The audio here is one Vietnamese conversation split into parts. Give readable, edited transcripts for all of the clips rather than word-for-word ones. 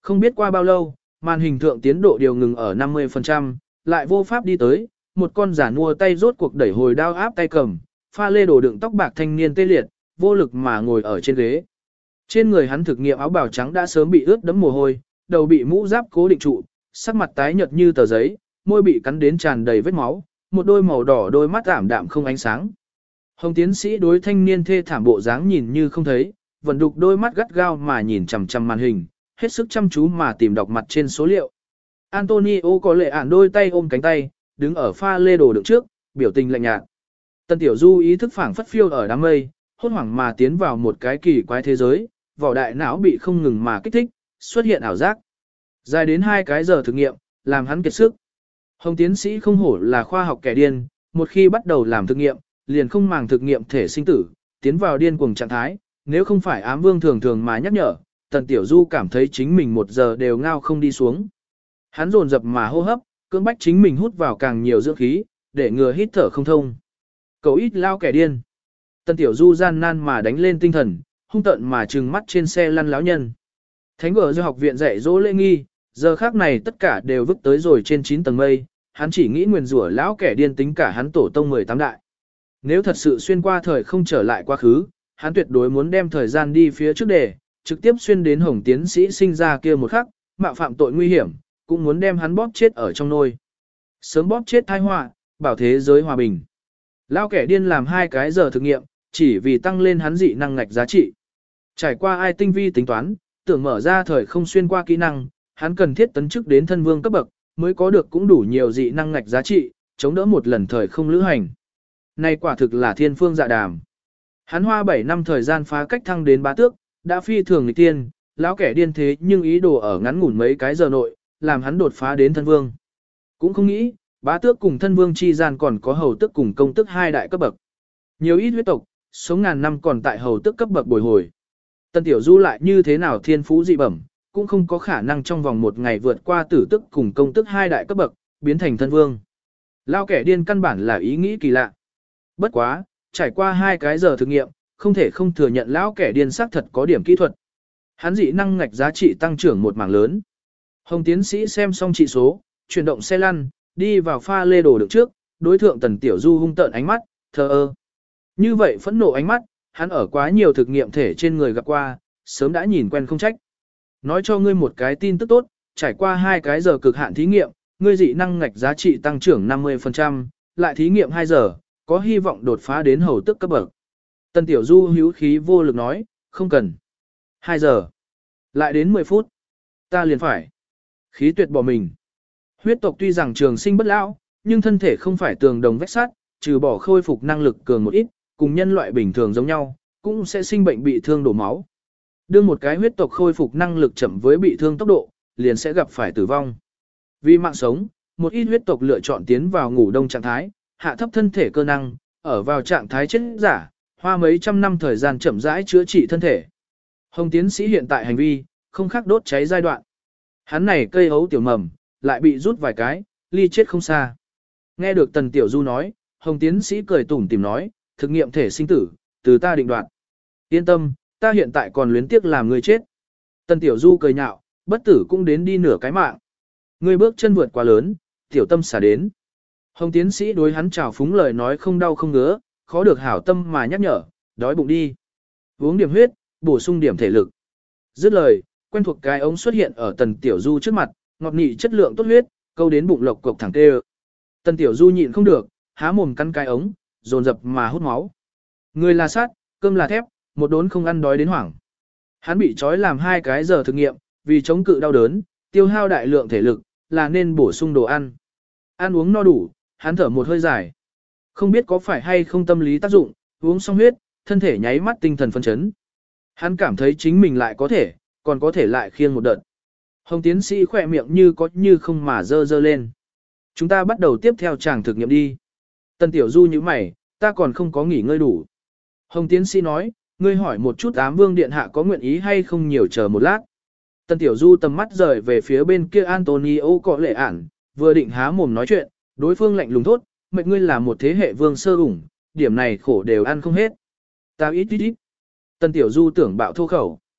Không biết qua bao lâu, màn hình thượng tiến độ điều ngừng ở 50%, lại vô pháp đi tới, một con giả nua tay rốt cuộc đẩy hồi đao áp tay cầm, pha lê đổ đựng tóc bạc thanh niên tê liệt, vô lực mà ngồi ở trên ghế. Trên người hắn thực nghiệm áo bào trắng đã sớm bị ướt đẫm mồ hôi, đầu bị mũ giáp cố định trụ, sắc mặt tái nhợt như tờ giấy, môi bị cắn đến tràn đầy vết máu, một đôi màu đỏ đôi mắt ảm đạm không ánh sáng. Hồng tiến sĩ đối thanh niên thê thảm bộ dáng nhìn như không thấy, vẫn đục đôi mắt gắt gao mà nhìn chằm chằm màn hình, hết sức chăm chú mà tìm đọc mặt trên số liệu. Antonio có lệ ản đôi tay ôm cánh tay, đứng ở pha lê đồ đựng trước, biểu tình lạnh nhạt. Tân Tiểu Du ý thức phảng phất phiêu ở đám mây, hốt hoảng mà tiến vào một cái kỳ quái thế giới, vỏ đại não bị không ngừng mà kích thích, xuất hiện ảo giác. Dài đến 2 cái giờ thực nghiệm, làm hắn kiệt sức. Hồng tiến sĩ không hổ là khoa học kẻ điên, một khi bắt đầu làm thực nghiệm, liền không màng thực nghiệm thể sinh tử, tiến vào điên cuồng trạng thái, nếu không phải ám vương thường thường mà nhắc nhở, Tần Tiểu Du cảm thấy chính mình 1 giờ đều ngao không đi xuống. Hắn dồn dập mà hô hấp, cưỡng bách chính mình hút vào càng nhiều dưỡng khí, để ngừa hít thở không thông. Cậu ít lao kẻ điên. Tần Tiểu Du gian nan mà đánh lên tinh thần, hung tợn mà trừng mắt trên xe lăn lão nhân. Thánh gở do học viện dạy dỗ lễ nghi, giờ khác này tất cả đều vứt tới rồi trên 9 tầng mây, hắn chỉ nghĩ nguyền rủa lão kẻ điên tính cả hắn tổ tông 18 đại. Nếu thật sự xuyên qua thời không trở lại quá khứ, hắn tuyệt đối muốn đem thời gian đi phía trước để, trực tiếp xuyên đến Hồng tiến sĩ sinh ra kia một khắc, mạo phạm tội nguy hiểm, cũng muốn đem hắn bóp chết ở trong nôi. Sớm bóp chết tai họa, bảo thế giới hòa bình. Lão kẻ điên làm 2 cái giờ thực nghiệm, chỉ vì tăng lên hắn dị năng ngạch giá trị. Trải qua ai tinh vi tính toán, tưởng mở ra thời không xuyên qua kỹ năng, hắn cần thiết tấn chức đến thân vương cấp bậc, mới có được cũng đủ nhiều dị năng ngạch giá trị, chống đỡ một lần thời không lữ hành. Này quả thực là thiên phương dạ đàm. Hắn hoa 7 năm thời gian phá cách thăng đến bá tước, đã phi thường nghịch tiên, lão kẻ điên thế nhưng ý đồ ở ngắn ngủn mấy cái giờ nội, làm hắn đột phá đến thân vương. Cũng không nghĩ, bá tước cùng thân vương chi gian còn có hầu tước cùng công tước 2 đại cấp bậc. Nhiều ít huyết tộc, sống ngàn năm còn tại hầu tước cấp bậc bồi hồi. Tân Tiểu Du lại như thế nào thiên phú dị bẩm, cũng không có khả năng trong vòng 1 ngày vượt qua tử tước cùng công tước 2 đại cấp bậc, biến thành thân vương. Lão kẻ điên căn bản là ý nghĩ kỳ lạ. Bất quá, trải qua 2 cái giờ thực nghiệm, không thể không thừa nhận lão kẻ điên xác thật có điểm kỹ thuật. Hắn dị năng ngạch giá trị tăng trưởng một mảng lớn. Hồng tiến sĩ xem xong trị số, chuyển động xe lăn, đi vào pha lê đồ đựng trước, đối thượng Tần Tiểu Du hung tợn ánh mắt, thờ ơ. Như vậy phẫn nộ ánh mắt, hắn ở quá nhiều thực nghiệm thể trên người gặp qua, sớm đã nhìn quen không trách. Nói cho ngươi một cái tin tức tốt, trải qua 2 cái giờ cực hạn thí nghiệm, ngươi dị năng ngạch giá trị tăng trưởng 50%, lại thí nghiệm 2 giờ, có hy vọng đột phá đến hầu tước cấp bậc. Tần Tiểu Du hữu khí vô lực nói, không cần. 2 giờ. Lại đến 10 phút. Ta liền phải. Khí tuyệt bỏ mình. Huyết tộc tuy rằng trường sinh bất lão, nhưng thân thể không phải tường đồng vách sắt, trừ bỏ khôi phục năng lực cường một ít, cùng nhân loại bình thường giống nhau, cũng sẽ sinh bệnh bị thương đổ máu. Đương một cái huyết tộc khôi phục năng lực chậm với bị thương tốc độ, liền sẽ gặp phải tử vong. Vì mạng sống, một ít huyết tộc lựa chọn tiến vào ngủ đông trạng thái, hạ thấp thân thể cơ năng, ở vào trạng thái chết giả, hoa mấy trăm năm thời gian chậm rãi chữa trị thân thể. Hồng tiến sĩ hiện tại hành vi, không khác đốt cháy giai đoạn. Hắn này cây hấu tiểu mầm, lại bị rút vài cái, ly chết không xa. Nghe được Tần Tiểu Du nói, Hồng tiến sĩ cười tủm tỉm nói, thực nghiệm thể sinh tử, từ ta định đoạt. Yên tâm, ta hiện tại còn luyến tiếc làm người chết. Tần Tiểu Du cười nhạo, bất tử cũng đến đi nửa cái mạng. Ngươi bước chân vượt quá lớn, tiểu tâm xả đến. Hồng tiến sĩ đối hắn chào phúng lời nói không đau không ngứa, khó được hảo tâm mà nhắc nhở, đói bụng đi. Uống điểm huyết, bổ sung điểm thể lực. Dứt lời, quen thuộc cái ống xuất hiện ở Tần Tiểu Du trước mặt, ngọt nị chất lượng tốt huyết, câu đến bụng lộc cộc thẳng tê. Tần Tiểu Du nhịn không được, há mồm cắn cái ống, dồn dập mà hút máu. Người là sắt, cơm là thép, một đốn không ăn đói đến hoảng. Hắn bị trói làm 2 cái giờ thực nghiệm, vì chống cự đau đớn, tiêu hao đại lượng thể lực, là nên bổ sung đồ ăn. Ăn uống no đủ, hắn thở một hơi dài. Không biết có phải hay không tâm lý tác dụng, uống xong huyết, thân thể nháy mắt tinh thần phấn chấn. Hắn cảm thấy chính mình lại có thể, còn có thể lại khiêng một đợt. Hồng tiến sĩ khỏe miệng như có như không mà dơ dơ lên. Chúng ta bắt đầu tiếp theo chàng thực nghiệm đi. Tần Tiểu Du như mày, ta còn không có nghỉ ngơi đủ. Hồng tiến sĩ nói, ngươi hỏi một chút ám vương điện hạ có nguyện ý hay không nhiều chờ một lát. Tần Tiểu Du tầm mắt rời về phía bên kia Antonio có lệ ản, vừa định há mồm nói chuyện, đối phương lạnh lùng thốt, mệnh ngươi là một thế hệ vương sơ ủng, điểm này khổ đều ăn không hết. Ta ít. Tần Tiểu Du tưởng bạo thô khẩu.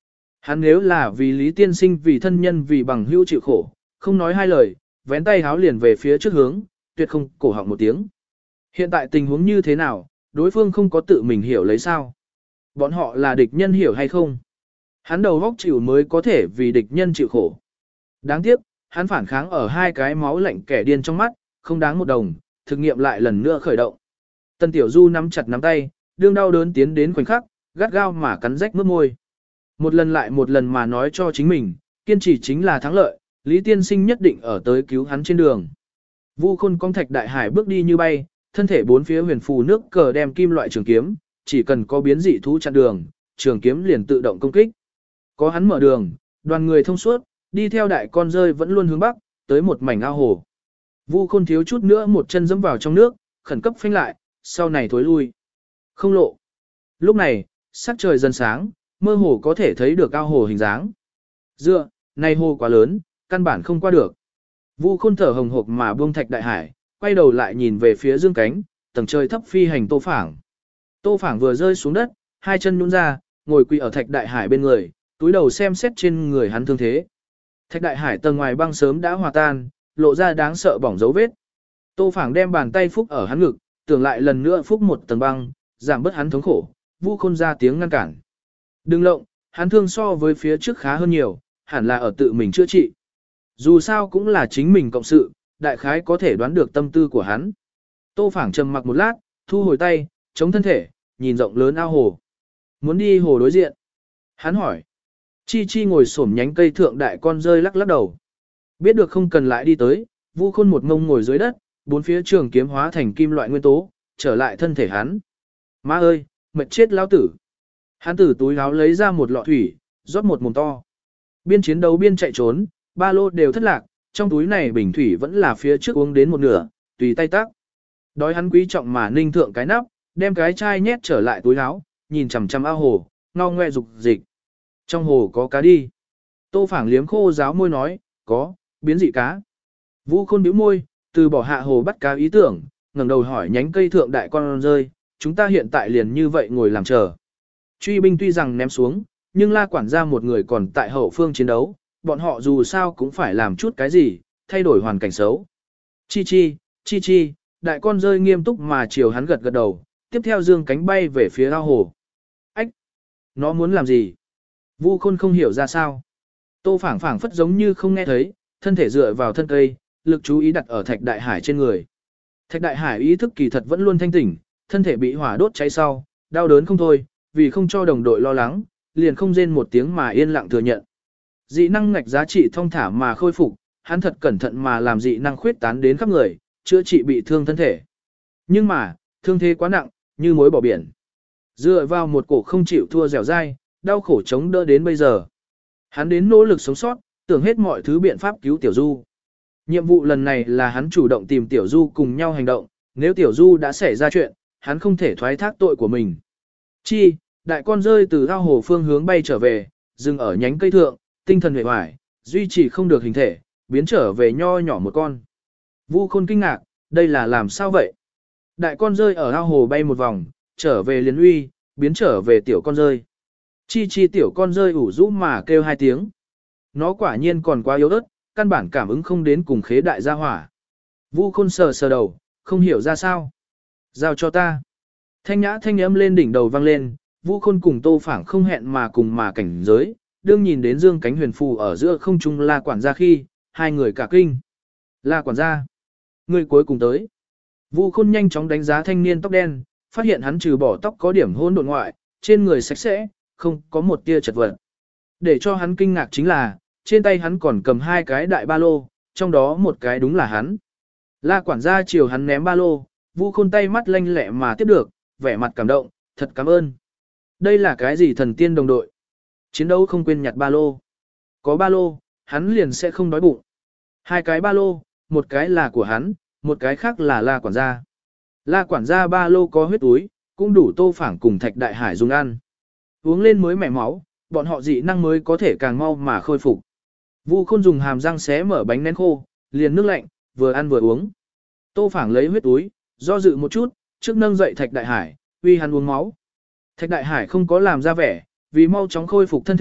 Hắn nếu là vì Lý Tiên Sinh vì thân nhân vì bằng hữu chịu khổ, không nói hai lời, vén tay háo liền về phía trước hướng, tuyệt không cổ họng một tiếng. Hiện tại tình huống như thế nào, đối phương không có tự mình hiểu lấy sao. Bọn họ là địch nhân hiểu hay không? Hắn đầu góc chịu mới có thể vì địch nhân chịu khổ. Đáng tiếc, hắn phản kháng ở hai cái máu lạnh kẻ điên trong mắt, không đáng một đồng, thực nghiệm lại lần nữa khởi động. Tân Tiểu Du nắm chặt nắm tay, đương đau đớn tiến đến khoảnh khắc, gắt gao mà cắn rách mướt môi. Một lần lại một lần mà nói cho chính mình, kiên trì chính là thắng lợi, Lý Tiên Sinh nhất định ở tới cứu hắn trên đường. Vu Khôn cong Thạch Đại Hải bước đi như bay, thân thể bốn phía huyền phù nước cờ đem kim loại trường kiếm, chỉ cần có biến dị thú chặn đường, trường kiếm liền tự động công kích. Có hắn mở đường, đoàn người thông suốt, đi theo đại con rơi vẫn luôn hướng bắc, tới một mảnh ao hồ. Vu Khôn thiếu chút nữa một chân dẫm vào trong nước, khẩn cấp phanh lại, sau này thối lui. Không lộ. Lúc này, sắc trời dần sáng, mơ hồ có thể thấy được ao hồ hình dáng. Dựa, này hồ quá lớn, căn bản không qua được. Vu Khôn thở hồng hộc mà buông Thạch Đại Hải, quay đầu lại nhìn về phía dương cánh, tầng trời thấp phi hành Tô Phảng. Tô Phảng vừa rơi xuống đất, hai chân nhũn ra, ngồi quỳ ở Thạch Đại Hải bên người, túi đầu xem xét trên người hắn thương thế. Thạch Đại Hải tầng ngoài băng sớm đã hòa tan, lộ ra đáng sợ bỏng dấu vết. Tô Phảng đem bàn tay phúc ở hắn ngực, tưởng lại lần nữa phúc một tầng băng, giảm bớt hắn thống khổ. Vu Khôn ra tiếng ngăn cản. Đừng lộng, hắn thương so với phía trước khá hơn nhiều, hẳn là ở tự mình chữa trị. Dù sao cũng là chính mình cộng sự, đại khái có thể đoán được tâm tư của hắn. Tô Phảng trầm mặc một lát, thu hồi tay, chống thân thể, nhìn rộng lớn ao hồ. Muốn đi hồ đối diện. Hắn hỏi. Chi Chi ngồi xổm nhánh cây thượng đại con rơi lắc lắc đầu. Biết được không cần lại đi tới, Vu Khôn một ngông ngồi dưới đất, bốn phía trường kiếm hóa thành kim loại nguyên tố, trở lại thân thể hắn. Má ơi, mệt chết lão tử. Hắn từ túi áo lấy ra một lọ thủy, rót một mồm to. Biên chiến đấu biên chạy trốn, ba lô đều thất lạc, trong túi này bình thủy vẫn là phía trước uống đến một nửa, tùy tay tắc. Đói hắn quý trọng mà ninh thượng cái nắp, đem cái chai nhét trở lại túi áo, nhìn chằm chằm ao hồ, ngao ngoe dục dịch. Trong hồ có cá đi. Tô Phảng liếm khô ráo môi nói, có, biến dị cá. Vu Khôn bĩu môi, từ bỏ hạ hồ bắt cá ý tưởng, ngẩng đầu hỏi nhánh cây thượng đại con rơi, chúng ta hiện tại liền như vậy ngồi làm chờ. Truy binh tuy rằng ném xuống, nhưng La quản gia một người còn tại hậu phương chiến đấu, bọn họ dù sao cũng phải làm chút cái gì, thay đổi hoàn cảnh xấu. Chi chi, đại con rơi nghiêm túc mà chiều hắn gật gật đầu, tiếp theo dương cánh bay về phía ao hồ. Ách! Nó muốn làm gì? Vu Khôn không hiểu ra sao. Tô Phảng phảng phất giống như không nghe thấy, thân thể dựa vào thân cây, lực chú ý đặt ở Thạch Đại Hải trên người. Thạch Đại Hải ý thức kỳ thật vẫn luôn thanh tỉnh, thân thể bị hỏa đốt cháy sau, đau đớn không thôi, vì không cho đồng đội lo lắng, liền không rên một tiếng mà yên lặng thừa nhận. Dị năng ngạch giá trị thông thả mà khôi phục, hắn thật cẩn thận mà làm dị năng khuyết tán đến khắp người, chữa trị bị thương thân thể. Nhưng mà, thương thế quá nặng, như muối bỏ biển. Dựa vào một cổ không chịu thua dẻo dai, đau khổ chống đỡ đến bây giờ. Hắn đến nỗ lực sống sót, tưởng hết mọi thứ biện pháp cứu Tiểu Du. Nhiệm vụ lần này là hắn chủ động tìm Tiểu Du cùng nhau hành động, nếu Tiểu Du đã xảy ra chuyện, hắn không thể thoái thác tội của mình. Chi, đại con rơi từ ao hồ phương hướng bay trở về, dừng ở nhánh cây thượng, tinh thần hề hoài, duy trì không được hình thể, biến trở về nho nhỏ một con. Vu Khôn kinh ngạc, đây là làm sao vậy? Đại con rơi ở ao hồ bay một vòng, trở về liền uy, biến trở về tiểu con rơi. Chi chi tiểu con rơi ủ rũ mà kêu hai tiếng. Nó quả nhiên còn quá yếu ớt, căn bản cảm ứng không đến cùng khế đại gia hỏa. Vu Khôn sờ sờ đầu, không hiểu ra sao. Giao cho ta. Thanh nhã thanh âm lên đỉnh đầu vang lên, Vu Khôn cùng Tô Phảng không hẹn mà cùng mà cảnh giới, đương nhìn đến dương cánh huyền phù ở giữa không trung La quản gia khi, hai người cả kinh. La quản gia, người cuối cùng tới. Vu Khôn nhanh chóng đánh giá thanh niên tóc đen, phát hiện hắn trừ bỏ tóc có điểm hỗn độn ngoại, trên người sạch sẽ, không có một tia chật vật. Để cho hắn kinh ngạc chính là, trên tay hắn còn cầm hai cái đại ba lô, trong đó một cái đúng là hắn. La quản gia chiều hắn ném ba lô, Vu Khôn tay mắt lanh lẹ mà tiếp được, vẻ mặt cảm động, thật cảm ơn. Đây là cái gì thần tiên đồng đội? Chiến đấu không quên nhặt ba lô. Có ba lô, hắn liền sẽ không đói bụng. Hai cái ba lô, một cái là của hắn, một cái khác là La quản gia. La quản gia ba lô có huyết túi, cũng đủ Tô Phảng cùng Thạch Đại Hải dùng ăn. Uống lên mới mẻ máu, bọn họ dị năng mới có thể càng mau mà khôi phục. Vu Khôn dùng hàm răng xé mở bánh nén khô, liền nước lạnh, vừa ăn vừa uống. Tô Phảng lấy huyết túi, do dự một chút, trước nâng dậy Thạch Đại Hải, uy hắn uống máu. Thạch Đại Hải không có làm ra vẻ, vì mau chóng khôi phục thân thể,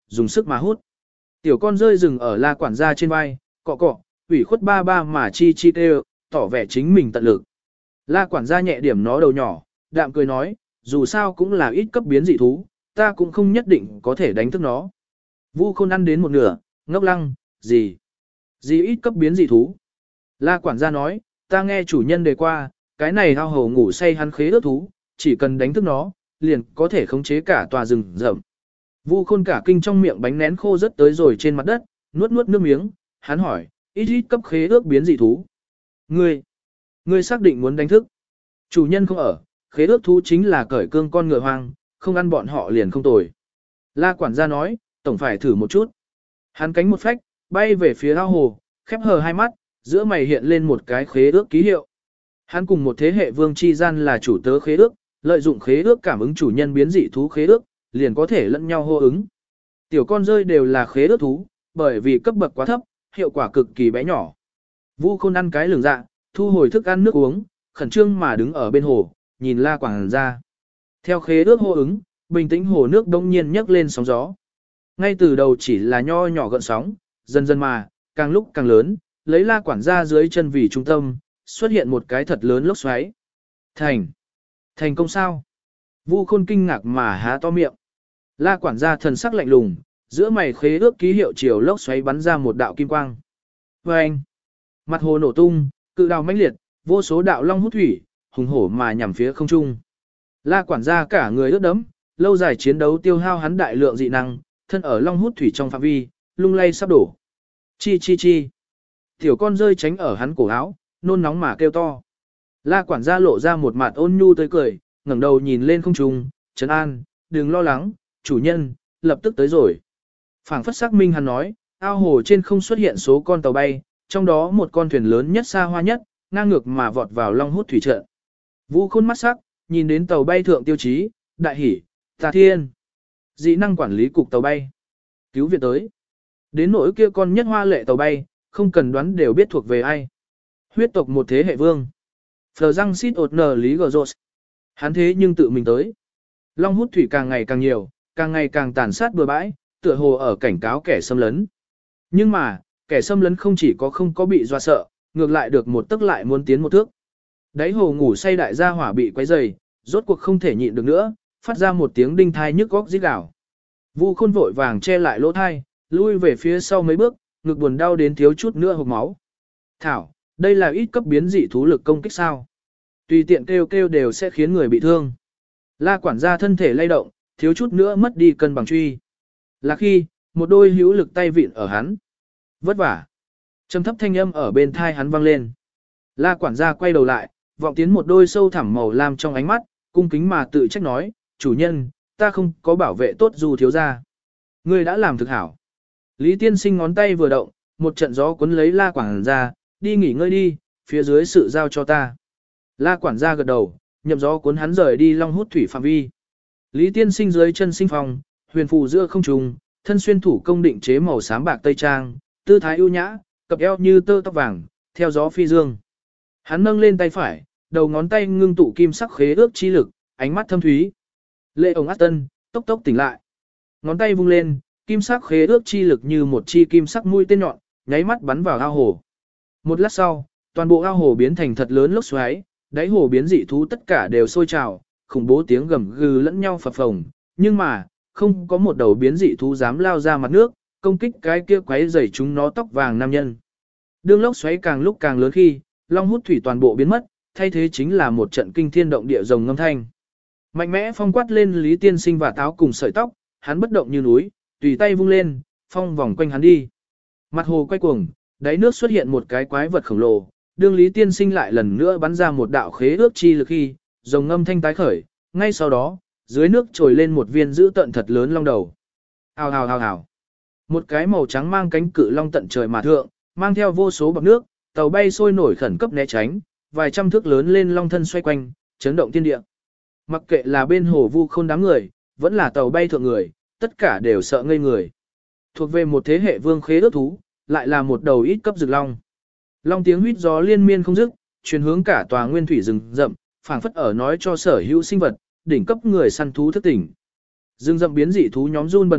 dùng sức mà hút. Tiểu con rơi rừng ở La quản gia trên vai, cọ cọ, ủy khuất ba ba mà chi chi kêu, tỏ vẻ chính mình tận lực. La quản gia nhẹ điểm nó đầu nhỏ, đạm cười nói, dù sao cũng là ít cấp biến dị thú, ta cũng không nhất định có thể đánh thức nó. Vu Khôn ăn đến một nửa, ngốc lăng, gì ít cấp biến dị thú. La quản gia nói, ta nghe chủ nhân đề qua, cái này ao hầu ngủ say hắn khế ước thú, chỉ cần đánh thức nó, liền có thể khống chế cả tòa rừng rậm. Vu Khôn cả kinh trong miệng bánh nén khô rớt tới rồi trên mặt đất, nuốt nước miếng, hắn hỏi, ít cấp khế ước biến dị thú. Ngươi xác định muốn đánh thức. Chủ nhân không ở, khế ước thú chính là cởi cương con ngựa hoang, không ăn bọn họ liền không tồi. La quản gia nói, tổng phải thử một chút. Hắn cánh một phách, bay về phía ao hồ, khép hờ hai mắt, giữa mày hiện lên một cái khế ước ký hiệu. Hắn cùng một thế hệ vương chi gian là chủ tớ khế ước, lợi dụng khế ước cảm ứng chủ nhân biến dị thú khế ước, liền có thể lẫn nhau hô ứng. Tiểu con rơi đều là khế ước thú, bởi vì cấp bậc quá thấp, hiệu quả cực kỳ bé nhỏ. Vu Khôn ăn cái lường dạ, thu hồi thức ăn nước uống, khẩn trương mà đứng ở bên hồ, nhìn La quản gia. Theo khế ước hô ứng, bình tĩnh hồ nước đông nhiên nhấc lên sóng gió. Ngay từ đầu chỉ là nho nhỏ gợn sóng, dần dần mà, càng lúc càng lớn, lấy La quản gia dưới chân vì trung tâm, xuất hiện một cái thật lớn lốc xoáy. Thành công sao? Vu Khôn kinh ngạc mà há to miệng. La quản gia thần sắc lạnh lùng, giữa mày khế ước ký hiệu chiều lốc xoáy bắn ra một đạo kim quang. Vâng! Mặt hồ nổ tung, cự đào mãnh liệt, vô số đạo long hút thủy, hùng hổ mà nhằm phía không trung. La quản gia cả người ướt đẫm, lâu dài chiến đấu tiêu hao hắn đại lượng dị năng, thân ở long hút thủy trong phạm vi, lung lay sắp đổ. Chi chi chi. Tiểu con rơi tránh ở hắn cổ áo, nôn nóng mà kêu to. La quản gia lộ ra một mặt ôn nhu tươi cười, ngẩng đầu nhìn lên không trung, trấn an, đừng lo lắng, chủ nhân, lập tức tới rồi. Phảng phất xác minh hắn nói, ao hồ trên không xuất hiện số con tàu bay, trong đó một con thuyền lớn nhất xa hoa nhất, ngang ngược mà vọt vào long hút thủy trận. Vu Khôn mắt sắc, nhìn đến tàu bay thượng tiêu chí, đại hỉ, tà thiên. Dị năng quản lý cục tàu bay. Cứu viện tới. Đến nỗi kia con nhất hoa lệ tàu bay, không cần đoán đều biết thuộc về ai. Huyết tộc một thế hệ vương. Phờ răng xít ột nờ lý gờ rột. Hắn thế nhưng tự mình tới. Long hút thủy càng ngày càng nhiều, càng ngày càng tàn sát bừa bãi, tựa hồ ở cảnh cáo kẻ xâm lấn. Nhưng mà, kẻ xâm lấn không chỉ có không có bị dọa sợ, ngược lại được một tức lại muốn tiến một thước. Đáy hồ ngủ say đại gia hỏa bị quấy rầy, rốt cuộc không thể nhịn được nữa, phát ra một tiếng đinh thai nhức góc rít gào. Vu Khôn vội vàng che lại lỗ thai, lui về phía sau mấy bước, ngực buồn đau đến thiếu chút nữa hộc máu. Thảo, đây là ít cấp biến dị thú lực công kích sao? Tùy tiện kêu kêu đều sẽ khiến người bị thương. La quản gia thân thể lay động, thiếu chút nữa mất đi cân bằng truy. Là khi, một đôi hữu lực tay vịn ở hắn. Vất vả. Trầm thấp thanh âm ở bên thai hắn vang lên. La quản gia quay đầu lại, vọng tiến một đôi sâu thẳm màu lam trong ánh mắt, cung kính mà tự trách nói, chủ nhân, ta không có bảo vệ tốt dù thiếu gia. Ngươi đã làm thực hảo. Lý tiên sinh ngón tay vừa động, một trận gió cuốn lấy la quản gia, đi nghỉ ngơi đi, phía dưới sự giao cho ta. La quản gia gật đầu, nhậm gió cuốn hắn rời đi long hút thủy phạm vi. Lý tiên sinh dưới chân sinh phòng, huyền phù giữa không trung, thân xuyên thủ công định chế màu xám bạc tây trang, tư thái ưu nhã, cặp eo như tơ tóc vàng, theo gió phi dương. Hắn nâng lên tay phải, đầu ngón tay ngưng tụ kim sắc khế ước chi lực, ánh mắt thâm thúy. Lệ ổng át tân, tốc tốc tỉnh lại. Ngón tay vung lên, kim sắc khế ước chi lực như một chi kim sắc mũi tên nhọn, nháy mắt bắn vào ao hồ. Một lát sau, toàn bộ ao hồ biến thành thật lớn lốc xoáy, đáy hồ biến dị thú tất cả đều sôi trào, khủng bố tiếng gầm gừ lẫn nhau phập phồng, nhưng mà, không có một đầu biến dị thú dám lao ra mặt nước, công kích cái kia quấy rầy chúng nó tóc vàng nam nhân. Đương lốc xoáy càng lúc càng lớn khi, long hút thủy toàn bộ biến mất, thay thế chính là một trận kinh thiên động địa rồng ngâm thanh. Mạnh mẽ phong quát lên Lý tiên sinh và táo cùng sợi tóc, hắn bất động như núi, tùy tay vung lên, phong vòng quanh hắn đi. Mặt hồ quay cuồng, đáy nước xuất hiện một cái quái vật khổng lồ, đương Lý tiên sinh lại lần nữa bắn ra một đạo khế ước chi lực khi, rồng ngâm thanh tái khởi, ngay sau đó, dưới nước trồi lên một viên dữ tận thật lớn long đầu. Hào hào hào hào. Một cái màu trắng mang cánh cự long tận trời mà thượng, mang theo vô số bọt nước, tàu bay sôi nổi khẩn cấp né tránh, vài trăm thước lớn lên long thân xoay quanh, chấn động thiên địa. Mặc kệ là bên hồ Vu Khôn đám người, vẫn là tàu bay thượng người, tất cả đều sợ ngây người. Thuộc về một thế hệ vương khế ước thú, lại là một đầu ít cấp rực long. Long tiếng huýt gió liên miên không dứt, truyền hướng cả tòa nguyên thủy rừng rậm, phảng phất ở nói cho sở hữu sinh vật, đỉnh cấp người săn thú thức tỉnh. Rừng rậm biến dị thú nhóm run bần bật,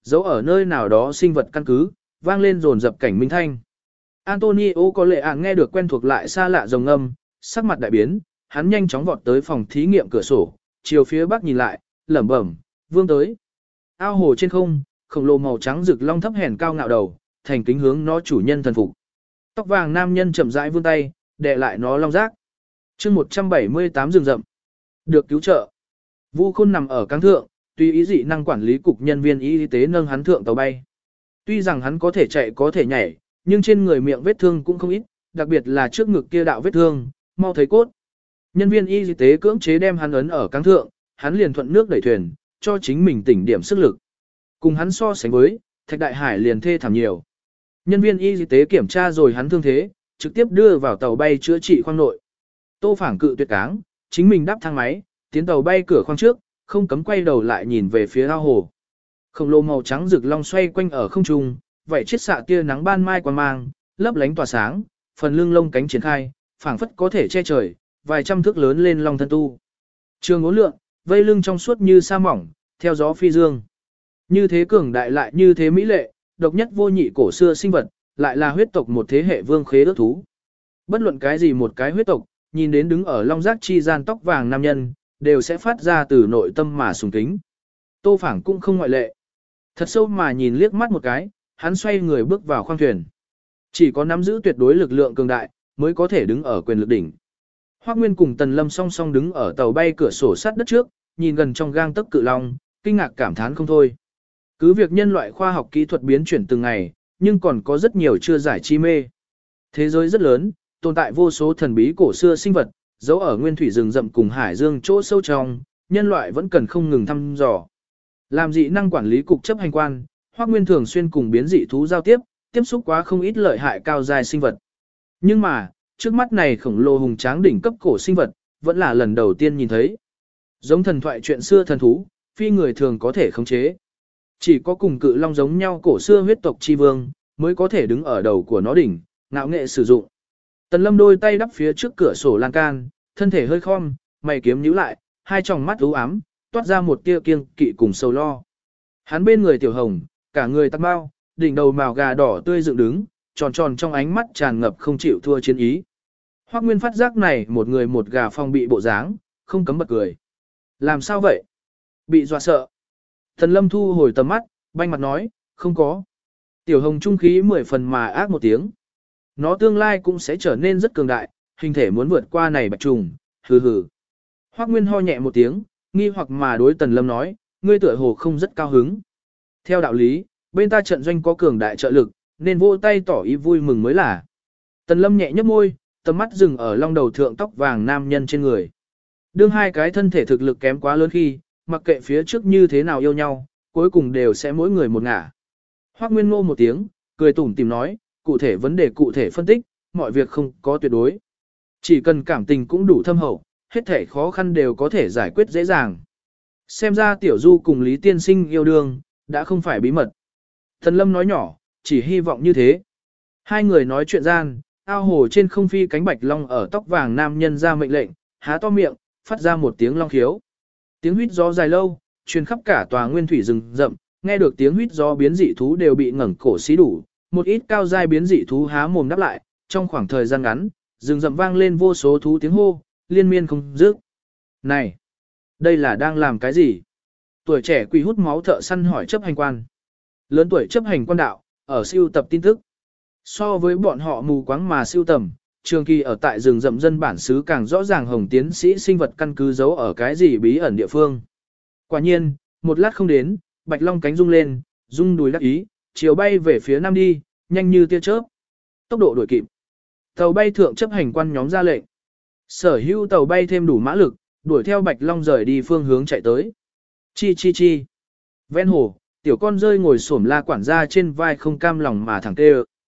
giấu ở nơi nào đó sinh vật căn cứ, vang lên rồn dập cảnh minh thanh. Antonio có lệ ảng nghe được quen thuộc lại xa lạ rồng âm, sắc mặt đại biến, hắn nhanh chóng vọt tới phòng thí nghiệm cửa sổ, chiều phía bắc nhìn lại, lẩm bẩm, vương tới. Ao hồ trên không, khổng lồ màu trắng rực long thấp hèn cao ngạo đầu, thành kính hướng nó chủ nhân thần phục. Tóc vàng nam nhân chậm rãi vươn tay, đè lại nó long giác. Chương 178 rừng rậm. Được cứu trợ. Vu Khôn nằm ở cáng thượng, tùy ý dị năng quản lý cục nhân viên y tế nâng hắn thượng tàu bay. Tuy rằng hắn có thể chạy có thể nhảy, nhưng trên người miệng vết thương cũng không ít, đặc biệt là trước ngực kia đạo vết thương, mau thấy cốt. Nhân viên y tế cưỡng chế đem hắn ấn ở cáng thượng, hắn liền thuận nước đẩy thuyền, cho chính mình tỉnh điểm sức lực. Cùng hắn so sánh với, Thạch Đại Hải liền thê thảm nhiều. Nhân viên y tế kiểm tra rồi hắn thương thế, trực tiếp đưa vào tàu bay chữa trị khoang nội. Tô Phảng cự tuyệt cáng, chính mình đáp thang máy, tiến tàu bay cửa khoang trước, không cấm quay đầu lại nhìn về phía ao hồ. Khổng lồ màu trắng rực long xoay quanh ở không trung, vậy chiết xạ tia nắng ban mai quang mang, lấp lánh tỏa sáng, phần lưng lông cánh triển khai, phảng phất có thể che trời, vài trăm thước lớn lên long thân tu. Trường ngốn lượng, vây lưng trong suốt như sa mỏng, theo gió phi dương. Như thế cường đại lại như thế mỹ lệ, độc nhất vô nhị cổ xưa sinh vật, lại là huyết tộc một thế hệ vương khế ước thú. Bất luận cái gì một cái huyết tộc, nhìn đến đứng ở long giác chi gian tóc vàng nam nhân, đều sẽ phát ra từ nội tâm mà sùng kính. Tô Phảng cũng không ngoại lệ. Thật sâu mà nhìn liếc mắt một cái, hắn xoay người bước vào khoang thuyền. Chỉ có nắm giữ tuyệt đối lực lượng cường đại, mới có thể đứng ở quyền lực đỉnh. Hoắc Nguyên cùng Tần Lâm song song đứng ở tàu bay cửa sổ sát đất trước, nhìn gần trong gang tấc cự long, kinh ngạc cảm thán không thôi. Cứ việc nhân loại khoa học kỹ thuật biến chuyển từng ngày, nhưng còn có rất nhiều chưa giải chi mê. Thế giới rất lớn, tồn tại vô số thần bí cổ xưa sinh vật, giấu ở nguyên thủy rừng rậm cùng hải dương chỗ sâu trong, nhân loại vẫn cần không ngừng thăm dò. Làm dị năng quản lý cục chấp hành quan, Hoắc Nguyên thường xuyên cùng biến dị thú giao tiếp, tiếp xúc quá không ít lợi hại cao dài sinh vật. Nhưng mà, trước mắt này khổng lồ hùng tráng đỉnh cấp cổ sinh vật, vẫn là lần đầu tiên nhìn thấy. Giống thần thoại chuyện xưa thần thú, phi người thường có thể khống chế. Chỉ có cùng cự long giống nhau cổ xưa huyết tộc chi vương, mới có thể đứng ở đầu của nó đỉnh, ngạo nghệ sử dụng. Tần Lâm đôi tay đắp phía trước cửa sổ lan can, thân thể hơi khom, mày kiếm nhíu lại, hai tròng mắt u ám, toát ra một tia kiêng kỵ cùng sầu lo. Hắn bên người Tiểu Hồng, cả người tắc bao, đỉnh đầu màu gà đỏ tươi dựng đứng, tròn tròn trong ánh mắt tràn ngập không chịu thua chiến ý. Hoắc Nguyên phát giác này một người một gà phong bị bộ dáng, không cấm bật cười. Làm sao vậy? Bị dọa sợ. Tần Lâm thu hồi tầm mắt, banh mặt nói, không có. Tiểu Hồng trung khí 10 phần mà ác một tiếng. Nó tương lai cũng sẽ trở nên rất cường đại, hình thể muốn vượt qua này bạch trùng, hừ hừ. Hoắc Nguyên ho nhẹ một tiếng, nghi hoặc mà đối Tần Lâm nói, ngươi tựa hồ không rất cao hứng. Theo đạo lý, bên ta trận doanh có cường đại trợ lực, nên vỗ tay tỏ ý vui mừng mới là. Tần Lâm nhẹ nhấp môi, tầm mắt dừng ở long đầu thượng tóc vàng nam nhân trên người. Đương hai cái thân thể thực lực kém quá lớn khi, mặc kệ phía trước như thế nào yêu nhau, cuối cùng đều sẽ mỗi người một ngả. Hoắc Nguyên ngô một tiếng, cười tủm tỉm nói, cụ thể vấn đề cụ thể phân tích, mọi việc không có tuyệt đối. Chỉ cần cảm tình cũng đủ thâm hậu, hết thể khó khăn đều có thể giải quyết dễ dàng. Xem ra Tiểu Du cùng Lý Tiên Sinh yêu đương, đã không phải bí mật. Thần Lâm nói nhỏ, chỉ hy vọng như thế. Hai người nói chuyện gian, ao hồ trên không phi cánh bạch long ở tóc vàng nam nhân ra mệnh lệnh, há to miệng, phát ra một tiếng long khiếu. Tiếng huýt gió dài lâu, truyền khắp cả tòa nguyên thủy rừng rậm, nghe được tiếng huýt gió biến dị thú đều bị ngẩng cổ xí đủ, một ít cao giai biến dị thú há mồm đáp lại, trong khoảng thời gian ngắn, rừng rậm vang lên vô số thú tiếng hô, liên miên không dứt. Này, đây là đang làm cái gì? Tuổi trẻ quỷ hút máu thợ săn hỏi chấp hành quan. Lớn tuổi chấp hành quan đạo, ở siêu tập tin tức. So với bọn họ mù quáng mà siêu tầm, trường kỳ ở tại rừng rậm dân bản xứ càng rõ ràng Hồng tiến sĩ sinh vật căn cứ giấu ở cái gì bí ẩn địa phương. Quả nhiên, một lát không đến, bạch long cánh rung lên, rung đùi đắc ý, chiều bay về phía nam đi, nhanh như tia chớp. Tốc độ đuổi kịp. Tàu bay thượng chấp hành quan nhóm ra lệnh. Sở hữu tàu bay thêm đủ mã lực, đuổi theo bạch long rời đi phương hướng chạy tới. Chi chi chi. Ven hồ, tiểu con rơi ngồi xổm La quản gia trên vai không cam lòng mà thẳng tê.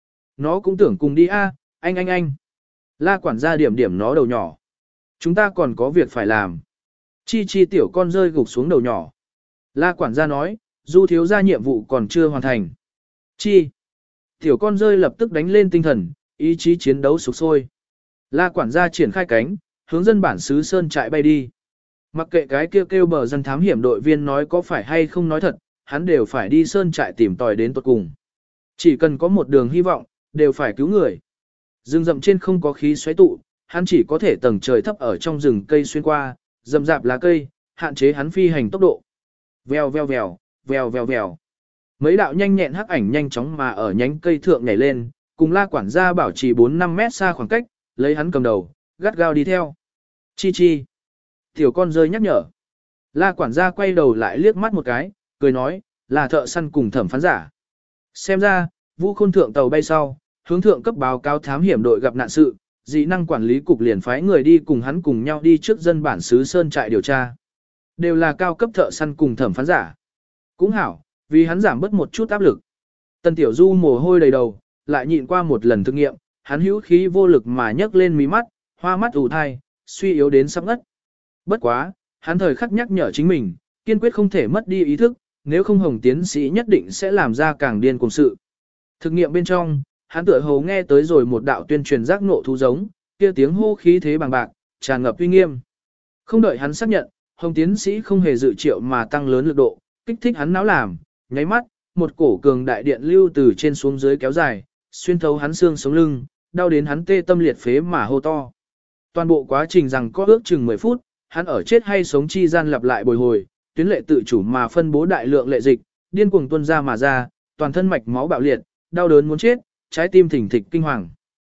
Nó cũng tưởng cùng đi a, anh. La quản gia điểm điểm nó đầu nhỏ. Chúng ta còn có việc phải làm. Chi chi tiểu con rơi gục xuống đầu nhỏ. La quản gia nói, Du thiếu gia nhiệm vụ còn chưa hoàn thành. Chi. Tiểu con rơi lập tức đánh lên tinh thần, ý chí chiến đấu sục sôi. La quản gia triển khai cánh, hướng dân bản xứ sơn trại bay đi. Mặc kệ cái kêu bờ dân thám hiểm đội viên nói có phải hay không nói thật, hắn đều phải đi sơn trại tìm tòi đến tuột cùng. Chỉ cần có một đường hy vọng, đều phải cứu người. Rừng rậm trên không có khí xoáy tụ, hắn chỉ có thể tầng trời thấp ở trong rừng cây xuyên qua, rậm rạp lá cây, hạn chế hắn phi hành tốc độ. Vèo vèo vèo, vèo vèo vèo. Mấy đạo nhanh nhẹn hắc ảnh nhanh chóng mà ở nhánh cây thượng nhảy lên, cùng La quản gia bảo trì 4-5 mét xa khoảng cách, lấy hắn cầm đầu, gắt gao đi theo. Chi chi. Tiểu con rơi nhắc nhở. La quản gia quay đầu lại liếc mắt một cái, cười nói, là thợ săn cùng thẩm phán giả. Xem ra, Vũ Khôn thượng tàu bay sau, hướng thượng cấp báo cáo thám hiểm đội gặp nạn sự, dị năng quản lý cục liền phái người đi cùng hắn cùng nhau đi trước dân bản xứ sơn trại điều tra. Đều là cao cấp thợ săn cùng thẩm phán giả. Cũng hảo, vì hắn giảm bớt một chút áp lực. Tần Tiểu Du mồ hôi đầy đầu, lại nhịn qua một lần thực nghiệm, hắn hữu khí vô lực mà nhấc lên mí mắt, hoa mắt ù thai, suy yếu đến sắp ngất. Bất quá, hắn thời khắc nhắc nhở chính mình, kiên quyết không thể mất đi ý thức, nếu không Hồng tiến sĩ nhất định sẽ làm ra càng điên cuồng sự. Thực nghiệm bên trong, hắn tựa hồ nghe tới rồi một đạo tuyên truyền giác ngộ thú giống, kia tiếng hô khí thế bằng bạc, tràn ngập uy nghiêm. Không đợi hắn xác nhận, Hồng tiến sĩ không hề dự triệu mà tăng lớn lực độ, kích thích hắn não làm, nháy mắt, một cổ cường đại điện lưu từ trên xuống dưới kéo dài, xuyên thấu hắn xương sống lưng, đau đến hắn tê tâm liệt phế mà hô to. Toàn bộ quá trình rằng có ước chừng 10 phút, hắn ở chết hay sống chi gian lặp lại bồi hồi, tuyến lệ tự chủ mà phân bố đại lượng lệ dịch, điên cuồng tuôn ra mà ra, toàn thân mạch máu bạo liệt, đau đớn muốn chết, trái tim thình thịch kinh hoàng.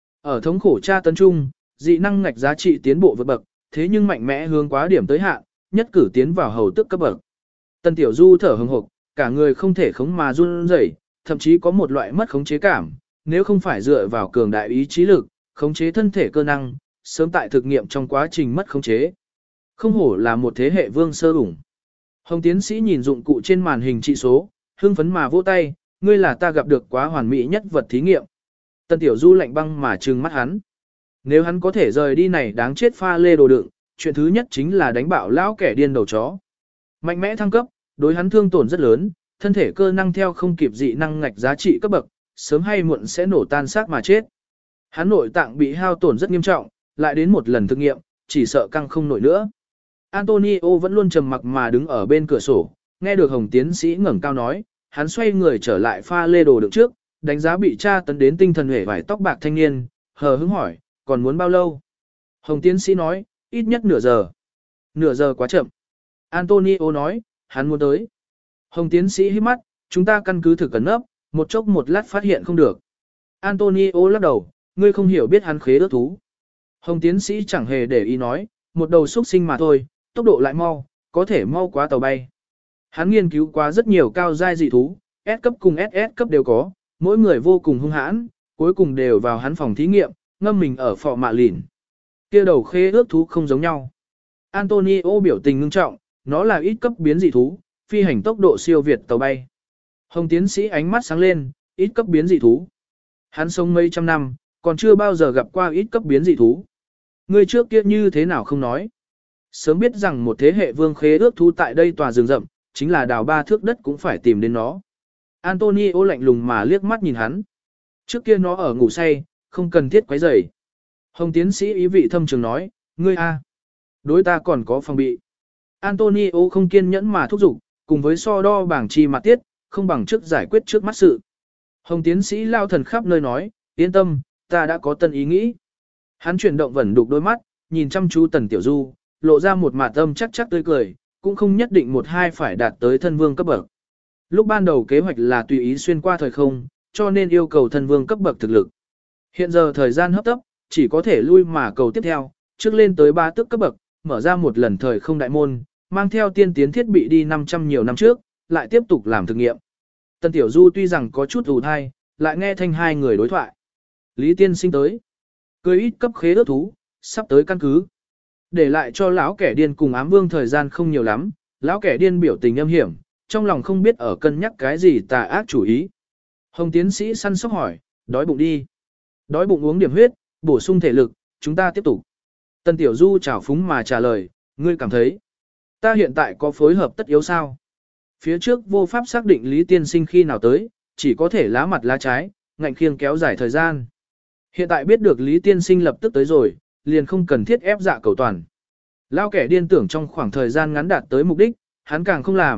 Ở thống khổ tra tấn trung, dị năng ngạch giá trị tiến bộ vượt bậc, thế nhưng mạnh mẽ hướng quá điểm tới hạn, nhất cử tiến vào hầu tức cấp bậc. Tần Tiểu Du thở hừng hực, cả người không thể khống mà run rẩy, thậm chí có một loại mất khống chế cảm, nếu không phải dựa vào cường đại ý chí lực, khống chế thân thể cơ năng, sớm tại thực nghiệm trong quá trình mất khống chế. Không hổ là một thế hệ vương sơ ủng. Hồng tiến sĩ nhìn dụng cụ trên màn hình trị số, hưng phấn mà vỗ tay, ngươi là ta gặp được quá hoàn mỹ nhất vật thí nghiệm. Tần Tiểu Du lạnh băng mà trừng mắt hắn. Nếu hắn có thể rời đi này đáng chết pha lê đồ đựng, chuyện thứ nhất chính là đánh bạo lão kẻ điên đầu chó. Mạnh mẽ thăng cấp, đối hắn thương tổn rất lớn, thân thể cơ năng theo không kịp dị năng ngạch giá trị cấp bậc, sớm hay muộn sẽ nổ tan xác mà chết. Hắn nội tạng bị hao tổn rất nghiêm trọng, lại đến một lần thực nghiệm, chỉ sợ căng không nổi nữa. Antonio vẫn luôn trầm mặc mà đứng ở bên cửa sổ, nghe được Hồng tiến sĩ ngẩng cao nói, hắn xoay người trở lại pha lê đồ đựng trước, đánh giá bị tra tấn đến tinh thần hể vải tóc bạc thanh niên, hờ hững hỏi, còn muốn bao lâu? Hồng tiến sĩ nói, ít nhất nửa giờ. Nửa giờ quá chậm. Antonio nói, hắn muốn tới. Hồng tiến sĩ hít mắt, chúng ta căn cứ thử cẩn nấp, một chốc một lát phát hiện không được. Antonio lắc đầu, ngươi không hiểu biết hắn khế ước thú. Hồng tiến sĩ chẳng hề để ý nói, một đầu xuất sinh mà thôi, tốc độ lại mau, có thể mau quá tàu bay. Hắn nghiên cứu quá rất nhiều cao giai dị thú, S cấp cùng SS cấp đều có, mỗi người vô cùng hung hãn, cuối cùng đều vào hắn phòng thí nghiệm, ngâm mình ở phò mạ lìn. Kia đầu khế ước thú không giống nhau. Antonio biểu tình ngưng trọng, nó là ít cấp biến dị thú, phi hành tốc độ siêu việt tàu bay. Hồng tiến sĩ ánh mắt sáng lên, ít cấp biến dị thú. Hắn sống mấy trăm năm, còn chưa bao giờ gặp qua ít cấp biến dị thú. Người trước kia như thế nào không nói. Sớm biết rằng một thế hệ vương khế ước thú tại đây tòa rừng rậm, chính là đào 3 thước đất cũng phải tìm đến nó. Antonio lạnh lùng mà liếc mắt nhìn hắn. Trước kia nó ở ngủ say, không cần thiết quấy rầy. Hồng tiến sĩ ý vị thâm trường nói, ngươi a, đối ta còn có phòng bị. Antonio không kiên nhẫn mà thúc giục, cùng với so đo bảng chi mặt tiết, không bằng trước giải quyết trước mắt sự. Hồng tiến sĩ lao thần khắp nơi nói, yên tâm, ta đã có tân ý nghĩ. Hắn chuyển động vẩn đục đôi mắt, nhìn chăm chú Tần Tiểu Du, lộ ra một mạt âm chắc chắc tươi cười, cũng không nhất định một hai phải đạt tới thân vương cấp bậc. Lúc ban đầu kế hoạch là tùy ý xuyên qua thời không, cho nên yêu cầu thân vương cấp bậc thực lực. Hiện giờ thời gian hấp tấp, chỉ có thể lui mà cầu tiếp theo, trước lên tới 3 tước cấp bậc, mở ra một lần thời không đại môn, mang theo tiên tiến thiết bị đi 500 nhiều năm trước, lại tiếp tục làm thực nghiệm. Tần Tiểu Du tuy rằng có chút ù thai, lại nghe thanh hai người đối thoại. Lý tiên sinh tới. Cười ít cấp khế ước thú, sắp tới căn cứ. Để lại cho lão kẻ điên cùng ám vương thời gian không nhiều lắm, lão kẻ điên biểu tình âm hiểm, trong lòng không biết ở cân nhắc cái gì tà ác chủ ý. Hồng tiến sĩ săn sóc hỏi, đói bụng đi. Đói bụng uống điểm huyết, bổ sung thể lực, chúng ta tiếp tục. Tần Tiểu Du chảo phúng mà trả lời, ngươi cảm thấy, ta hiện tại có phối hợp tất yếu sao? Phía trước vô pháp xác định Lý tiên sinh khi nào tới, chỉ có thể lá mặt lá trái, ngạnh khiêng kéo dài thời gian. Hiện tại biết được Lý tiên sinh lập tức tới rồi, liền không cần thiết ép dạ cầu toàn. Lao kẻ điên tưởng trong khoảng thời gian ngắn đạt tới mục đích, hắn càng không làm,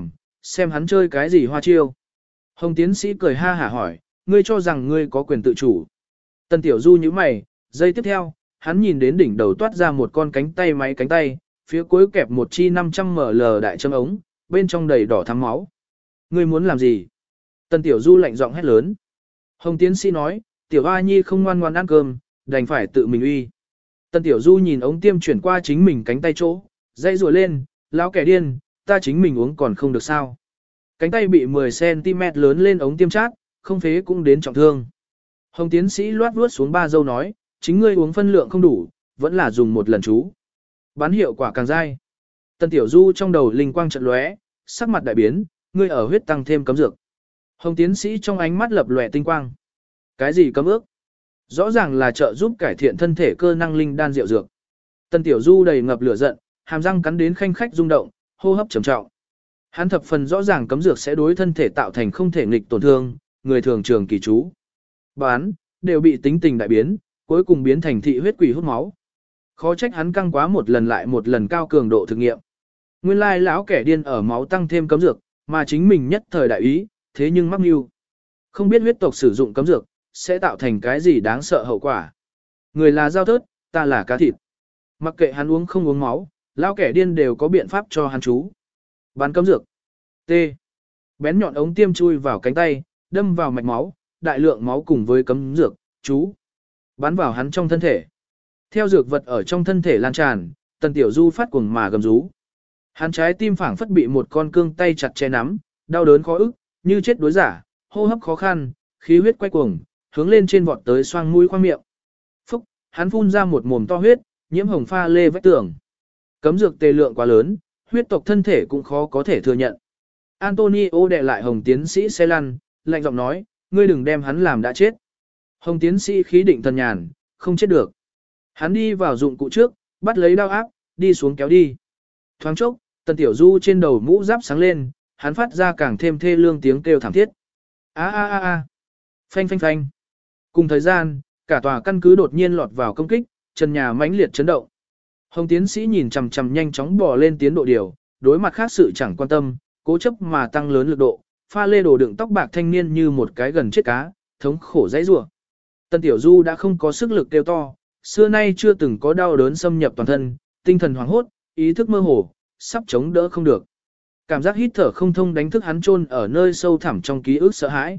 xem hắn chơi cái gì hoa chiêu. Hồng tiến sĩ cười ha hả hỏi, ngươi cho rằng ngươi có quyền tự chủ. Tần Tiểu Du nhíu mày, giây tiếp theo, hắn nhìn đến đỉnh đầu toát ra một con cánh tay máy cánh tay, phía cuối kẹp một chi 500ml đại châm ống, bên trong đầy đỏ thắm máu. Ngươi muốn làm gì? Tần Tiểu Du lạnh giọng hét lớn. Hồng tiến sĩ nói, Tiểu A Nhi không ngoan ngoan ăn cơm, đành phải tự mình uy. Tần Tiểu Du nhìn ống tiêm chuyển qua chính mình cánh tay chỗ, dây rùa lên, lão kẻ điên, ta chính mình uống còn không được sao. Cánh tay bị 10cm lớn lên ống tiêm chát, không phế cũng đến trọng thương. Hồng tiến sĩ loát vuốt xuống ba dâu nói, chính ngươi uống phân lượng không đủ, vẫn là dùng một lần chú. Bán hiệu quả càng dai. Tần Tiểu Du trong đầu linh quang trận lóe, sắc mặt đại biến, ngươi ở huyết tăng thêm cấm dược. Hồng tiến sĩ trong ánh mắt lập lòe tinh quang. Cái gì cấm ước? Rõ ràng là trợ giúp cải thiện thân thể cơ năng linh đan rượu dược. Tần Tiểu Du đầy ngập lửa giận, hàm răng cắn đến khanh khách rung động, hô hấp trầm trọng. Hắn thập phần rõ ràng cấm dược sẽ đối thân thể tạo thành không thể nghịch tổn thương, người thường trường kỳ chú. Bán, đều bị tính tình đại biến, cuối cùng biến thành thị huyết quỷ hút máu. Khó trách hắn căng quá một lần lại một lần cao cường độ thực nghiệm. Nguyên lai lão kẻ điên ở máu tăng thêm cấm dược, mà chính mình nhất thời đại ý, thế nhưng mắc mưu. Không biết huyết tộc sử dụng cấm dược, sẽ tạo thành cái gì đáng sợ hậu quả. Người là dao thớt, ta là cá thịt. Mặc kệ hắn uống không uống máu, lão kẻ điên đều có biện pháp cho hắn chú. Bán cấm dược. T. Bén nhọn ống tiêm chui vào cánh tay, đâm vào mạch máu, đại lượng máu cùng với cấm dược, chú. Bắn vào hắn trong thân thể. Theo dược vật ở trong thân thể lan tràn, Tần Tiểu Du phát cuồng mà gầm rú. Hắn trái tim phảng phất bị một con cương tay chặt che nắm, đau đớn khó ức, như chết đối giả, hô hấp khó khăn, khí huyết quay cuồng, hướng lên trên vọt tới xoang mũi khoang miệng. Phúc, hắn phun ra một mồm to huyết, nhiễm hồng pha lê vách tường. Cấm dược tê lượng quá lớn, huyết tộc thân thể cũng khó có thể thừa nhận. Antonio đè lại Hồng tiến sĩ xe lăn, lạnh giọng nói, ngươi đừng đem hắn làm đã chết. Hồng tiến sĩ khí định thần nhàn, không chết được. Hắn đi vào dụng cụ trước, bắt lấy đao áp, đi xuống kéo đi. Thoáng chốc, Tần Tiểu Du trên đầu mũ giáp sáng lên, hắn phát ra càng thêm thê lương tiếng kêu thảm thiết. A a a a. Phanh phanh phanh. Cùng thời gian, cả tòa căn cứ đột nhiên lọt vào công kích, trần nhà mãnh liệt chấn động. Hồng tiến sĩ nhìn chằm chằm nhanh chóng bò lên tiến độ điều, đối mặt khác sự chẳng quan tâm, cố chấp mà tăng lớn lực độ, pha lê đồ đựng tóc bạc thanh niên như một cái gần chết cá, thống khổ dãy rủa. Tần Tiểu Du đã không có sức lực kêu to, xưa nay chưa từng có đau đớn xâm nhập toàn thân, tinh thần hoảng hốt, ý thức mơ hồ, sắp chống đỡ không được. Cảm giác hít thở không thông đánh thức hắn chôn ở nơi sâu thẳm trong ký ức sợ hãi.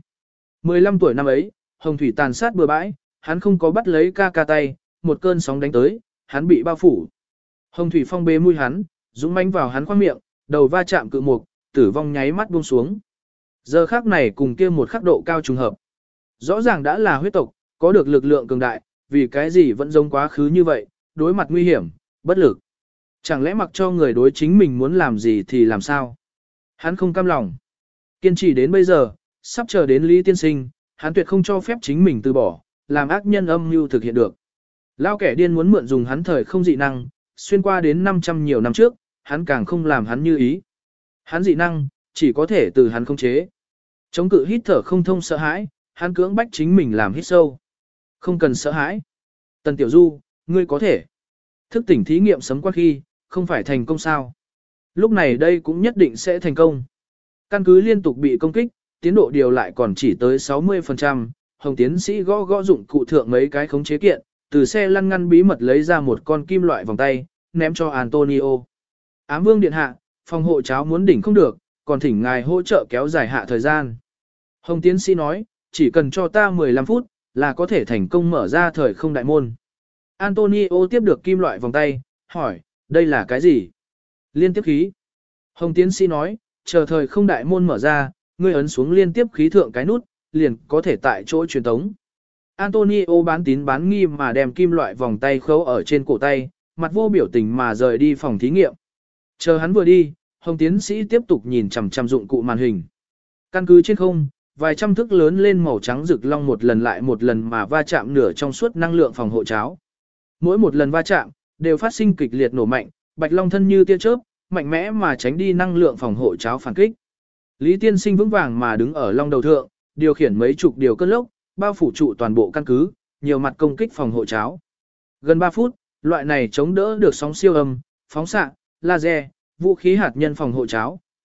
15 tuổi năm ấy, Hồng Thủy tàn sát bừa bãi, hắn không có bắt lấy ca ca tay, một cơn sóng đánh tới, hắn bị bao phủ. Hồng Thủy phong bế mũi hắn, dũng mãnh vào hắn khoang miệng, đầu va chạm cự mục, tử vong nháy mắt buông xuống. Giờ khắc này cùng kia một khắc độ cao trùng hợp. Rõ ràng đã là huyết tộc, có được lực lượng cường đại, vì cái gì vẫn giống quá khứ như vậy, đối mặt nguy hiểm, bất lực. Chẳng lẽ mặc cho người đối chính mình muốn làm gì thì làm sao? Hắn không cam lòng. Kiên trì đến bây giờ, sắp chờ đến Lý Tiên Sinh, hắn tuyệt không cho phép chính mình từ bỏ, làm ác nhân âm mưu thực hiện được. Lao kẻ điên muốn mượn dùng hắn thời không dị năng, xuyên qua đến 500 nhiều năm trước, hắn càng không làm hắn như ý. Hắn dị năng, chỉ có thể từ hắn khống chế. Chống cự hít thở không thông sợ hãi, hắn cưỡng bách chính mình làm hít sâu. Không cần sợ hãi. Tần Tiểu Du, ngươi có thể. Thức tỉnh thí nghiệm sấm quan khi, không phải thành công sao. Lúc này đây cũng nhất định sẽ thành công. Căn cứ liên tục bị công kích, tiến độ điều lại còn chỉ tới 60%. Hồng tiến sĩ gõ gõ dụng cụ thượng mấy cái khống chế kiện, từ xe lăn ngăn bí mật lấy ra một con kim loại vòng tay, ném cho Antonio. Ám vương điện hạ, phòng hộ cháo muốn đỉnh không được, còn thỉnh ngài hỗ trợ kéo dài hạ thời gian. Hồng tiến sĩ nói, chỉ cần cho ta 15 phút, là có thể thành công mở ra thời không đại môn. Antonio tiếp được kim loại vòng tay, hỏi, đây là cái gì? Liên tiếp khí. Hồng tiến sĩ nói, chờ thời không đại môn mở ra, ngươi ấn xuống liên tiếp khí thượng cái nút, liền có thể tại chỗ truyền tống. Antonio bán tín bán nghi mà đem kim loại vòng tay khấu ở trên cổ tay, mặt vô biểu tình mà rời đi phòng thí nghiệm. Chờ hắn vừa đi, Hồng tiến sĩ tiếp tục nhìn chằm chằm dụng cụ màn hình. Căn cứ trên không, vài trăm thước lớn lên màu trắng rực long một lần lại một lần mà va chạm nửa trong suốt năng lượng phòng hộ cháo. Mỗi một lần va chạm, đều phát sinh kịch liệt nổ mạnh, bạch long thân như tia chớp, mạnh mẽ mà tránh đi năng lượng phòng hộ cháo phản kích. Lý Tiên Sinh vững vàng mà đứng ở long đầu thượng, điều khiển mấy chục điều cơn lốc, bao phủ trụ toàn bộ căn cứ, nhiều mặt công kích phòng hộ cháo. Gần 3 phút, loại này chống đỡ được sóng siêu âm, phóng xạ, laser, vũ khí hạt nhân phòng hộ cháo,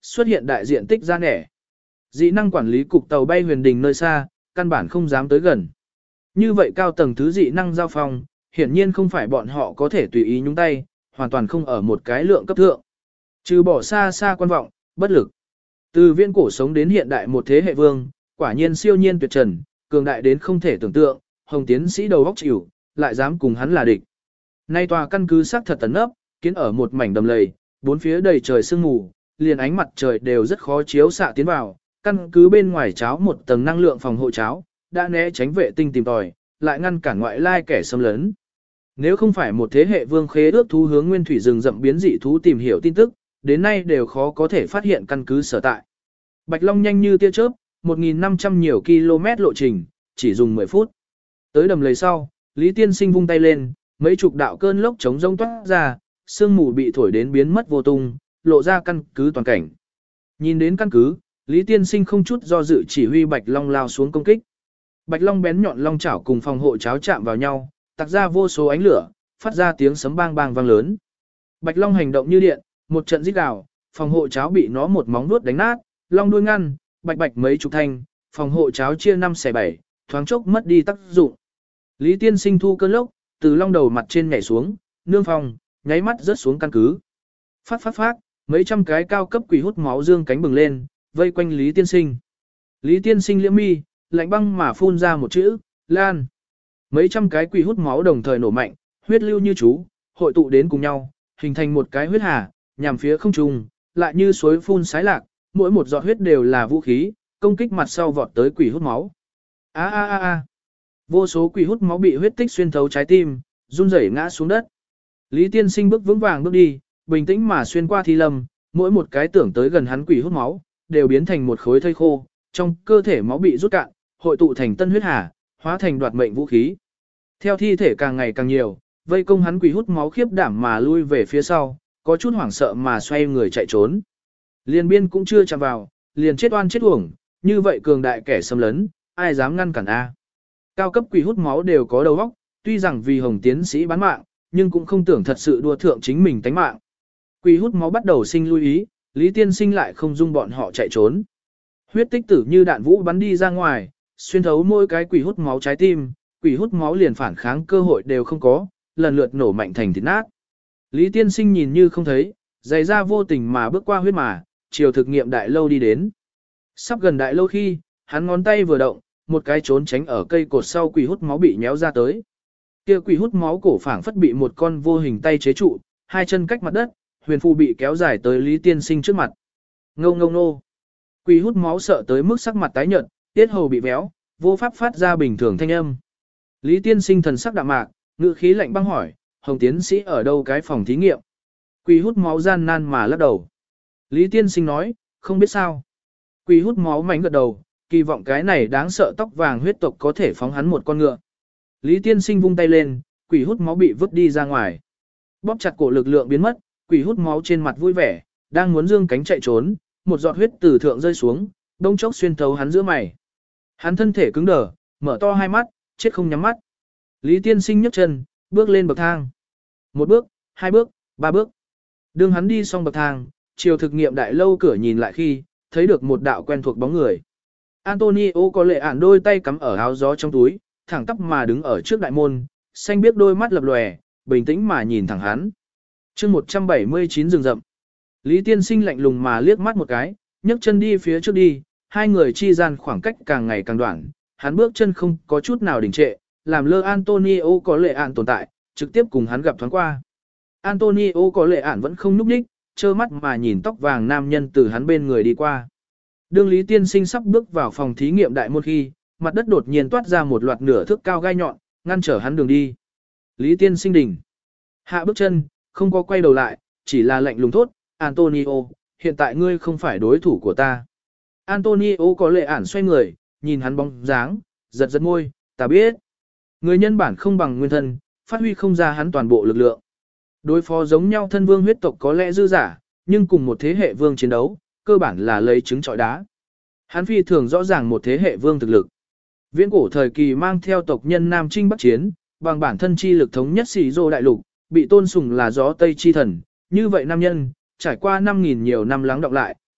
xuất hiện đại diện tích ra nẻ. Dị năng quản lý cục tàu bay Huyền Đình nơi xa, căn bản không dám tới gần. Như vậy cao tầng thứ dị năng giao phong, hiển nhiên không phải bọn họ có thể tùy ý nhúng tay, hoàn toàn không ở một cái lượng cấp thượng. Trừ bỏ xa xa quan vọng, bất lực. Từ viễn cổ sống đến hiện đại một thế hệ vương, quả nhiên siêu nhiên tuyệt trần, cường đại đến không thể tưởng tượng, Hồng tiến sĩ đầu góc chịu, lại dám cùng hắn là địch. Nay tòa căn cứ xác thật tấn ấp, kiến ở một mảnh đầm lầy, bốn phía đầy trời sương mù, liền ánh mặt trời đều rất khó chiếu xạ tiến vào, căn cứ bên ngoài cháo một tầng năng lượng phòng hộ cháo, đã né tránh vệ tinh tìm tòi, lại ngăn cản ngoại lai kẻ xâm lấn. Nếu không phải một thế hệ vương khế ước thú hướng nguyên thủy rừng rậm biến dị thú tìm hiểu tin tức, đến nay đều khó có thể phát hiện căn cứ sở tại. Bạch Long nhanh như tia chớp, 1.500 nhiều km lộ trình, chỉ dùng 10 phút. Tới đầm lầy sau, Lý Tiên Sinh vung tay lên, mấy chục đạo cơn lốc chống rông toát ra, sương mù bị thổi đến biến mất vô tung, lộ ra căn cứ toàn cảnh. Nhìn đến căn cứ, Lý Tiên Sinh không chút do dự chỉ huy Bạch Long lao xuống công kích. Bạch Long bén nhọn long chảo cùng phòng hộ cháo chạm vào nhau, tạc ra vô số ánh lửa, phát ra tiếng sấm bang bang vang lớn. Bạch Long hành động như điện, một trận rít gào, phòng hộ cháo bị nó một móng vuốt đánh nát, long đuôi ngăn, bạch bạch mấy chục thanh, phòng hộ cháo chia 5 xẻ 7, thoáng chốc mất đi tác dụng. Lý Tiên Sinh thu cơn lốc, từ long đầu mặt trên nhảy xuống, nương phòng, nháy mắt rớt xuống căn cứ. Phát, mấy trăm cái cao cấp quỷ hút máu dương cánh bừng lên, vây quanh Lý Tiên Sinh. Lý Tiên Sinh liễm mi, lạnh băng mà phun ra một chữ, lan. Mấy trăm cái quỷ hút máu đồng thời nổ mạnh, huyết lưu như chú, hội tụ đến cùng nhau, hình thành một cái huyết hà, nhằm phía không trung, lại như suối phun sái lạc, mỗi một giọt huyết đều là vũ khí, công kích mặt sau vọt tới quỷ hút máu. A. Vô số quỷ hút máu bị huyết tích xuyên thấu trái tim, run rẩy ngã xuống đất. Lý Tiên Sinh bước vững vàng bước đi, bình tĩnh mà xuyên qua thi lâm, mỗi một cái tưởng tới gần hắn quỷ hút máu, đều biến thành một khối thây khô, trong cơ thể máu bị rút cạn, hội tụ thành tân huyết hà, hóa thành đoạt mệnh vũ khí. Theo thi thể càng ngày càng nhiều, vây công hắn quỷ hút máu khiếp đảm mà lui về phía sau, có chút hoảng sợ mà xoay người chạy trốn. Liên biên cũng chưa chạm vào, liền chết oan chết uổng, như vậy cường đại kẻ xâm lấn, ai dám ngăn cản a? Cao cấp quỷ hút máu đều có đầu óc, tuy rằng vì Hồng tiến sĩ bán mạng, nhưng cũng không tưởng thật sự đua thượng chính mình tánh mạng. Quỷ hút máu bắt đầu sinh lưu ý, Lý Tiên Sinh lại không dung bọn họ chạy trốn. Huyết tích tử như đạn vũ bắn đi ra ngoài, xuyên thấu mỗi cái quỷ hút máu trái tim, quỷ hút máu liền phản kháng cơ hội đều không có, lần lượt nổ mạnh thành thịt nát. Lý Tiên Sinh nhìn như không thấy, giày ra vô tình mà bước qua huyết mà, chiều thực nghiệm đại lâu đi đến. Sắp gần đại lâu khi, hắn ngón tay vừa động, một cái trốn tránh ở cây cột sau quỷ hút máu bị nhéo ra tới. Kia quỷ hút máu cổ phảng phất bị một con vô hình tay chế trụ, hai chân cách mặt đất, huyền phù bị kéo dài tới Lý Tiên Sinh trước mặt. Ngô ngô nô. Quỷ hút máu sợ tới mức sắc mặt tái nhợt, tiết hầu bị véo, vô pháp phát ra bình thường thanh âm. Lý Tiên Sinh thần sắc đạm mạc, ngữ khí lạnh băng hỏi, Hồng tiến sĩ ở đâu cái phòng thí nghiệm? Quỷ hút máu gian nan mà lắc đầu. Lý Tiên Sinh nói, không biết sao. Quỷ hút máu mảnh gật đầu, kỳ vọng cái này đáng sợ tóc vàng huyết tộc có thể phóng hắn một con ngựa. Lý Tiên Sinh vung tay lên, quỷ hút máu bị vứt đi ra ngoài. Bóp chặt cổ lực lượng biến mất, quỷ hút máu trên mặt vui vẻ, đang muốn dương cánh chạy trốn, một giọt huyết từ thượng rơi xuống, đông chốc xuyên thấu hắn giữa mày. Hắn thân thể cứng đờ, mở to hai mắt, chết không nhắm mắt. Lý Tiên Sinh nhấc chân, bước lên bậc thang. Một bước, hai bước, ba bước. Đương hắn đi xong bậc thang, chiều thực nghiệm đại lâu cửa nhìn lại khi, thấy được một đạo quen thuộc bóng người. Antonio có lệ ản đôi tay cắm ở áo gió trong túi, thẳng tắp mà đứng ở trước đại môn, xanh biếc đôi mắt lập lòe, bình tĩnh mà nhìn thẳng hắn. Chương 179 rừng rậm. Lý Tiên Sinh lạnh lùng mà liếc mắt một cái, nhấc chân đi phía trước đi, hai người chi gian khoảng cách càng ngày càng đoạn, hắn bước chân không có chút nào đình trệ, làm lơ Antonio có lệ ản tồn tại, trực tiếp cùng hắn gặp thoáng qua. Antonio có lệ ản vẫn không núp đích, trơ mắt mà nhìn tóc vàng nam nhân từ hắn bên người đi qua. Đương Lý Tiên Sinh sắp bước vào phòng thí nghiệm đại môn khi, mặt đất đột nhiên toát ra một loạt nửa thước cao gai nhọn, ngăn trở hắn đường đi. Lý Tiên Sinh đỉnh. Hạ bước chân, không có quay đầu lại, chỉ là lạnh lùng thốt, Antonio, hiện tại ngươi không phải đối thủ của ta. Antonio có lệ ản xoay người, nhìn hắn bóng dáng, giật giật môi, ta biết. Người nhân bản không bằng nguyên thân, phát huy không ra hắn toàn bộ lực lượng. Đối phó giống nhau thân vương huyết tộc có lẽ dư giả, nhưng cùng một thế hệ vương chiến đấu, cơ bản là lấy trứng trọi đá. Hắn phi thường rõ ràng một thế hệ vương thực lực. Viễn cổ thời kỳ mang theo tộc nhân Nam Trinh Bắc Chiến, bằng bản thân chi lực thống nhất Sĩ Dô đại lục, bị tôn sùng là gió Tây chi thần, như vậy nam nhân, trải qua 5.000 nhiều năm lắng đọng lại,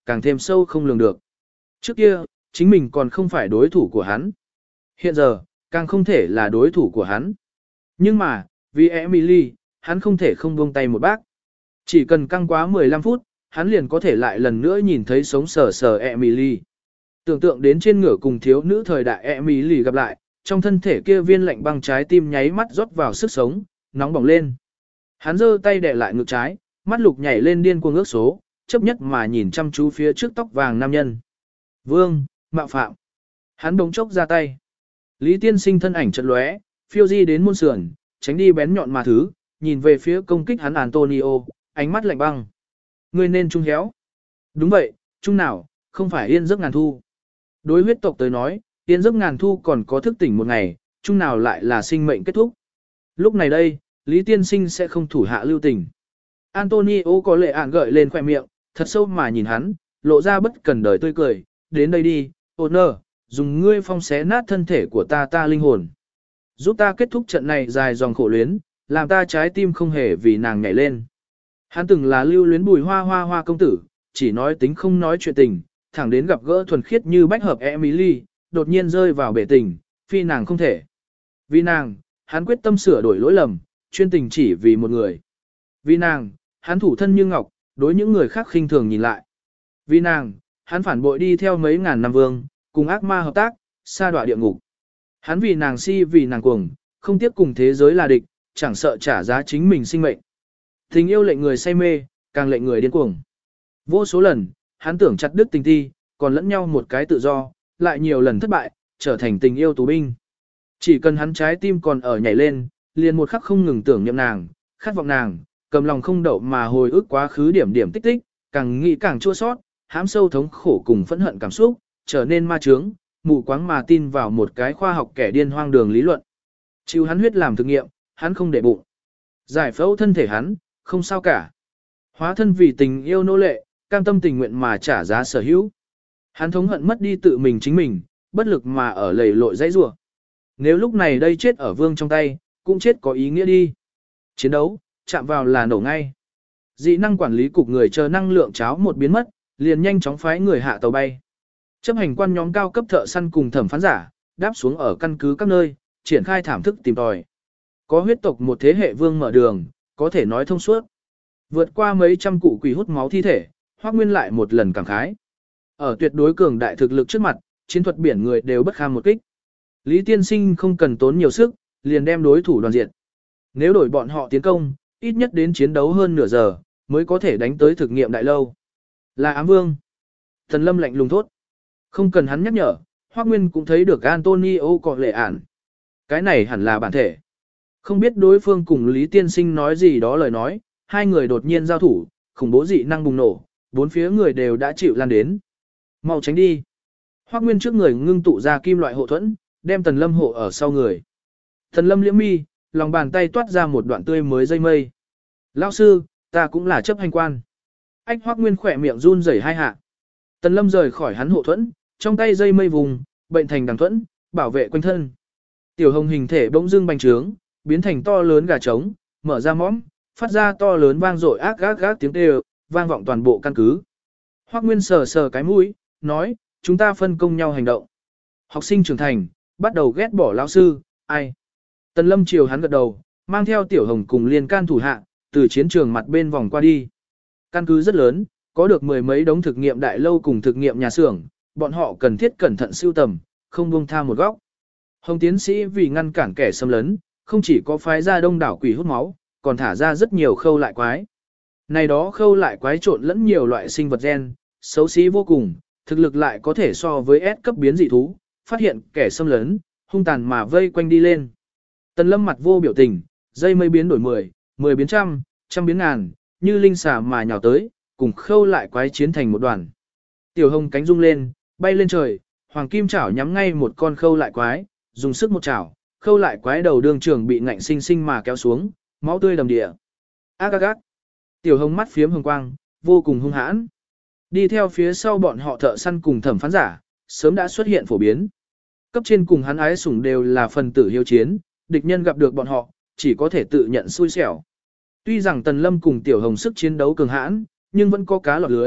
càng thêm sâu không lường được. Trước kia, chính mình còn không phải đối thủ của hắn. Hiện giờ, càng không thể là đối thủ của hắn. Nhưng mà, vì Emily, hắn không thể không buông tay một bác. Chỉ cần căng quá 15 phút, hắn liền có thể lại lần nữa nhìn thấy sống sờ sờ Emily. Tưởng tượng đến trên ngựa cùng thiếu nữ thời đại Emily gặp lại, trong thân thể kia viên lạnh băng trái tim nháy mắt rót vào sức sống, nóng bỏng lên. Hắn giơ tay đè lại ngực trái, mắt lục nhảy lên điên cuồng ước số, chấp nhất mà nhìn chăm chú phía trước tóc vàng nam nhân. Vương, mạo phạm. Hắn bỗng chốc ra tay. Lý Tiên Sinh thân ảnh chợt lóe, phiêu di đến môn sườn, tránh đi bén nhọn mà thứ, nhìn về phía công kích hắn Antonio, ánh mắt lạnh băng. Ngươi nên trung héo. Đúng vậy, trung nào, không phải yên giấc ngàn thu. Đối huyết tộc tới nói, yên giấc ngàn thu còn có thức tỉnh một ngày, trung nào lại là sinh mệnh kết thúc. Lúc này đây, Lý Tiên Sinh sẽ không thủ hạ lưu tình. Antonio có lệ ạn gợi lên khỏe miệng, thật sâu mà nhìn hắn, lộ ra bất cần đời tươi cười, đến đây đi, Honor, dùng ngươi phong xé nát thân thể của ta linh hồn. Giúp ta kết thúc trận này dài dòng khổ luyến, làm ta trái tim không hề vì nàng nhảy lên. Hắn từng là lưu luyến bùi hoa công tử, chỉ nói tính không nói chuyện tình, thẳng đến gặp gỡ thuần khiết như bách hợp Emily, đột nhiên rơi vào bể tình, phi nàng không thể. Vì nàng, hắn quyết tâm sửa đổi lỗi lầm, chuyên tình chỉ vì một người. Vì nàng, hắn thủ thân như ngọc, đối những người khác khinh thường nhìn lại. Vì nàng, hắn phản bội đi theo mấy ngàn năm vương, cùng ác ma hợp tác, sa đọa địa ngục. Hắn vì nàng si vì nàng cuồng, không tiếp cùng thế giới là địch, chẳng sợ trả giá chính mình sinh mệnh. Tình yêu lệnh người say mê, càng lệnh người điên cuồng. Vô số lần, hắn tưởng chặt đứt tình thi, còn lẫn nhau một cái tự do, lại nhiều lần thất bại, trở thành tình yêu tù binh. Chỉ cần hắn trái tim còn ở nhảy lên, liền một khắc không ngừng tưởng nhậm nàng, khát vọng nàng, cầm lòng không đậu mà hồi ức quá khứ điểm điểm tích tích, càng nghĩ càng chua sót, hãm sâu thống khổ cùng phẫn hận cảm xúc, trở nên ma chướng, mù quáng mà tin vào một cái khoa học kẻ điên hoang đường lý luận. Chịu hắn huyết làm thực nghiệm, hắn không để bụng. Giải phẫu thân thể hắn, không sao cả. Hóa thân vì tình yêu nô lệ, cam tâm tình nguyện mà trả giá sở hữu. Hắn thống hận mất đi tự mình chính mình, bất lực mà ở lầy lội dãy rủa. Nếu lúc này đây chết ở vương trong tay, cũng chết có ý nghĩa đi. Chiến đấu, chạm vào là nổ ngay. Dị năng quản lý cục người chờ năng lượng cháo một biến mất, liền nhanh chóng phái người hạ tàu bay. Chấp hành quan nhóm cao cấp thợ săn cùng thẩm phán giả, đáp xuống ở căn cứ các nơi, triển khai thảm thức tìm tòi. Có huyết tộc một thế hệ vương mở đường, có thể nói thông suốt. Vượt qua mấy trăm cụ quỷ hút máu thi thể, Hoắc Nguyên lại một lần cảm khái. Ở tuyệt đối cường đại thực lực trước mặt, chiến thuật biển người đều bất kham một kích. Lý Tiên Sinh không cần tốn nhiều sức, liền đem đối thủ đoàn diện. Nếu đổi bọn họ tiến công, ít nhất đến chiến đấu hơn nửa giờ, mới có thể đánh tới thực nghiệm đại lâu. Là ám vương. Thần Lâm lạnh lùng thốt. Không cần hắn nhắc nhở, Hoắc Nguyên cũng thấy được Antonio có lệ ản. Cái này hẳn là bản thể. Không biết đối phương cùng Lý Tiên Sinh nói gì đó lời nói, hai người đột nhiên giao thủ, khủng bố dị năng bùng nổ, bốn phía người đều đã chịu lan đến. Mau tránh đi. Hoắc Nguyên trước người ngưng tụ ra kim loại hộ thuẫn, đem Tần Lâm hộ ở sau người. Tần Lâm liễm mi, lòng bàn tay toát ra một đoạn tươi mới dây mây. Lão sư, ta cũng là chấp hành quan. Anh Hoắc Nguyên khỏe miệng run rẩy hai hạ. Tần Lâm rời khỏi hắn hộ thuẫn, trong tay dây mây vùng, bệnh thành đằng thuẫn, bảo vệ quanh thân. Tiểu hồng hình thể bỗng dưng bành trướng, biến thành to lớn gà trống, mở ra mõm, phát ra to lớn vang dội ác gác gác tiếng kêu, vang vọng toàn bộ căn cứ. Hoắc Nguyên sờ sờ cái mũi, nói, chúng ta phân công nhau hành động. Học sinh trưởng thành, bắt đầu ghét bỏ lão sư, ai. Tần Lâm chiều hắn gật đầu, mang theo Tiểu Hồng cùng liên can thủ hạ, từ chiến trường mặt bên vòng qua đi. Căn cứ rất lớn, có được mười mấy đống thực nghiệm đại lâu cùng thực nghiệm nhà xưởng, bọn họ cần thiết cẩn thận sưu tầm, không buông tha một góc. Hồng tiến sĩ vì ngăn cản kẻ xâm lấn, không chỉ có phái ra đông đảo quỷ hút máu, còn thả ra rất nhiều khâu lại quái. Này đó khâu lại quái trộn lẫn nhiều loại sinh vật gen, xấu xí vô cùng, thực lực lại có thể so với S cấp biến dị thú, phát hiện kẻ xâm lấn, hung tàn mà vây quanh đi lên. Tần Lâm mặt vô biểu tình, dây mây biến đổi 10 biến trăm, trăm biến ngàn, như linh xà mà nhào tới, cùng khâu lại quái chiến thành một đoàn. Tiểu Hồng cánh rung lên, bay lên trời, hoàng kim chảo nhắm ngay một con khâu lại quái, dùng sức một chảo, khâu lại quái đầu đường trường bị ngạnh sinh sinh mà kéo xuống, máu tươi đầm địa. Ác ác ác. Tiểu Hồng mắt phiếm hồng quang, vô cùng hung hãn. Đi theo phía sau bọn họ thợ săn cùng thẩm phán giả, sớm đã xuất hiện phổ biến. Cấp trên cùng hắn ái sủng đều là phần tử hiếu chiến, địch nhân gặp được bọn họ, chỉ có thể tự nhận xui xẻo. Tuy rằng Tần Lâm cùng Tiểu Hồng sức chiến đấu cường hãn, nhưng vẫn có cá lọt lưới,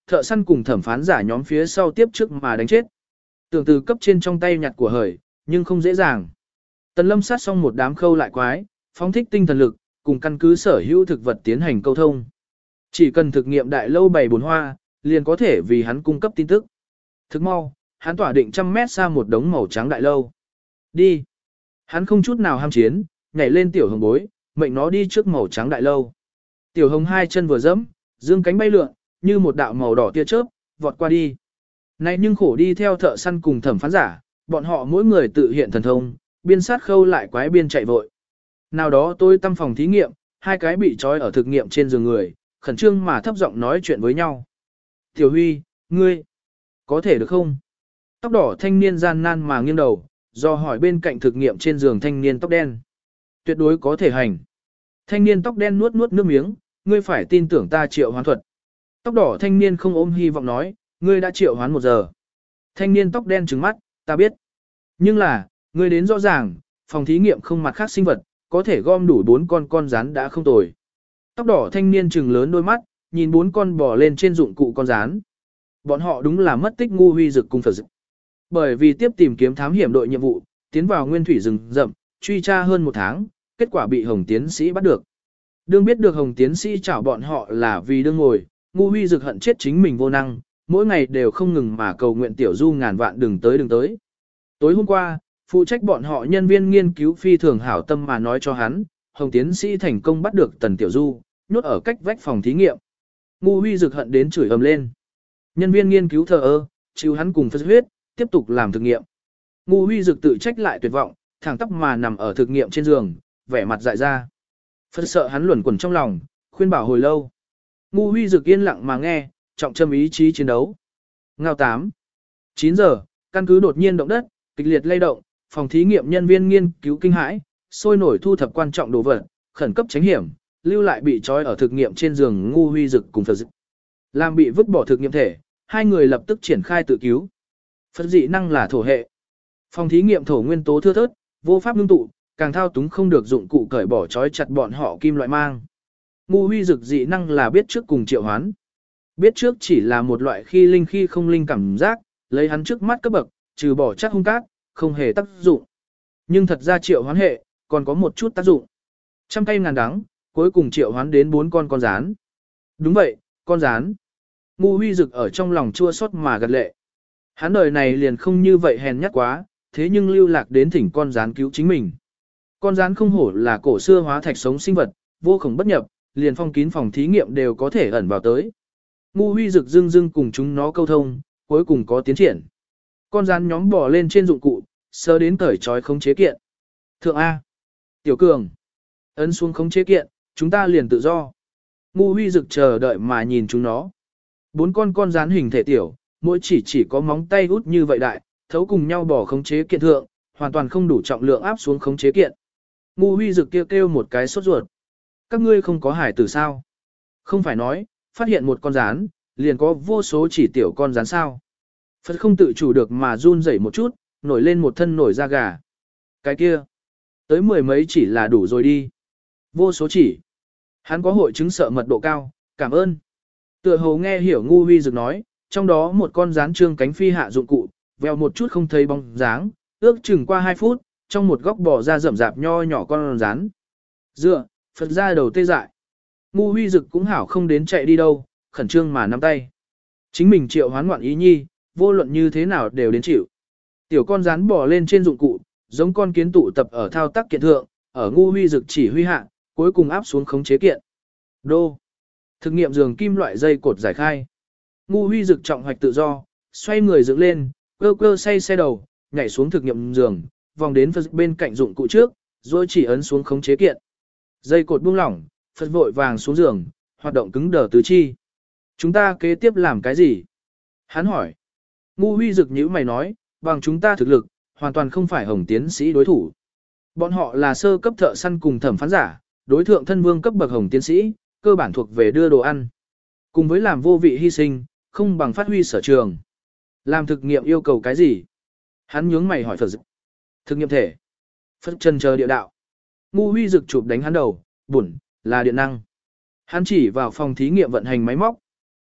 thợ săn cùng thẩm phán giả nhóm phía sau tiếp trước mà đánh chết. Tưởng từ cấp trên trong tay nhặt của hời, nhưng không dễ dàng. Tần Lâm sát xong một đám khâu lại quái, phóng thích tinh thần lực, cùng căn cứ sở hữu thực vật tiến hành câu thông. Chỉ cần thực nghiệm đại lâu bày bốn hoa, liền có thể vì hắn cung cấp tin tức. Thức mau, hắn tỏa định 100 mét xa một đống màu trắng đại lâu. Đi. Hắn không chút nào ham chiến, nhảy lên tiểu hồng bối, mệnh nó đi trước màu trắng đại lâu. Tiểu hồng hai chân vừa dẫm, dương cánh bay lượn, như một đạo màu đỏ tia chớp, vọt qua đi. Này nhưng khổ đi theo thợ săn cùng thẩm phán giả, bọn họ mỗi người tự hiện thần thông, biên sát khâu lại quái biên chạy vội. Nào đó tôi tâm phòng thí nghiệm, hai cái bị trói ở thực nghiệm trên giường người, khẩn trương mà thấp giọng nói chuyện với nhau. Tiểu Huy, ngươi, có thể được không? Tóc đỏ thanh niên gian nan mà nghiêng đầu, do hỏi bên cạnh thực nghiệm trên giường thanh niên tóc đen. Tuyệt đối có thể hành. Thanh niên tóc đen nuốt nuốt nước miếng, ngươi phải tin tưởng ta triệu hoán thuật. Tóc đỏ thanh niên không ôm hy vọng nói, ngươi đã triệu hoán 1 giờ. Thanh niên tóc đen trừng mắt, ta biết. Nhưng là, ngươi đến rõ ràng, phòng thí nghiệm không mặt khác sinh vật, có thể gom đủ 4 con rắn đã không tồi. Tóc đỏ thanh niên trừng lớn đôi mắt, nhìn 4 con bò lên trên dụng cụ con rắn. Bọn họ đúng là mất tích ngu huy dực cùng Phật dực. Bởi vì tiếp tìm kiếm thám hiểm đội nhiệm vụ, tiến vào nguyên thủy rừng rậm, truy tra hơn 1 tháng, kết quả bị Hồng tiến sĩ bắt được. Đương biết được Hồng tiến sĩ chảo bọn họ là vì đương ngồi, ngu huy dực hận chết chính mình vô năng, mỗi ngày đều không ngừng mà cầu nguyện Tiểu Du ngàn vạn đừng tới. Tối hôm qua, phụ trách bọn họ nhân viên nghiên cứu phi thường hảo tâm mà nói cho hắn, Hồng tiến sĩ thành công bắt được Tần Tiểu Du, nhốt ở cách vách phòng thí nghiệm. Ngu huy dực hận đến chửi ầm lên. Nhân viên nghiên cứu thờ ơ, chịu hắn cùng phật huyết, tiếp tục làm thực nghiệm. Ngu huy dực tự trách lại tuyệt vọng, thẳng tóc mà nằm ở thực nghiệm trên giường, vẻ mặt dại ra. Phật sợ hắn luẩn quẩn trong lòng, khuyên bảo hồi lâu. Ngu huy dực yên lặng mà nghe, trọng châm ý chí chiến đấu. Ngao 8. 9 giờ, căn cứ đột nhiên động đất, kịch liệt lay động, phòng thí nghiệm nhân viên nghiên cứu kinh hãi, sôi nổi thu thập quan trọng đồ vật, khẩn cấp tránh hiểm, lưu lại bị trói ở thực nghiệm trên giường ngu huy dực cùng Phật dực. Làm bị vứt bỏ thực nghiệm thể, hai người lập tức triển khai tự cứu. Phật dị năng là thổ hệ. Phòng thí nghiệm thổ nguyên tố thưa thớt, vô pháp ngưng tụ, càng thao túng không được dụng cụ cởi bỏ trói chặt bọn họ kim loại mang. Ngu huy dực dị năng là biết trước cùng triệu hoán. Biết trước chỉ là một loại khi linh khi không linh cảm giác, lấy hắn trước mắt cấp bậc, trừ bỏ chắc hung cát, không hề tác dụng. Nhưng thật ra triệu hoán hệ, còn có một chút tác dụng. Trăm cây ngàn đắng, cuối cùng triệu hoán đến 4 con rán. Đúng vậy, con rán. Ngu huy dực ở trong lòng chua xót mà gật lệ. Hắn đời này liền không như vậy hèn nhát quá, thế nhưng lưu lạc đến thỉnh con rán cứu chính mình. Con rán không hổ là cổ xưa hóa thạch sống sinh vật, vô khổng bất nhập, liền phong kín phòng thí nghiệm đều có thể ẩn vào tới. Ngu huy dực dưng cùng chúng nó câu thông, cuối cùng có tiến triển. Con rán nhóm bò lên trên dụng cụ, sơ đến cởi trói khống chế kiện. Thượng A. Tiểu Cường. Ấn xuống khống chế kiện, chúng ta liền tự do. Ngu huy dực chờ đợi mà nhìn chúng nó. 4 con rán hình thể tiểu, mỗi chỉ có móng tay út như vậy đại, thấu cùng nhau bỏ khống chế kiện thượng, hoàn toàn không đủ trọng lượng áp xuống khống chế kiện. Ngu huy dực kêu một cái sốt ruột. Các ngươi không có hải tử sao? Không phải nói, phát hiện một con rán, liền có vô số chỉ tiểu con rán sao. Phật không tự chủ được mà run rẩy một chút, nổi lên một thân nổi da gà. Cái kia, tới 10 mấy chỉ là đủ rồi đi. Vô số chỉ. Hắn có hội chứng sợ mật độ cao, cảm ơn. Tựa hồ nghe hiểu ngu huy dực nói, trong đó một con rán trương cánh phi hạ dụng cụ, vèo một chút không thấy bóng dáng, ước chừng qua 2 phút, trong một góc bò ra rậm rạp nho nhỏ con rán. Dựa, Phật ra đầu tê dại. Ngu huy dực cũng hảo không đến chạy đi đâu, khẩn trương mà nắm tay. Chính mình triệu hoán ngoạn ý nhi, vô luận như thế nào đều đến chịu. Tiểu con rán bò lên trên dụng cụ, giống con kiến tụ tập ở thao tác kiện thượng, ở ngu huy dực chỉ huy hạ, cuối cùng áp xuống khống chế kiện. Đô. Thực nghiệm giường kim loại dây cột giải khai. Ngu huy dực trọng hoạch tự do, xoay người dựng lên, cơ xe đầu, nhảy xuống thực nghiệm giường, vòng đến Phật bên cạnh dụng cụ trước, rồi chỉ ấn xuống khống chế kiện. Dây cột buông lỏng, Phật vội vàng xuống giường, hoạt động cứng đờ tứ chi. Chúng ta kế tiếp làm cái gì? Hắn hỏi. Ngu huy dực nhíu mày nói, bằng chúng ta thực lực, hoàn toàn không phải Hồng tiến sĩ đối thủ. Bọn họ là sơ cấp thợ săn cùng thẩm phán giả, đối thượng thân vương cấp bậc Hồng tiến sĩ, cơ bản thuộc về đưa đồ ăn. Cùng với làm vô vị hy sinh, không bằng phát huy sở trường. Làm thực nghiệm yêu cầu cái gì? Hắn nhướng mày hỏi Phật dực. Thực nghiệm thể. Phật chân chờ địa đạo. Ngu huy dực chụp đánh hắn đầu, bổn, là điện năng. Hắn chỉ vào phòng thí nghiệm vận hành máy móc.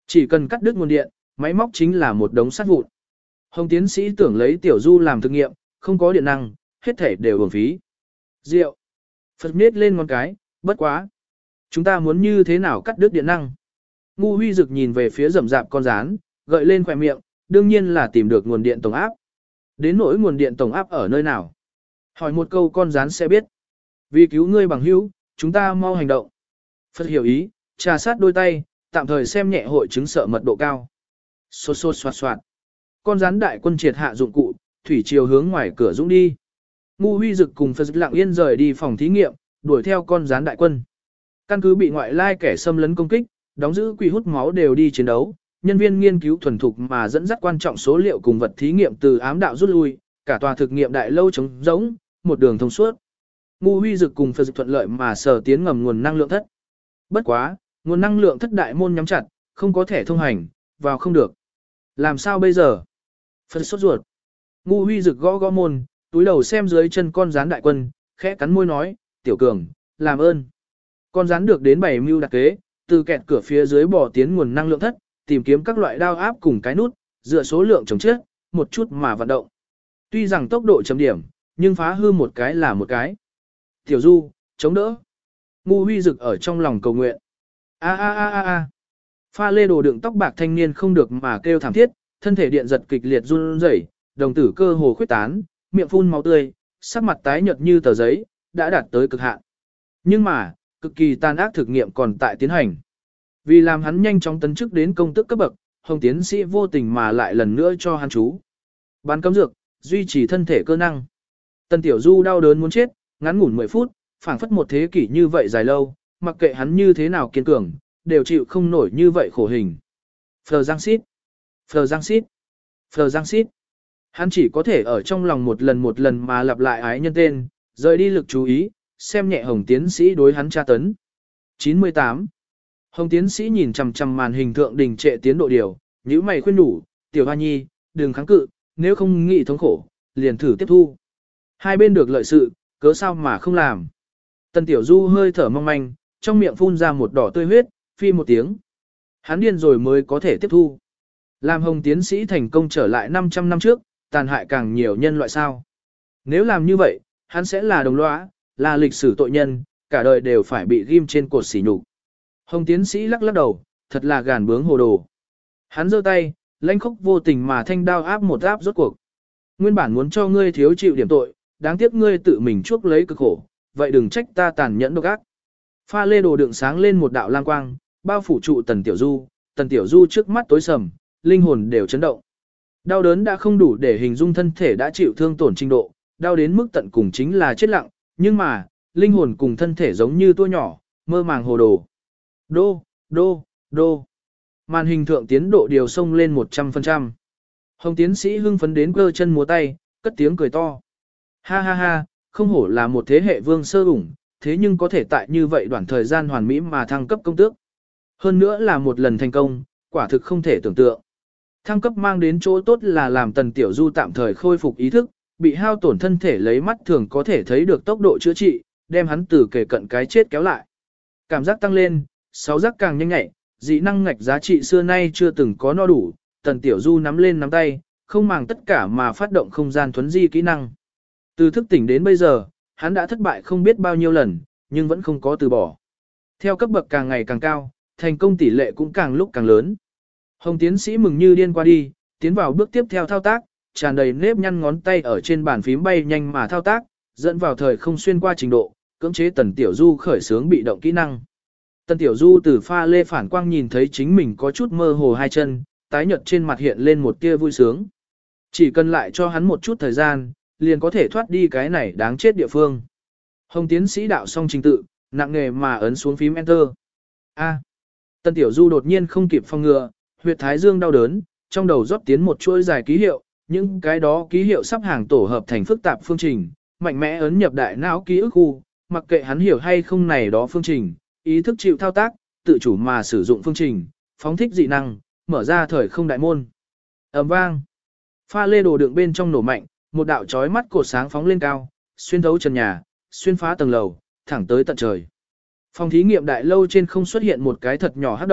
Chỉ cần cắt đứt nguồn điện, máy móc chính là một đống sắt vụn. Hồng tiến sĩ tưởng lấy Tiểu Du làm thực nghiệm, không có điện năng, hết thể đều uổng phí. Rượu. Phật miết lên ngón cái, bất quá. Chúng ta muốn như thế nào cắt đứt điện năng? Ngu Huy Dực nhìn về phía rậm rạp con rán, gợi lên khỏe miệng, đương nhiên là tìm được nguồn điện tổng áp. Đến nỗi nguồn điện tổng áp ở nơi nào? Hỏi một câu con rán sẽ biết. Vì cứu ngươi bằng hữu, chúng ta mau hành động. Phật hiểu ý, trà sát đôi tay, tạm thời xem nhẹ hội chứng sợ mật độ cao. Xôn xôn xoạt xoạt. Con rắn đại quân triệt hạ dụng cụ, thủy chiều hướng ngoài cửa dũng đi. Ngu Huy Dực cùng Phật lặng yên rời đi phòng thí nghiệm, đuổi theo con rắn đại quân. Căn cứ bị ngoại lai kẻ xâm lấn công kích, đóng giữ quỷ hút máu đều đi chiến đấu, nhân viên nghiên cứu thuần thục mà dẫn dắt quan trọng số liệu cùng vật thí nghiệm từ ám đạo rút lui, cả tòa thực nghiệm đại lâu trống rỗng, một đường thông suốt. Ngu Huy Dực cùng Phật thuận lợi mà sở tiến ngầm nguồn năng lượng thất. Bất quá, nguồn năng lượng thất đại môn nhắm chặt, không có thẻ thông hành, vào không được. Làm sao bây giờ? Phật sốt ruột. Ngu Huy Dực gõ gõ môn, túi đầu xem dưới chân con rắn đại quân, khẽ cắn môi nói, Tiểu Cường, làm ơn. Con rắn được đến 7 mưu đặc kế, từ kẹt cửa phía dưới bỏ tiến nguồn năng lượng thất, tìm kiếm các loại đao áp cùng cái nút, dựa số lượng chống chết, một chút mà vận động. Tuy rằng tốc độ chấm điểm, nhưng phá hư một cái là một cái. Tiểu Du, chống đỡ. Ngu Huy Dực ở trong lòng cầu nguyện. A a a a a. Pha lê đồ đựng tóc bạc thanh niên không được mà kêu thảm thiết, thân thể điện giật kịch liệt run rẩy, đồng tử cơ hồ khuyết tán, miệng phun máu tươi, sắc mặt tái nhợt như tờ giấy, đã đạt tới cực hạn. Nhưng mà, cực kỳ tàn ác thực nghiệm còn tại tiến hành. Vì làm hắn nhanh chóng tấn chức đến công tước cấp bậc, Hồng tiến sĩ vô tình mà lại lần nữa cho hắn chú bán cấm dược, duy trì thân thể cơ năng. Tần Tiểu Du đau đớn muốn chết, ngắn ngủn 10 phút, phảng phất một thế kỷ như vậy dài lâu, mặc kệ hắn như thế nào kiên cường, đều chịu không nổi như vậy khổ hình. Phờ Giang Xít, Phờ Giang Xít, Phờ Giang Xít. Hắn chỉ có thể ở trong lòng một lần mà lặp lại ái nhân tên, rời đi lực chú ý, xem nhẹ Hồng tiến sĩ đối hắn tra tấn. 98. Hồng tiến sĩ nhìn chằm chằm màn hình thượng đình trệ tiến độ điều, nhíu mày khuyên đủ, Tiểu Hoa Nhi, đừng kháng cự, nếu không nghĩ thống khổ, liền thử tiếp thu. Hai bên được lợi sự, cớ sao mà không làm. Tần Tiểu Du hơi thở mong manh, trong miệng phun ra một đỏ tươi huyết, phi một tiếng. Hắn điên rồi mới có thể tiếp thu. Làm Hồng tiến sĩ thành công trở lại 500 năm trước, tàn hại càng nhiều nhân loại sao. Nếu làm như vậy, hắn sẽ là đồng lõa, là lịch sử tội nhân, cả đời đều phải bị ghim trên cột sỉ nhục. Hồng tiến sĩ lắc lắc đầu, thật là gàn bướng hồ đồ. Hắn giơ tay, lãnh khốc vô tình mà thanh đao áp một áp rốt cuộc. Nguyên bản muốn cho ngươi thiếu chịu điểm tội, đáng tiếc ngươi tự mình chuốc lấy cực khổ, vậy đừng trách ta tàn nhẫn độc ác. Pha lê đồ đựng sáng lên một đạo lang quang, bao phủ trụ Tần Tiểu Du trước mắt tối sầm, linh hồn đều chấn động. Đau đớn đã không đủ để hình dung thân thể đã chịu thương tổn trình độ, đau đến mức tận cùng chính là chết lặng, nhưng mà, linh hồn cùng thân thể giống như tua nhỏ, mơ màng hồ đồ. Đô, đô, đô. Màn hình thượng tiến độ điều sông lên 100%. Hồng tiến sĩ hưng phấn đến cơ chân múa tay, cất tiếng cười to. Ha ha ha, không hổ là một thế hệ vương sơ ủng, thế nhưng có thể tại như vậy đoạn thời gian hoàn mỹ mà thăng cấp công tước. Hơn nữa là một lần thành công, quả thực không thể tưởng tượng. Thăng cấp mang đến chỗ tốt là làm Tần Tiểu Du tạm thời khôi phục ý thức, bị hao tổn thân thể lấy mắt thường có thể thấy được tốc độ chữa trị, đem hắn từ kề cận cái chết kéo lại. Cảm giác tăng lên, sáu giác càng nhanh nhạy, dị năng ngạch giá trị xưa nay chưa từng có no đủ, Tần Tiểu Du nắm lên nắm tay, không màng tất cả mà phát động không gian thuấn di kỹ năng. Từ thức tỉnh đến bây giờ, hắn đã thất bại không biết bao nhiêu lần, nhưng vẫn không có từ bỏ. Theo cấp bậc càng ngày càng cao, thành công tỷ lệ cũng càng lúc càng lớn. Hồng tiến sĩ mừng như điên qua đi, tiến vào bước tiếp theo thao tác, tràn đầy nếp nhăn ngón tay ở trên bàn phím bay nhanh mà thao tác, dẫn vào thời không xuyên qua trình độ, cưỡng chế Tần Tiểu Du khởi xướng bị động kỹ năng. Tần Tiểu Du từ pha lê phản quang nhìn thấy chính mình có chút mơ hồ hai chân, tái nhợt trên mặt hiện lên một tia vui sướng. Chỉ cần lại cho hắn một chút thời gian, liền có thể thoát đi cái này đáng chết địa phương. Hồng tiến sĩ đạo xong trình tự, nặng nghề mà ấn xuống phím Enter. A. Tần Tiểu Du đột nhiên không kịp phòng ngừa, huyệt thái dương đau đớn, trong đầu rót tiến một chuỗi dài ký hiệu, những cái đó ký hiệu sắp hàng tổ hợp thành phức tạp phương trình, mạnh mẽ ấn nhập đại não ký ức khu, mặc kệ hắn hiểu hay không này đó phương trình, ý thức chịu thao tác, tự chủ mà sử dụng phương trình, phóng thích dị năng, mở ra thời không đại môn. Ầm vang. Pha lê đồ đựng bên trong nổ mạnh, một đạo chói mắt cột sáng phóng lên cao, xuyên thấu trần nhà, xuyên phá tầng lầu, thẳng tới tận trời. Phòng thí nghiệm đại lâu trên không xuất hiện một cái thật nhỏ hắc động,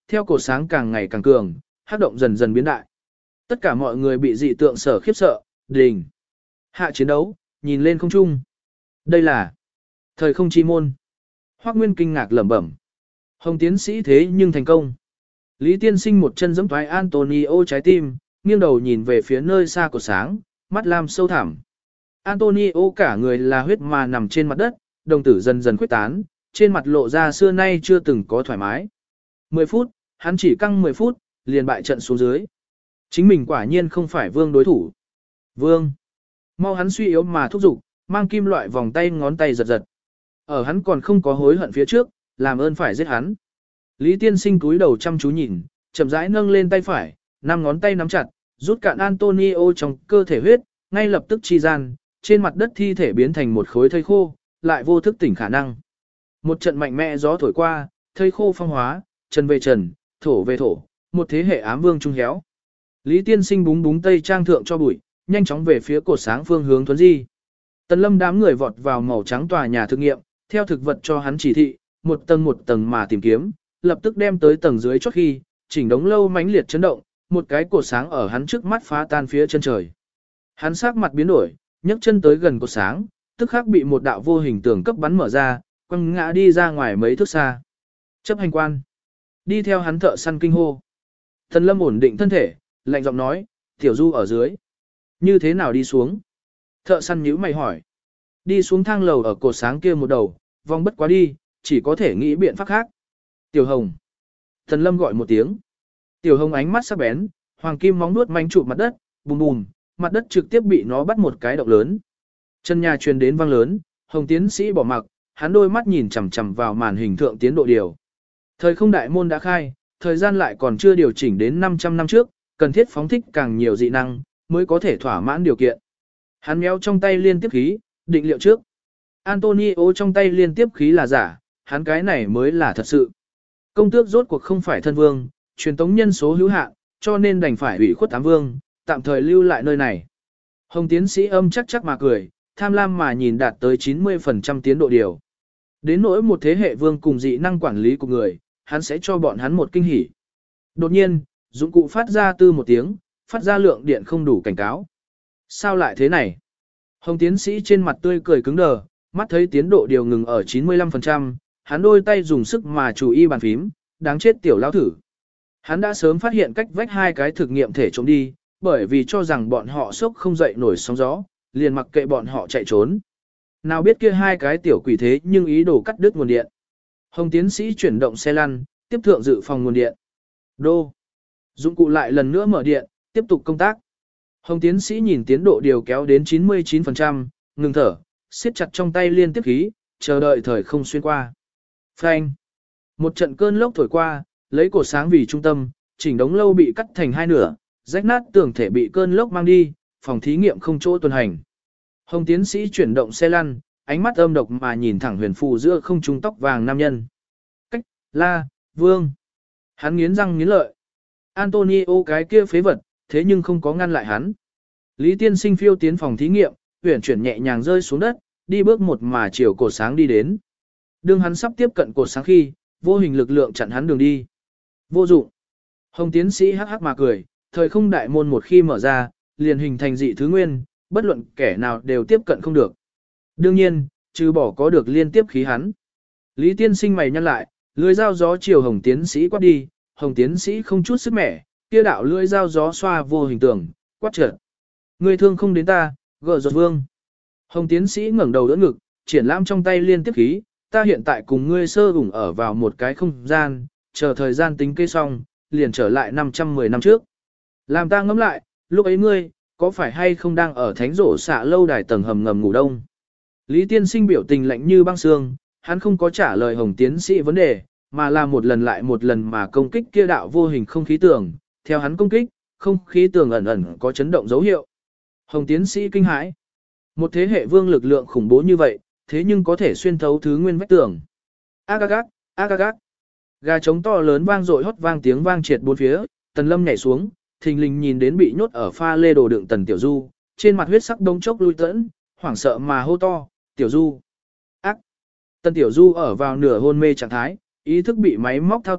theo cột sáng càng ngày càng cường, hắc động dần dần biến đại. Tất cả mọi người bị dị tượng sở khiếp sợ, đình. Hạ chiến đấu, nhìn lên không trung. Đây là thời không chi môn. Hoắc Nguyên kinh ngạc lẩm bẩm. Hồng tiến sĩ thế nhưng thành công. Lý tiên sinh một chân giẫm thoái Antonio trái tim, nghiêng đầu nhìn về phía nơi xa của sáng, mắt lam sâu thẳm. Antonio cả người là huyết mà nằm trên mặt đất, đồng tử dần dần khuếch tán, trên mặt lộ ra xưa nay chưa từng có thoải mái. 10 phút, hắn chỉ căng 10 phút, liền bại trận xuống dưới. Chính mình quả nhiên không phải Vương đối thủ. Vương. Mau hắn suy yếu mà thúc giục, mang kim loại vòng tay ngón tay giật giật. Ở hắn còn không có hối hận phía trước, làm ơn phải giết hắn. Lý tiên sinh cúi đầu chăm chú nhìn, chậm rãi nâng lên tay phải, 5 ngón tay nắm chặt, rút cạn Antonio trong cơ thể huyết, ngay lập tức chi gian, trên mặt đất thi thể biến thành một khối thây khô, lại vô thức tỉnh khả năng. Một trận mạnh mẽ gió thổi qua, thây khô phong hóa, trần về trần, thổ về thổ, một thế hệ ám vương trung héo. Lý tiên sinh búng búng tây trang thượng cho bụi, nhanh chóng về phía cột sáng phương hướng thuấn di. Tần Lâm đám người vọt vào màu trắng tòa nhà thực nghiệm, theo thực vật cho hắn chỉ thị, một tầng mà tìm kiếm, lập tức đem tới tầng dưới chót khi, chỉnh đống lâu mãnh liệt chấn động, một cái cột sáng ở hắn trước mắt phá tan phía chân trời. Hắn sắc mặt biến đổi, nhấc chân tới gần cột sáng, tức khắc bị một đạo vô hình tường cấp bắn mở ra, quăng ngã đi ra ngoài mấy thước xa. Chấp hành quan, đi theo hắn thợ săn kinh hô. Tần Lâm ổn định thân thể, lạnh giọng nói, Tiểu Du ở dưới. Như thế nào đi xuống? Thợ săn nhíu mày hỏi. Đi xuống thang lầu ở cột sáng kia một đầu, vòng bất quá đi, chỉ có thể nghĩ biện pháp khác. Tiểu Hồng. Tần Lâm gọi một tiếng. Tiểu Hồng ánh mắt sắc bén, hoàng kim móng nuốt manh chụp mặt đất, bùm bùm, mặt đất trực tiếp bị nó bắt một cái động lớn. Chân nhà truyền đến vang lớn, Hồng tiến sĩ bỏ mặc, hắn đôi mắt nhìn chằm chằm vào màn hình thượng tiến độ điều. Thời không đại môn đã khai, thời gian lại còn chưa điều chỉnh đến 500 năm trước, cần thiết phóng thích càng nhiều dị năng, mới có thể thỏa mãn điều kiện. Hắn méo trong tay liên tiếp khí, định liệu trước. Antonio trong tay liên tiếp khí là giả, hắn cái này mới là thật sự. Công tước rốt cuộc không phải thân vương, truyền tống nhân số hữu hạn, cho nên đành phải ủy khuất tám vương, tạm thời lưu lại nơi này. Hồng tiến sĩ âm chắc mà cười, tham lam mà nhìn đạt tới 90% tiến độ điều. Đến nỗi một thế hệ vương cùng dị năng quản lý của người, hắn sẽ cho bọn hắn một kinh hỉ. Đột nhiên, dụng cụ phát ra tư một tiếng, phát ra lượng điện không đủ cảnh cáo. Sao lại thế này? Hồng tiến sĩ trên mặt tươi cười cứng đờ, mắt thấy tiến độ điều ngừng ở 95%, hắn đôi tay dùng sức mà chú ý bàn phím, đáng chết tiểu lão thử. Hắn đã sớm phát hiện cách vách hai cái thực nghiệm thể trốn đi, bởi vì cho rằng bọn họ sốc không dậy nổi sóng gió, liền mặc kệ bọn họ chạy trốn. Nào biết kia hai cái tiểu quỷ thế nhưng ý đồ cắt đứt nguồn điện. Hồng tiến sĩ chuyển động xe lăn, tiếp thượng dự phòng nguồn điện. Đô. Dụng cụ lại lần nữa mở điện, tiếp tục công tác. Hồng tiến sĩ nhìn tiến độ điều kéo đến 99%, ngừng thở, siết chặt trong tay liên tiếp khí, chờ đợi thời không xuyên qua. Phanh. Một trận cơn lốc thổi qua, lấy cột sáng vì trung tâm, chỉnh đống lâu bị cắt thành hai nửa, rách nát tường thể bị cơn lốc mang đi, phòng thí nghiệm không chỗ tuần hành. Hồng tiến sĩ chuyển động xe lăn, ánh mắt âm độc mà nhìn thẳng huyền phù giữa không trung tóc vàng nam nhân. Cách, la, vương. Hắn nghiến răng nghiến lợi. Antonio cái kia phế vật, thế nhưng không có ngăn lại hắn. Lý tiên sinh phiêu tiến phòng thí nghiệm, huyển chuyển nhẹ nhàng rơi xuống đất, đi bước một mà chiều cột sáng đi đến. Đương hắn sắp tiếp cận cột sáng khi, vô hình lực lượng chặn hắn đường đi. Vô dụng. Hồng tiến sĩ hắc hắc mà cười, thời không đại môn một khi mở ra, liền hình thành dị thứ nguyên, bất luận kẻ nào đều tiếp cận không được. Đương nhiên, trừ bỏ có được liên tiếp khí hắn. Lý tiên sinh mày nhăn lại, lưỡi dao gió chiều Hồng tiến sĩ quát đi, Hồng tiến sĩ không chút sức mẻ, kia đạo lưỡi dao gió xoa vô hình tường, quát trợn. Ngươi thương không đến ta, gỡ giọt vương. Hồng tiến sĩ ngẩng đầu đỡ ngực, triển lãm trong tay liên tiếp khí, ta hiện tại cùng ngươi sơ ủng ở vào một cái không gian, chờ thời gian tính kê xong, liền trở lại 510 năm trước. Làm ta ngẫm lại, lúc ấy ngươi, có phải hay không đang ở thánh rổ xạ lâu đài tầng hầm ngầm ngủ đông? Lý tiên sinh biểu tình lạnh như băng xương, hắn không có trả lời Hồng tiến sĩ vấn đề, mà là một lần lại một lần mà công kích kia đạo vô hình không khí tường, theo hắn công kích, không khí tường ẩn ẩn có chấn động dấu hiệu. Hồng tiến sĩ kinh hãi. Một thế hệ vương lực lượng khủng bố như vậy, thế nhưng có thể xuyên thấu thứ nguyên vách tường. Agagag, agagag. Gà trống to lớn vang dội hót vang tiếng vang triệt bốn phía, Tần Lâm nhảy xuống, thình lình nhìn đến bị nhốt ở pha lê đồ đựng Tần Tiểu Du, trên mặt huyết sắc đông chốc lui tẫn, hoảng sợ mà hô to, "Tiểu Du!" Ác. Tần Tiểu Du ở vào nửa hôn mê trạng thái, ý thức bị máy móc thao tác,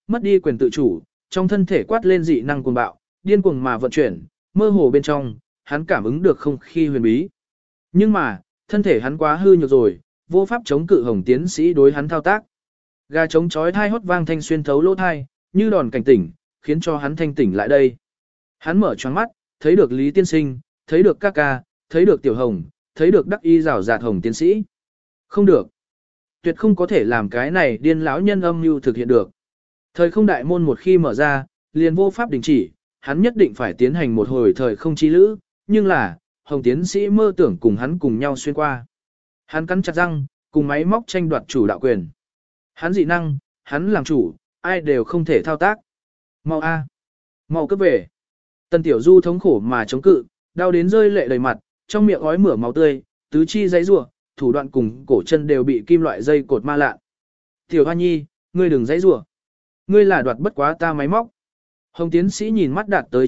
mất đi quyền tự chủ, trong thân thể quát lên dị năng cuồng bạo, điên cuồng mà vận chuyển, mơ hồ bên trong, hắn cảm ứng được không khí huyền bí. Nhưng mà, thân thể hắn quá hư nhược rồi, vô pháp chống cự Hồng tiến sĩ đối hắn thao tác. Gà trống chói thai hót vang thanh xuyên thấu lỗ thai, như đòn cảnh tỉnh, khiến cho hắn thanh tỉnh lại đây. Hắn mở choáng mắt, thấy được Lý tiên sinh, thấy được ca ca, thấy được Tiểu Hồng, thấy được đắc y rào rạt Hồng tiến sĩ. Không được. Tuyệt không có thể làm cái này điên lão nhân âm mưu thực hiện được. Thời không đại môn một khi mở ra, liền vô pháp đình chỉ, hắn nhất định phải tiến hành một hồi thời không chi lữ, nhưng là, Hồng tiến sĩ mơ tưởng cùng hắn cùng nhau xuyên qua. Hắn cắn chặt răng, cùng máy móc tranh đoạt chủ đạo quyền. Hắn dị năng, hắn làm chủ, ai đều không thể thao tác. Mau a, mau cướp về. Tần Tiểu Du thống khổ mà chống cự, đau đến rơi lệ đầy mặt, trong miệng ói mửa máu tươi, tứ chi giãy giụa, thủ đoạn cùng cổ chân đều bị kim loại dây cột ma lạ. Tiểu Hoa Nhi, ngươi đừng giãy giụa. Ngươi là đoạt bất quá ta máy móc. Hồng tiến sĩ nhìn mắt đạt tới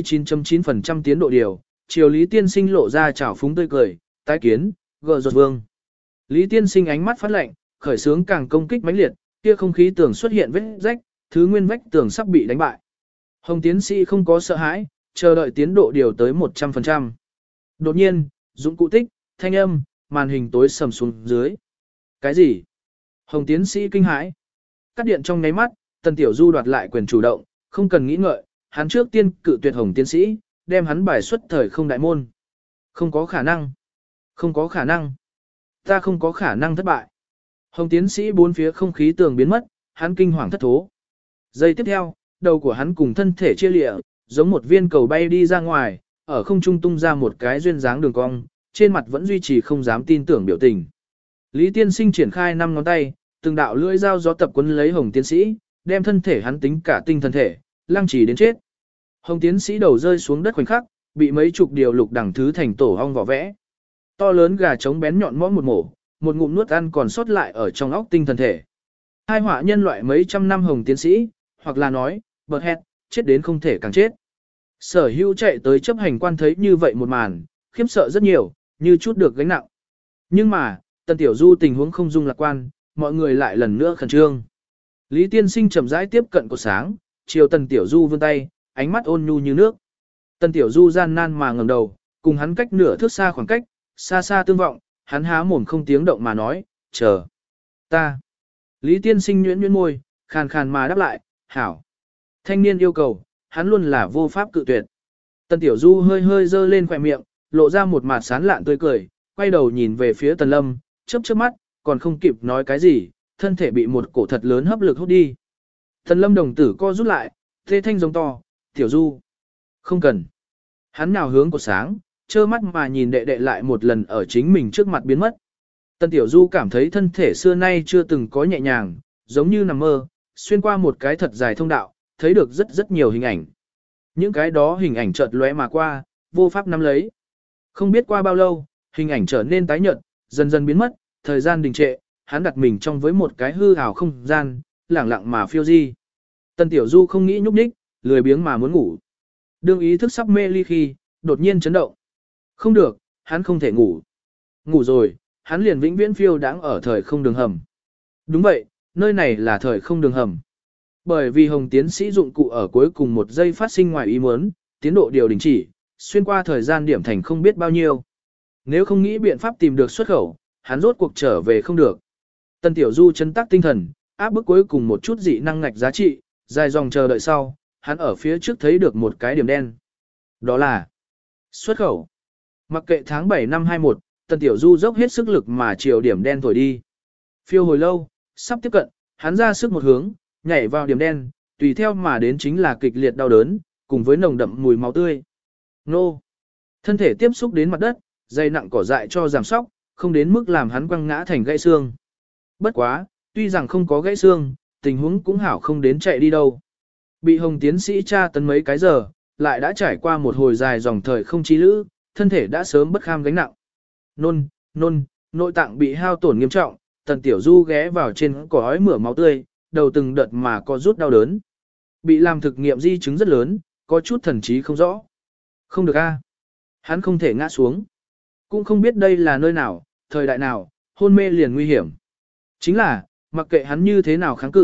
99.9% tiến độ điều, chiều Lý tiên sinh lộ ra chảo phúng tươi cười, tái kiến, gờ ruột vương. Lý tiên sinh ánh mắt phát lạnh, khởi sướng càng công kích mãnh liệt, kia không khí tường xuất hiện vết rách, thứ nguyên vách tường sắp bị đánh bại. Hồng tiến sĩ không có sợ hãi, chờ đợi tiến độ điều tới 100%. Đột nhiên, dụng cụ tích, thanh âm, màn hình tối sầm xuống dưới. Cái gì? Hồng tiến sĩ kinh hãi. Cắt điện trong nháy mắt, Tần Tiểu Du đoạt lại quyền chủ động, không cần nghĩ ngợi, hắn trước tiên cự tuyệt Hồng tiến sĩ, đem hắn bài xuất thời không đại môn. Không có khả năng. Không có khả năng. Ta không có khả năng thất bại. Hồng tiến sĩ bốn phía không khí tường biến mất, hắn kinh hoàng thất thố. Giây tiếp theo, đầu của hắn cùng thân thể chia lịa, giống một viên cầu bay đi ra ngoài, ở không trung tung ra một cái duyên dáng đường cong, trên mặt vẫn duy trì không dám tin tưởng biểu tình. Lý tiên sinh triển khai 5 ngón tay, từng đạo lưỡi dao gió tập quấn lấy Hồng tiến sĩ, đem thân thể hắn tính cả tinh thần thể, lăng trì đến chết. Hồng tiến sĩ đầu rơi xuống đất khoảnh khắc, bị mấy chục điều lục đẳng thứ thành tổ ong vỏ vẽ. To lớn gà trống bén nhọn mõm một mổ, một ngụm nuốt ăn còn sót lại ở trong óc tinh thần thể. Hai họa nhân loại mấy trăm năm Hồng tiến sĩ, hoặc là nói, bật hẹt, chết đến không thể càng chết. Sở hữu chạy tới chấp hành quan thấy như vậy một màn, khiếp sợ rất nhiều, như chút được gánh nặng. Nhưng mà, Tần Tiểu Du tình huống không dung lạc quan, mọi người lại lần nữa khẩn trương. Lý tiên sinh chậm rãi tiếp cận cột sáng, chiều Tần Tiểu Du vươn tay, ánh mắt ôn nhu như nước. Tần Tiểu Du gian nan mà ngẩng đầu, cùng hắn cách nửa thước xa khoảng cách, xa xa tương vọng, hắn há mồm không tiếng động mà nói, chờ. Ta. Lý tiên sinh nhuyễn nhuyễn môi, khàn khàn mà đáp lại, hảo. Thanh niên yêu cầu, hắn luôn là vô pháp cự tuyệt. Tần Tiểu Du hơi hơi dơ lên khỏe miệng, lộ ra một mặt sán lạn tươi cười, quay đầu nhìn về phía Tần Lâm, chớp chớp mắt, còn không kịp nói cái gì, thân thể bị một cổ thật lớn hấp lực hút đi. Tần Lâm đồng tử co rút lại, thê thanh giống to, Tiểu Du. Không cần. Hắn nào hướng cột sáng, trơ mắt mà nhìn đệ đệ lại một lần ở chính mình trước mặt biến mất. Tần Tiểu Du cảm thấy thân thể xưa nay chưa từng có nhẹ nhàng, giống như nằm mơ, xuyên qua một cái thật dài thông đạo, thấy được rất rất nhiều hình ảnh. Những cái đó hình ảnh chợt lóe mà qua, vô pháp nắm lấy. Không biết qua bao lâu, hình ảnh trở nên tái nhợt, dần dần biến mất, thời gian đình trệ, hắn đặt mình trong với một cái hư ảo không gian, lẳng lặng mà phiêu di. Tần Tiểu Du không nghĩ nhúc nhích, lười biếng mà muốn ngủ. Đương ý thức sắp mê ly khi, đột nhiên chấn động. Không được, hắn không thể ngủ. Ngủ rồi, hắn liền vĩnh viễn phiêu đãng ở thời không đường hầm. Đúng vậy, nơi này là thời không đường hầm. Bởi vì Hồng tiến sĩ dụng cụ ở cuối cùng một giây phát sinh ngoài ý muốn, tiến độ điều đình chỉ, xuyên qua thời gian điểm thành không biết bao nhiêu. Nếu không nghĩ biện pháp tìm được xuất khẩu, hắn rốt cuộc trở về không được. Tần Tiểu Du chấn tác tinh thần, áp bức cuối cùng một chút dị năng ngạch giá trị, dài dòng chờ đợi sau, hắn ở phía trước thấy được một cái điểm đen. Đó là xuất khẩu. Mặc kệ tháng 7 năm 21, Tần Tiểu Du dốc hết sức lực mà chiều điểm đen thổi đi. Phiêu hồi lâu, sắp tiếp cận, hắn ra sức một hướng, nhảy vào điểm đen, tùy theo mà đến chính là kịch liệt đau đớn, cùng với nồng đậm mùi máu tươi. Nô! Thân thể tiếp xúc đến mặt đất, dây nặng cỏ dại cho giảm sóc, không đến mức làm hắn quăng ngã thành gãy xương. Bất quá, tuy rằng không có gãy xương, tình huống cũng hảo không đến chạy đi đâu. Bị Hồng tiến sĩ tra tấn mấy cái giờ, lại đã trải qua một hồi dài dòng thời không chí lữ, thân thể đã sớm bất kham gánh nặng. Nôn, nội tạng bị hao tổn nghiêm trọng, Tần Tiểu Du ghé vào trên cỏ ói mửa máu tươi, đầu từng đợt mà có rút đau đớn. Bị làm thực nghiệm di chứng rất lớn, có chút thần trí không rõ. Không được a, hắn không thể ngã xuống. Cũng không biết đây là nơi nào, thời đại nào, hôn mê liền nguy hiểm. Chính là, mặc kệ hắn như thế nào kháng cự,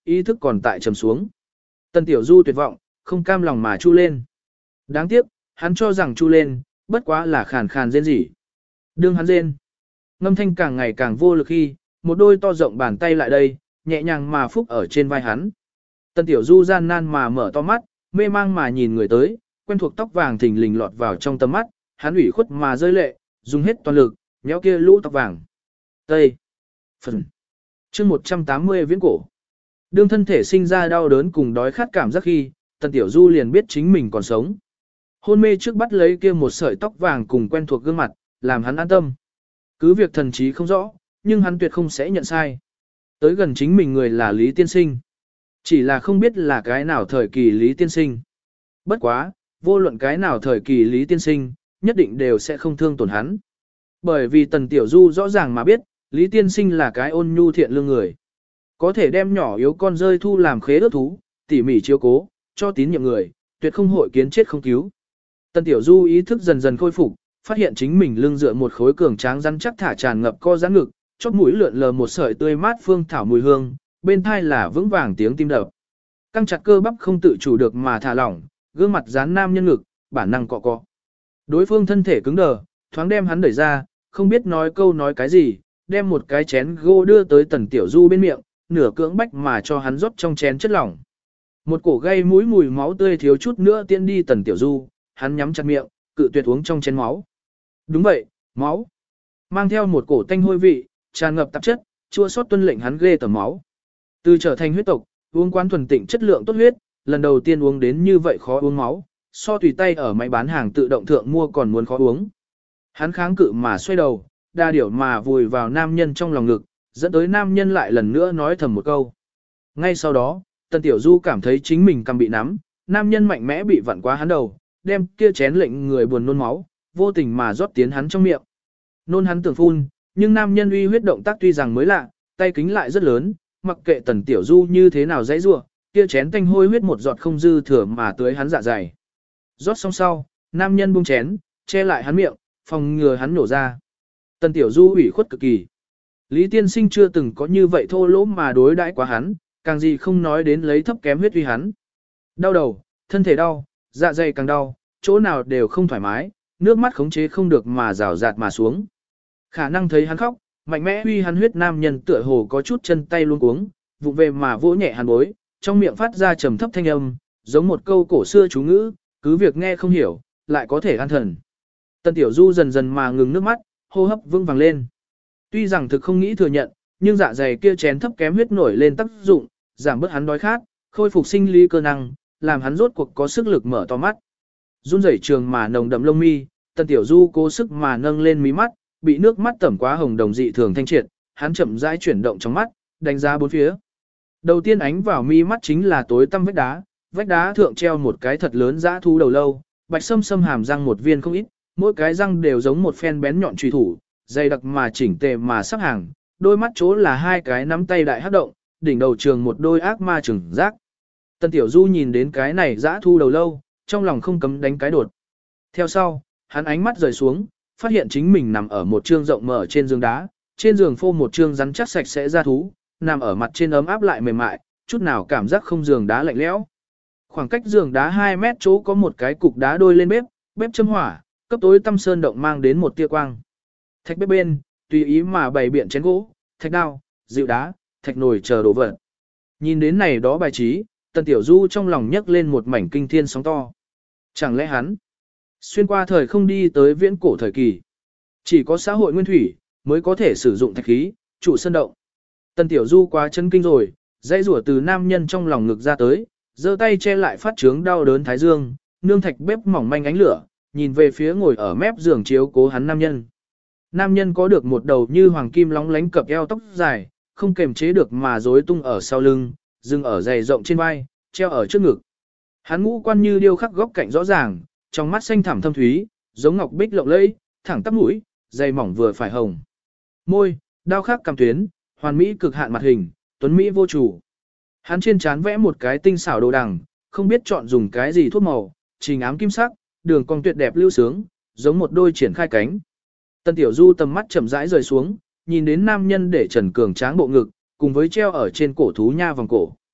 ý thức còn tại trầm xuống. Tần Tiểu Du tuyệt vọng, không cam lòng mà chu lên. Đáng tiếc, hắn cho rằng chu lên, bất quá là khàn khàn rên rỉ. Đương hắn rên, ngâm thanh càng ngày càng vô lực khi, một đôi to rộng bàn tay lại đây, nhẹ nhàng mà phúc ở trên vai hắn. Tần Tiểu Du gian nan mà mở to mắt, mê mang mà nhìn người tới, quen thuộc tóc vàng thình lình lọt vào trong tầm mắt, hắn ủy khuất mà rơi lệ, dùng hết toàn lực, nhéo kia lũ tóc vàng. Tây. Phần. Chương 180 viễn cổ. Đương thân thể sinh ra đau đớn cùng đói khát cảm giác khi, Tần Tiểu Du liền biết chính mình còn sống. Hôn mê trước bắt lấy kia một sợi tóc vàng cùng quen thuộc gương mặt, làm hắn an tâm. Cứ việc thần trí không rõ, nhưng hắn tuyệt không sẽ nhận sai. Tới gần chính mình người là Lý Tiên Sinh. Chỉ là không biết là cái nào thời kỳ Lý Tiên Sinh. Bất quá, vô luận cái nào thời kỳ Lý Tiên Sinh, nhất định đều sẽ không thương tổn hắn. Bởi vì Tần Tiểu Du rõ ràng mà biết, Lý Tiên Sinh là cái ôn nhu thiện lương người. Có thể đem nhỏ yếu con rơi thu làm khế ước thú, tỉ mỉ chiếu cố, cho tín nhiệm người, tuyệt không hội kiến chết không cứu. Tần Tiểu Du ý thức dần dần khôi phục, phát hiện chính mình lưng dựa một khối cường tráng rắn chắc thả tràn ngập co giãn ngực, chóp mũi lượn lờ một sợi tươi mát phương thảo mùi hương, bên thai là vững vàng tiếng tim đập. Căng chặt cơ bắp không tự chủ được mà thả lỏng, gương mặt dán nam nhân ngực, bản năng cọ cọ. Đối phương thân thể cứng đờ, thoáng đem hắn đẩy ra, không biết nói câu nói cái gì, đem một cái chén gỗ đưa tới Tần Tiểu Du bên miệng, nửa cưỡng bách mà cho hắn rót trong chén chất lỏng. Một cổ gây mũi mùi máu tươi thiếu chút nữa tiễn đi Tần Tiểu Du, hắn nhắm chặt miệng, cự tuyệt uống trong chén máu. Đúng vậy, máu. Mang theo một cổ tanh hôi vị, tràn ngập tạp chất, chua xót tuân lệnh hắn ghê tởm máu. Từ trở thành huyết tộc, uống quán thuần tịnh chất lượng tốt huyết, lần đầu tiên uống đến như vậy khó uống máu, so tùy tay ở máy bán hàng tự động thượng mua còn muốn khó uống. Hắn kháng cự mà xoay đầu, đa điểu mà vùi vào nam nhân trong lòng ngực, dẫn tới nam nhân lại lần nữa nói thầm một câu. Ngay sau đó, Tần Tiểu Du cảm thấy chính mình cầm bị nắm, nam nhân mạnh mẽ bị vặn qua hắn đầu, đem kia chén lệnh người buồn nôn máu, vô tình mà rót tiến hắn trong miệng. Nôn hắn tưởng phun, nhưng nam nhân uy huyết động tác tuy rằng mới lạ, tay kính lại rất lớn, mặc kệ Tần Tiểu Du như thế nào dãy rủa, kia chén tanh hôi huyết một giọt không dư thừa mà tưới hắn dạ dày. Rót xong sau, nam nhân buông chén, che lại hắn miệng, phòng ngừa hắn nổ ra. Tần Tiểu Du ủy khuất cực kỳ. Lý Tiên Sinh chưa từng có như vậy thô lỗ mà đối đãi quá hắn, càng gì không nói đến lấy thấp kém huyết uy hắn. Đau đầu, thân thể đau, dạ dày càng đau, chỗ nào đều không thoải mái, nước mắt khống chế không được mà rào rạt mà xuống. Khả năng thấy hắn khóc, mạnh mẽ uy hắn huyết nam nhân tựa hồ có chút chân tay luống cuống, vụng về mà vỗ nhẹ hắn bối, trong miệng phát ra trầm thấp thanh âm, giống một câu cổ xưa chú ngữ, cứ việc nghe không hiểu, lại có thể an thần. Tần Tiểu Du dần dần mà ngừng nước mắt, hô hấp vững vàng lên. Tuy rằng thực không nghĩ thừa nhận, nhưng dạ dày kia chén thấp kém huyết nổi lên tác dụng, giảm bớt hắn đói khát, khôi phục sinh lý cơ năng, làm hắn rốt cuộc có sức lực mở to mắt. Run rẩy trường mà nồng đậm lông mi, Tần Tiểu Du cố sức mà nâng lên mí mắt, bị nước mắt tẩm quá hồng đồng dị thường thanh triệt, hắn chậm rãi chuyển động trong mắt, đánh giá bốn phía. Đầu tiên ánh vào mi mắt chính là tối tăm vách đá thượng treo một cái thật lớn dã thú đầu lâu, bạch sâm sâm hàm răng một viên không ít, mỗi cái răng đều giống một phen bén nhọn truy thủ, dày đặc mà chỉnh tề mà sắp hàng, đôi mắt chỗ là hai cái nắm tay đại hắc động, đỉnh đầu trường một đôi ác ma trừng giác. Tần Tiểu Du nhìn đến cái này dã thu đầu lâu, trong lòng không cấm đánh cái đột. Theo sau, hắn ánh mắt rời xuống, phát hiện chính mình nằm ở một trương rộng mở trên giường đá, trên giường phô một trương rắn chắc sạch sẽ ra thú, nằm ở mặt trên ấm áp lại mềm mại, chút nào cảm giác không giường đá lạnh lẽo. Khoảng cách giường đá 2 mét chỗ có một cái cục đá đôi lên bếp châm hỏa, cấp tối tăm sơn động mang đến một tia quang. Thạch bếp bên, tùy ý mà bày biện chén gỗ, thạch đao, dịu đá, thạch nồi chờ đồ vật. Nhìn đến này đó bài trí, Tần Tiểu Du trong lòng nhấc lên một mảnh kinh thiên sóng to. Chẳng lẽ hắn xuyên qua thời không đi tới viễn cổ thời kỳ? Chỉ có xã hội nguyên thủy mới có thể sử dụng thạch khí, trụ sơn động. Tần Tiểu Du quá chấn kinh rồi, dây rủa từ nam nhân trong lòng ngực ra tới, giơ tay che lại phát trướng đau đớn thái dương, nương thạch bếp mỏng manh ánh lửa, nhìn về phía ngồi ở mép giường chiếu cố hắn nam nhân. Nam nhân có được một đầu như hoàng kim lóng lánh cặp eo tóc dài, không kềm chế được mà rối tung ở sau lưng, dừng ở dày rộng trên vai, treo ở trước ngực. Hắn ngũ quan như điêu khắc góc cạnh rõ ràng, trong mắt xanh thẳm thâm thúy, giống ngọc bích lộng lẫy, thẳng tắp mũi, dày mỏng vừa phải hồng. Môi, đao khắc cằm tuyến, hoàn mỹ cực hạn mặt hình, tuấn mỹ vô chủ. Hắn trên trán vẽ một cái tinh xảo đồ đằng, không biết chọn dùng cái gì thuốc màu, trình ám kim sắc, đường cong tuyệt đẹp lưu sướng, giống một đôi triển khai cánh. Tần Tiểu Du tầm mắt chậm rãi rời xuống, nhìn đến nam nhân để trần cường tráng bộ ngực, cùng với treo ở trên cổ thú nha vòng cổ.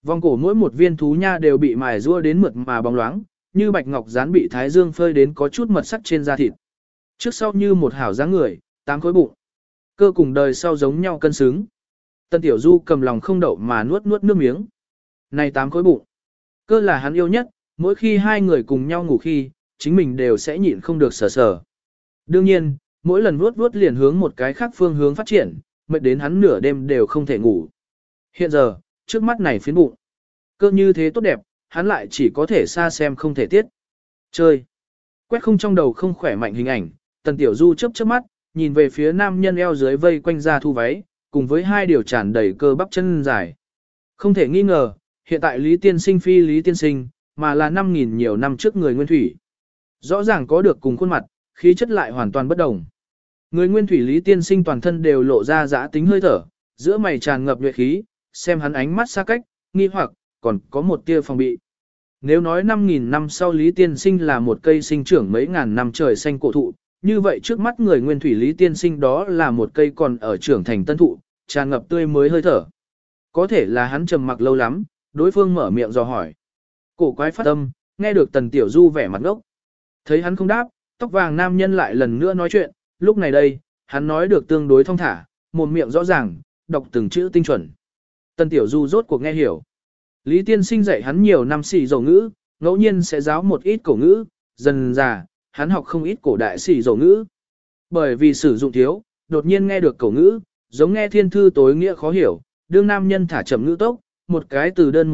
Vòng cổ mỗi một viên thú nha đều bị mài rua đến mượt mà bóng loáng, như bạch ngọc dán bị thái dương phơi đến có chút mật sắc trên da thịt. Trước sau như một hảo dáng người, 8 khối bụng. Cơ cùng đời sau giống nhau cân xứng. Tân Tiểu Du cầm lòng không đậu mà nuốt nuốt nước miếng. Này 8 khối bụng. Cơ là hắn yêu nhất, mỗi khi hai người cùng nhau ngủ khi, chính mình đều sẽ nhịn không được sờ sờ. Đương nhiên, mỗi lần vuốt vuốt liền hướng một cái khác phương hướng phát triển, mệt đến hắn nửa đêm đều không thể ngủ. Hiện giờ, trước mắt này phiến bụng. Cơ như thế tốt đẹp, hắn lại chỉ có thể xa xem không thể tiết. Chơi. Quét không trong đầu không khỏe mạnh hình ảnh, Tần Tiểu Du chớp chớp mắt, nhìn về phía nam nhân eo dưới vây quanh ra thu váy, cùng với hai điều tràn đầy cơ bắp chân dài. Không thể nghi ngờ, hiện tại Lý Tiên Sinh phi Lý Tiên Sinh, mà là 5.000 nhiều năm trước người Nguyên Thủy. Rõ ràng có được cùng khuôn mặt, khí chất lại hoàn toàn bất đồng. Người Nguyên Thủy Lý Tiên Sinh toàn thân đều lộ ra dã tính hơi thở, giữa mày tràn ngập nhuệ khí, xem hắn ánh mắt xa cách, nghi hoặc, còn có một tia phòng bị. Nếu nói 5.000 năm sau Lý Tiên Sinh là một cây sinh trưởng mấy ngàn năm trời xanh cổ thụ, như vậy trước mắt người Nguyên Thủy Lý Tiên Sinh đó là một cây còn ở trưởng thành tân thụ, tràn ngập tươi mới hơi thở. Có thể là hắn trầm mặc lâu lắm, đối phương mở miệng dò hỏi. Cổ quái phát âm, nghe được Tần Tiểu Du vẻ mặt ngốc. Thấy hắn không đáp, tóc vàng nam nhân lại lần nữa nói chuyện, lúc này đây, hắn nói được tương đối thông thả, mồm miệng rõ ràng, đọc từng chữ tinh chuẩn. Tần Tiểu Du rốt cuộc nghe hiểu. Lý Tiên Sinh dạy hắn nhiều năm xỉ dầu ngữ, ngẫu nhiên sẽ giáo một ít cổ ngữ, dần dà, hắn học không ít cổ đại xỉ dầu ngữ. Bởi vì sử dụng thiếu, đột nhiên nghe được cổ ngữ, giống nghe thiên thư tối nghĩa khó hiểu, đương nam nhân thả chậm ngữ tốc, một cái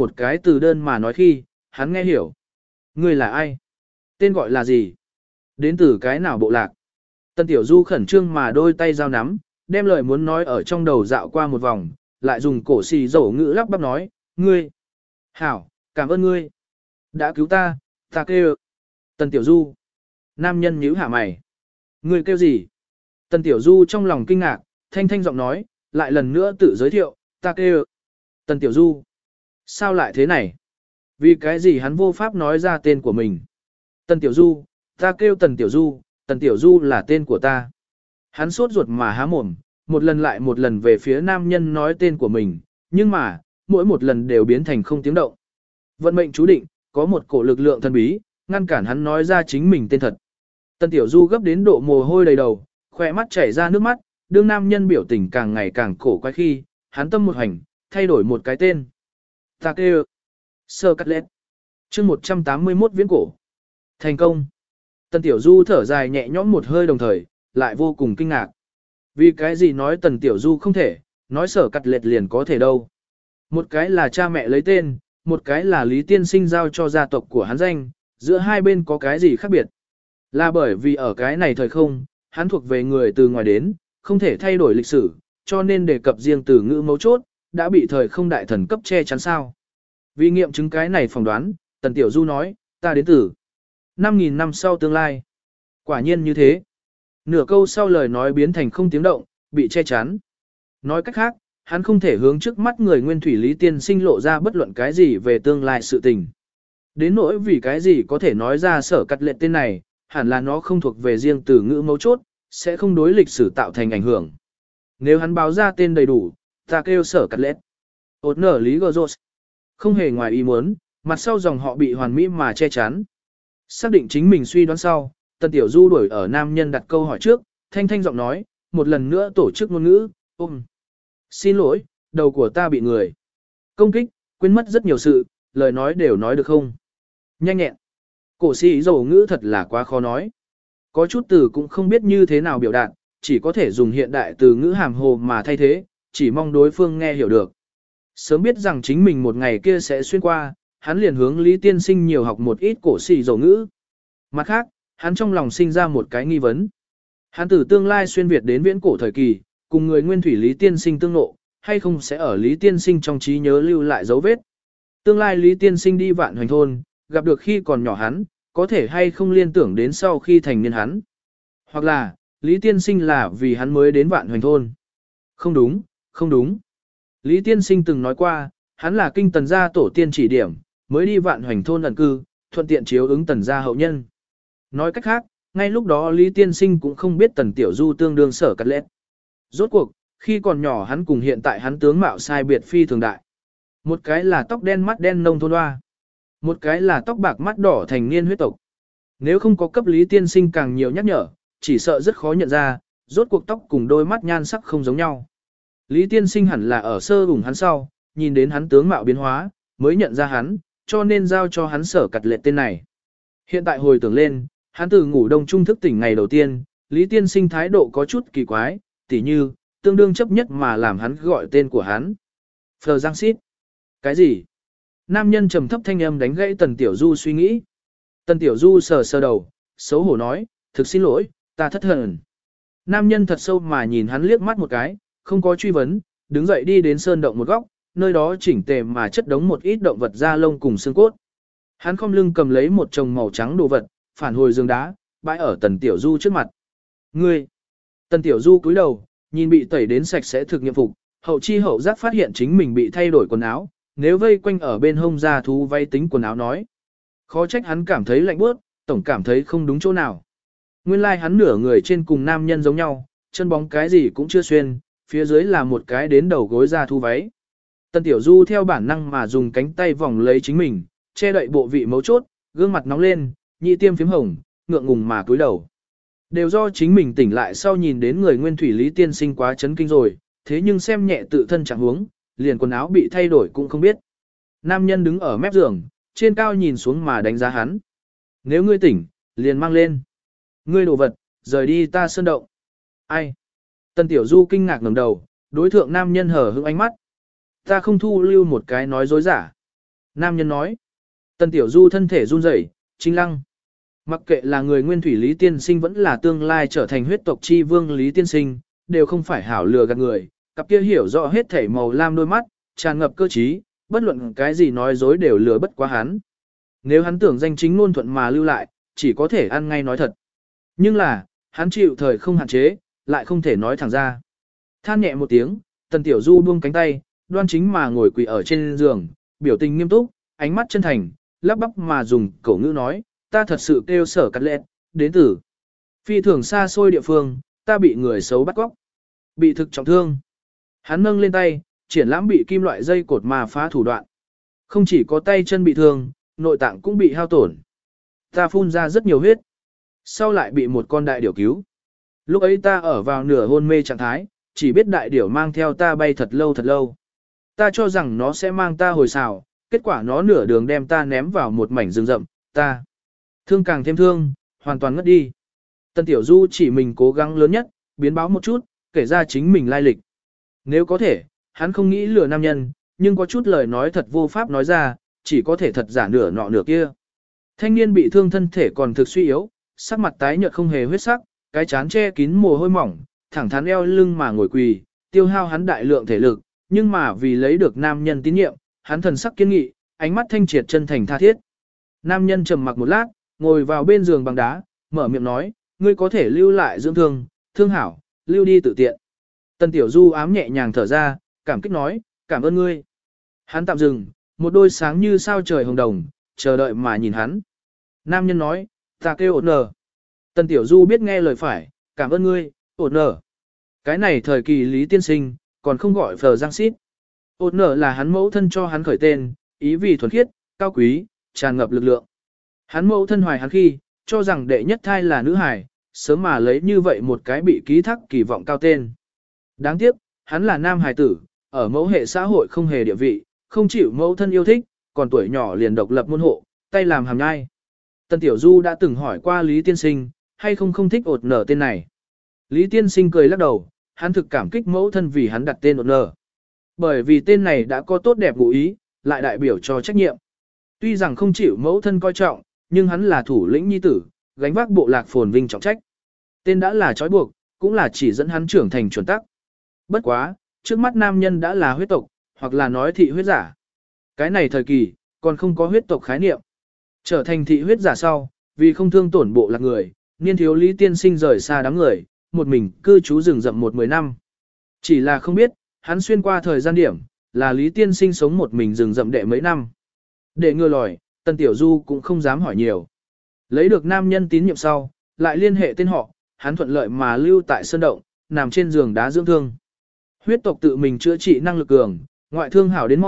từ đơn mà nói khi, hắn nghe hiểu. Người là ai? Tên gọi là gì? Đến từ cái nào bộ lạc? Tần Tiểu Du khẩn trương mà đôi tay giao nắm, đem lời muốn nói ở trong đầu dạo qua một vòng, lại dùng cổ xì dầu ngữ lắp bắp nói, ngươi. Hảo, cảm ơn ngươi. Đã cứu ta, ta kêu. Tần Tiểu Du. Nam nhân nhíu hạ mày. Ngươi kêu gì? Tần Tiểu Du trong lòng kinh ngạc, thanh thanh giọng nói, lại lần nữa tự giới thiệu, ta kêu. Tần Tiểu Du. Sao lại thế này? Vì cái gì hắn vô pháp nói ra tên của mình? Tần Tiểu Du, ta kêu Tần Tiểu Du, Tần Tiểu Du là tên của ta. Hắn sốt ruột mà há mồm, một lần lại một lần về phía nam nhân nói tên của mình, nhưng mà, mỗi một lần đều biến thành không tiếng động. Vận mệnh chú định, có một cổ lực lượng thần bí, ngăn cản hắn nói ra chính mình tên thật. Tần Tiểu Du gấp đến độ mồ hôi đầy đầu, khỏe mắt chảy ra nước mắt, đương nam nhân biểu tình càng ngày càng cổ quái khi, hắn tâm một hành, thay đổi một cái tên. Ta kêu Sơ Cắt Lết. Chương 181 viễn cổ. Thành công. Tần Tiểu Du thở dài nhẹ nhõm một hơi đồng thời, lại vô cùng kinh ngạc. Vì cái gì nói Tần Tiểu Du không thể, nói Sở Cắt Lết liền có thể đâu. Một cái là cha mẹ lấy tên, một cái là Lý Tiên Sinh giao cho gia tộc của hắn danh, giữa hai bên có cái gì khác biệt. Là bởi vì ở cái này thời không, hắn thuộc về người từ ngoài đến, không thể thay đổi lịch sử, cho nên đề cập riêng từ ngữ mấu chốt, đã bị thời không đại thần cấp che chắn sao. Vì nghiệm chứng cái này phỏng đoán, Tần Tiểu Du nói, ta đến từ 5.000 năm sau tương lai. Quả nhiên như thế. Nửa câu sau lời nói biến thành không tiếng động, bị che chắn. Nói cách khác, hắn không thể hướng trước mắt người Nguyên Thủy Lý Tiên Sinh lộ ra bất luận cái gì về tương lai sự tình. Đến nỗi vì cái gì có thể nói ra Sở Cắt Lết tên này, hẳn là nó không thuộc về riêng từ ngữ mấu chốt, sẽ không đối lịch sử tạo thành ảnh hưởng. Nếu hắn báo ra tên đầy đủ, ta kêu Sở Cắt Lết. Ốt nở Lý Gơ Rốt. Không hề ngoài ý muốn, mặt sau dòng họ bị hoàn mỹ mà che chắn. Xác định chính mình suy đoán sau, Tần Tiểu Du đuổi ở nam nhân đặt câu hỏi trước, thanh thanh giọng nói, một lần nữa tổ chức ngôn ngữ, Xin lỗi, đầu của ta bị người công kích, quên mất rất nhiều sự, lời nói đều nói được không? Nhanh nhẹn. Cổ sĩ dầu ngữ thật là quá khó nói. Có chút từ cũng không biết như thế nào biểu đạt, chỉ có thể dùng hiện đại từ ngữ hàm hồ mà thay thế, chỉ mong đối phương nghe hiểu được. Sớm biết rằng chính mình một ngày kia sẽ xuyên qua, hắn liền hướng Lý Tiên Sinh nhiều học một ít cổ sĩ dầu ngữ. Mặt khác, hắn trong lòng sinh ra một cái nghi vấn. Hắn từ tương lai xuyên Việt đến viễn cổ thời kỳ, cùng người Nguyên Thủy Lý Tiên Sinh tương ngộ, hay không sẽ ở Lý Tiên Sinh trong trí nhớ lưu lại dấu vết. Tương lai Lý Tiên Sinh đi Vạn Hoành thôn, gặp được khi còn nhỏ hắn, có thể hay không liên tưởng đến sau khi thành niên hắn. Hoặc là, Lý Tiên Sinh là vì hắn mới đến Vạn Hoành thôn. Không đúng, không đúng. Lý Tiên Sinh từng nói qua, hắn là kinh Tần gia tổ tiên chỉ điểm, mới đi Vạn Hoành thôn ẩn cư, thuận tiện chiếu ứng Tần gia hậu nhân. Nói cách khác, ngay lúc đó Lý Tiên Sinh cũng không biết Tần Tiểu Du tương đương Sở Cắt Lết. Rốt cuộc, khi còn nhỏ hắn cùng hiện tại hắn tướng mạo sai biệt phi thường đại. Một cái là tóc đen mắt đen nông thôn hoa. Một cái là tóc bạc mắt đỏ thành niên huyết tộc. Nếu không có cấp Lý Tiên Sinh càng nhiều nhắc nhở, chỉ sợ rất khó nhận ra, rốt cuộc tóc cùng đôi mắt nhan sắc không giống nhau. Lý Tiên Sinh hẳn là ở sơ vùng hắn sau, nhìn đến hắn tướng mạo biến hóa, mới nhận ra hắn, cho nên giao cho hắn Sở Cật Lệ tên này. Hiện tại hồi tưởng lên, hắn từ ngủ đông trung thức tỉnh ngày đầu tiên, Lý Tiên Sinh thái độ có chút kỳ quái, tỉ như, tương đương chấp nhất mà làm hắn gọi tên của hắn. Phờ Giang Xít. Cái gì? Nam nhân trầm thấp thanh âm đánh gãy Tần Tiểu Du suy nghĩ. Tần Tiểu Du sờ sờ đầu, xấu hổ nói, thực xin lỗi, ta thất thần. Nam nhân thật sâu mà nhìn hắn liếc mắt một cái, không có truy vấn, đứng dậy đi đến sơn động một góc, nơi đó chỉnh tề mà chất đống một ít động vật da lông cùng xương cốt. Hắn khom lưng cầm lấy một chồng màu trắng đồ vật, phản hồi giường đá, bãi ở Tần Tiểu Du trước mặt. Ngươi! Tần Tiểu Du cúi đầu, nhìn bị tẩy đến sạch sẽ thực nghiệm phục, hậu chi hậu giác phát hiện chính mình bị thay đổi quần áo, nếu vây quanh ở bên hông da thú vây tính quần áo nói. Khó trách hắn cảm thấy lạnh bước, tổng cảm thấy không đúng chỗ nào. Nguyên lai hắn nửa người trên cùng nam nhân giống nhau, chân bóng cái gì cũng chưa xuyên, phía dưới là một cái đến đầu gối da thú váy. Tần Tiểu Du theo bản năng mà dùng cánh tay vòng lấy chính mình, che đậy bộ vị mấu chốt, gương mặt nóng lên, nhị tiêm phím hồng, ngượng ngùng mà cúi đầu. Đều do chính mình tỉnh lại sau nhìn đến người nguyên thủy Lý Tiên Sinh quá chấn kinh rồi, thế nhưng xem nhẹ tự thân chẳng huống, liền quần áo bị thay đổi cũng không biết. Nam nhân đứng ở mép giường, trên cao nhìn xuống mà đánh giá hắn. Nếu ngươi tỉnh, liền mang lên. Ngươi đồ vật, rời đi ta sơn động. Ai? Tần Tiểu Du kinh ngạc ngẩng đầu, đối thượng nam nhân hở hững ánh mắt. Ta không thu lưu một cái nói dối giả. Nam nhân nói. Tần Tiểu Du thân thể run rẩy, chính lăng. Mặc kệ là người nguyên thủy Lý Tiên Sinh vẫn là tương lai trở thành huyết tộc chi vương Lý Tiên Sinh, đều không phải hảo lừa gạt người. Cặp kia hiểu rõ hết thể màu lam đôi mắt, tràn ngập cơ trí, bất luận cái gì nói dối đều lừa bất quá hắn. Nếu hắn tưởng danh chính ngôn thuận mà lưu lại, chỉ có thể ăn ngay nói thật. Nhưng là, hắn chịu thời không hạn chế, lại không thể nói thẳng ra. Than nhẹ một tiếng, Tần Tiểu Du buông cánh tay, đoan chính mà ngồi quỳ ở trên giường, biểu tình nghiêm túc, ánh mắt chân thành, lắp bắp mà dùng cổ ngữ nói, ta thật sự kêu Sở Cật Lệ, đến từ phi thường xa xôi địa phương, ta bị người xấu bắt cóc, bị thực trọng thương. Hắn nâng lên tay, triển lãm bị kim loại dây cột mà phá thủ đoạn. Không chỉ có tay chân bị thương, nội tạng cũng bị hao tổn. Ta phun ra rất nhiều huyết. Sau lại bị một con đại điểu cứu. Lúc ấy ta ở vào nửa hôn mê trạng thái, chỉ biết đại điểu mang theo ta bay thật lâu thật lâu. Ta cho rằng nó sẽ mang ta hồi xào, kết quả nó nửa đường đem ta ném vào một mảnh rừng rậm, ta thương càng thêm thương, hoàn toàn ngất đi. Tần Tiểu Du chỉ mình cố gắng lớn nhất, biến báo một chút, kể ra chính mình lai lịch. Nếu có thể, hắn không nghĩ lừa nam nhân, nhưng có chút lời nói thật vô pháp nói ra, chỉ có thể thật giả nửa nọ nửa kia. Thanh niên bị thương thân thể còn thực suy yếu, sắc mặt tái nhợt không hề huyết sắc, cái chán che kín mồ hôi mỏng, thẳng thắn eo lưng mà ngồi quỳ, tiêu hao hắn đại lượng thể lực, nhưng mà vì lấy được nam nhân tín nhiệm, hắn thần sắc kiên nghị, ánh mắt thanh triệt chân thành tha thiết. Nam nhân trầm mặc một lát, ngồi vào bên giường bằng đá, mở miệng nói, ngươi có thể lưu lại dưỡng thương, thương hảo, lưu đi tự tiện. Tần Tiểu Du ám nhẹ nhàng thở ra, cảm kích nói, cảm ơn ngươi. Hắn tạm dừng, một đôi sáng như sao trời hồng đồng, chờ đợi mà nhìn hắn. Nam nhân nói, ta kêu ổn nở. Tần Tiểu Du biết nghe lời phải, cảm ơn ngươi, ổn nở. Cái này thời kỳ Lý Tiên Sinh, còn không gọi Phờ Giang Xít. Ổn nở là hắn mẫu thân cho hắn khởi tên, ý vì thuần khiết, cao quý, tràn ngập lực lượng. Hắn mẫu thân hoài hắn khi, cho rằng đệ nhất thai là nữ hài, sớm mà lấy như vậy một cái bị ký thác kỳ vọng cao tên. Đáng tiếc, hắn là nam hài tử, ở mẫu hệ xã hội không hề địa vị, không chịu mẫu thân yêu thích, còn tuổi nhỏ liền độc lập môn hộ, tay làm hàm nhai. Tần Tiểu Du đã từng hỏi qua Lý Tiên Sinh, hay không thích ột nở tên này. Lý Tiên Sinh cười lắc đầu, hắn thực cảm kích mẫu thân vì hắn đặt tên ột nở. Bởi vì tên này đã có tốt đẹp ngụ ý, lại đại biểu cho trách nhiệm. Tuy rằng không chịu mẫu thân coi trọng, nhưng hắn là thủ lĩnh nhi tử, gánh vác bộ lạc phồn vinh trọng trách. Tên đã là trói buộc, cũng là chỉ dẫn hắn trưởng thành chuẩn tắc. Bất quá, trước mắt nam nhân đã là huyết tộc, hoặc là nói thị huyết giả. Cái này thời kỳ, còn không có huyết tộc khái niệm. Trở thành thị huyết giả sau, vì không thương tổn bộ lạc người, niên thiếu Lý Tiên Sinh rời xa đám người, một mình cư trú rừng rậm 10 năm. Chỉ là không biết, hắn xuyên qua thời gian điểm, là Lý Tiên Sinh sống một mình rừng rậm đệ mấy năm. Để ngừa lòi, Tần Tiểu Du cũng không dám hỏi nhiều. Lấy được nam nhân tín nhiệm sau, lại liên hệ tên họ, hắn thuận lợi mà lưu tại sơn động, nằm trên giường đá dưỡng thương. Huyết tộc tự mình chữa trị năng lực cường, ngoại thương hảo đến mau,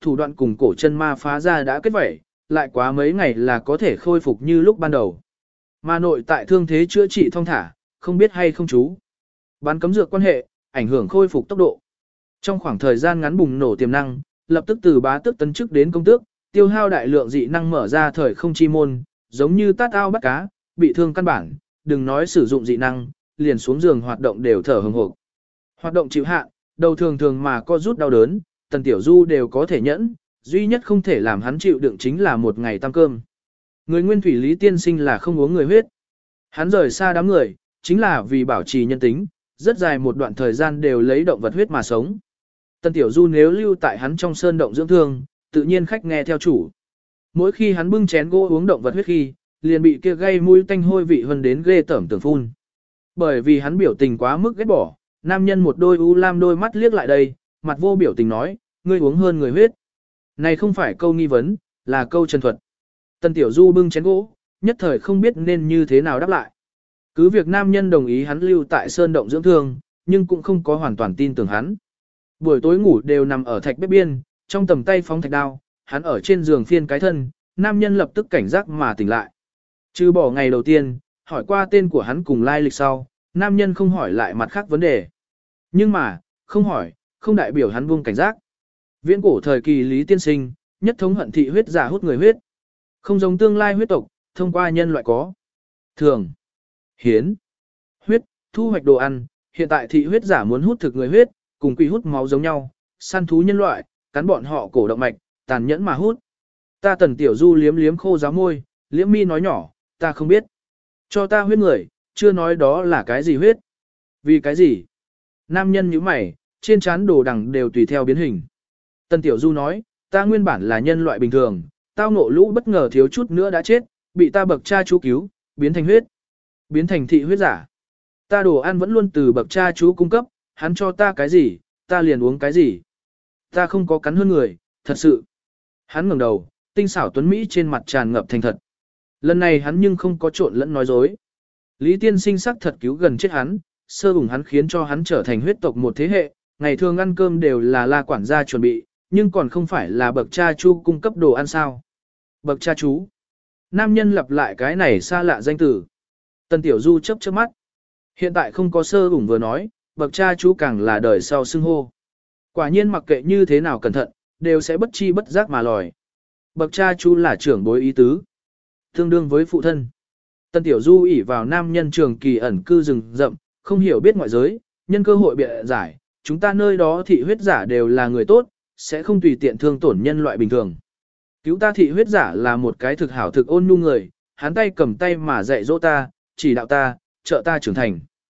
thủ đoạn cùng cổ chân ma phá ra đã kết vẩy, lại quá mấy ngày là có thể khôi phục như lúc ban đầu. Mà nội tại thương thế chữa trị thong thả, không biết hay không chú. Bán cấm dược quan hệ, ảnh hưởng khôi phục tốc độ. Trong khoảng thời gian ngắn bùng nổ tiềm năng, lập tức từ bá tước tấn chức đến công tước, tiêu hao đại lượng dị năng mở ra thời không chi môn, giống như tát ao bắt cá, bị thương căn bản, đừng nói sử dụng dị năng, liền xuống giường hoạt động đều thở hừng hực. Hoạt động chịu hạn, đầu thường thường mà co rút đau đớn, Tần Tiểu Du đều có thể nhẫn, duy nhất không thể làm hắn chịu đựng chính là một ngày tăng cơm. Người nguyên thủy Lý Tiên Sinh là không uống người huyết. Hắn rời xa đám người, chính là vì bảo trì nhân tính, rất dài một đoạn thời gian đều lấy động vật huyết mà sống. Tần Tiểu Du nếu lưu tại hắn trong sơn động dưỡng thương, tự nhiên khách nghe theo chủ. Mỗi khi hắn bưng chén gỗ uống động vật huyết khi, liền bị kia gây mũi tanh hôi vị hơn đến ghê tởm tưởng phun. Bởi vì hắn biểu tình quá mức ghét bỏ, nam nhân một đôi u lam đôi mắt liếc lại đây, mặt vô biểu tình nói, ngươi uống hơn người huyết. Này không phải câu nghi vấn, là câu chân thuật. Tần Tiểu Du bưng chén gỗ, nhất thời không biết nên như thế nào đáp lại. Cứ việc nam nhân đồng ý hắn lưu tại sơn động dưỡng thương, nhưng cũng không có hoàn toàn tin tưởng hắn. Buổi tối ngủ đều nằm ở thạch bếp biên, trong tầm tay phóng thạch đao, hắn ở trên giường phiên cái thân, nam nhân lập tức cảnh giác mà tỉnh lại. Trừ bỏ ngày đầu tiên, hỏi qua tên của hắn cùng lai lịch sau, nam nhân không hỏi lại mặt khác vấn đề. Nhưng mà, không hỏi, không đại biểu hắn buông cảnh giác. Viễn cổ thời kỳ Lý Tiên Sinh, nhất thống hận thị huyết giả hút người huyết. Không giống tương lai huyết tộc, thông qua nhân loại có. Thường, hiến, huyết, thu hoạch đồ ăn, hiện tại thị huyết giả muốn hút thực người huyết, cùng quỷ hút máu giống nhau, săn thú nhân loại, cắn bọn họ cổ động mạch, tàn nhẫn mà hút. Ta Tần Tiểu Du liếm liếm khô giáo môi, liễm mi nói nhỏ, ta không biết. Cho ta huyết người, chưa nói đó là cái gì huyết. Vì cái gì? Nam nhân nhíu mày, trên trán đồ đằng đều tùy theo biến hình. Tần Tiểu Du nói, ta nguyên bản là nhân loại bình thường, tao ngộ lũ bất ngờ thiếu chút nữa đã chết, bị ta bậc cha chú cứu, biến thành huyết. Biến thành thị huyết giả. Ta đồ ăn vẫn luôn từ bậc cha chú cung cấp, hắn cho ta cái gì, ta liền uống cái gì. Ta không có cắn hơn người, thật sự. Hắn ngẩng đầu, tinh xảo tuấn Mỹ trên mặt tràn ngập thành thật. Lần này hắn nhưng không có trộn lẫn nói dối. Lý Tiên Sinh sắc thật cứu gần chết hắn, sơ bùng hắn khiến cho hắn trở thành huyết tộc một thế hệ, ngày thường ăn cơm đều là la quản gia chuẩn bị, nhưng còn không phải là bậc cha chú cung cấp đồ ăn sao. Bậc cha chú. Nam nhân lặp lại cái này xa lạ danh từ. Tần Tiểu Du chớp chớp mắt. Hiện tại không có sơ bùng vừa nói, bậc cha chú càng là đời sau xưng hô. Quả nhiên mặc kệ như thế nào cẩn thận, đều sẽ bất chi bất giác mà lòi. Bậc cha chú là trưởng bối ý tứ, tương đương với phụ thân. Tần Tiểu Du ỷ vào nam nhân trường kỳ ẩn cư rừng rậm, không hiểu biết ngoại giới, nhân cơ hội bịa giải, chúng ta nơi đó thị huyết giả đều là người tốt, sẽ không tùy tiện thương tổn nhân loại bình thường. Cứu ta thị huyết giả là một cái thực hảo thực ôn nhu người, hắn tay cầm tay mà dạy dỗ ta, chỉ đạo ta, trợ ta trưởng thành.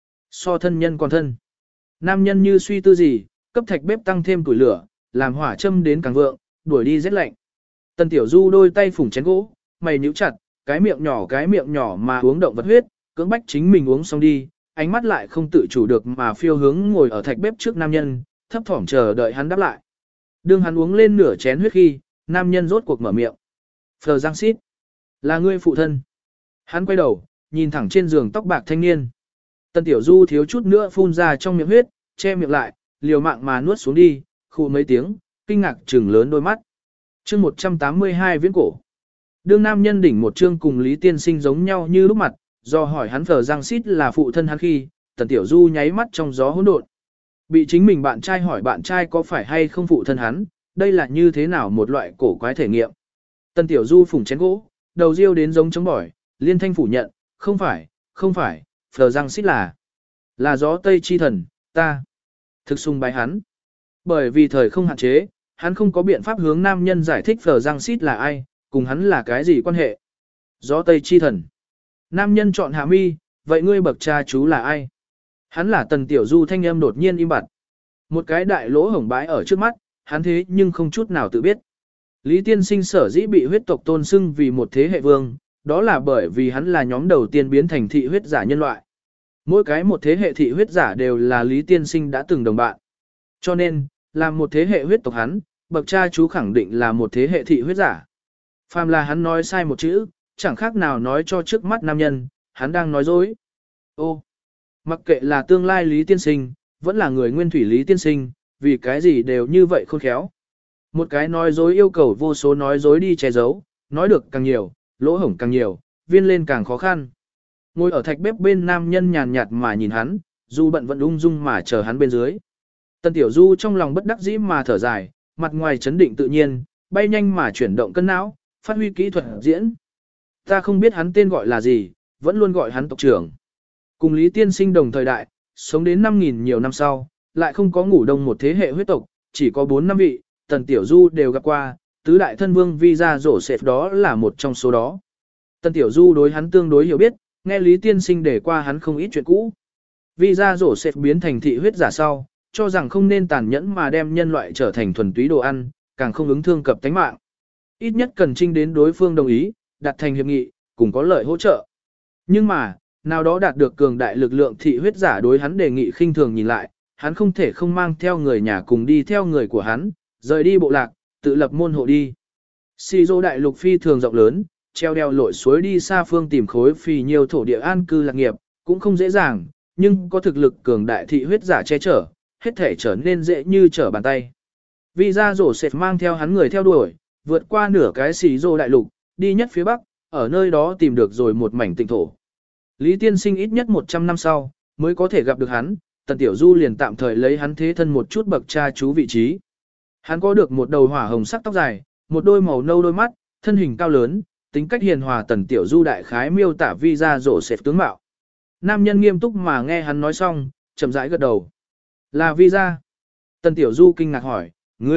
So thân nhân còn thân. Nam nhân như suy tư gì, cấp thạch bếp tăng thêm tuổi lửa, làm hỏa châm đến càng vượng, đuổi đi rét lạnh. Tần Tiểu Du đôi tay phủng chén gỗ, mày nhíu chặt, cái miệng nhỏ mà uống động vật huyết, cưỡng bách chính mình uống xong đi, ánh mắt lại không tự chủ được mà phiêu hướng ngồi ở thạch bếp trước nam nhân, thấp thỏm chờ đợi hắn đáp lại. Đương hắn uống lên nửa chén huyết khi, nam nhân rốt cuộc mở miệng. Phờ Giang Xít, là ngươi phụ thân. Hắn quay đầu, nhìn thẳng trên giường tóc bạc thanh niên. Tần Tiểu Du thiếu chút nữa phun ra trong miệng huyết, che miệng lại, liều mạng mà nuốt xuống đi, khụ mấy tiếng, kinh ngạc trừng lớn đôi mắt. Chương 182 viễn cổ. Đương nam nhân đỉnh một chương cùng Lý Tiên Sinh giống nhau như lúc mặt, do hỏi hắn Phờ Giang Xít là phụ thân hắn khi, Tần Tiểu Du nháy mắt trong gió hỗn độn. Bị chính mình bạn trai hỏi bạn trai có phải hay không phụ thân hắn, đây là như thế nào một loại cổ quái thể nghiệm. Tần Tiểu Du phủng chén gỗ, đầu riêu đến giống chống bỏi, liên thanh phủ nhận, không phải, Phờ Giang Xít là gió Tây chi thần, ta thực sùng bái hắn. Bởi vì thời không hạn chế, hắn không có biện pháp hướng nam nhân giải thích Phờ Giang Xít là ai, cùng hắn là cái gì quan hệ. Gió Tây chi thần. Nam nhân chọn hạ mi, vậy ngươi bậc cha chú là ai? Hắn là Tần Tiểu Du thanh âm đột nhiên im bặt. Một cái đại lỗ hổng bãi ở trước mắt, hắn thế nhưng không chút nào tự biết. Lý Tiên Sinh sở dĩ bị huyết tộc tôn xưng vì một thế hệ vương, đó là bởi vì hắn là nhóm đầu tiên biến thành thị huyết giả nhân loại. Mỗi cái một thế hệ thị huyết giả đều là Lý Tiên Sinh đã từng đồng bạn. Cho nên, làm một thế hệ huyết tộc hắn, bậc cha chú khẳng định là một thế hệ thị huyết giả. Phàm là hắn nói sai một chữ, chẳng khác nào nói cho trước mắt nam nhân, hắn đang nói dối. Ô, mặc kệ là tương lai Lý Tiên Sinh, vẫn là người nguyên thủy Lý Tiên Sinh, vì cái gì đều như vậy khôn khéo. Một cái nói dối yêu cầu vô số nói dối đi che giấu, nói được càng nhiều, lỗ hổng càng nhiều, viên lên càng khó khăn. Ngồi ở thạch bếp bên nam nhân nhàn nhạt mà nhìn hắn, dù bận vẫn ung dung mà chờ hắn bên dưới. Tần Tiểu Du trong lòng bất đắc dĩ mà thở dài, mặt ngoài chấn định tự nhiên, bay nhanh mà chuyển động cân não, phát huy kỹ thuật diễn. Ta không biết hắn tên gọi là gì, vẫn luôn gọi hắn tộc trưởng. Cùng Lý Tiên Sinh đồng thời đại, sống đến 5.000 nhiều năm sau, lại không có ngủ đông một thế hệ huyết tộc, chỉ có 4 năm vị, Tần Tiểu Du đều gặp qua, tứ đại thân vương Visa Joseph đó là một trong số đó. Tần Tiểu Du đối hắn tương đối hiểu biết, nghe Lý Tiên Sinh để qua hắn không ít chuyện cũ. Visa Joseph biến thành thị huyết giả sau, cho rằng không nên tàn nhẫn mà đem nhân loại trở thành thuần túy đồ ăn, càng không ứng thương cập tánh mạng. Ít nhất cần trinh đến đối phương đồng ý, đạt thành hiệp nghị, cùng có lợi hỗ trợ. Nhưng mà, nào đó đạt được cường đại lực lượng thị huyết giả đối hắn đề nghị khinh thường nhìn lại, hắn không thể không mang theo người nhà cùng đi theo người của hắn, rời đi bộ lạc, tự lập môn hộ đi. Xì Dô đại lục phi thường rộng lớn, treo đeo lội suối đi xa phương tìm khối phì nhiều thổ địa an cư lạc nghiệp, cũng không dễ dàng, nhưng có thực lực cường đại thị huyết giả che chở, hết thể trở nên dễ như trở bàn tay. Visa Joseph mang theo hắn người theo đuổi, vượt qua nửa cái xì Dô đại lục, đi nhất phía bắc, ở nơi đó tìm được rồi một mảnh tịnh thổ. Lý Tiên Sinh ít nhất 100 năm sau, mới có thể gặp được hắn, Tần Tiểu Du liền tạm thời lấy hắn thế thân một chút bậc cha chú vị trí. Hắn có được một đầu hỏa hồng sắc tóc dài, một đôi màu nâu đôi mắt, thân hình cao lớn, tính cách hiền hòa. Tần Tiểu Du đại khái miêu tả Visa Joseph tướng mạo. Nam nhân nghiêm túc mà nghe hắn nói xong, chậm rãi gật đầu. Là Visa. Tần Tiểu Du kinh ngạc hỏi,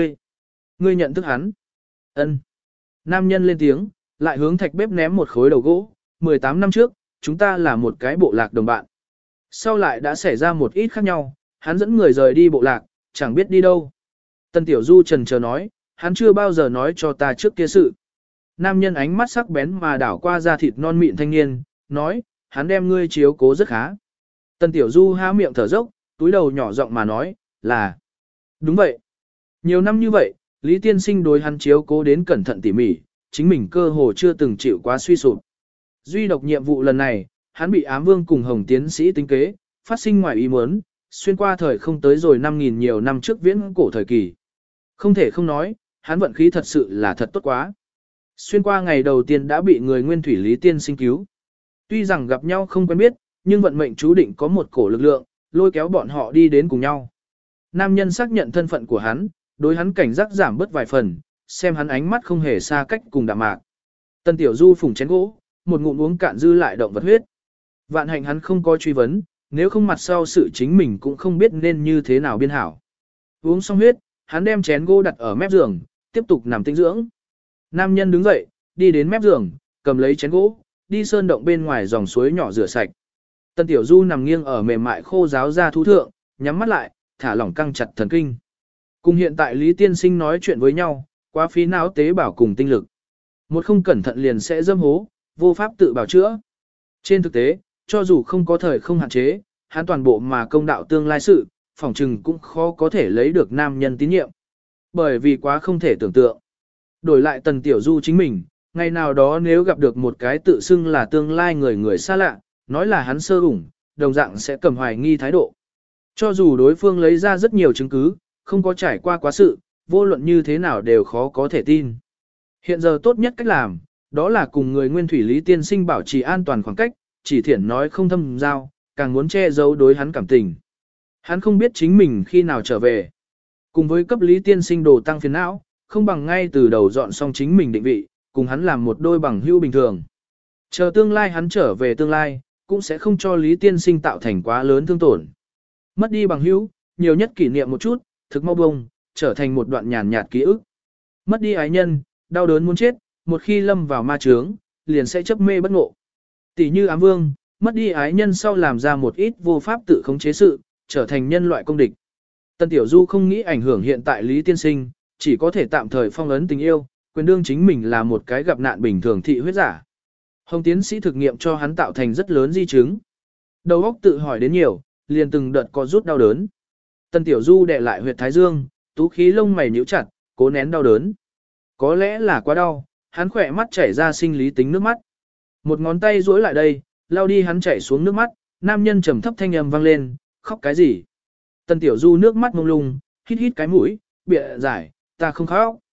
ngươi nhận thức hắn? Ân. Nam nhân lên tiếng, lại hướng thạch bếp ném một khối đầu gỗ. 18 năm trước, chúng ta là một cái bộ lạc đồng bạn. Sau lại đã xảy ra một ít khác nhau, hắn dẫn người rời đi bộ lạc, chẳng biết đi đâu. Tần Tiểu Du trần chờ nói, hắn chưa bao giờ nói cho ta trước kia sự. Nam nhân ánh mắt sắc bén mà đảo qua da thịt non mịn thanh niên, nói, hắn đem ngươi chiếu cố rất khá. Tần Tiểu Du há miệng thở dốc, túi đầu nhỏ giọng mà nói, là. Đúng vậy. Nhiều năm như vậy, Lý Tiên Sinh đối hắn chiếu cố đến cẩn thận tỉ mỉ, chính mình cơ hồ chưa từng chịu quá suy sụp. Duy độc nhiệm vụ lần này, hắn bị ám vương cùng Hồng tiến sĩ tính kế, phát sinh ngoài ý muốn, xuyên qua thời không tới rồi 5.000 nhiều năm trước viễn cổ thời kỳ. Không thể không nói, hắn vận khí thật sự là thật tốt quá. Xuyên qua ngày đầu tiên đã bị người nguyên thủy Lý Tiên Sinh cứu. Tuy rằng gặp nhau không quen biết, nhưng vận mệnh chú định có một cổ lực lượng, lôi kéo bọn họ đi đến cùng nhau. Nam nhân xác nhận thân phận của hắn, đối hắn cảnh giác giảm bớt vài phần, xem hắn ánh mắt không hề xa cách cùng đạm mạc. Tần Tiểu Du phủng chén gỗ, một ngụm uống cạn dư lại động vật huyết. Vạn hạnh hắn không có truy vấn, nếu không mặt sau sự chính mình cũng không biết nên như thế nào biên hảo. Uống xong huyết, hắn đem chén gỗ đặt ở mép giường, tiếp tục nằm tĩnh dưỡng. Nam nhân đứng dậy, đi đến mép giường, cầm lấy chén gỗ, đi sơn động bên ngoài dòng suối nhỏ rửa sạch. Tần Tiểu Du nằm nghiêng ở mềm mại khô ráo da thú thượng, nhắm mắt lại, thả lỏng căng chặt thần kinh. Cùng hiện tại Lý Tiên Sinh nói chuyện với nhau, quá phí não tế bảo cùng tinh lực. Một không cẩn thận liền sẽ dâm hố, vô pháp tự bảo chữa. Trên thực tế, cho dù không có thời không hạn chế, hắn toàn bộ mà công đạo tương lai sự, phỏng chừng cũng khó có thể lấy được nam nhân tín nhiệm. Bởi vì quá không thể tưởng tượng. Đổi lại Tần Tiểu Du chính mình, ngày nào đó nếu gặp được một cái tự xưng là tương lai người xa lạ, nói là hắn sơ ủng, đồng dạng sẽ cầm hoài nghi thái độ. Cho dù đối phương lấy ra rất nhiều chứng cứ, không có trải qua quá sự, vô luận như thế nào đều khó có thể tin. Hiện giờ tốt nhất cách làm, đó là cùng người nguyên thủy Lý Tiên Sinh bảo trì an toàn khoảng cách, chỉ thiển nói không thâm giao, càng muốn che giấu đối hắn cảm tình. Hắn không biết chính mình khi nào trở về. Cùng với cấp Lý Tiên Sinh đồ tăng phiền não, không bằng ngay từ đầu dọn xong chính mình định vị, cùng hắn làm một đôi bằng hữu bình thường. Chờ tương lai hắn trở về tương lai, cũng sẽ không cho Lý Tiên Sinh tạo thành quá lớn thương tổn. Mất đi bằng hữu, nhiều nhất kỷ niệm một chút, thực mau bông, trở thành một đoạn nhàn nhạt ký ức. Mất đi ái nhân, đau đớn muốn chết, một khi lâm vào ma chướng, liền sẽ chấp mê bất ngộ. Tỷ như ám vương, mất đi ái nhân sau làm ra một ít vô pháp tự khống chế sự, trở thành nhân loại công địch. Tần Tiểu Du không nghĩ ảnh hưởng hiện tại Lý Tiên Sinh, chỉ có thể tạm thời phong ấn tình yêu, quyền đương chính mình là một cái gặp nạn bình thường thị huyết giả. Hồng tiến sĩ thực nghiệm cho hắn tạo thành rất lớn di chứng. Đầu óc tự hỏi đến nhiều, liền từng đợt có rút đau đớn. Tần Tiểu Du đè lại huyệt thái dương, tú khí lông mày nhíu chặt, cố nén đau đớn. Có lẽ là quá đau, hắn khỏe mắt chảy ra sinh lý tính nước mắt. Một ngón tay duỗi lại đây, lau đi hắn chảy xuống nước mắt, nam nhân trầm thấp thanh âm vang lên, khóc cái gì? Tần Tiểu Du nước mắt mông lung, hít hít cái mũi, bịa giải, ta không khóc.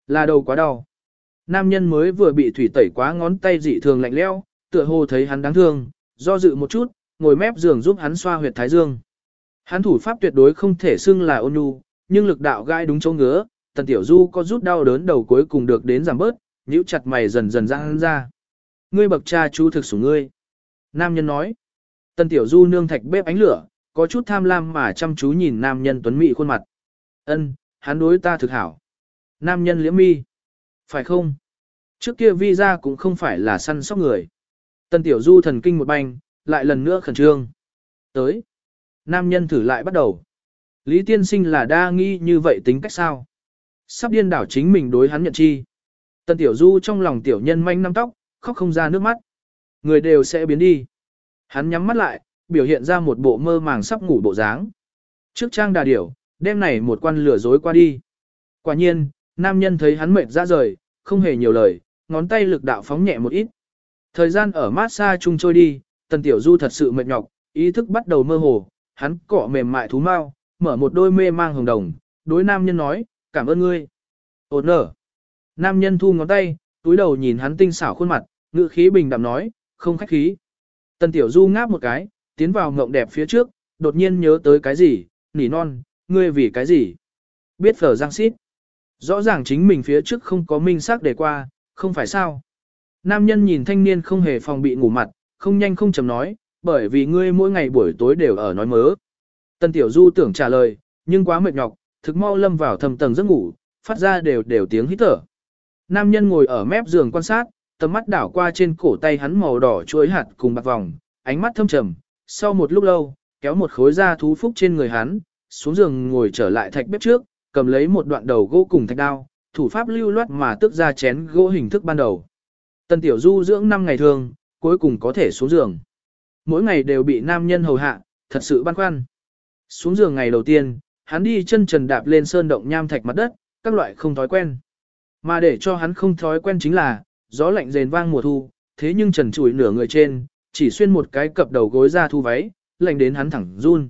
Là đầu quá đau. Nam nhân mới vừa bị thủy tẩy quá ngón tay dị thường lạnh lẽo, tựa hồ thấy hắn đáng thương, do dự một chút, ngồi mép giường giúp hắn xoa huyệt thái dương. Hắn thủ pháp tuyệt đối không thể xưng là ôn nhu, nhưng lực đạo gai đúng chỗ ngứa, Tần Tiểu Du có rút đau đớn đầu cuối cùng được đến giảm bớt, nhíu chặt mày dần dần giãn ra. Ngươi bậc cha chú thực sủng ngươi. Nam nhân nói. Tần Tiểu Du nương thạch bếp ánh lửa, có chút tham lam mà chăm chú nhìn nam nhân tuấn mỹ khuôn mặt. Ân, hắn đối ta thực hảo. Nam nhân liễm mi. Phải không? Trước kia vi ra cũng không phải là săn sóc người. Tần Tiểu Du thần kinh một banh, lại lần nữa khẩn trương. Tới. Nam nhân thử lại bắt đầu. Lý tiên sinh là đa nghi như vậy tính cách sao? Sắp điên đảo chính mình đối hắn nhận chi. Tần Tiểu Du trong lòng tiểu nhân manh nắm tóc, khóc không ra nước mắt. Người đều sẽ biến đi. Hắn nhắm mắt lại, biểu hiện ra một bộ mơ màng sắp ngủ bộ dáng. Trước trang đà điểu, đêm này một quan lửa dối qua đi. Quả nhiên, nam nhân thấy hắn mệt ra rời, không hề nhiều lời, ngón tay lực đạo phóng nhẹ một ít. Thời gian ở massage chung trôi đi, Tần Tiểu Du thật sự mệt nhọc, ý thức bắt đầu mơ hồ, hắn cọ mềm mại thú mau, mở một đôi mê mang hồng đồng, đối nam nhân nói, cảm ơn ngươi. Ổn nở. Nam nhân thu ngón tay, túi đầu nhìn hắn tinh xảo khuôn mặt, ngữ khí bình đạm nói, không khách khí. Tần Tiểu Du ngáp một cái, tiến vào ngộng đẹp phía trước, đột nhiên nhớ tới cái gì, nỉ non, ngươi vì cái gì? Biết phở giang xít. Rõ ràng chính mình phía trước không có minh xác để qua, không phải sao? Nam nhân nhìn thanh niên không hề phòng bị ngủ mặt, không nhanh không chậm nói, bởi vì ngươi mỗi ngày buổi tối đều ở nói mớ. Tần Tiểu Du tưởng trả lời, nhưng quá mệt nhọc, thực mau lâm vào thầm tầng giấc ngủ, phát ra đều tiếng hít thở. Nam nhân ngồi ở mép giường quan sát, tầm mắt đảo qua trên cổ tay hắn màu đỏ chuỗi hạt cùng bạc vòng, ánh mắt thâm trầm. Sau một lúc lâu, kéo một khối da thú phúc trên người hắn, xuống giường ngồi trở lại thạch bếp trước, cầm lấy một đoạn đầu gỗ cùng thạch đao, thủ pháp lưu loát mà tước ra chén gỗ hình thức ban đầu. Tần Tiểu Du dưỡng 5 ngày thường, cuối cùng có thể xuống giường. Mỗi ngày đều bị nam nhân hầu hạ, thật sự băn khoăn. Xuống giường ngày đầu tiên, hắn đi chân trần đạp lên sơn động nham thạch mặt đất, các loại không thói quen. Mà để cho hắn không thói quen chính là, gió lạnh rền vang mùa thu, thế nhưng trần trụi nửa người trên, chỉ xuyên một cái cặp đầu gối ra thu váy, lạnh đến hắn thẳng run.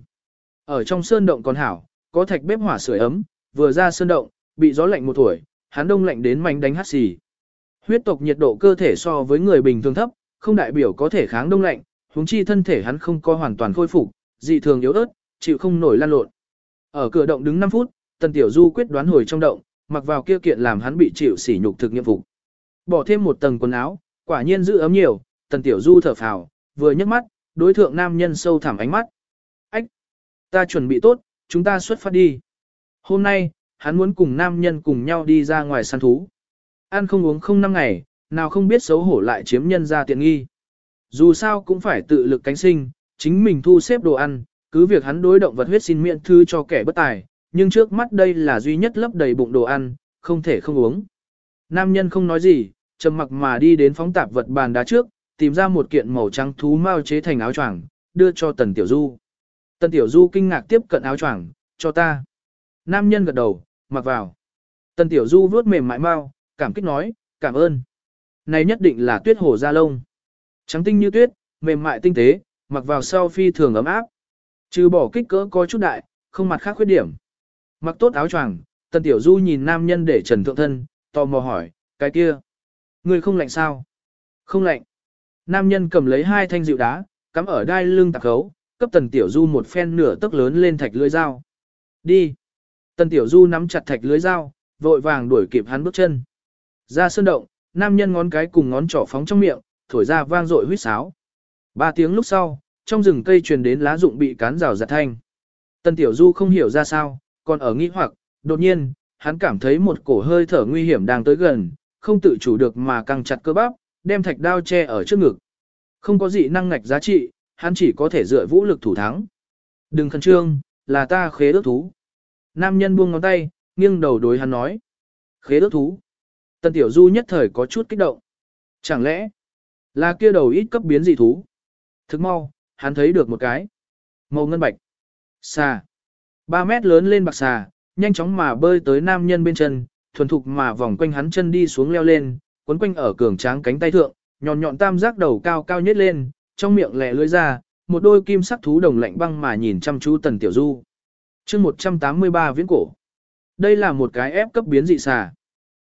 Ở trong sơn động còn hảo, có thạch bếp hỏa sưởi ấm, vừa ra sơn động, bị gió lạnh một tuổi, hắn đông lạnh đến mảnh đánh hắt xì. Huyết tộc nhiệt độ cơ thể so với người bình thường thấp, không đại biểu có thể kháng đông lạnh, huống chi thân thể hắn không có hoàn toàn khôi phục, dị thường yếu ớt, chịu không nổi lan lộn. Ở cửa động đứng 5 phút, Tần Tiểu Du quyết đoán hồi trong động, mặc vào kia kiện làm hắn bị chịu sỉ nhục thực nghiệm phục. Bỏ thêm một tầng quần áo, quả nhiên giữ ấm nhiều, Tần Tiểu Du thở phào, vừa nhấc mắt, đối thượng nam nhân sâu thẳm ánh mắt. Ách! Ta chuẩn bị tốt, chúng ta xuất phát đi. Hôm nay, hắn muốn cùng nam nhân cùng nhau đi ra ngoài săn thú. Ăn không uống không 5 ngày, nào không biết xấu hổ lại chiếm nhân ra tiện nghi. Dù sao cũng phải tự lực cánh sinh, chính mình thu xếp đồ ăn, cứ việc hắn đối động vật huyết xin miễn thư cho kẻ bất tài, nhưng trước mắt đây là duy nhất lấp đầy bụng đồ ăn, không thể không uống. Nam nhân không nói gì, trầm mặc mà đi đến phóng tạp vật bàn đá trước, tìm ra một kiện màu trắng thú mao chế thành áo choàng, đưa cho Tần Tiểu Du. Tần Tiểu Du kinh ngạc tiếp cận áo choàng, cho ta. Nam nhân gật đầu, mặc vào. Tần Tiểu Du vuốt mềm mại mao, cảm kích nói, cảm ơn. Này nhất định là tuyết hổ da lông. Trắng tinh như tuyết, mềm mại tinh tế, mặc vào sau phi thường ấm áp. Trừ bỏ kích cỡ có chút đại, không mặt khác khuyết điểm. Mặc tốt áo choàng, Tần Tiểu Du nhìn nam nhân để trần thượng thân, tò mò hỏi, cái kia, người không lạnh sao? Không lạnh. Nam nhân cầm lấy 2 thanh dịu đá, cắm ở đai lưng tạc khấu, cấp Tần Tiểu Du một phen nửa tấc lớn lên thạch lưới dao. Đi. Tần Tiểu Du nắm chặt thạch lưới dao, vội vàng đuổi kịp hắn bước chân. Ra sơn động, nam nhân ngón cái cùng ngón trỏ phóng trong miệng, thổi ra vang dội huýt sáo. 3 tiếng lúc sau, trong rừng cây truyền đến lá rụng bị cán rào giật thanh. Tần Tiểu Du không hiểu ra sao, còn ở nghi hoặc, đột nhiên, hắn cảm thấy một cổ hơi thở nguy hiểm đang tới gần, không tự chủ được mà căng chặt cơ bắp, đem thạch đao che ở trước ngực. Không có gì năng ngạch giá trị, hắn chỉ có thể dựa vũ lực thủ thắng. Đừng khẩn trương, là ta khế ước thú. Nam nhân buông ngón tay, nghiêng đầu đối hắn nói. Khế ước thú. Tần Tiểu Du nhất thời có chút kích động. Chẳng lẽ là kia đầu ít cấp biến dị thú? Thức mau, hắn thấy được một cái. Màu ngân bạch. Xà. 3 mét lớn lên bạc xà, nhanh chóng mà bơi tới nam nhân bên chân, thuần thục mà vòng quanh hắn chân đi xuống leo lên, quấn quanh ở cường tráng cánh tay thượng, nhọn nhọn tam giác đầu cao cao nhếch lên, trong miệng lẻ lưỡi ra, một đôi kim sắc thú đồng lạnh băng mà nhìn chăm chú Tần Tiểu Du. Chương 183 viễn cổ. Đây là một cái ép cấp biến dị xà.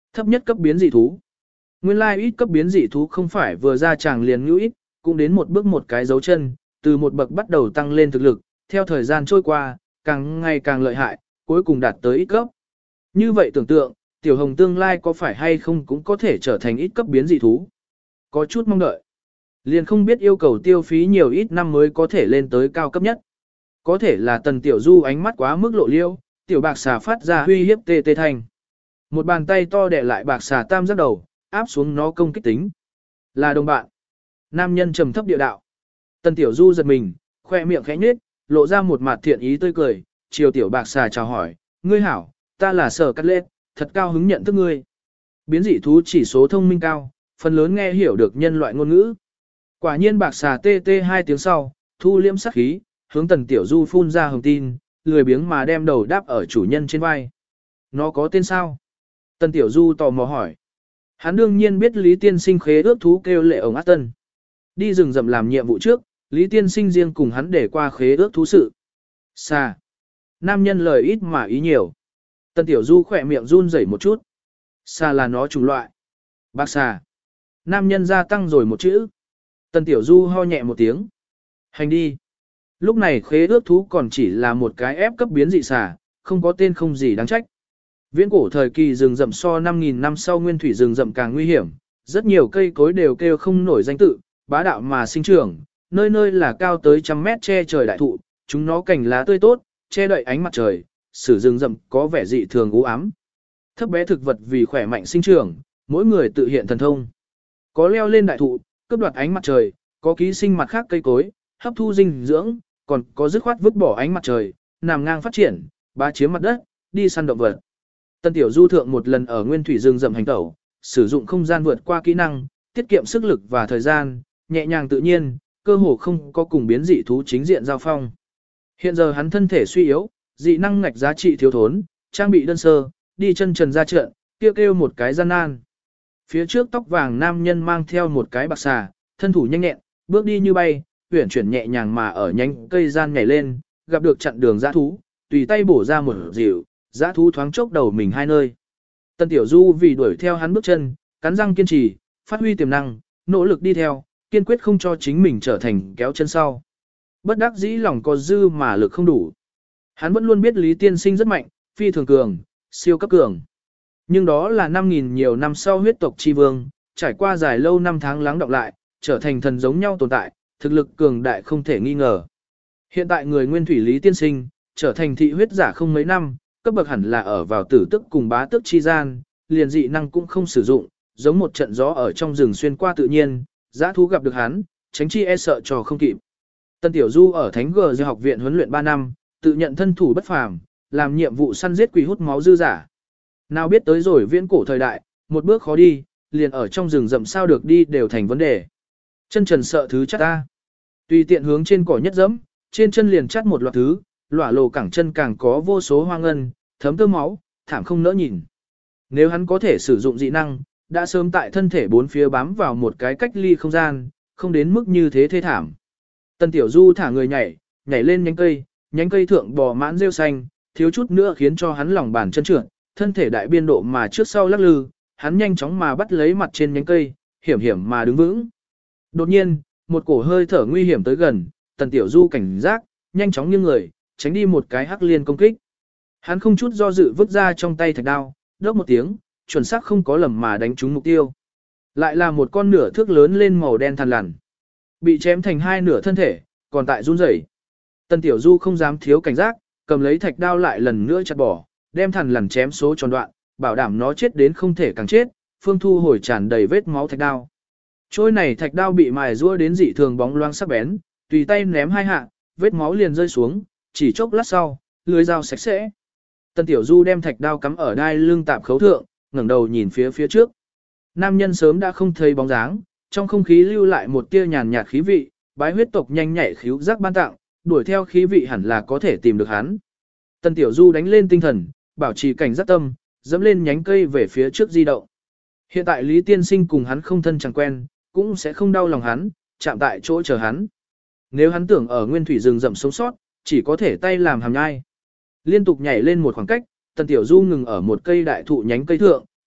Thấp nhất cấp biến dị thú. Nguyên lai ít cấp biến dị thú không phải vừa ra chàng liền ngữ ít, cũng đến một bước một cái dấu chân, từ một bậc bắt đầu tăng lên thực lực, theo thời gian trôi qua, càng ngày càng lợi hại, cuối cùng đạt tới ít cấp. Như vậy tưởng tượng, tiểu hồng tương lai có phải hay không cũng có thể trở thành ít cấp biến dị thú. Có chút mong đợi. Liền không biết yêu cầu tiêu phí nhiều ít năm mới có thể lên tới cao cấp nhất. Có thể là tần tiểu du ánh mắt quá mức lộ liêu, tiểu bạc xà phát ra huy hiếp tê tê thanh. Một bàn tay to đè lại bạc xà tam giác đầu, áp xuống nó công kích tính. Là đồng bạn. Nam nhân trầm thấp địa đạo. Tần tiểu du giật mình, khoe miệng khẽ nhếch, lộ ra một mặt thiện ý tươi cười, chiều tiểu bạc xà chào hỏi, ngươi hảo, ta là Sở Cắt Lết, thật cao hứng nhận thức ngươi. Biến dị thú chỉ số thông minh cao, phần lớn nghe hiểu được nhân loại ngôn ngữ. Quả nhiên bạc xà tê tê 2 tiếng sau, thu liễm sát khí, hướng tần tiểu du phun ra hồng tin, lười biếng mà đem đầu đáp ở chủ nhân trên vai. Nó có tên sao? Tần tiểu du tò mò hỏi. Hắn đương nhiên biết Lý Tiên Sinh khế ước thú kêu lệ ổng ác tân. Đi rừng rậm làm nhiệm vụ trước, Lý Tiên Sinh riêng cùng hắn để qua khế ước thú sự. Xà. Nam nhân lời ít mà ý nhiều. Tần tiểu du khỏe miệng run rẩy một chút. Xà là nó chủng loại. Bạc xà. Nam nhân gia tăng rồi một chữ. Tần tiểu du ho nhẹ một tiếng. Hành đi. Lúc này khế ước thú còn chỉ là một cái ép cấp biến dị xà, không có tên không gì đáng trách. Viễn cổ thời kỳ rừng rậm so 5.000 năm sau nguyên thủy rừng rậm càng nguy hiểm, rất nhiều cây cối đều kêu không nổi danh tự, bá đạo mà sinh trưởng, nơi nơi là cao tới trăm mét che trời đại thụ, chúng nó cành lá tươi tốt, che đậy ánh mặt trời, sử rừng rậm có vẻ dị thường u ám. Thấp bé thực vật vì khỏe mạnh sinh trưởng, mỗi người tự hiện thần thông. Có leo lên đại thụ, cướp đoạt ánh mặt trời, có ký sinh mặt khác cây cối, hấp thu dinh dưỡng, còn có dứt khoát vứt bỏ ánh mặt trời, nằm ngang phát triển, bá chiếm mặt đất, đi săn động vật. Tân tiểu du thượng một lần ở nguyên thủy rừng rậm hành tẩu, sử dụng không gian vượt qua kỹ năng, tiết kiệm sức lực và thời gian, nhẹ nhàng tự nhiên, cơ hồ không có cùng biến dị thú chính diện giao phong. Hiện giờ hắn thân thể suy yếu, dị năng ngạch giá trị thiếu thốn, trang bị đơn sơ, đi chân trần ra trận, kêu một cái gian nan. Phía trước tóc vàng nam nhân mang theo một cái bạc xà, thân thủ nhanh nhẹn, bước đi như bay, uyển chuyển nhẹ nhàng mà ở nhánh cây gian nhảy lên, gặp được chặn đường dã thú, tùy tay bổ ra một dịu, dã thú thoáng chốc đầu mình hai nơi. Tân Tiểu Du vì đuổi theo hắn bước chân, cắn răng kiên trì, phát huy tiềm năng, nỗ lực đi theo, kiên quyết không cho chính mình trở thành kéo chân sau. Bất đắc dĩ lòng có dư mà lực không đủ. Hắn vẫn luôn biết Lý Tiên Sinh rất mạnh, phi thường cường, siêu cấp cường. Nhưng đó là 5.000 nhiều năm sau huyết tộc chi vương, trải qua dài lâu năm tháng lắng đọng lại, trở thành thần giống nhau tồn tại, thực lực cường đại không thể nghi ngờ. Hiện tại người nguyên thủy Lý Tiên Sinh, trở thành thị huyết giả không mấy năm, cấp bậc hẳn là ở vào tử tức cùng bá tức chi gian, liền dị năng cũng không sử dụng, giống một trận gió ở trong rừng xuyên qua tự nhiên, dã thú gặp được hắn, tránh chi e sợ trò không kịp. Tân Tiểu Du ở Thánh Gờ Dư học viện huấn luyện 3 năm, tự nhận thân thủ bất phàm, làm nhiệm vụ săn giết quỷ hút máu dư giả. Nào biết tới rồi viễn cổ thời đại, một bước khó đi, liền ở trong rừng rậm sao được đi đều thành vấn đề. Chân trần sợ thứ chắc ta. Tùy tiện hướng trên cỏ nhất dẫm, trên chân liền chắt một loạt thứ, lỏa lồ cẳng chân càng có vô số hoa ngân, thấm tơ máu, thảm không nỡ nhìn. Nếu hắn có thể sử dụng dị năng, đã sớm tại thân thể bốn phía bám vào một cái cách ly không gian, không đến mức như thế thê thảm. Tân Tiểu Du thả người nhảy lên nhánh cây thượng bò mãn rêu xanh, thiếu chút nữa khiến cho hắn lòng bàn chân trượt, thân thể đại biên độ mà trước sau lắc lư, hắn nhanh chóng mà bắt lấy mặt trên nhánh cây, hiểm hiểm mà đứng vững. Đột nhiên, một cổ hơi thở nguy hiểm tới gần, Tần Tiểu Du cảnh giác, nhanh chóng nghiêng người, tránh đi một cái hắc liên công kích. Hắn không chút do dự vứt ra trong tay thạch đao, đốc một tiếng, chuẩn xác không có lầm mà đánh trúng mục tiêu. Lại là một con nửa thước lớn lên màu đen thằn lằn, bị chém thành hai nửa thân thể, còn tại run rẩy. Tần Tiểu Du không dám thiếu cảnh giác, cầm lấy thạch đao lại lần nữa chặt bỏ, đem thằn lằn chém số tròn đoạn, bảo đảm nó chết đến không thể càng chết. Phương Thu hồi tràn đầy vết máu thạch đao. Trôi này thạch đao bị mài rũa đến dị thường bóng loáng sắc bén, tùy tay ném hai hạ, vết máu liền rơi xuống, chỉ chốc lát sau, lưỡi dao sạch sẽ. Tần Tiểu Du đem thạch đao cắm ở đai lưng tạm khấu thượng, ngẩng đầu nhìn phía trước. Nam nhân sớm đã không thấy bóng dáng, trong không khí lưu lại một tia nhàn nhạt khí vị, bái huyết tộc nhanh nhạy khíu giác ban tặng, đuổi theo khí vị hẳn là có thể tìm được hắn. Tần Tiểu Du đánh lên tinh thần, bảo trì cảnh giác tâm, dẫm lên nhánh cây về phía trước di động. Hiện tại Lý Tiên Sinh cùng hắn không thân chẳng quen, cũng sẽ không đau lòng hắn, chạm tại chỗ chờ hắn. Nếu hắn tưởng ở nguyên thủy rừng rậm sống sót, chỉ có thể tay làm hàm nhai. Liên tục nhảy lên một khoảng cách, Tần Tiểu Du ngừng ở một cây đại thụ nhánh cây thượng,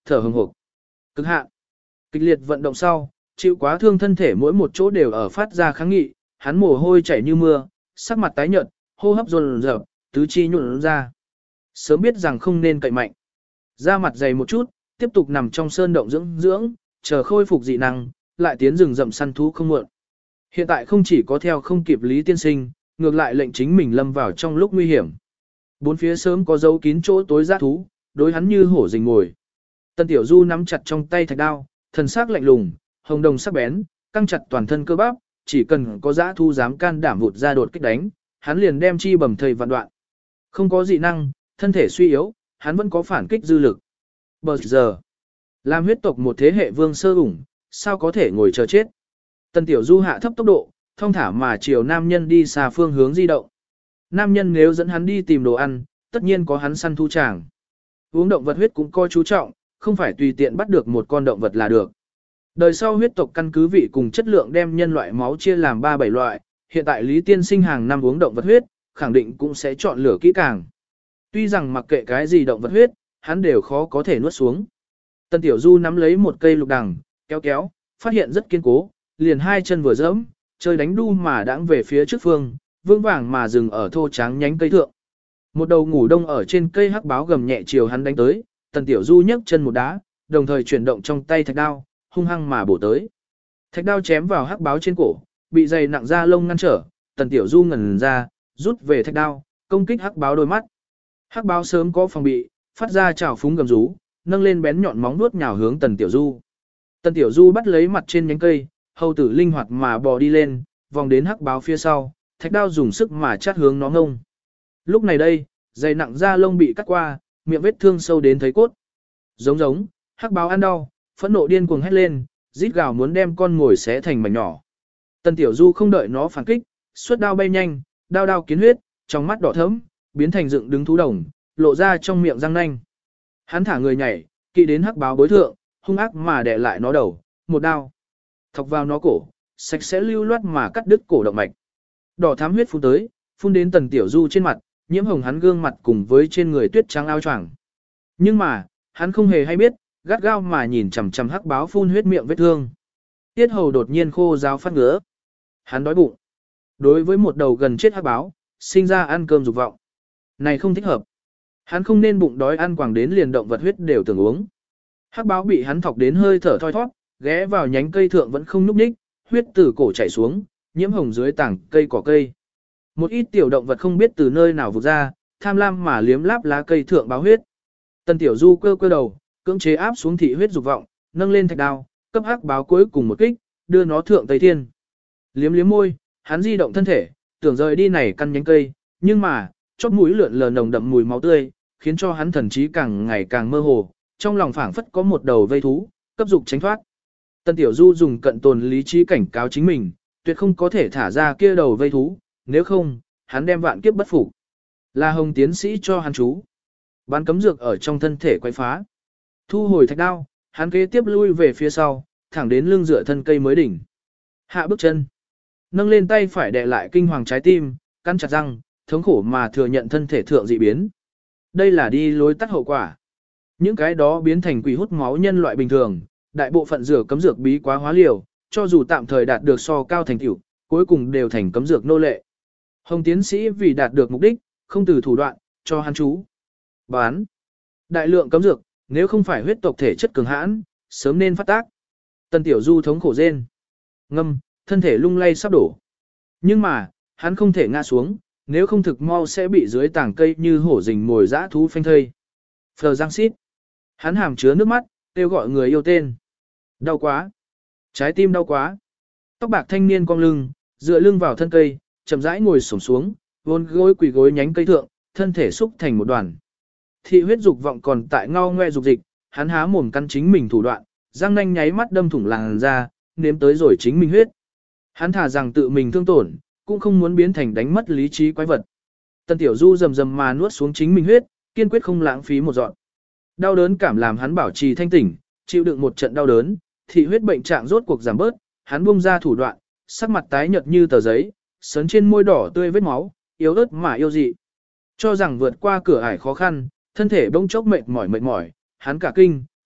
thở hừng hực. Cực hạn. Kịch liệt vận động sau, chịu quá thương thân thể mỗi một chỗ đều ở phát ra kháng nghị, hắn mồ hôi chảy như mưa, sắc mặt tái nhợt, hô hấp dồn dập, tứ chi nhuộn ra. Sớm biết rằng không nên cậy mạnh. Da mặt dày một chút, tiếp tục nằm trong sơn động dưỡng, chờ khôi phục dị năng, lại tiến rừng rậm săn thú không muộn. Hiện tại không chỉ có theo không kịp Lý Tiên Sinh, ngược lại lệnh chính mình lâm vào trong lúc nguy hiểm. Bốn phía sớm có dấu kín chỗ tối giã thú, đối hắn như hổ rình mồi. Tần Tiểu Du nắm chặt trong tay thạch đao, thần sắc lạnh lùng, hồng đồng sắc bén, căng chặt toàn thân cơ bắp, chỉ cần có giã thú dám can đảm vụt ra đột kích đánh, hắn liền đem chi bầm thây vạn đoạn. Không có dị năng, thân thể suy yếu, hắn vẫn có phản kích dư lực. Bờ giờ, làm huyết tộc một thế hệ vương sơ ủng, sao có thể ngồi chờ chết. Tần Tiểu Du hạ thấp tốc độ, thong thả mà chiều nam nhân đi xa phương hướng di động. Nam nhân nếu dẫn hắn đi tìm đồ ăn, tất nhiên có hắn săn thu tràng. Uống động vật huyết cũng coi chú trọng, không phải tùy tiện bắt được một con động vật là được. Đời sau huyết tộc căn cứ vị cùng chất lượng đem nhân loại máu chia làm 3-7 loại, hiện tại Lý Tiên Sinh hàng năm uống động vật huyết, khẳng định cũng sẽ chọn lựa kỹ càng. Tuy rằng mặc kệ cái gì động vật huyết, hắn đều khó có thể nuốt xuống. Tần Tiểu Du nắm lấy một cây lục đằng, kéo, phát hiện rất kiên cố, liền hai chân vừa dẫm, chơi đánh đu mà đãng về phía trước phương, vương vàng mà dừng ở thô tráng nhánh cây thượng. Một đầu ngủ đông ở trên cây hắc báo gầm nhẹ chiều hắn đánh tới, Tần Tiểu Du nhấc chân một đá, đồng thời chuyển động trong tay thạch đao, hung hăng mà bổ tới. Thạch đao chém vào hắc báo trên cổ, bị dày nặng da lông ngăn trở, Tần Tiểu Du ngẩn ra, rút về thạch đao, công kích hắc báo đôi mắt. Hắc báo sớm có phòng bị, phát ra chảo phúng gầm rú, nâng lên bén nhọn móng vuốt nhào hướng Tần Tiểu Du. Tần Tiểu Du bắt lấy mặt trên nhánh cây, hầu tử linh hoạt mà bò đi lên, vòng đến hắc báo phía sau, thạch đao dùng sức mà chát hướng nó ngông. Lúc này đây, dày nặng da lông bị cắt qua, miệng vết thương sâu đến thấy cốt. Giống, hắc báo ăn đau, phẫn nộ điên cuồng hét lên, rít gào muốn đem con ngồi xé thành mảnh nhỏ. Tần Tiểu Du không đợi nó phản kích, xuất đao bay nhanh, đao kiến huyết, trong mắt đỏ thẫm, biến thành dựng đứng thú đồng, lộ ra trong miệng răng nanh. Hắn thả người nhảy, kỵ đến hắc báo bối thượng, hung ác mà đè lại nó đầu, một đao thọc vào nó cổ, sạch sẽ lưu loát mà cắt đứt cổ động mạch. Đỏ thắm huyết phun tới, phun đến Tần Tiểu Du trên mặt, nhiễm hồng hắn gương mặt cùng với trên người tuyết trắng áo choàng. Nhưng mà, hắn không hề hay biết, gắt gao mà nhìn chằm chằm hắc báo phun huyết miệng vết thương. Tiết hầu đột nhiên khô ráo phát ngứa. Hắn đói bụng. Đối với một đầu gần chết hắc báo, sinh ra ăn cơm dục vọng. Này không thích hợp. Hắn không nên bụng đói ăn quàng đến liền động vật huyết đều tưởng uống. Hắc báo bị hắn thọc đến hơi thở thoi thoát, ghé vào nhánh cây thượng vẫn không nhúc nhích, huyết từ cổ chảy xuống, nhiễm hồng dưới tảng cây cỏ cây. Một ít tiểu động vật không biết từ nơi nào vụt ra, tham lam mà liếm láp lá cây thượng báo huyết. Tần Tiểu Du cơ đầu, cưỡng chế áp xuống thị huyết dục vọng, nâng lên thạch đao, cấp hắc báo cuối cùng một kích, đưa nó thượng Tây Thiên. Liếm môi, hắn di động thân thể, tưởng rời đi này căn nhánh cây, nhưng mà, chóp mũi lượn lờ nồng đậm mùi máu tươi, khiến cho hắn thần trí càng ngày càng mơ hồ, trong lòng phảng phất có một đầu vây thú, cấp dục tránh thoát. Tần Tiểu Du dùng cận tồn lý trí cảnh cáo chính mình, tuyệt không có thể thả ra kia đầu vây thú, nếu không, hắn đem vạn kiếp bất phục. Là Hồng tiến sĩ cho hắn chú. Bán cấm dược ở trong thân thể quay phá. Thu hồi thạch đao, hắn kế tiếp lui về phía sau, thẳng đến lưng dựa thân cây mới đỉnh. Hạ bước chân. Nâng lên tay phải đè lại kinh hoàng trái tim, cắn chặt răng, thống khổ mà thừa nhận thân thể thượng dị biến. Đây là đi lối tắt hậu quả. Những cái đó biến thành quỷ hút máu nhân loại bình thường, đại bộ phận rửa cấm dược bí quá hóa liều, cho dù tạm thời đạt được so cao thành tựu, cuối cùng đều thành cấm dược nô lệ. Hồng tiến sĩ vì đạt được mục đích, không từ thủ đoạn, cho hắn chú. Bán. Đại lượng cấm dược, nếu không phải huyết tộc thể chất cường hãn, sớm nên phát tác. Tần Tiểu Du thống khổ rên. Ngâm, thân thể lung lay sắp đổ. Nhưng mà, hắn không thể ngã xuống, nếu không thực mau sẽ bị dưới tảng cây như hổ rình mồi dã thú phanh thây. Phờ giang xít. Hắn hàm chứa nước mắt, kêu gọi người yêu tên. Đau quá. Trái tim đau quá. Tóc bạc thanh niên cong lưng, dựa lưng vào thân cây, chậm rãi ngồi xổm xuống, vốn gối quỳ gối nhánh cây thượng, thân thể xúc thành một đoàn. Thị huyết dục vọng còn tại ngao ngoe dục dịch, hắn há mồm căn chính mình thủ đoạn, răng nanh nháy mắt đâm thủng làn da, nếm tới rồi chính mình huyết. Hắn thả rằng tự mình thương tổn, cũng không muốn biến thành đánh mất lý trí quái vật. Tần Tiểu Du rầm rầm mà nuốt xuống chính mình huyết, kiên quyết không lãng phí một giọt. Đau đớn cảm làm hắn bảo trì thanh tỉnh, chịu đựng một trận đau đớn, thị huyết bệnh trạng rốt cuộc giảm bớt, hắn buông ra thủ đoạn, sắc mặt tái nhợt như tờ giấy, sấn trên môi đỏ tươi vết máu, yếu ớt mà yêu dị. Cho rằng vượt qua cửa ải khó khăn, thân thể bỗng chốc mệt mỏi, hắn cả kinh,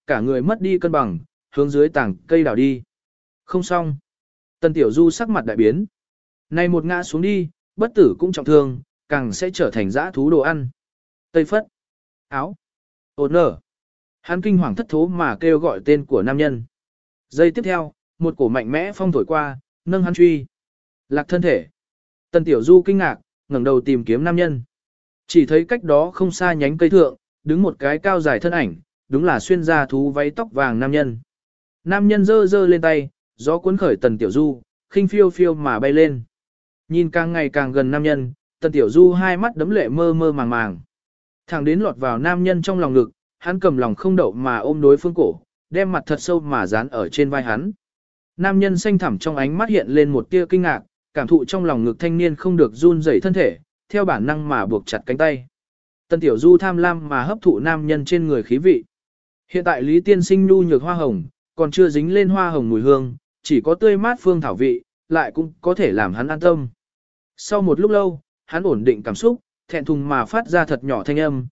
cả người mất đi cân bằng, hướng dưới tảng cây đảo đi. Không xong. Tần Tiểu Du sắc mặt đại biến. Này một ngã xuống đi, bất tử cũng trọng thương, càng sẽ trở thành dã thú đồ ăn. Tây phất. Áo. Ôn nở. Hắn kinh hoàng thất thố mà kêu gọi tên của nam nhân. Giây tiếp theo, một cổ mạnh mẽ phong thổi qua, nâng hắn truy. Lạc thân thể. Tần Tiểu Du kinh ngạc, ngẩng đầu tìm kiếm nam nhân. Chỉ thấy cách đó không xa nhánh cây thượng, đứng một cái cao dài thân ảnh, đúng là xuyên ra thú váy tóc vàng nam nhân. Nam nhân giơ giơ lên tay, gió cuốn khởi Tần Tiểu Du, khinh phiêu phiêu mà bay lên. Nhìn càng ngày càng gần nam nhân, Tần Tiểu Du hai mắt đấm lệ mơ mơ màng màng. Thẳng đến lọt vào nam nhân trong lòng ngực, hắn cầm lòng không đậu mà ôm đối phương cổ, đem mặt thật sâu mà dán ở trên vai hắn. Nam nhân xanh thẳm trong ánh mắt hiện lên một tia kinh ngạc, cảm thụ trong lòng ngực thanh niên không được run rẩy thân thể, theo bản năng mà buộc chặt cánh tay. Tần Tiểu Du tham lam mà hấp thụ nam nhân trên người khí vị. Hiện tại Lý Tiên Sinh nhu nhược hoa hồng, còn chưa dính lên hoa hồng mùi hương, chỉ có tươi mát phương thảo vị, lại cũng có thể làm hắn an tâm. Sau một lúc lâu, hắn ổn định cảm xúc, thẹn thùng mà phát ra thật nhỏ thanh âm,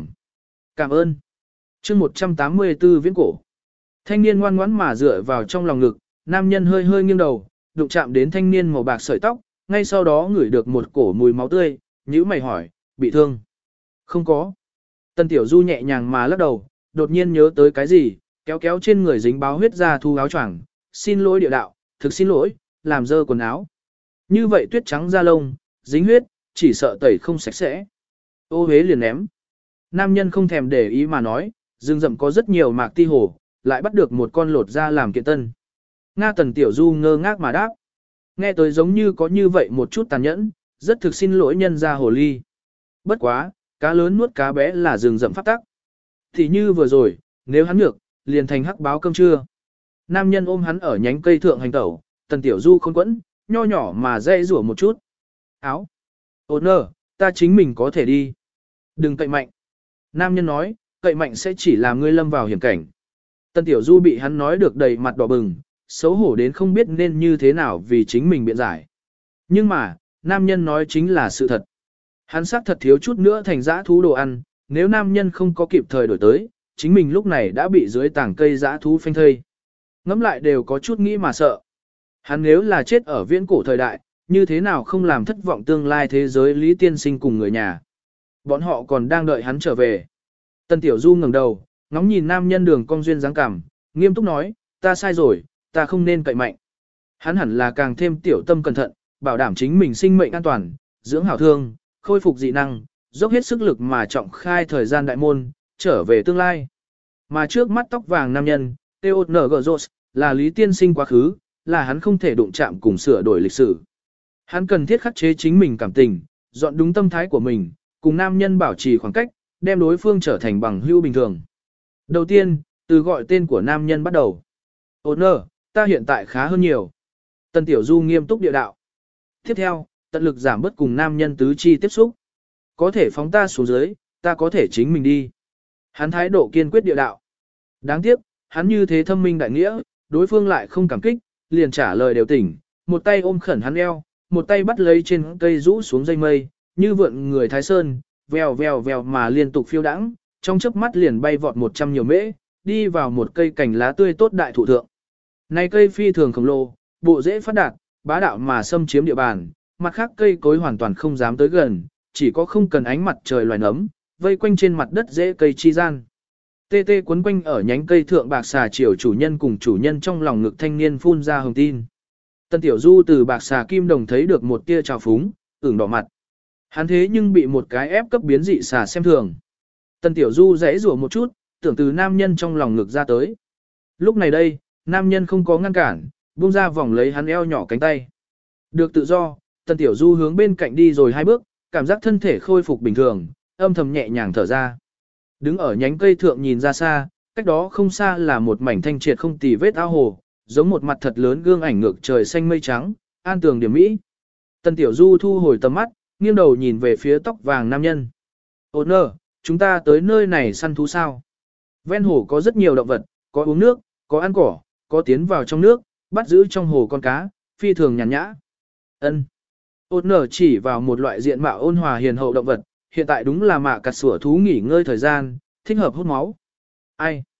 cảm ơn. chương 184 viễn cổ. Thanh niên ngoan ngoãn mà dựa vào trong lòng ngực, nam nhân hơi hơi nghiêng đầu, đụng chạm đến thanh niên màu bạc sợi tóc, ngay sau đó ngửi được một cổ mùi máu tươi, nhíu mày hỏi, bị thương? Không có. Tần Tiểu Du nhẹ nhàng mà lắc đầu, đột nhiên nhớ tới cái gì, kéo kéo trên người dính báo huyết ra thu áo choàng, xin lỗi địa đạo, thực xin lỗi, làm dơ quần áo. Như vậy tuyết trắng da lông, dính huyết, chỉ sợ tẩy không sạch sẽ. Ô hế liền ném. Nam nhân không thèm để ý mà nói, rừng rậm có rất nhiều mạc ti hổ, lại bắt được một con lột ra làm kiện tân. Nga Tần Tiểu Du ngơ ngác mà đáp. Nghe tới giống như có như vậy một chút tàn nhẫn, rất thực xin lỗi nhân ra hồ ly. Bất quá, cá lớn nuốt cá bé là rừng rậm pháp tắc. Thì như vừa rồi, nếu hắn nhược, liền thành hắc báo cơm trưa. Nam nhân ôm hắn ở nhánh cây thượng hành tẩu, Tần Tiểu Du không quẫn, nho nhỏ mà dây rủa một chút. Áo. Ôn nơ, ta chính mình có thể đi. Đừng cậy mạnh. Nam nhân nói, cậy mạnh sẽ chỉ làm ngươi lâm vào hiểm cảnh. Tần Tiểu Du bị hắn nói được đầy mặt đỏ bừng, xấu hổ đến không biết nên như thế nào vì chính mình biện giải. Nhưng mà, nam nhân nói chính là sự thật. Hắn xác thật thiếu chút nữa thành dã thú đồ ăn, nếu nam nhân không có kịp thời đổi tới, chính mình lúc này đã bị dưới tảng cây dã thú phanh thây. Ngắm lại đều có chút nghĩ mà sợ. Hắn nếu là chết ở viễn cổ thời đại, như thế nào không làm thất vọng tương lai thế giới Lý Tiên Sinh cùng người nhà. Bọn họ còn đang đợi hắn trở về. Tần Tiểu Du ngẩng đầu, ngóng nhìn nam nhân đường cong duyên dáng cảm, nghiêm túc nói, ta sai rồi, ta không nên cậy mạnh. Hắn hẳn là càng thêm tiểu tâm cẩn thận, bảo đảm chính mình sinh mệnh an toàn, dưỡng hảo thương, khôi phục dị năng, dốc hết sức lực mà trọng khai thời gian đại môn, trở về tương lai. Mà trước mắt tóc vàng nam nhân, T.O.N.G.J. là Lý Tiên Sinh quá khứ, là hắn không thể đụng chạm cùng sửa đổi lịch sử. Hắn cần thiết khắc chế chính mình cảm tình, dọn đúng tâm thái của mình, cùng nam nhân bảo trì khoảng cách, đem đối phương trở thành bằng hữu bình thường. Đầu tiên, từ gọi tên của nam nhân bắt đầu. Ôn nơ, ta hiện tại khá hơn nhiều. Tần Tiểu Du nghiêm túc địa đạo. Tiếp theo, tận lực giảm bớt cùng nam nhân tứ chi tiếp xúc. Có thể phóng ta xuống dưới, ta có thể chính mình đi. Hắn thái độ kiên quyết địa đạo. Đáng tiếc, hắn như thế thâm minh đại nghĩa, đối phương lại không cảm kích, liền trả lời đều tỉnh, một tay ôm khẩn hắn eo, một tay bắt lấy trên cây rũ xuống dây mây, như vượn người Thái Sơn, vèo vèo vèo mà liên tục phiêu đãng, trong chớp mắt liền bay vọt 100 nhiều mễ, đi vào một cây cành lá tươi tốt đại thụ thượng. Này cây phi thường khổng lồ, bộ rễ phát đạt, bá đạo mà xâm chiếm địa bàn, mặt khác cây cối hoàn toàn không dám tới gần, chỉ có không cần ánh mặt trời loài nấm, vây quanh trên mặt đất rễ cây chi gian. Tê tê quấn quanh ở nhánh cây thượng bạc xà chiều chủ nhân cùng chủ nhân trong lòng ngực thanh niên phun ra hồng tin. Tần Tiểu Du từ bạc xà kim đồng thấy được một tia trào phúng, ửng đỏ mặt. Hắn thế nhưng bị một cái ép cấp biến dị xà xem thường. Tần Tiểu Du rẽ rủa một chút, tưởng từ nam nhân trong lòng ngực ra tới. Lúc này đây, nam nhân không có ngăn cản, buông ra vòng lấy hắn eo nhỏ cánh tay. Được tự do, Tần Tiểu Du hướng bên cạnh đi rồi 2 bước, cảm giác thân thể khôi phục bình thường, âm thầm nhẹ nhàng thở ra. Đứng ở nhánh cây thượng nhìn ra xa, cách đó không xa là một mảnh thanh triệt không tì vết ao hồ, giống một mặt thật lớn gương ảnh ngược trời xanh mây trắng, an tường điểm mỹ. Tần Tiểu Du thu hồi tầm mắt, nghiêng đầu nhìn về phía tóc vàng nam nhân. Ôn nơ, chúng ta tới nơi này săn thú sao? Ven hồ có rất nhiều động vật, có uống nước, có ăn cỏ, có tiến vào trong nước, bắt giữ trong hồ con cá, phi thường nhàn nhã. Ân. Ôn nơ chỉ vào một loại diện mạo ôn hòa hiền hậu động vật, hiện tại đúng là mạ cặt sủa thú nghỉ ngơi thời gian, thích hợp hút máu. Ai?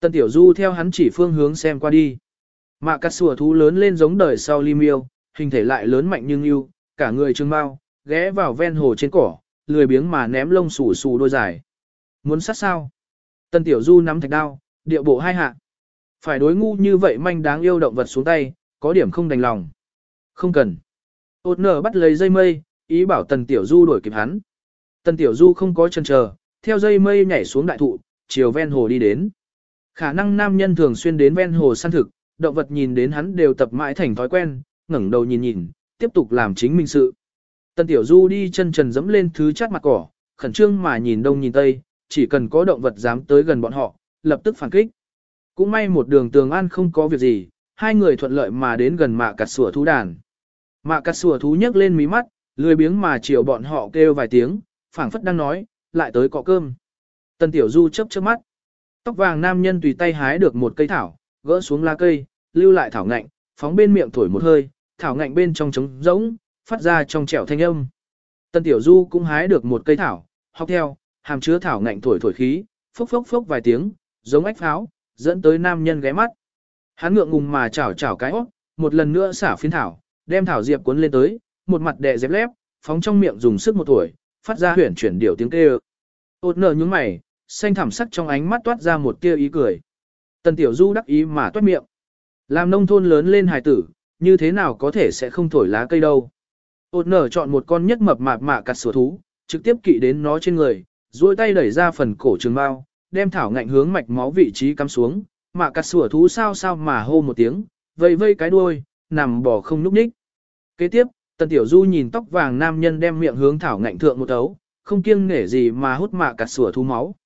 Tần Tiểu Du theo hắn chỉ phương hướng xem qua đi. Mạ cắt sủa thú lớn lên giống đời sau Ly Miêu, hình thể lại lớn mạnh nhưng yêu, cả người trương mau, ghé vào ven hồ trên cỏ, lười biếng mà ném lông xù xù đôi dài. Muốn sát sao? Tần Tiểu Du nắm thạch đao, điệu bộ hai hạ. Phải đối ngu như vậy manh đáng yêu động vật xuống tay, có điểm không đành lòng. Không cần. Ốt nở bắt lấy dây mây, ý bảo Tần Tiểu Du đuổi kịp hắn. Tần Tiểu Du không có chần chờ, theo dây mây nhảy xuống đại thụ, chiều ven hồ đi đến. Khả năng nam nhân thường xuyên đến ven hồ săn thực, động vật nhìn đến hắn đều tập mãi thành thói quen, ngẩng đầu nhìn nhìn, tiếp tục làm chính mình sự. Tần Tiểu Du đi chân trần dẫm lên thứ chát mặt cỏ, khẩn trương mà nhìn đông nhìn tây, chỉ cần có động vật dám tới gần bọn họ, lập tức phản kích. Cũng may một đường tường an không có việc gì, hai người thuận lợi mà đến gần mạ cắt sủa thú đàn. Mạ cắt sủa thú nhấc lên mí mắt, lười biếng mà chiều bọn họ kêu vài tiếng, phảng phất đang nói, lại tới cọ cơm. Tần Tiểu Du chớp chớp mắt. Tóc vàng nam nhân tùy tay hái được một cây thảo, gỡ xuống lá cây, lưu lại thảo ngạnh, phóng bên miệng thổi một hơi, thảo ngạnh bên trong trống rỗng, phát ra trong trẻo thanh âm. Tần Tiểu Du cũng hái được một cây thảo, học theo, hàm chứa thảo ngạnh thổi thổi khí, phốc phốc phốc vài tiếng, giống ếch pháo, dẫn tới nam nhân ghé mắt. Hắn ngượng ngùng mà chảo chảo cái óc, một lần nữa xả phiến thảo, đem thảo diệp cuốn lên tới, một mặt đè dép lép, phóng trong miệng dùng sức một thổi, phát ra huyển chuyển điều tiếng kêu. Ốt nở nhướng mày, xanh thẳm sắc trong ánh mắt toát ra một tia ý cười. Tần Tiểu Du đắc ý mà toát miệng. Làm nông thôn lớn lên hài tử, như thế nào có thể sẽ không thổi lá cây đâu. Ốt nở chọn một con nhất mập mạp mạ cắt sủa thú, trực tiếp kỵ đến nó trên người, duỗi tay đẩy ra phần cổ trường bao, đem thảo ngạnh hướng mạch máu vị trí cắm xuống, mạ cắt sủa thú sao sao mà hô một tiếng, vây vây cái đuôi, nằm bò không nhúc nhích. Kế tiếp, Tần Tiểu Du nhìn tóc vàng nam nhân đem miệng hướng thảo ngạnh thượng một tấu, không kiêng nể gì mà hút mạ cắt sủa thú máu.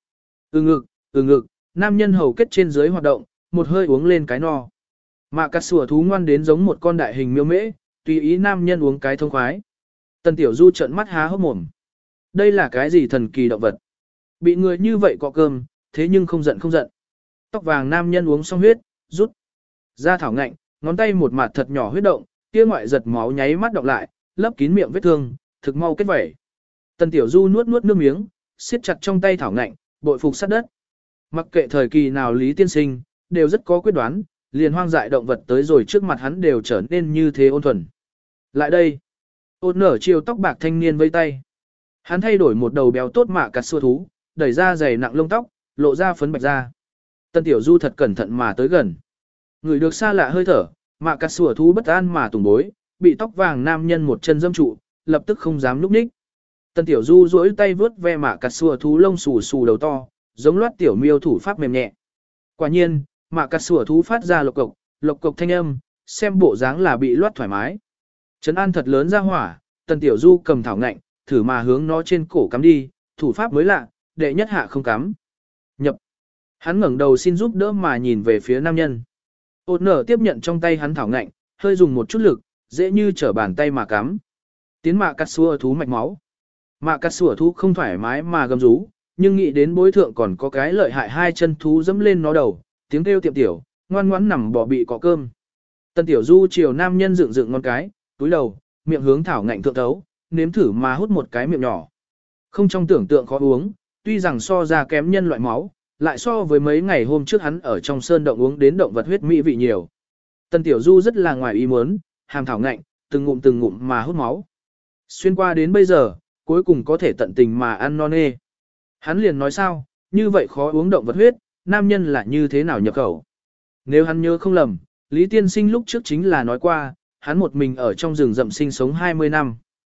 Ừ ngực, nam nhân hầu kết trên dưới hoạt động, một hơi uống lên cái no. Mạ cắt sủa thú ngoan đến giống một con đại hình miêu mễ, tùy ý nam nhân uống cái thông khoái. Tần Tiểu Du trợn mắt há hốc mồm. Đây là cái gì thần kỳ động vật? Bị người như vậy cọ cơm, thế nhưng không giận không giận. Tóc vàng nam nhân uống xong huyết, rút ra thảo ngạnh, ngón tay một mặt thật nhỏ huyết động, kia ngoại giật máu nháy mắt đọc lại, lấp kín miệng vết thương, thực mau kết vẩy. Tần Tiểu Du nuốt nuốt nước miếng, siết chặt trong tay thảo ngạnh, bội phục sát đất. Mặc kệ thời kỳ nào Lý Tiên Sinh, đều rất có quyết đoán, liền hoang dại động vật tới rồi trước mặt hắn đều trở nên như thế ôn thuần. Lại đây, ôn nở chiều tóc bạc thanh niên vây tay. Hắn thay đổi một đầu béo tốt mạ cắt sủa thú, đẩy ra dày nặng lông tóc, lộ ra phấn bạch da. Tần Tiểu Du thật cẩn thận mà tới gần. Người được xa lạ hơi thở, mạ cắt sủa thú bất an mà tùng bối, bị tóc vàng nam nhân một chân dâm trụ, lập tức không dám núp ních. Tần Tiểu Du duỗi tay vướt ve mạ cắt sủa thú lông xù xù đầu to, giống loát tiểu miêu thủ pháp mềm nhẹ. Quả nhiên, mạ cắt sủa thú phát ra lộc cộc thanh âm, xem bộ dáng là bị loát thoải mái. Trấn an thật lớn ra hỏa, Tần Tiểu Du cầm thảo ngạnh, thử mà hướng nó trên cổ cắm đi, thủ pháp mới lạ, đệ nhất hạ không cắm. Nhập. Hắn ngẩng đầu xin giúp đỡ mà nhìn về phía nam nhân. Ôn nở tiếp nhận trong tay hắn thảo ngạnh, hơi dùng một chút lực, dễ như trở bàn tay mà cắm. Tiến mạ cắt sủa thú mạch máu. Mạ cắt sủa thú không thoải mái mà gầm rú, nhưng nghĩ đến bối thượng còn có cái lợi hại hai chân thú dẫm lên nó đầu, tiếng kêu tiệm tiểu, ngoan ngoãn nằm bò bị cọ cơm. Tần Tiểu Du chiều nam nhân dựng dựng ngón cái, túi đầu, miệng hướng thảo ngạnh thượng thấu, nếm thử mà hút một cái miệng nhỏ. Không trong tưởng tượng khó uống, tuy rằng so ra kém nhân loại máu, lại so với mấy ngày hôm trước hắn ở trong sơn động uống đến động vật huyết mỹ vị nhiều. Tần Tiểu Du rất là ngoài ý muốn, hàm thảo ngạnh, từng ngụm mà hút máu. Xuyên qua đến bây giờ, cuối cùng có thể tận tình mà ăn non nê. Hắn liền nói sao, như vậy khó uống động vật huyết, nam nhân là như thế nào nhập khẩu. Nếu hắn nhớ không lầm, Lý Tiên Sinh lúc trước chính là nói qua, hắn một mình ở trong rừng rậm sinh sống 20 năm.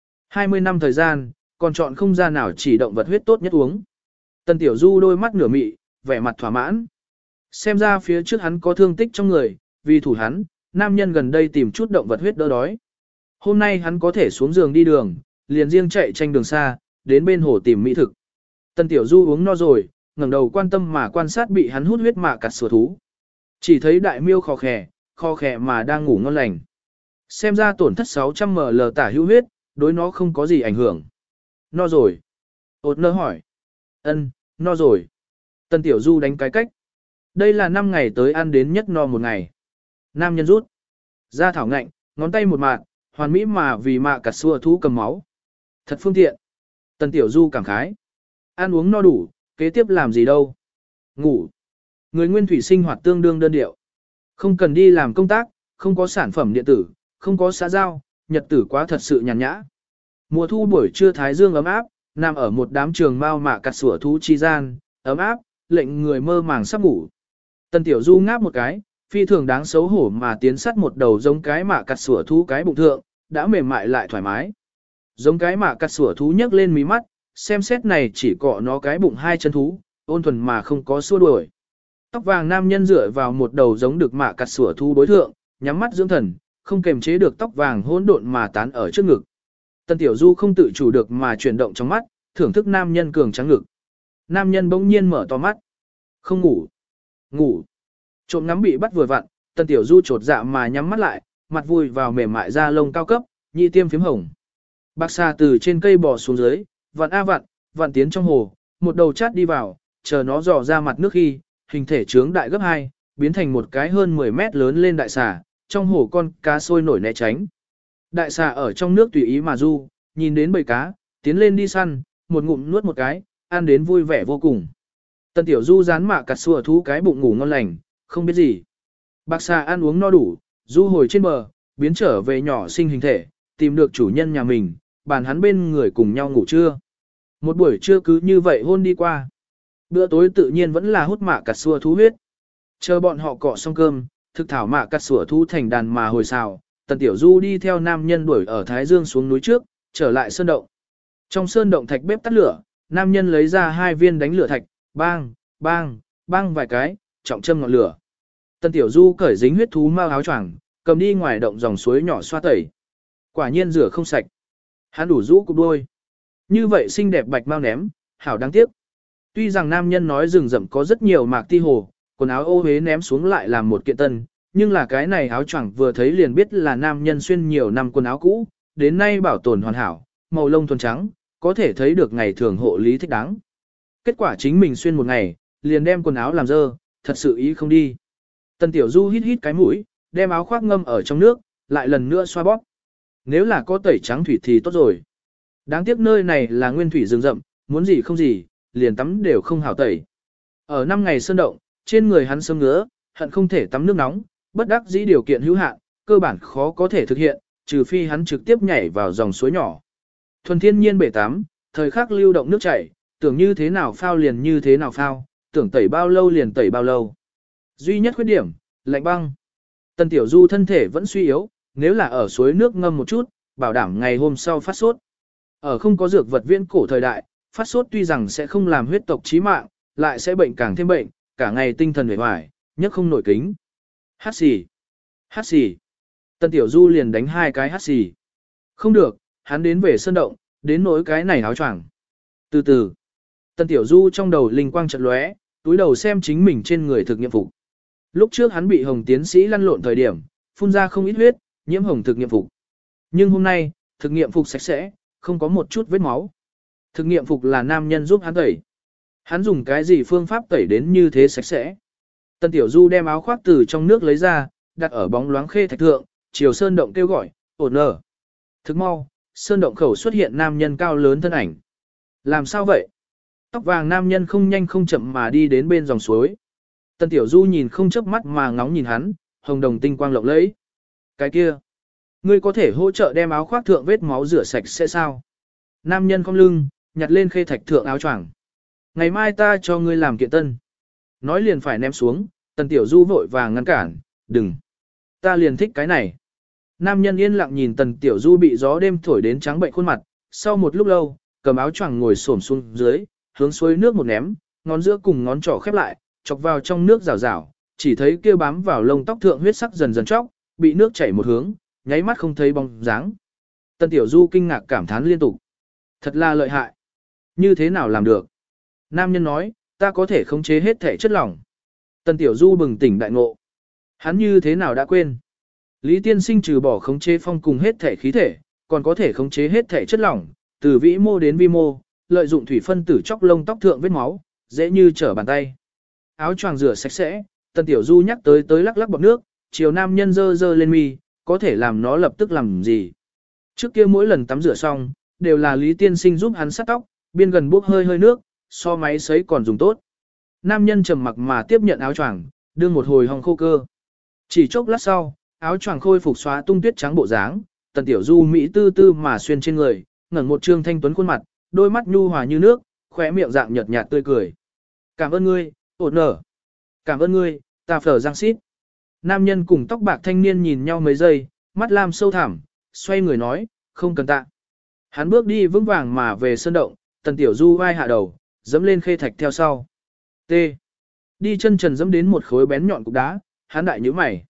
20 năm thời gian, còn chọn không ra nào chỉ động vật huyết tốt nhất uống. Tần Tiểu Du đôi mắt nửa mị, vẻ mặt thỏa mãn. Xem ra phía trước hắn có thương tích trong người, vì thủ hắn, nam nhân gần đây tìm chút động vật huyết đỡ đói. Hôm nay hắn có thể xuống giường đi đường, liền riêng chạy tranh đường xa, đến bên hồ tìm mỹ thực. Tần Tiểu Du uống no rồi, ngẩng đầu quan tâm mà quan sát bị hắn hút huyết mạ cắt sủa thú. Chỉ thấy đại miêu khò khè mà đang ngủ ngon lành. Xem ra tổn thất 600 ml tả hữu huyết, đối nó không có gì ảnh hưởng. No rồi. Ốt nơ hỏi. No rồi. Tần Tiểu Du đánh cái cách. Đây là 5 ngày tới ăn đến nhất no một ngày. Nam nhân rút. Ra thảo ngạnh, ngón tay một mạt, hoàn mỹ mà vì mạ cắt sủa thú cầm máu. Thật phương tiện. Tần Tiểu Du cảm khái. Ăn uống no đủ, kế tiếp làm gì đâu. Ngủ. Người nguyên thủy sinh hoạt tương đương đơn điệu. Không cần đi làm công tác, không có sản phẩm điện tử, không có xã giao, nhật tử quá thật sự nhàn nhã. Mùa thu buổi trưa thái dương ấm áp, nằm ở một đám trường mao mạ cặt sủa thú chi gian, ấm áp, lệnh người mơ màng sắp ngủ. Tần Tiểu Du ngáp một cái, phi thường đáng xấu hổ mà tiến sắt một đầu giống cái mạ cặt sủa thú cái bụng thượng, đã mềm mại lại thoải mái. Giống cái mạ cặt sủa thú nhấc lên mí mắt, xem xét này chỉ cọ nó cái bụng hai chân thú, ôn thuần mà không có xua đuổi. Tóc vàng nam nhân dựa vào một đầu giống được mạ cặt sủa thú đối thượng, nhắm mắt dưỡng thần, không kềm chế được tóc vàng hỗn độn mà tán ở trước ngực. Tần Tiểu Du không tự chủ được mà chuyển động trong mắt, thưởng thức nam nhân cường trắng ngực. Nam nhân bỗng nhiên mở to mắt. Không ngủ. Ngủ. Trộm ngắm bị bắt vừa vặn, Tần Tiểu Du trột dạ mà nhắm mắt lại, mặt vui vào mềm mại da lông cao cấp, nhị tiêm phím hồng. Bạc xà từ trên cây bò xuống dưới, vặn a vặn tiến trong hồ, một đầu chát đi vào, chờ nó dò ra mặt nước khi, hình thể trướng đại gấp 2, biến thành một cái hơn 10 mét lớn lên đại xà, trong hồ con cá sôi nổi né tránh. Đại xà ở trong nước tùy ý mà du, nhìn đến bầy cá, tiến lên đi săn, một ngụm nuốt một cái, ăn đến vui vẻ vô cùng. Tần Tiểu Du dán mạ cặt xua thú cái bụng ngủ ngon lành, không biết gì. Bạc xà ăn uống no đủ, du hồi trên bờ, biến trở về nhỏ sinh hình thể, tìm được chủ nhân nhà mình, bàn hắn bên người cùng nhau ngủ trưa. Một buổi trưa cứ như vậy hôn đi qua. Bữa tối tự nhiên vẫn là hút mạ cặt xua thú huyết. Chờ bọn họ cọ xong cơm, thực thảo mạ cặt xua thú thành đàn mà hồi xào, Tần Tiểu Du đi theo nam nhân đuổi ở Thái Dương xuống núi trước, trở lại sơn động. Trong sơn động thạch bếp tắt lửa, nam nhân lấy ra 2 viên đánh lửa thạch, bang, bang, bang vài cái, trọng châm ngọn lửa. Tần Tiểu Du cởi dính huyết thú mau áo choàng, cầm đi ngoài động dòng suối nhỏ xoa tẩy. Quả nhiên rửa không sạch. Hắn đủ rũ cục đôi. Như vậy xinh đẹp bạch mau ném, hảo đáng tiếc. Tuy rằng nam nhân nói rừng rậm có rất nhiều mạc ti hồ, quần áo ô hế ném xuống lại làm một kiện tân, nhưng là cái này áo choàng vừa thấy liền biết là nam nhân xuyên nhiều năm quần áo cũ, đến nay bảo tồn hoàn hảo, màu lông thuần trắng, có thể thấy được ngày thường hộ lý thích đáng. Kết quả chính mình xuyên một ngày, liền đem quần áo làm dơ, thật sự ý không đi. Tần Tiểu Du hít hít cái mũi, đem áo khoác ngâm ở trong nước, lại lần nữa xoa bóp. Nếu là có tẩy trắng thủy thì tốt rồi. Đáng tiếc nơi này là nguyên thủy rừng rậm, muốn gì không gì, liền tắm đều không hảo tẩy. Ở 5 ngày sơn động, trên người hắn sớm ngứa, hận không thể tắm nước nóng, bất đắc dĩ điều kiện hữu hạn, cơ bản khó có thể thực hiện, trừ phi hắn trực tiếp nhảy vào dòng suối nhỏ. Thuần thiên nhiên bể tắm, thời khắc lưu động nước chảy, tưởng như thế nào phao liền như thế nào phao, tưởng tẩy bao lâu liền tẩy bao lâu. Duy nhất khuyết điểm, lạnh băng. Tần Tiểu Du thân thể vẫn suy yếu, nếu là ở suối nước ngâm một chút, bảo đảm ngày hôm sau phát sốt. Ở không có dược vật viễn cổ thời đại, phát sốt tuy rằng sẽ không làm huyết tộc chí mạng, lại sẽ bệnh càng thêm bệnh, cả ngày tinh thần uể oải, nhất không nổi kính. Hát xì. Hát xì. Tần Tiểu Du liền đánh 2 cái hát xì. Không được, hắn đến về sơn động, đến nỗi cái này áo choàng. Từ từ. Tần Tiểu Du trong đầu linh quang chợt lóe, túi đầu xem chính mình trên người thực nghiệm phục. Lúc trước hắn bị Hồng tiến sĩ lăn lộn thời điểm, phun ra không ít huyết, nhiễm hồng thực nghiệm phục. Nhưng hôm nay, thực nghiệm phục sạch sẽ, không có một chút vết máu. Thực nghiệm phục là nam nhân giúp hắn tẩy. Hắn dùng cái gì phương pháp tẩy đến như thế sạch sẽ. Tần Tiểu Du đem áo khoác từ trong nước lấy ra, đặt ở bóng loáng khê thạch thượng, chiều sơn động kêu gọi, ổn ở. Thức mau, sơn động khẩu xuất hiện nam nhân cao lớn thân ảnh. Làm sao vậy? Tóc vàng nam nhân không nhanh không chậm mà đi đến bên dòng suối. Tần Tiểu Du nhìn không chớp mắt mà ngóng nhìn hắn, hồng đồng tinh quang lộng lẫy. Cái kia, ngươi có thể hỗ trợ đem áo khoác thượng vết máu rửa sạch sẽ sao? Nam nhân cong lưng, nhặt lên khê thạch thượng áo choàng. Ngày mai ta cho ngươi làm kiện tân. Nói liền phải ném xuống, Tần Tiểu Du vội vàng ngăn cản, đừng. Ta liền thích cái này. Nam nhân yên lặng nhìn Tần Tiểu Du bị gió đêm thổi đến trắng bệnh khuôn mặt, sau một lúc lâu, cầm áo choàng ngồi xổm xuống dưới, hướng suối nước một ném, ngón giữa cùng ngón trỏ khép lại, chọc vào trong nước rào rào, chỉ thấy kia bám vào lông tóc thượng huyết sắc dần dần chóc, bị nước chảy một hướng, nháy mắt không thấy bóng dáng. Tần Tiểu Du kinh ngạc cảm thán liên tục. Thật là lợi hại. Như thế nào làm được? Nam nhân nói, ta có thể khống chế hết thể chất lỏng. Tần Tiểu Du bừng tỉnh đại ngộ. Hắn như thế nào đã quên? Lý tiên sinh trừ bỏ khống chế phong cùng hết thể khí thể, còn có thể khống chế hết thể chất lỏng, từ vĩ mô đến vi mô, lợi dụng thủy phân tử chóc lông tóc thượng vết máu, dễ như trở bàn tay. Áo choàng rửa sạch sẽ, Tần Tiểu Du nhắc tới lắc lắc bọt nước, chiều nam nhân dơ dơ lên mi, có thể làm nó lập tức làm gì. Trước kia mỗi lần tắm rửa xong, đều là Lý tiên sinh giúp hắn sát tóc, biên gần bốc hơi hơi nước, so máy sấy còn dùng tốt. Nam nhân trầm mặc mà tiếp nhận áo choàng, đương một hồi hong khô cơ. Chỉ chốc lát sau, áo choàng khôi phục xóa tung tuyết trắng bộ dáng, Tần Tiểu Du mỹ tư tư mà xuyên trên người, ngẩng một trương thanh tuấn khuôn mặt, đôi mắt nhu hòa như nước, khóe miệng dạng nhợt nhạt tươi cười. Cảm ơn ngươi, ổn nở. Cảm ơn ngươi, ta phở giang xít. Nam nhân cùng tóc bạc thanh niên nhìn nhau mấy giây, mắt lam sâu thẳm, xoay người nói, không cần tạ. Hắn bước đi vững vàng mà về sơn động, Tần Tiểu Du vai hạ đầu, dẫm lên khê thạch theo sau. T. Đi chân trần dẫm đến một khối bén nhọn cục đá, hắn đại nhíu mày.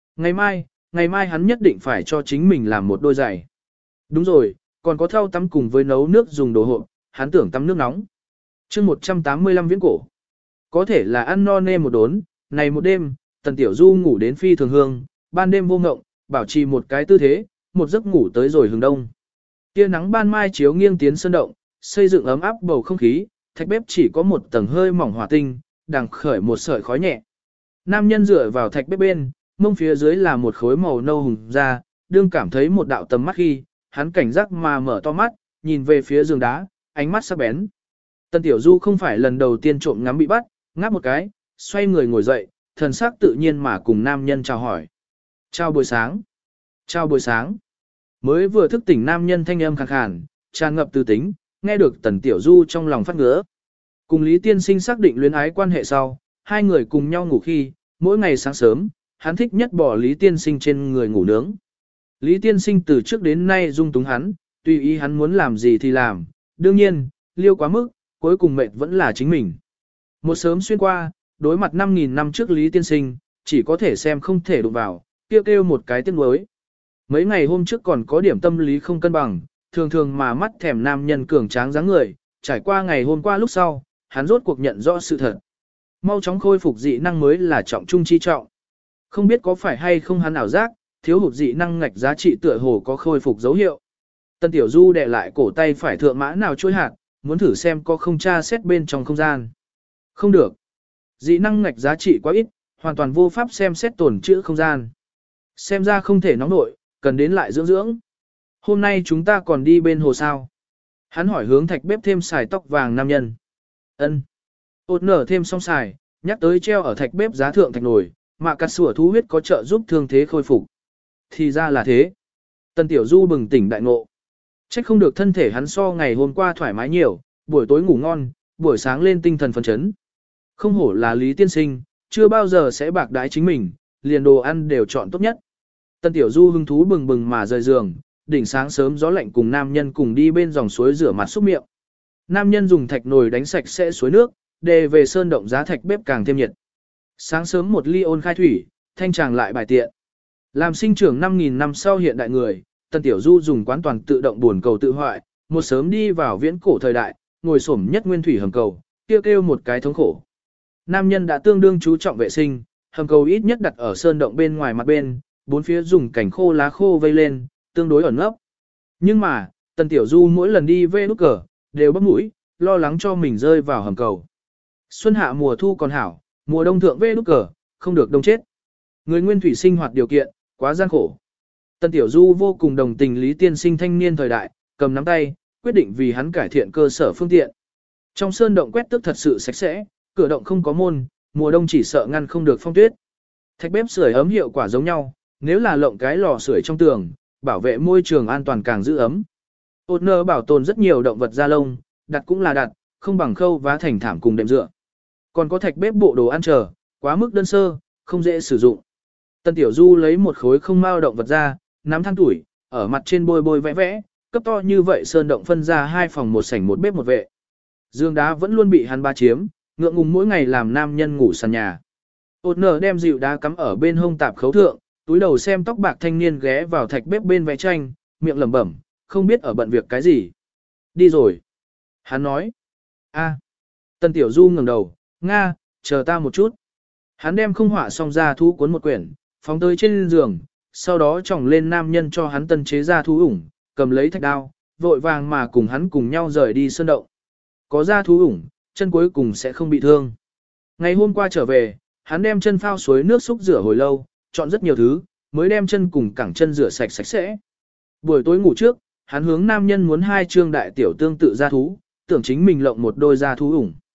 Ngày mai hắn nhất định phải cho chính mình làm một đôi giày. Đúng rồi, còn có thau tắm cùng với nấu nước dùng đồ hộp, hắn tưởng tắm nước nóng. chương 185 viễn cổ. Có thể là ăn no nê một đốn, này một đêm, Tần Tiểu Du ngủ đến phi thường hương, ban đêm vô ngộng, bảo trì một cái tư thế, một giấc ngủ tới rồi hướng đông. Tia nắng ban mai chiếu nghiêng tiến sơn động, xây dựng ấm áp bầu không khí, thạch bếp chỉ có một tầng hơi mỏng hỏa tinh, đang khởi một sợi khói nhẹ. Nam nhân dựa vào thạch bếp bên, mông phía dưới là một khối màu nâu hùng da, đương cảm thấy một đạo tầm mắt khi, hắn cảnh giác mà mở to mắt, nhìn về phía giường đá, ánh mắt sắc bén. Tần Tiểu Du không phải lần đầu tiên trộm ngắm bị bắt, ngáp một cái, xoay người ngồi dậy, thần sắc tự nhiên mà cùng nam nhân chào hỏi. Chào buổi sáng. Chào buổi sáng. Mới vừa thức tỉnh nam nhân thanh âm khàn khàn, tràn ngập tư tính, nghe được Tần Tiểu Du trong lòng phát ngứa. Cùng Lý Tiên Sinh xác định luyến ái quan hệ sau, hai người cùng nhau ngủ khi, mỗi ngày sáng sớm, hắn thích nhất bỏ Lý Tiên Sinh trên người ngủ nướng. Lý Tiên Sinh từ trước đến nay dung túng hắn, tùy ý hắn muốn làm gì thì làm, đương nhiên, liêu quá mức, cuối cùng mệt vẫn là chính mình. Một sớm xuyên qua, đối mặt 5.000 năm trước Lý Tiên Sinh, chỉ có thể xem không thể đụng vào, kêu một cái tiếc nuối. Mấy ngày hôm trước còn có điểm tâm lý không cân bằng, thường thường mà mắt thèm nam nhân cường tráng dáng người, trải qua ngày hôm qua lúc sau, hắn rốt cuộc nhận rõ sự thật. Mau chóng khôi phục dị năng mới là trọng trung chi trọng. Không biết có phải hay không hắn ảo giác, thiếu hụt dị năng ngạch giá trị tựa hồ có khôi phục dấu hiệu. Tân Tiểu Du đè lại cổ tay phải thượng mã nào chuỗi hạt, muốn thử xem có không tra xét bên trong không gian. Không được. Dị năng ngạch giá trị quá ít, hoàn toàn vô pháp xem xét tổn trữ không gian. Xem ra không thể nóng nội, cần đến lại dưỡng dưỡng. Hôm nay chúng ta còn đi bên hồ sao. Hắn hỏi hướng thạch bếp thêm xài tóc vàng nam nhân. Ân. Ốt nở thêm xong xài, nhắc tới treo ở thạch bếp giá thượng thạch nồi, mà cắt sủa thú huyết có trợ giúp thương thế khôi phục. Thì ra là thế. Tần Tiểu Du bừng tỉnh đại ngộ. Trách không được thân thể hắn so ngày hôm qua thoải mái nhiều, buổi tối ngủ ngon, buổi sáng lên tinh thần phấn chấn. Không hổ là Lý Tiên Sinh, chưa bao giờ sẽ bạc đái chính mình, liền đồ ăn đều chọn tốt nhất. Tần Tiểu Du hứng thú bừng bừng mà rời giường, đỉnh sáng sớm gió lạnh cùng nam nhân cùng đi bên dòng suối rửa mặt xúc miệng. Nam nhân dùng thạch nồi đánh sạch sẽ suối nước, để về sơn động giá thạch bếp càng thêm nhiệt. Sáng sớm một ly ôn khai thủy, thanh tràng lại bài tiện. Làm sinh trưởng 5.000 năm sau hiện đại người, Tần Tiểu Du dùng quán toàn tự động buồn cầu tự hoại, một sớm đi vào viễn cổ thời đại, ngồi xổm nhất nguyên thủy hầm cầu, kêu một cái thống khổ. Nam nhân đã tương đương chú trọng vệ sinh, hầm cầu ít nhất đặt ở sơn động bên ngoài mặt bên, bốn phía dùng cảnh khô lá khô vây lên, tương đối ẩn nấp. Nhưng mà, Tần Tiểu Du mỗi lần đi về nút cờ, đều bấm mũi, lo lắng cho mình rơi vào hầm cầu. Xuân hạ mùa thu còn hảo, mùa đông thượng về nút cờ, không được đông chết. Người nguyên thủy sinh hoạt điều kiện, quá gian khổ. Tần Tiểu Du vô cùng đồng tình Lý Tiên Sinh thanh niên thời đại, cầm nắm tay, quyết định vì hắn cải thiện cơ sở phương tiện. Trong sơn động quét tước thật sự sạch sẽ, cửa động không có môn, mùa đông chỉ sợ ngăn không được phong tuyết. Thạch bếp sưởi ấm hiệu quả giống nhau, nếu là lộng cái lò sưởi trong tường, bảo vệ môi trường an toàn càng giữ ấm. Ốt nơ bảo tồn rất nhiều động vật da lông, đặt cũng là đặt, không bằng khâu vá thành thảm cùng đệm dựa. Còn có thạch bếp bộ đồ ăn chờ, quá mức đơn sơ, không dễ sử dụng. Tần Tiểu Du lấy một khối không mao động vật ra, nắm than tuổi, ở mặt trên bôi bôi vẽ vẽ, cấp to như vậy sơn động phân ra 2 phòng một sảnh một bếp một vệ. Dương đá vẫn luôn bị hắn ba chiếm, ngượng ngùng mỗi ngày làm nam nhân ngủ sàn nhà. Ốt nở đem dịu đá cắm ở bên hông tạp khấu thượng, túi đầu xem tóc bạc thanh niên ghé vào thạch bếp bên vẽ tranh, miệng lẩm bẩm, không biết ở bận việc cái gì. Đi rồi. Hắn nói. A. Tần Tiểu Du ngẩng đầu, Nga, chờ ta một chút. Hắn đem không họa xong ra thú cuốn một quyển, phóng tới trên giường, sau đó tròng lên nam nhân cho hắn tân chế ra thú ủng, cầm lấy thạch đao, vội vàng mà cùng hắn cùng nhau rời đi sơn động. Có ra thú ủng, chân cuối cùng sẽ không bị thương. Ngày hôm qua trở về, hắn đem chân phao suối nước xúc rửa hồi lâu, chọn rất nhiều thứ, mới đem chân cùng cẳng chân rửa sạch sạch sẽ. Buổi tối ngủ trước, hắn hướng nam nhân muốn 2 trương đại tiểu tương tự ra thú, tưởng chính mình lộng một đôi ra thú ủng.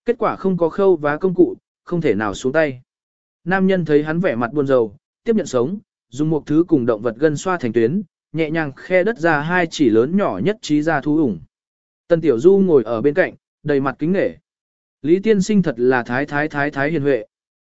Kết quả không có khâu vá công cụ, không thể nào xuống tay. Nam nhân thấy hắn vẻ mặt buồn rầu, tiếp nhận sống, dùng một thứ cùng động vật gân xoa thành tuyến, nhẹ nhàng khe đất ra hai chỉ lớn nhỏ nhất trí ra thú ủng. Tần Tiểu Du ngồi ở bên cạnh, đầy mặt kính nể. Lý tiên sinh thật là thái hiền huệ.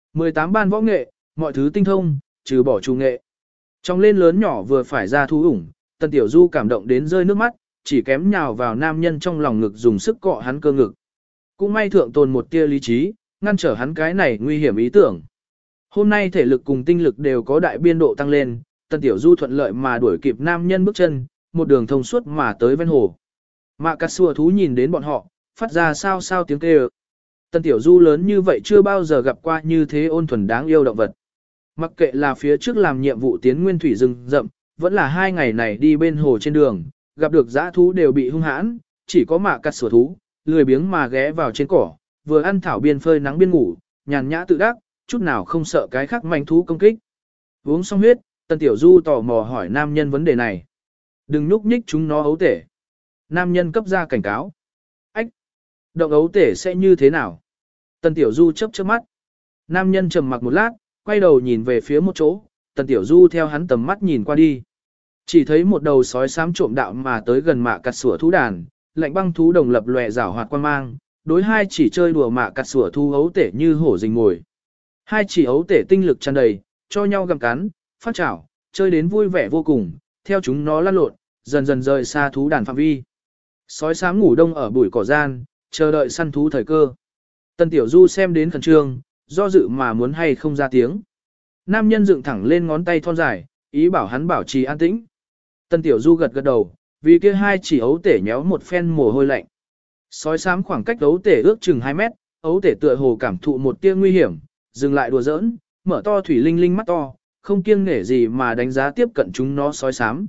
18 ban võ nghệ, mọi thứ tinh thông, trừ bỏ chủ nghệ. Trong lên lớn nhỏ vừa phải ra thú ủng, Tần Tiểu Du cảm động đến rơi nước mắt, chỉ kém nhào vào nam nhân trong lòng ngực dùng sức cọ hắn cơ ngực. Cũng may thượng tồn một tia lý trí, ngăn trở hắn cái này nguy hiểm ý tưởng. Hôm nay thể lực cùng tinh lực đều có đại biên độ tăng lên, Tần Tiểu Du thuận lợi mà đuổi kịp nam nhân bước chân, một đường thông suốt mà tới ven hồ. Mạ cà sùa thú nhìn đến bọn họ, phát ra sao sao tiếng kêu. Tần Tiểu Du lớn như vậy chưa bao giờ gặp qua như thế ôn thuần đáng yêu động vật. Mặc kệ là phía trước làm nhiệm vụ tiến nguyên thủy rừng rậm, vẫn là 2 ngày này đi bên hồ trên đường, gặp được dã thú đều bị hung hãn, chỉ có mạ cà sùa thú, lười biếng mà ghé vào trên cỏ, vừa ăn thảo biên phơi nắng biên ngủ, nhàn nhã tự đắc, chút nào không sợ cái khác manh thú công kích. Uống xong huyết, Tần Tiểu Du tò mò hỏi nam nhân vấn đề này. Đừng nhúc nhích chúng nó ấu tể. Nam nhân cấp ra cảnh cáo. Ách! Động ấu tể sẽ như thế nào? Tần Tiểu Du chớp chớp mắt. Nam nhân trầm mặc một lát, quay đầu nhìn về phía một chỗ, Tần Tiểu Du theo hắn tầm mắt nhìn qua đi. Chỉ thấy một đầu sói xám trộm đạo mà tới gần mạ cà sủa thú đàn, lạnh băng thú đồng lập lòe rảo hoạt quan mang, đối hai chỉ chơi đùa mạ cà sủa thú ấu tể như hổ rình mồi. Hai chỉ ấu tể tinh lực tràn đầy, cho nhau gặm cắn, phát chảo, chơi đến vui vẻ vô cùng, theo chúng nó lăn lộn, dần dần rời xa thú đàn phạm vi. Sói xám ngủ đông ở bụi cỏ gian, chờ đợi săn thú thời cơ. Tần Tiểu Du xem đến khẩn trương, do dự mà muốn hay không ra tiếng. Nam nhân dựng thẳng lên ngón tay thon dài, ý bảo hắn bảo trì an tĩnh. Tần Tiểu Du gật gật đầu, vì kia hai chỉ ấu tể nhéo một phen mồ hôi lạnh. Sói xám khoảng cách ấu tể ước chừng 2 mét, ấu tể tựa hồ cảm thụ một tia nguy hiểm, dừng lại đùa giỡn, mở to thủy linh linh mắt to, không kiêng nể gì mà đánh giá tiếp cận chúng nó sói xám.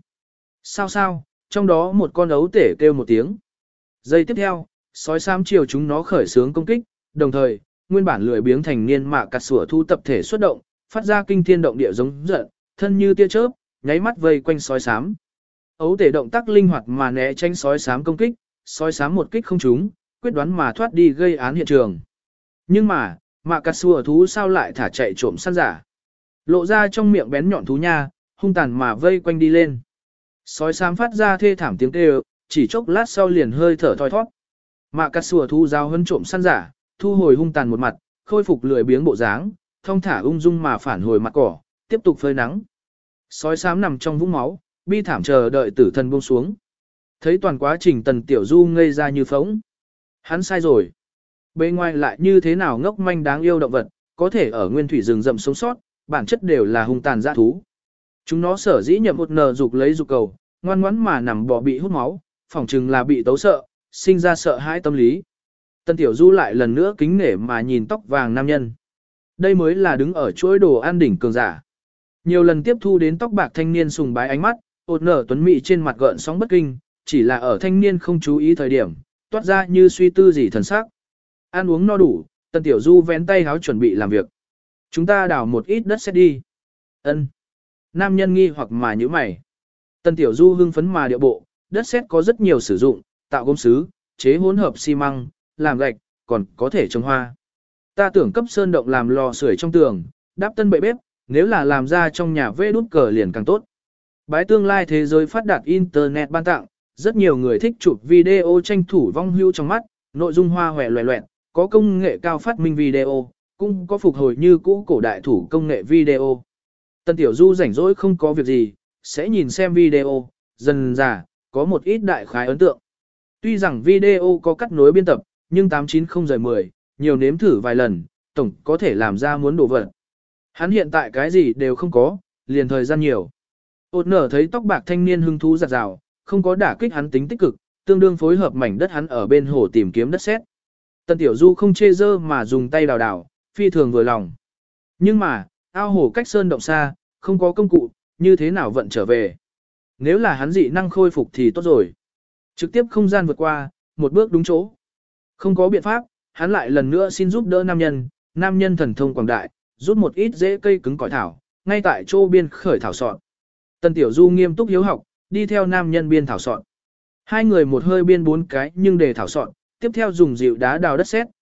Sao, trong đó một con ấu tể kêu một tiếng. Giây tiếp theo, sói xám chiều chúng nó khởi xướng công kích, đồng thời, nguyên bản lười biếng thành niên mạ cà sủa thu tập thể xuất động, phát ra kinh thiên động địa giống giận, thân như tia chớp, nháy mắt vây quanh sói xám. Ấu tể động tác linh hoạt mà né tránh sói xám công kích, sói xám một kích không trúng, quyết đoán mà thoát đi gây án hiện trường. Nhưng mà, mạ cà sủa thú sao lại thả chạy trộm săn giả. Lộ ra trong miệng bén nhọn thú nha, hung tàn mà vây quanh đi lên. Sói xám phát ra thê thảm tiếng kêu, chỉ chốc lát sau liền hơi thở thoi thoát. Mạ cà sủa thú giao hấn trộm săn giả, thu hồi hung tàn một mặt, khôi phục lười biếng bộ dáng, thong thả ung dung mà phản hồi mặt cỏ, tiếp tục phơi nắng. Sói xám nằm trong vũng máu, bi thảm chờ đợi tử thần buông xuống. Thấy toàn quá trình Tần Tiểu Du ngây ra như phóng. Hắn sai rồi. Bên ngoài lại như thế nào ngốc manh đáng yêu động vật, có thể ở nguyên thủy rừng rậm sống sót, bản chất đều là hung tàn dã thú. Chúng nó sở dĩ nhậm một nờ dục lấy dục cầu, ngoan ngoãn mà nằm bò bị hút máu, phỏng chừng là bị tấu sợ, sinh ra sợ hãi tâm lý. Tần Tiểu Du lại lần nữa kính nể mà nhìn tóc vàng nam nhân. Đây mới là đứng ở chuỗi đồ ăn đỉnh cường giả. Nhiều lần tiếp thu đến tóc bạc thanh niên sùng bái ánh mắt, ột nở tuấn mỹ trên mặt gợn sóng bất kinh, chỉ là ở thanh niên không chú ý thời điểm, toát ra như suy tư gì thần sắc. Ăn uống no đủ, Tần Tiểu Du vén tay háo chuẩn bị làm việc. Chúng ta đào một ít đất xét đi. Ân. Nam nhân nghi hoặc mà nhíu mày. Tần Tiểu Du hưng phấn mà điệu bộ, đất sét có rất nhiều sử dụng, tạo gốm sứ, chế hỗn hợp xi măng, làm gạch, còn có thể trồng hoa. Ta tưởng cấp sơn động làm lò sưởi trong tường, đáp tân bệ bếp, nếu là làm ra trong nhà vê đút cờ liền càng tốt. Bái tương lai thế giới phát đạt internet ban tặng, rất nhiều người thích chụp video tranh thủ vong hưu trong mắt, nội dung hoa hòe loẹ loẹt, có công nghệ cao phát minh video, cũng có phục hồi như cũ cổ đại thủ công nghệ video. Tần Tiểu Du rảnh rỗi không có việc gì, sẽ nhìn xem video, dần dà, có một ít đại khái ấn tượng. Tuy rằng video có cắt nối biên tập, nhưng 890/10, nhiều nếm thử vài lần, tổng có thể làm ra muốn đổ vật. Hắn hiện tại cái gì đều không có, liền thời gian nhiều. Ôt nở thấy tóc bạc thanh niên hưng thú giặt rào, không có đả kích hắn tính tích cực, tương đương phối hợp mảnh đất hắn ở bên hồ tìm kiếm đất sét. Tần Tiểu Du không chê dơ mà dùng tay đào đào, phi thường vừa lòng. Nhưng mà, ao hồ cách sơn động xa, không có công cụ, như thế nào vận trở về. Nếu là hắn dị năng khôi phục thì tốt rồi. Trực tiếp không gian vượt qua, một bước đúng chỗ. Không có biện pháp, hắn lại lần nữa xin giúp đỡ nam nhân thần thông quảng đại, rút một ít rễ cây cứng cỏi thảo, ngay tại chỗ biên khởi thảo sọn. Tần Tiểu Du nghiêm túc hiếu học, đi theo nam nhân biên thảo sọn. Hai người một hơi biên 4 cái nhưng để thảo sọn, tiếp theo dùng dịu đá đào đất sét,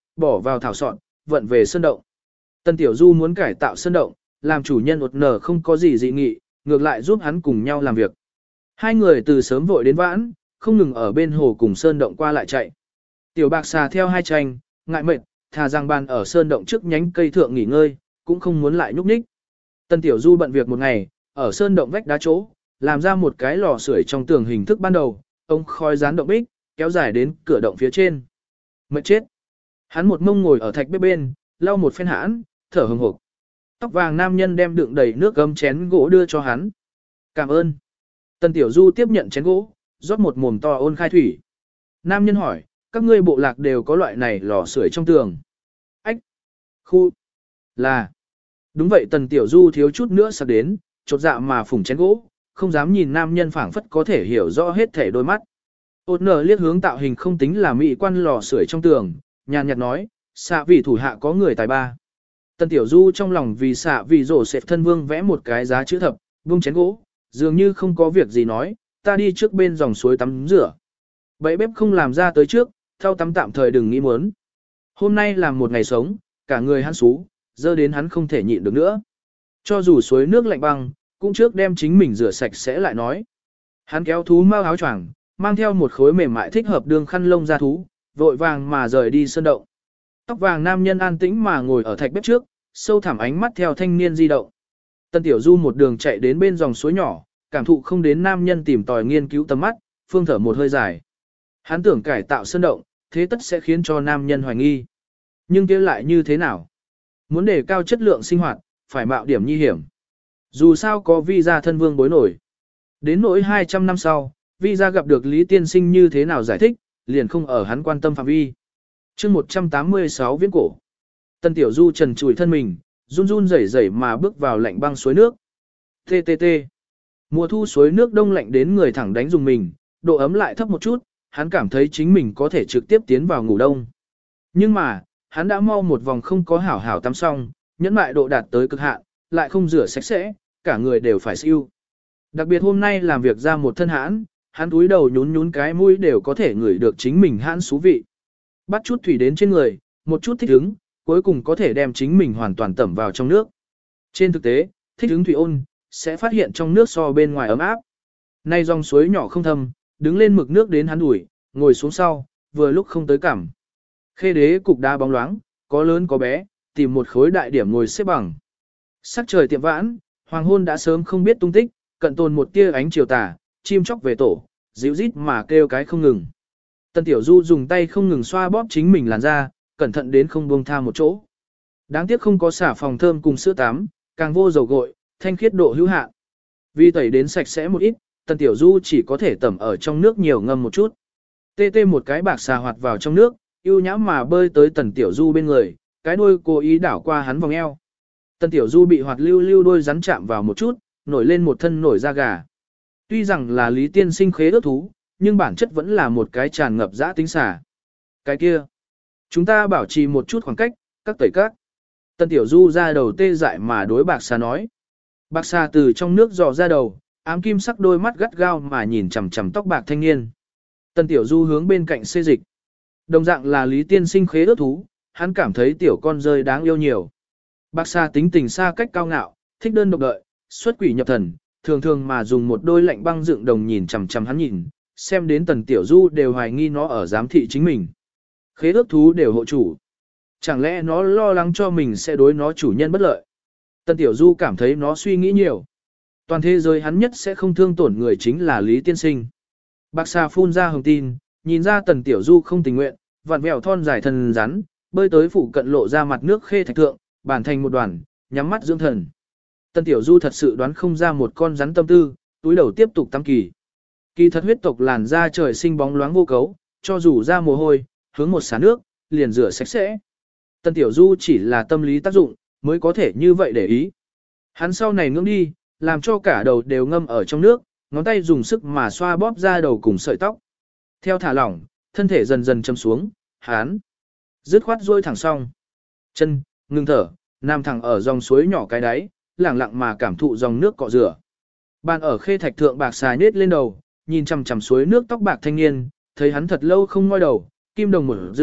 bỏ vào thảo sọn, vận về sơn động. Tần Tiểu Du muốn cải tạo sơn động, làm chủ nhân ột nở không có gì dị nghị, ngược lại giúp hắn cùng nhau làm việc. Hai người từ sớm vội đến vãn, không ngừng ở bên hồ cùng sơn động qua lại chạy. Tiểu bạc xà theo hai tranh, ngại mệt, thà rằng bàn ở sơn động trước nhánh cây thượng nghỉ ngơi, cũng không muốn lại nhúc nhích. Tần Tiểu Du bận việc một ngày, ở sơn động vách đá chỗ, làm ra một cái lò sưởi trong tường hình thức ban đầu, ông khói dán động bích, kéo dài đến cửa động phía trên. Mệt chết. Hắn một mông ngồi ở thạch bếp bên, lau một phen hãn, thở hừng hực. Tóc vàng nam nhân đem đựng đầy nước gấm chén gỗ đưa cho hắn. Cảm ơn. Tần Tiểu Du tiếp nhận chén gỗ, rót một mồm to ôn khai thủy. Nam nhân hỏi, các ngươi bộ lạc đều có loại này lò sưởi trong tường. Ách. Khu. Là. Đúng vậy Tần Tiểu Du thiếu chút nữa sặc đến, chột dạ mà phủng chén gỗ, không dám nhìn nam nhân phảng phất có thể hiểu rõ hết thể đôi mắt. Ôn nở liếc hướng tạo hình không tính là mỹ quan lò sưởi trong tường, nhàn nhạt nói, xạ vì thủ hạ có người tài ba. Tần Tiểu Du trong lòng vì xạ vì rổ xẹp thân vương vẽ một cái giá chữ thập, buông chén gỗ, dường như không có việc gì nói, ta đi trước bên dòng suối tắm rửa. Bậy bếp không làm ra tới trước, thau tắm tạm thời đừng nghĩ muốn. Hôm nay làm một ngày sống, cả người hắn xú, dơ đến hắn không thể nhịn được nữa. Cho dù suối nước lạnh băng, cũng trước đem chính mình rửa sạch sẽ lại nói. Hắn kéo thú mau áo choàng, mang theo một khối mềm mại thích hợp đường khăn lông ra thú, vội vàng mà rời đi sơn động. Tóc vàng nam nhân an tĩnh mà ngồi ở thạch bếp trước, sâu thẳm ánh mắt theo thanh niên di động. Tần Tiểu Du một đường chạy đến bên dòng suối nhỏ, cảm thụ không đến nam nhân tìm tòi nghiên cứu tầm mắt, phương thở một hơi dài. Hắn tưởng cải tạo sơn động, thế tất sẽ khiến cho nam nhân hoài nghi. Nhưng kia lại như thế nào? Muốn đề cao chất lượng sinh hoạt, phải mạo điểm nhi hiểm. Dù sao có visa thân vương bối nổi. Đến nỗi 200 năm sau, visa gặp được Lý Tiên Sinh như thế nào giải thích, liền không ở hắn quan tâm phạm vi. chương 186 viễn cổ. Tần Tiểu Du trần trùi thân mình, run run rẩy rẩy mà bước vào lạnh băng suối nước. TTT. Mùa thu suối nước đông lạnh đến người thẳng đánh dùng mình, độ ấm lại thấp một chút, hắn cảm thấy chính mình có thể trực tiếp tiến vào ngủ đông. Nhưng mà, hắn đã mau một vòng không có hảo hảo tắm xong, nhẫn mại độ đạt tới cực hạn, lại không rửa sạch sẽ, cả người đều phải siêu. Đặc biệt hôm nay làm việc ra một thân hãn, hắn túi đầu nhún nhún cái mũi đều có thể ngửi được chính mình hãn xú vị. Bắt chút thủy đến trên người, một chút thích ứng, cuối cùng có thể đem chính mình hoàn toàn tẩm vào trong nước. Trên thực tế, thích ứng thủy ôn, sẽ phát hiện trong nước so bên ngoài ấm áp. Nay dòng suối nhỏ không thâm, đứng lên mực nước đến hắn đuổi, ngồi xuống sau, vừa lúc không tới cằm. Khê đế cục đá bóng loáng, có lớn có bé, tìm một khối đại điểm ngồi xếp bằng. Sắc trời tiệm vãn, hoàng hôn đã sớm không biết tung tích, cận tồn một tia ánh chiều tà, chim chóc về tổ, dịu rít mà kêu cái không ngừng. Tần Tiểu Du dùng tay không ngừng xoa bóp chính mình làn da, cẩn thận đến không buông tha một chỗ. Đáng tiếc không có xả phòng thơm cùng sữa tắm, càng vô dầu gội, thanh khiết độ hữu hạn. Vì tẩy đến sạch sẽ một ít, Tần Tiểu Du chỉ có thể tẩm ở trong nước nhiều ngâm một chút. Tê tê một cái bạc xà hoạt vào trong nước, yêu nhãm mà bơi tới Tần Tiểu Du bên người, cái đuôi cố ý đảo qua hắn vòng eo. Tần Tiểu Du bị hoạt lưu lưu đuôi rắn chạm vào một chút, nổi lên một thân nổi da gà. Tuy rằng là Lý Tiên Sinh khế ước thú, nhưng bản chất vẫn là một cái tràn ngập dã tính xà. Cái kia, chúng ta bảo trì một chút khoảng cách, các tẩy các. Tần Tiểu Du ra đầu tê dại mà đối bạc xà nói. Bạc xà từ trong nước dò ra đầu, ám kim sắc đôi mắt gắt gao mà nhìn chằm chằm tóc bạc thanh niên. Tần Tiểu Du hướng bên cạnh xê dịch. Đồng dạng là Lý Tiên Sinh khế ước thú, hắn cảm thấy tiểu con rơi đáng yêu nhiều. Bạc xà tính tình xa cách cao ngạo, thích đơn độc đợi, xuất quỷ nhập thần, thường thường mà dùng một đôi lạnh băng dựng đồng nhìn chằm chằm hắn nhìn, xem đến Tần Tiểu Du đều hoài nghi nó ở giám thị chính mình. Khế ước thú đều hộ chủ. Chẳng lẽ nó lo lắng cho mình sẽ đối nó chủ nhân bất lợi? Tần Tiểu Du cảm thấy nó suy nghĩ nhiều. Toàn thế giới hắn nhất sẽ không thương tổn người chính là Lý Tiên Sinh. Bạc xà phun ra hồng tin, nhìn ra Tần Tiểu Du không tình nguyện, vặn vẹo thon dài thần rắn, bơi tới phụ cận lộ ra mặt nước khê thạch thượng, bản thành một đoàn, nhắm mắt dưỡng thần. Tần Tiểu Du thật sự đoán không ra một con rắn tâm tư, túi đầu tiếp tục tắm kỳ. Kỳ thật huyết tộc làn da trời sinh bóng loáng vô cấu, cho dù ra mồ hôi, hướng một xả nước, liền rửa sạch sẽ. Tần Tiểu Du chỉ là tâm lý tác dụng, mới có thể như vậy để ý. Hắn sau này ngưỡng đi, làm cho cả đầu đều ngâm ở trong nước, ngón tay dùng sức mà xoa bóp ra đầu cùng sợi tóc. Theo thả lỏng, thân thể dần dần châm xuống, hắn dứt khoát duỗi thẳng song. Chân, ngừng thở, nằm thẳng ở dòng suối nhỏ cái đáy, lẳng lặng mà cảm thụ dòng nước cọ rửa. Bàn ở khê thạch thượng bạc xà nết lên đầu, nhìn chằm chằm suối nước tóc bạc thanh niên, thấy hắn thật lâu không ngoi đầu, kim đồng mở dựng,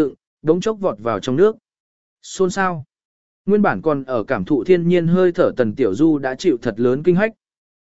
đống chốc vọt vào trong nước. Xôn xao. Nguyên bản còn ở cảm thụ thiên nhiên hơi thở Tần Tiểu Du đã chịu thật lớn kinh hách.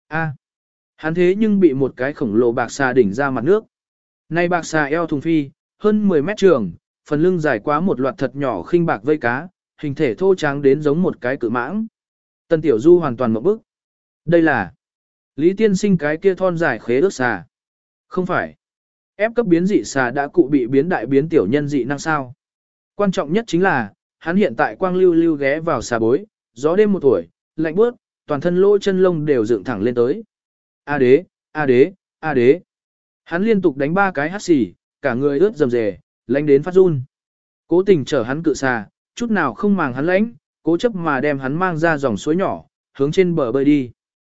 Hắn thế nhưng bị một cái khổng lồ bạc xà đỉnh ra mặt nước. Này bạc xà eo thùng phi, hơn 10 mét trường, phần lưng dài quá một loạt thật nhỏ khinh bạc vây cá, hình thể thô tráng đến giống một cái cự mãng. Tần Tiểu Du hoàn toàn ngộp bức. Đây là Lý Tiên Sinh cái kia thon dài khế ước xà. Không phải. Ép cấp biến dị xà đã cụ bị biến đại biến tiểu nhân dị năng sao. Quan trọng nhất chính là, hắn hiện tại quang lưu lưu ghé vào xà bối, gió đêm một tuổi, lạnh bước, toàn thân lỗ chân lông đều dựng thẳng lên tới. A đế, a đế, a đế. Hắn liên tục đánh 3 cái hắt xì, cả người ướt rầm rề, lạnh đến phát run. Cố tình chở hắn cự xà, chút nào không màng hắn lãnh, cố chấp mà đem hắn mang ra dòng suối nhỏ, hướng trên bờ bơi đi.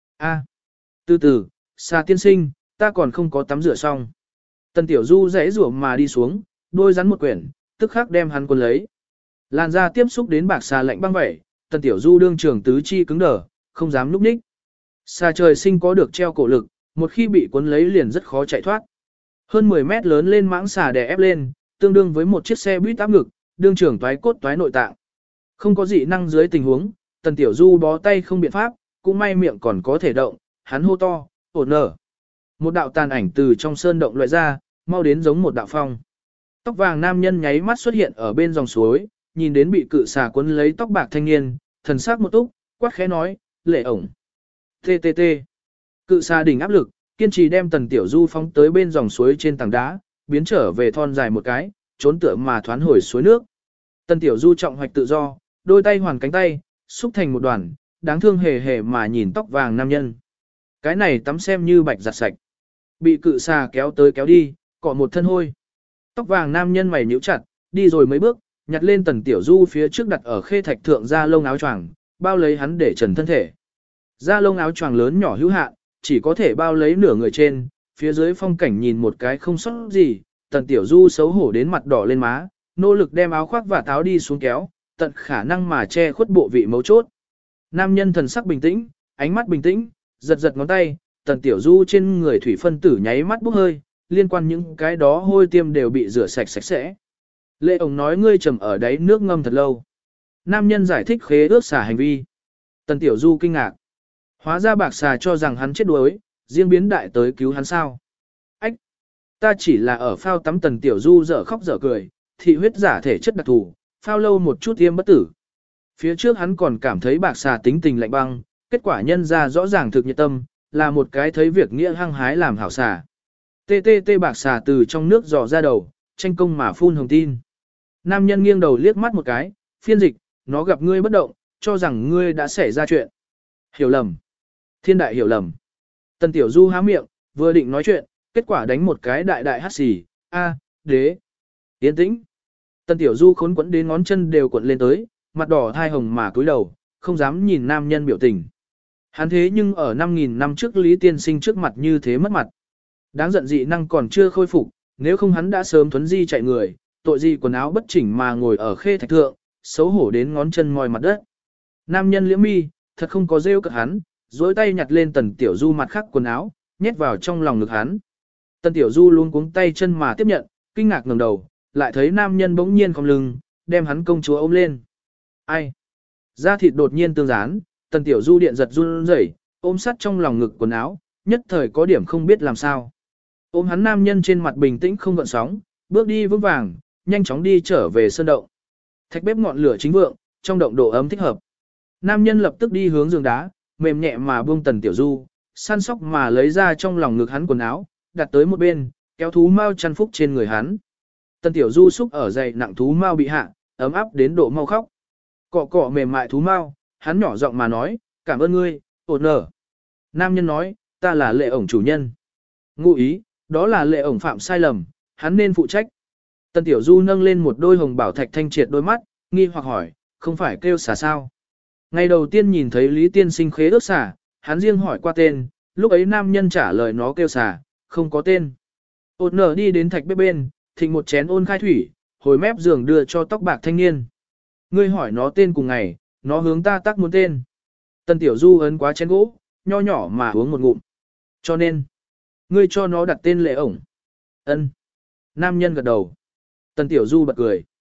Từ từ, xà tiên sinh, ta còn không có tắm rửa xong. Tần Tiểu Du rẽ rủa mà đi xuống, đôi rắn một quyển, tức khắc đem hắn cuốn lấy. Làn da tiếp xúc đến bạc xà lạnh băng vậy, Tần Tiểu Du đương trường tứ chi cứng đờ, không dám núp ních. Xà trời sinh có được treo cổ lực, một khi bị cuốn lấy liền rất khó chạy thoát. Hơn 10 mét lớn lên mãng xà đè ép lên, tương đương với một chiếc xe buýt áp ngực, đương trường toái cốt toái nội tạng. Không có dị năng dưới tình huống, Tần Tiểu Du bó tay không biện pháp, cũng may miệng còn có thể động, hắn hô to, ổn nở. Một đạo tàn ảnh từ trong sơn động loại ra, mau đến giống một đạo phong. Tóc vàng nam nhân nháy mắt xuất hiện ở bên dòng suối, nhìn đến bị cự xà cuốn lấy tóc bạc thanh niên, thần sắc một túc, quát khẽ nói, lệ ổng. TTT. Cự xà đỉnh áp lực, kiên trì đem Tần Tiểu Du phóng tới bên dòng suối trên tảng đá, biến trở về thon dài một cái, trốn tựa mà thoán hồi suối nước. Tần Tiểu Du trọng hoạch tự do, đôi tay hoàn cánh tay, xúc thành một đoàn, đáng thương hề hề mà nhìn tóc vàng nam nhân. Cái này tắm xem như bạch giặt sạch. Bị cự xà kéo tới kéo đi, cọ một thân hôi. Tóc vàng nam nhân mày nhíu chặt, đi rồi mấy bước, nhặt lên Tần Tiểu Du phía trước đặt ở khê thạch thượng da lông áo choàng, bao lấy hắn để trần thân thể. Da lông áo choàng lớn nhỏ hữu hạn, chỉ có thể bao lấy nửa người trên, phía dưới phong cảnh nhìn một cái không sót gì, Tần Tiểu Du xấu hổ đến mặt đỏ lên má, nỗ lực đem áo khoác và táo đi xuống kéo, tận khả năng mà che khuất bộ vị mấu chốt. Nam nhân thần sắc bình tĩnh, ánh mắt bình tĩnh, giật giật ngón tay, Tần Tiểu Du trên người thủy phân tử nháy mắt bốc hơi, liên quan những cái đó hôi tiêm đều bị rửa sạch sạch sẽ. Lệ ổng nói ngươi trầm ở đáy nước ngâm thật lâu. Nam nhân giải thích khế ước xả hành vi. Tần Tiểu Du kinh ngạc. Hóa ra bạc xà cho rằng hắn chết đuối, riêng biến đại tới cứu hắn sao. Ách! Ta chỉ là ở phao tắm. Tần Tiểu Du dở khóc dở cười, thị huyết giả thể chất đặc thù, phao lâu một chút tiêm bất tử. Phía trước hắn còn cảm thấy bạc xà tính tình lạnh băng, kết quả nhân ra rõ ràng thực nhiệt tâm, là một cái thấy việc nghĩa hăng hái làm hảo xà. TTT bạc xà từ trong nước dò ra đầu, tranh công mà phun hồng tin. Nam nhân nghiêng đầu liếc mắt một cái, phiên dịch, nó gặp ngươi bất động, cho rằng ngươi đã xảy ra chuyện. Hiểu lầm. Thiên đại hiểu lầm. Tần Tiểu Du há miệng, vừa định nói chuyện, kết quả đánh một cái đại đại hát xì, đế. Yên tĩnh. Tần Tiểu Du khốn quẫn đến ngón chân đều cuộn lên tới, mặt đỏ thai hồng mà cúi đầu, không dám nhìn nam nhân biểu tình. Hắn thế nhưng ở 5.000 năm trước Lý Tiên Sinh trước mặt như thế mất mặt. Đáng giận dị năng còn chưa khôi phục, nếu không hắn đã sớm thuấn di chạy người, tội gì quần áo bất chỉnh mà ngồi ở khê thạch thượng, xấu hổ đến ngón chân mòi mặt đất. Nam nhân liễm mi, thật không có rêu cợt hắn, dối tay nhặt lên Tần Tiểu Du mặt khác quần áo, nhét vào trong lòng ngực hắn. Tần Tiểu Du luôn cuống tay chân mà tiếp nhận, kinh ngạc ngẩng đầu, lại thấy nam nhân bỗng nhiên cong lưng, đem hắn công chúa ôm lên. Ai? Da thịt đột nhiên tương dán, Tần Tiểu Du điện giật run rẩy, ôm sát trong lòng ngực quần áo, nhất thời có điểm không biết làm sao. Ôm hắn nam nhân trên mặt bình tĩnh không gợn sóng, bước đi vững vàng, nhanh chóng đi trở về sơn động. Thạch bếp ngọn lửa chính vượng, trong động độ ấm thích hợp. Nam nhân lập tức đi hướng giường đá, mềm nhẹ mà buông Tần Tiểu Du, săn sóc mà lấy ra trong lòng ngực hắn quần áo, đặt tới một bên, kéo thú mao chăn phúc trên người hắn. Tần Tiểu Du xúc ở dày nặng thú mao bị hạ, ấm áp đến độ mau khóc. Cọ cọ mềm mại thú mao, hắn nhỏ giọng mà nói, cảm ơn ngươi, ổn nở. Nam nhân nói, ta là Lệ ổng chủ nhân. Ngụ ý, đó là Lệ ổng phạm sai lầm, hắn nên phụ trách. Tần Tiểu Du nâng lên một đôi hồng bảo thạch thanh triệt đôi mắt, nghi hoặc hỏi, không phải kêu xà sao? Ngày đầu tiên nhìn thấy Lý Tiên Sinh khế ước xà, hắn riêng hỏi qua tên, lúc ấy nam nhân trả lời nó kêu xà, không có tên. Ôn nở đi đến thạch bếp bên, thịnh một chén ôn khai thủy, hồi mép giường đưa cho tóc bạc thanh niên. Ngươi hỏi nó tên cùng ngày, nó hướng ta tác muốn tên. Tần Tiểu Du ấn quá chén gỗ, nho nhỏ mà uống một ngụm. Cho nên, ngươi cho nó đặt tên Lệ ổng. Ân. Nam nhân gật đầu. Tần Tiểu Du bật cười.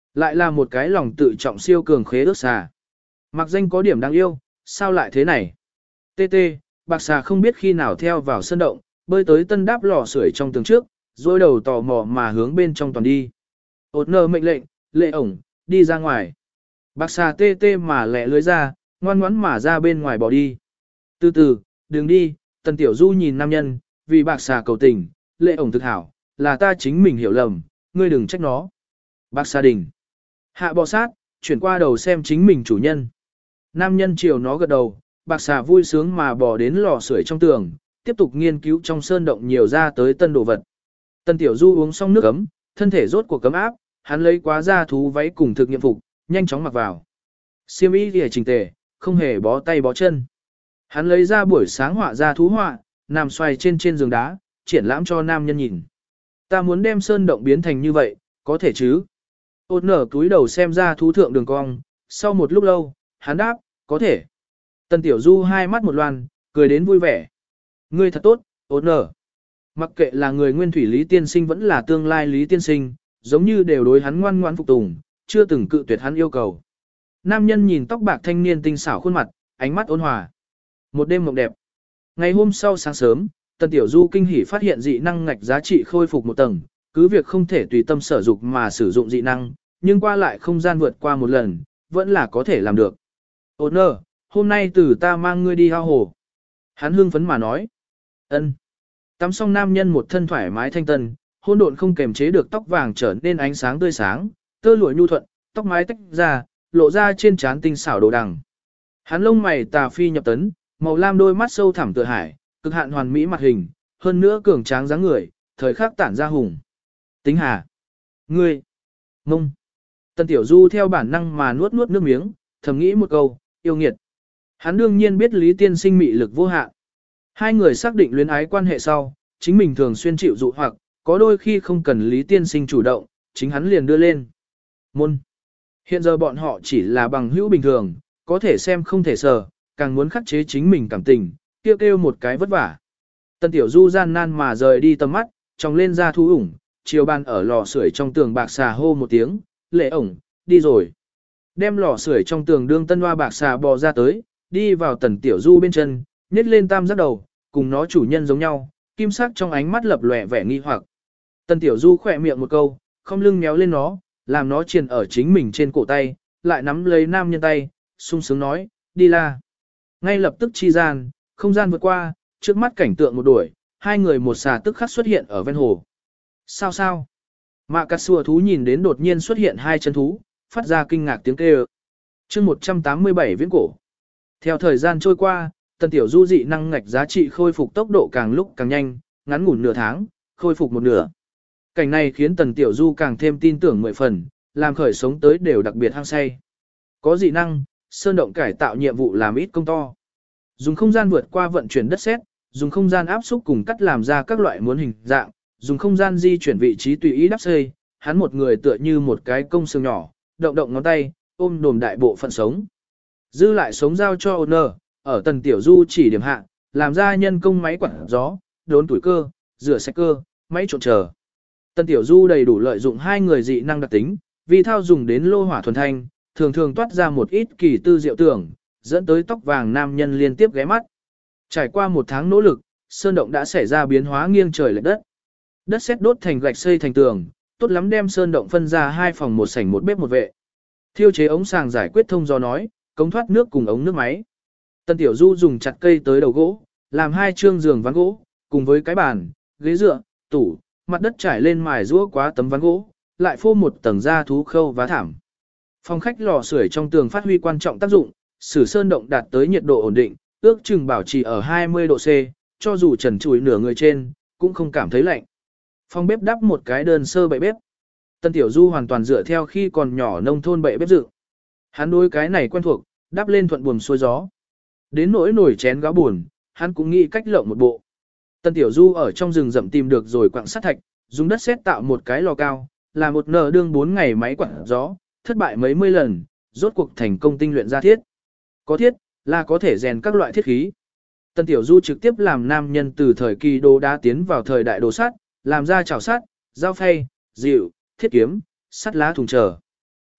Lại là một cái lòng tự trọng siêu cường khế ước xà. Mặc danh có điểm đáng yêu, sao lại thế này? Tê tê, bạc xà không biết khi nào theo vào sân động, bơi tới tân đáp lò sưởi trong tường trước, rồi đầu tò mò mà hướng bên trong toàn đi. Ốt nơ mệnh lệnh, lệ ổng, đi ra ngoài. Bạc xà tê tê mà lẹ lưới ra, ngoan ngoãn mà ra bên ngoài bỏ đi. Từ từ, đừng đi, tần tiểu du nhìn nam nhân, vì bạc xà cầu tình, lệ ổng thực hảo, là ta chính mình hiểu lầm, ngươi đừng trách nó. Bạc xà đình. Hạ bò sát, chuyển qua đầu xem chính mình chủ nhân. Nam nhân chiều nó gật đầu, bạc xà vui sướng mà bò đến lò sưởi trong tường, tiếp tục nghiên cứu trong sơn động nhiều ra tới tân đồ vật. Tần tiểu du uống xong nước ấm, thân thể rốt cuộc cấm áp, hắn lấy quá da thú váy cùng thực nghiệm phục, nhanh chóng mặc vào. Xiêm y thì chỉnh tề, không hề bó tay bó chân. Hắn lấy ra buổi sáng họa ra thú họa, nằm xoay trên giường đá, triển lãm cho nam nhân nhìn. Ta muốn đem sơn động biến thành như vậy, có thể chứ? Ôn nở túi đầu xem ra thú thượng đường cong, sau một lúc lâu, hắn đáp, có thể. Tần tiểu du hai mắt một loan, cười đến vui vẻ. Ngươi thật tốt, ôn nở. Mặc kệ là người nguyên thủy Lý Tiên Sinh vẫn là tương lai Lý Tiên Sinh, giống như đều đối hắn ngoan ngoãn phục tùng, chưa từng cự tuyệt hắn yêu cầu. Nam nhân nhìn tóc bạc thanh niên tinh xảo khuôn mặt, ánh mắt ôn hòa. Một đêm mộng đẹp. Ngày hôm sau sáng sớm, Tần Tiểu Du kinh hỉ phát hiện dị năng ngạch giá trị khôi phục một tầng, cứ việc không thể tùy tâm sở dục mà sử dụng dị năng, nhưng qua lại không gian vượt qua một lần, vẫn là có thể làm được. Ôn nơ, hôm nay từ ta mang ngươi đi ao hồ. Hắn hưng phấn mà nói. Ân. Tắm xong nam nhân một thân thoải mái thanh tân, hôn độn không kềm chế được tóc vàng trở nên ánh sáng tươi sáng, tơ lụa nhu thuận, tóc mái tách ra, lộ ra trên trán tinh xảo đồ đằng. Hắn lông mày tà phi nhập tấn, màu lam đôi mắt sâu thẳm tựa hải, cực hạn hoàn mỹ mặt hình, hơn nữa cường tráng dáng người, thời khắc tản ra hùng. Tính hà. Ngươi. Mông. Tần Tiểu Du theo bản năng mà nuốt nước miếng, thầm nghĩ một câu, yêu nghiệt. Hắn đương nhiên biết Lý Tiên Sinh mị lực vô hạn. Hai người xác định luyến ái quan hệ sau, chính mình thường xuyên chịu dụ hoặc, có đôi khi không cần Lý Tiên Sinh chủ động, chính hắn liền đưa lên. Môn. Hiện giờ bọn họ chỉ là bằng hữu bình thường, có thể xem không thể sờ, càng muốn khắc chế chính mình cảm tình, kêu một cái vất vả. Tần Tiểu Du gian nan mà rời đi tầm mắt, tròng lên ra thú ủng, chiều bàn ở lò sưởi trong tường bạc xà hô một tiếng, lệ ổng, đi rồi. Đem lò sưởi trong tường đương tân hoa bạc xà bò ra tới, đi vào Tần Tiểu Du bên chân, nhét lên tam giác đầu, cùng nó chủ nhân giống nhau, kim sắc trong ánh mắt lập lòe vẻ nghi hoặc. Tần Tiểu Du khỏe miệng một câu, không lưng méo lên nó, làm nó triền ở chính mình trên cổ tay, lại nắm lấy nam nhân tay, sung sướng nói, đi la. Ngay lập tức chi gian, không gian vượt qua, trước mắt cảnh tượng một đuổi, hai người một xà tức khắc xuất hiện ở ven hồ. Sao sao? Mạ cà sùa thú nhìn đến đột nhiên xuất hiện hai chân thú, phát ra kinh ngạc tiếng kêu. Chương 187 viễn cổ. Theo thời gian trôi qua, Tần Tiểu Du dị năng ngạch giá trị khôi phục tốc độ càng lúc càng nhanh, ngắn ngủn nửa tháng, khôi phục một nửa. Cảnh này khiến Tần Tiểu Du càng thêm tin tưởng 10 phần, làm khởi sống tới đều đặc biệt hăng say. Có dị năng, sơn động cải tạo nhiệm vụ làm ít công to. Dùng không gian vượt qua vận chuyển đất sét, dùng không gian áp xúc cùng cắt làm ra các loại muốn hình dạng, dùng không gian di chuyển vị trí tùy ý đắp xây, hắn một người tựa như một cái công xương nhỏ, động động ngón tay, ôm đồm đại bộ phận sống. Dư lại sống giao cho owner, ở Tần Tiểu Du chỉ điểm hạ, làm ra nhân công máy quạt gió, đốn tuổi cơ, rửa sạch cơ, máy trộn chờ. Tần Tiểu Du đầy đủ lợi dụng hai người dị năng đặc tính, vì thao dùng đến lô hỏa thuần thanh, thường thường toát ra một ít kỳ tư diệu tưởng, dẫn tới tóc vàng nam nhân liên tiếp ghé mắt. Trải qua một tháng nỗ lực, sơn động đã xảy ra biến hóa nghiêng trời lệch đất. Đất sét đốt thành gạch xây thành tường, tốt lắm đem sơn động phân ra hai phòng một sảnh một bếp một vệ. Thiêu chế ống sàng giải quyết thông gió nói, cống thoát nước cùng ống nước máy. Tần Tiểu Du dùng chặt cây tới đầu gỗ, làm hai chương giường ván gỗ, cùng với cái bàn, ghế dựa, tủ, mặt đất trải lên mài rũa quá tấm ván gỗ, lại phô một tầng da thú khâu vá thảm. Phòng khách lò sưởi trong tường phát huy quan trọng tác dụng, sử sơn động đạt tới nhiệt độ ổn định, ước chừng bảo trì ở 20 độ C, cho dù trần trụi nửa người trên, cũng không cảm thấy lạnh. Phòng bếp đắp một cái đơn sơ bậy bếp. Tần Tiểu Du hoàn toàn dựa theo khi còn nhỏ nông thôn bậy bếp dựng. Hắn đối cái này quen thuộc, đắp lên thuận buồm xuôi gió. Đến nỗi nổi chén gáo buồn, hắn cũng nghĩ cách lộng một bộ. Tần Tiểu Du ở trong rừng rậm tìm được rồi quặng sắt thạch, dùng đất sét tạo một cái lò cao, là một nở đương 4 ngày máy quặng gió, thất bại mấy mươi lần, rốt cuộc thành công tinh luyện ra thiết. Có thiết, là có thể rèn các loại thiết khí. Tần Tiểu Du trực tiếp làm nam nhân từ thời kỳ đồ đá tiến vào thời đại đồ sắt, làm ra chảo sắt, dao phay, dịu, thiết kiếm, sắt lá thùng trở.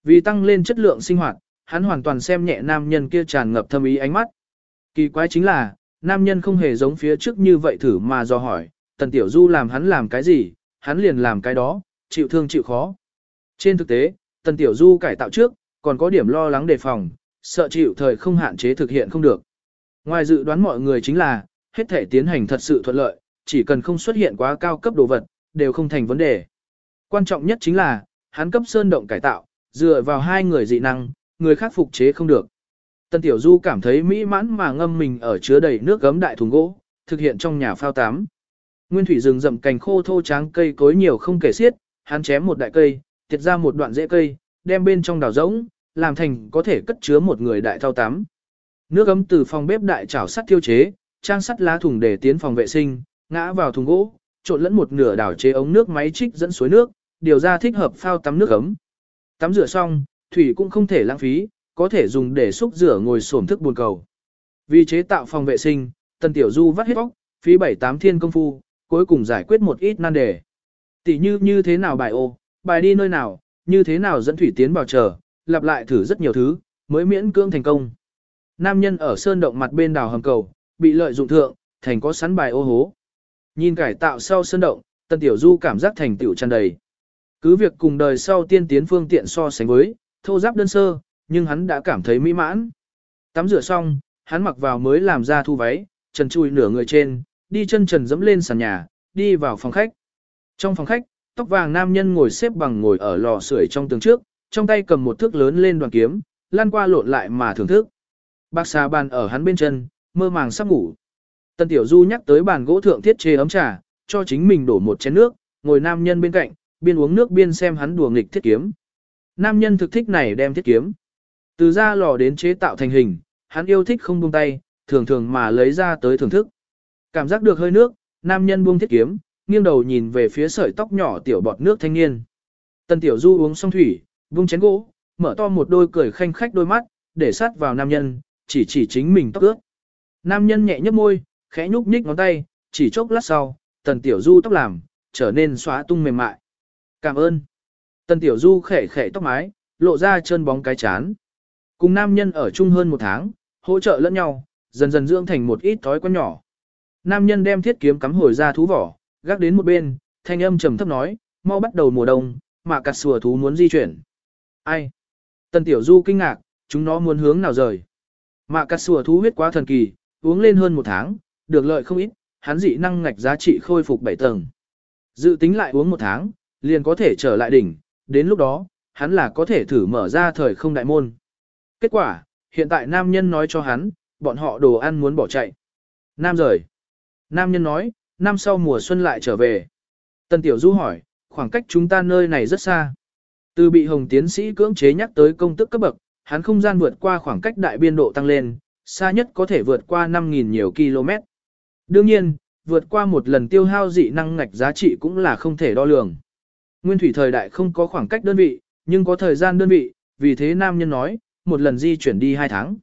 Vì tăng lên chất lượng sinh hoạt, hắn hoàn toàn xem nhẹ nam nhân kia tràn ngập thâm ý ánh mắt. Kỳ quái chính là, nam nhân không hề giống phía trước như vậy thử mà do hỏi, Tần Tiểu Du làm hắn làm cái gì, hắn liền làm cái đó, chịu thương chịu khó. Trên thực tế, Tần Tiểu Du cải tạo trước, còn có điểm lo lắng đề phòng, sợ chịu thời không hạn chế thực hiện không được. Ngoài dự đoán mọi người chính là, hết thể tiến hành thật sự thuận lợi, chỉ cần không xuất hiện quá cao cấp đồ vật, đều không thành vấn đề. Quan trọng nhất chính là, hắn cấp sơn động cải tạo, dựa vào hai người dị năng, người khác phục chế không được. Tần Tiểu Du cảm thấy mỹ mãn mà ngâm mình ở chứa đầy nước gấm đại thùng gỗ, thực hiện trong nhà phao tắm. Nguyên thủy rừng rậm cành khô thô tráng cây cối nhiều không kể xiết, hắn chém một đại cây, tiệt ra một đoạn rễ cây, đem bên trong đào rỗng, làm thành có thể cất chứa một người đại thao tắm. Nước ấm từ phòng bếp đại chảo sắt tiêu chế, trang sắt lá thùng để tiến phòng vệ sinh, ngã vào thùng gỗ, trộn lẫn một nửa đảo chế ống nước máy trích dẫn suối nước, điều ra thích hợp phao tắm nước ấm. Tắm rửa xong, thủy cũng không thể lãng phí, có thể dùng để xúc rửa ngồi xổm thức buồn cầu. Vì chế tạo phòng vệ sinh, Tần Tiểu Du vắt hết óc, phí 7-8 thiên công phu, cuối cùng giải quyết một ít nan đề. Tỷ như thế nào bài ô, bài đi nơi nào, như thế nào dẫn thủy tiến vào chờ, lặp lại thử rất nhiều thứ, mới miễn cưỡng thành công. Nam nhân ở sơn động mặt bên đào hầm cầu, bị lợi dụng thượng, thành có sẵn bài ô hố. Nhìn cải tạo sau sơn động, Tần Tiểu Du cảm giác thành tựu tràn đầy. Cứ việc cùng đời sau tiên tiến phương tiện so sánh với, thô giáp đơn sơ, nhưng hắn đã cảm thấy mỹ mãn. Tắm rửa xong, hắn mặc vào mới làm ra thu váy, trần trùi nửa người trên, đi chân trần dẫm lên sàn nhà, đi vào phòng khách. Trong phòng khách, tóc vàng nam nhân ngồi xếp bằng ngồi ở lò sưởi trong tường trước, trong tay cầm một thước lớn lên đoàn kiếm, lăn qua lộn lại mà thưởng thức. Bạc xà bàn ở hắn bên chân, mơ màng sắp ngủ. Tần Tiểu Du nhắc tới bàn gỗ thượng thiết chế ấm trà, cho chính mình đổ một chén nước, ngồi nam nhân bên cạnh, biên uống nước biên xem hắn đùa nghịch thiết kiếm. Nam nhân thực thích này đem thiết kiếm. Từ ra lò đến chế tạo thành hình, hắn yêu thích không buông tay, thường thường mà lấy ra tới thưởng thức. Cảm giác được hơi nước, nam nhân buông thiết kiếm, nghiêng đầu nhìn về phía sợi tóc nhỏ tiểu bọt nước thanh niên. Tần Tiểu Du uống xong thủy, buông chén gỗ, mở to một đôi cười khanh khách đôi mắt, để sát vào nam nhân, chỉ chính mình tóc ướt. Nam nhân nhẹ nhấp môi, khẽ nhúc nhích ngón tay, chỉ chốc lát sau, Tần Tiểu Du tóc làm, trở nên xóa tung mềm mại. Cảm ơn. Tần Tiểu Du khẽ khẽ tóc mái, lộ ra trơn bóng cái chán. Cùng nam nhân ở chung hơn một tháng, hỗ trợ lẫn nhau, dần dần dưỡng thành một ít thói quen nhỏ. Nam nhân đem thiết kiếm cắm hồi ra thú vỏ, gác đến một bên, thanh âm trầm thấp nói, mau bắt đầu mùa đông, mà cặt sùa thú muốn di chuyển. Ai? Tần Tiểu Du kinh ngạc, chúng nó muốn hướng nào rời. Mạ cắt sùa thú huyết quá thần kỳ, uống lên hơn một tháng, được lợi không ít, hắn dị năng ngạch giá trị khôi phục 7 tầng. Dự tính lại uống một tháng, liền có thể trở lại đỉnh, đến lúc đó, hắn là có thể thử mở ra thời không đại môn. Kết quả, hiện tại nam nhân nói cho hắn, bọn họ đồ ăn muốn bỏ chạy. Nam rời. Nam nhân nói, năm sau mùa xuân lại trở về. Tần Tiểu Du hỏi, khoảng cách chúng ta nơi này rất xa. Từ bị Hồng tiến sĩ cưỡng chế nhắc tới công tức cấp bậc, hắn không gian vượt qua khoảng cách đại biên độ tăng lên, xa nhất có thể vượt qua 5.000 nhiều km. Đương nhiên, vượt qua một lần tiêu hao dị năng ngạch giá trị cũng là không thể đo lường. Nguyên thủy thời đại không có khoảng cách đơn vị, nhưng có thời gian đơn vị, vì thế nam nhân nói, một lần di chuyển đi 2 tháng.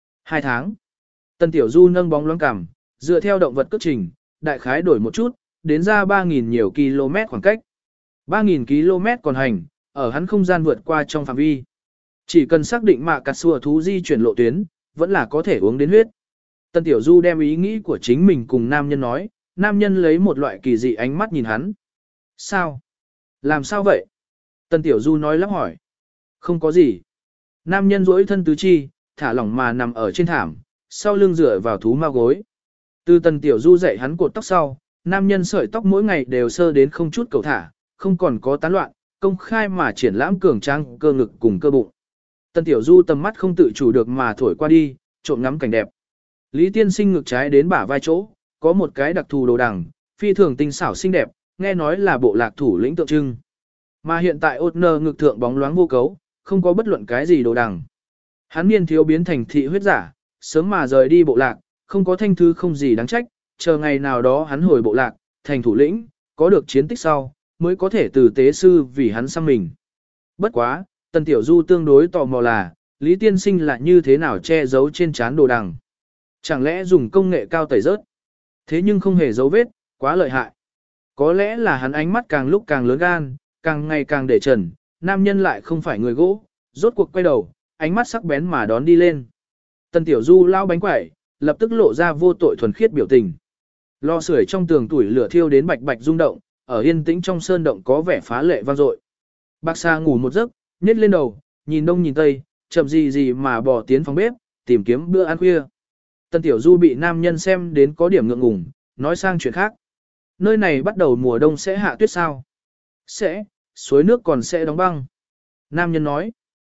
2 tháng. Tần Tiểu Du nâng bóng loáng cằm, dựa theo động vật cước trình, đại khái đổi một chút, đến ra 3.000 nhiều km khoảng cách. 3.000 km còn hành, ở hắn không gian vượt qua trong phạm vi. Chỉ cần xác định mạ cắt sùa thú di chuyển lộ tuyến, vẫn là có thể uống đến huyết. Tần Tiểu Du đem ý nghĩ của chính mình cùng nam nhân nói, nam nhân lấy một loại kỳ dị ánh mắt nhìn hắn. Sao? Làm sao vậy? Tần Tiểu Du nói lắp hỏi. Không có gì. Nam nhân duỗi thân tứ chi, thả lỏng mà nằm ở trên thảm, sau lưng dựa vào thú mao gối. Từ Tần Tiểu Du dạy hắn cột tóc sau, nam nhân sợi tóc mỗi ngày đều sơ đến không chút cầu thả, không còn có tán loạn, công khai mà triển lãm cường trang cơ ngực cùng cơ bụng. Tần Tiểu Du tầm mắt không tự chủ được mà thổi qua đi, trộm ngắm cảnh đẹp. Lý Tiên Sinh ngực trái đến bả vai chỗ, có một cái đặc thù đồ đằng, phi thường tinh xảo xinh đẹp, nghe nói là bộ lạc thủ lĩnh tượng trưng. Mà hiện tại ốt nơ ngực thượng bóng loáng vô cấu, không có bất luận cái gì đồ đằng. Hắn niên thiếu biến thành thị huyết giả, sớm mà rời đi bộ lạc, không có thanh thứ không gì đáng trách, chờ ngày nào đó hắn hồi bộ lạc, thành thủ lĩnh, có được chiến tích sau, mới có thể từ tế sư vì hắn xăm mình. Bất quá, Tần Tiểu Du tương đối tò mò là, Lý Tiên Sinh là như thế nào che giấu trên trán đồ đằng. Chẳng lẽ dùng công nghệ cao tẩy rớt? Thế nhưng không hề dấu vết, quá lợi hại. Có lẽ là hắn ánh mắt càng lúc càng lớn gan, càng ngày càng để trần, nam nhân lại không phải người gỗ, rốt cuộc quay đầu, ánh mắt sắc bén mà đón đi lên. Tần Tiểu Du lao bánh quẩy, lập tức lộ ra vô tội thuần khiết biểu tình. Lò sưởi trong tường tuổi lửa thiêu đến bạch bạch rung động, ở yên tĩnh trong sơn động có vẻ phá lệ vang dội. Bạc Sa ngủ một giấc, nhếch lên đầu, nhìn đông nhìn tây, chậm gì gì mà bỏ tiến phòng bếp, tìm kiếm bữa ăn khuya. Tần Tiểu Du bị nam nhân xem đến có điểm ngượng ngùng, nói sang chuyện khác. Nơi này bắt đầu mùa đông sẽ hạ tuyết sao? Sẽ, suối nước còn sẽ đóng băng. Nam nhân nói.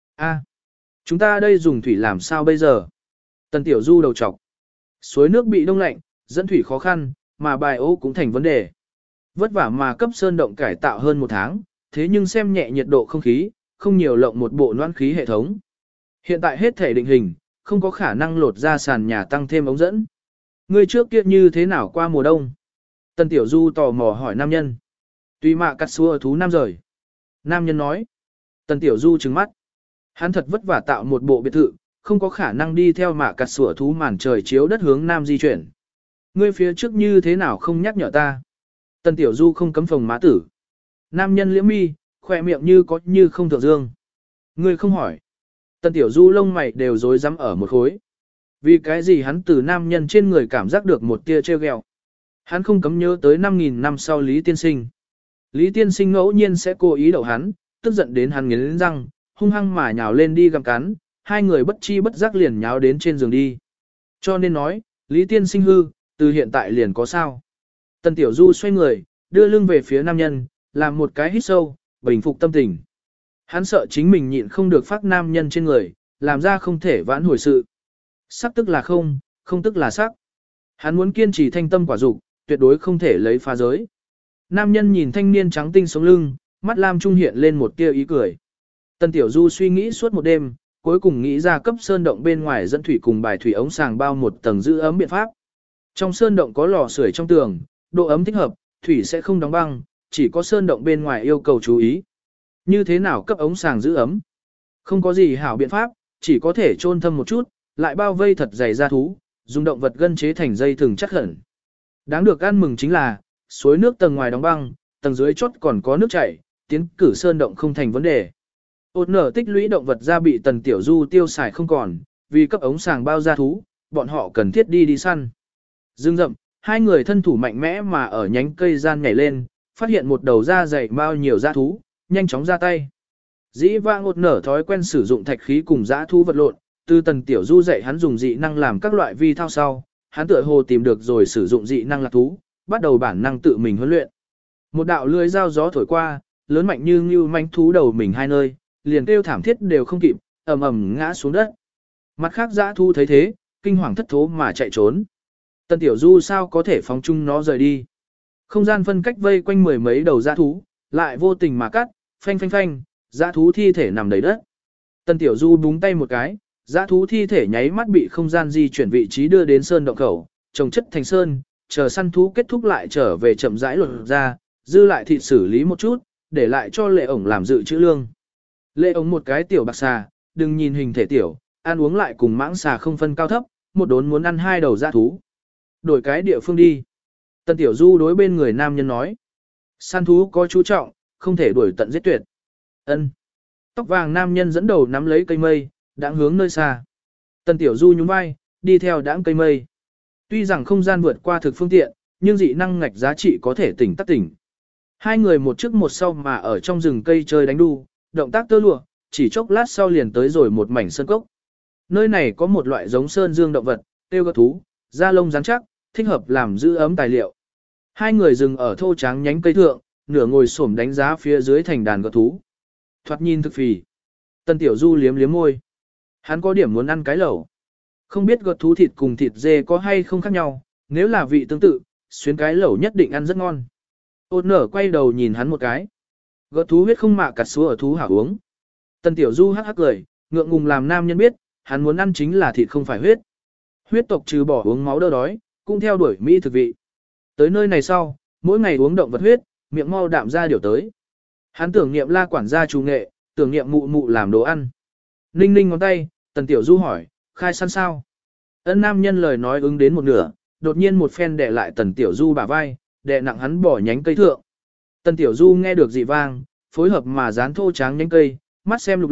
Chúng ta đây dùng thủy làm sao bây giờ? Tần Tiểu Du đầu chọc. Suối nước bị đông lạnh, dẫn thủy khó khăn, mà bài ô cũng thành vấn đề. Vất vả mà cấp sơn động cải tạo hơn 1 tháng, thế nhưng xem nhẹ nhiệt độ không khí, không nhiều lộng một bộ loãng khí hệ thống. Hiện tại hết thể định hình, không có khả năng lột ra sàn nhà tăng thêm ống dẫn. Người trước kia như thế nào qua mùa đông? Tần Tiểu Du tò mò hỏi nam nhân. Tuy mạ cắt xua thú nam rời. Nam nhân nói. Tần Tiểu Du trừng mắt. Hắn thật vất vả tạo một bộ biệt thự, không có khả năng đi theo mạ cắt sủa thú màn trời chiếu đất hướng nam di chuyển. Ngươi phía trước như thế nào không nhắc nhở ta? Tần Tiểu Du không cấm phòng má tử. Nam nhân liễm mi, khỏe miệng như có như không thượng dương. Ngươi không hỏi. Tần Tiểu Du lông mày đều rối rắm ở một khối. Vì cái gì hắn từ nam nhân trên người cảm giác được một tia trêu ghẹo. Hắn không cấm nhớ tới 5.000 năm sau Lý Tiên Sinh. Lý Tiên Sinh ngẫu nhiên sẽ cố ý đậu hắn, tức giận đến hắn nghiến răng, hung hăng mà nhào lên đi gặm cắn, hai người bất chi bất giác liền nháo đến trên giường đi. Cho nên nói, Lý Tiên Sinh hư, từ hiện tại liền có sao. Tần Tiểu Du xoay người, đưa lưng về phía nam nhân, làm một cái hít sâu, bình phục tâm tình. Hắn sợ chính mình nhịn không được phát nam nhân trên người, làm ra không thể vãn hồi sự. Sắc tức là không, không tức là sắc. Hắn muốn kiên trì thanh tâm quả dục, tuyệt đối không thể lấy phá giới. Nam nhân nhìn thanh niên trắng tinh sống lưng, mắt lam trung hiện lên một tia ý cười. Tần Tiểu Du suy nghĩ suốt một đêm, cuối cùng nghĩ ra cấp sơn động bên ngoài dẫn thủy cùng bài thủy ống sàng bao một tầng giữ ấm biện pháp. Trong sơn động có lò sưởi trong tường, độ ấm thích hợp, thủy sẽ không đóng băng, chỉ có sơn động bên ngoài yêu cầu chú ý. Như thế nào cấp ống sàng giữ ấm? Không có gì hảo biện pháp, chỉ có thể chôn thâm một chút, lại bao vây thật dày da thú, dùng động vật gân chế thành dây thừng chắc hẳn. Đáng được ăn mừng chính là, suối nước tầng ngoài đóng băng, tầng dưới chốt còn có nước chảy, tiến cử sơn động không thành vấn đề. Ôn nở tích lũy động vật ra bị Tần Tiểu Du tiêu xài không còn, vì cấp ống sàng bao da thú, bọn họ cần thiết đi săn. Dương rậm, hai người thân thủ mạnh mẽ mà ở nhánh cây gian nhảy lên, phát hiện một đầu da dày bao nhiều da thú, nhanh chóng ra tay. Dĩ vãng ôn nở thói quen sử dụng thạch khí cùng dã thú vật lộn, từ Tần Tiểu Du dạy hắn dùng dị năng làm các loại vi thao sau, hắn tựa hồ tìm được rồi sử dụng dị năng lạc thú, bắt đầu bản năng tự mình huấn luyện. Một đạo lưỡi dao gió thổi qua, lớn mạnh như ngưu manh thú đầu mình hai nơi, liền kêu thảm thiết đều không kịp, ầm ầm ngã xuống đất. Mặt khác dã thú thấy thế, kinh hoàng thất thố mà chạy trốn. Tần Tiểu Du sao có thể phóng chung nó rời đi. Không gian phân cách vây quanh mười mấy đầu dã thú, lại vô tình mà cắt, phanh phanh phanh, dã thú thi thể nằm đầy đất. Tần Tiểu Du búng tay một cái, dã thú thi thể nháy mắt bị không gian di chuyển vị trí đưa đến sơn động khẩu, trồng chất thành sơn, chờ săn thú kết thúc lại trở về chậm rãi lột ra, dư lại thịt xử lý một chút, để lại cho Lệ ổng làm dự trữ lương. Lệ ổng một cái tiểu bạc xà, đừng nhìn hình thể tiểu, ăn uống lại cùng mãng xà không phân cao thấp, một đốn muốn ăn 2 đầu dã thú. Đổi cái địa phương đi. Tần Tiểu Du đối bên người nam nhân nói. Săn thú có chú trọng, không thể đuổi tận giết tuyệt. Ân. Tóc vàng nam nhân dẫn đầu nắm lấy cây mây, đãng hướng nơi xa. Tần Tiểu Du nhún vai, đi theo đãng cây mây. Tuy rằng không gian vượt qua thực phương tiện, nhưng dị năng ngạch giá trị có thể tỉnh tắc tỉnh. Hai người một trước một sau mà ở trong rừng cây chơi đánh đu, động tác tơ lụa, chỉ chốc lát sau liền tới rồi một mảnh sơn cốc. Nơi này có một loại giống sơn dương động vật, tiêu gật thú, da lông rắn chắc, thích hợp làm giữ ấm tài liệu. Hai người dừng ở thô tráng nhánh cây thượng, nửa ngồi xổm đánh giá phía dưới thành đàn gật thú. Thoạt nhìn thực phì. Tần Tiểu Du liếm liếm môi. Hắn có điểm muốn ăn cái lẩu. Không biết gật thú thịt cùng thịt dê có hay không khác nhau, nếu là vị tương tự, xuyến cái lẩu nhất định ăn rất ngon. Ôn nở quay đầu nhìn hắn một cái. Gật thú huyết không mạ cặt xúa ở thú hảo uống. Tần Tiểu Du hắc hắc cười, ngượng ngùng làm nam nhân biết, hắn muốn ăn chính là thịt không phải huyết. Huyết tộc trừ bỏ uống máu đỡ đói, cũng theo đuổi mỹ thực vị. Tới nơi này sau, mỗi ngày uống động vật huyết, miệng mau đạm ra điều tới. Hắn tưởng niệm La quản gia chủ nghệ, tưởng niệm mụ mụ làm đồ ăn. Ninh ninh ngón tay, Tần Tiểu Du hỏi, khai săn sao? Ân nam nhân lời nói ứng đến một nửa, đột nhiên một phen đè lại Tần Tiểu Du bả vai, đè nặng hắn bỏ nhánh cây thượng. Tần Tiểu Du nghe được dị vang, phối hợp mà dán thô tráng nhánh cây, mắt xem lục lộ,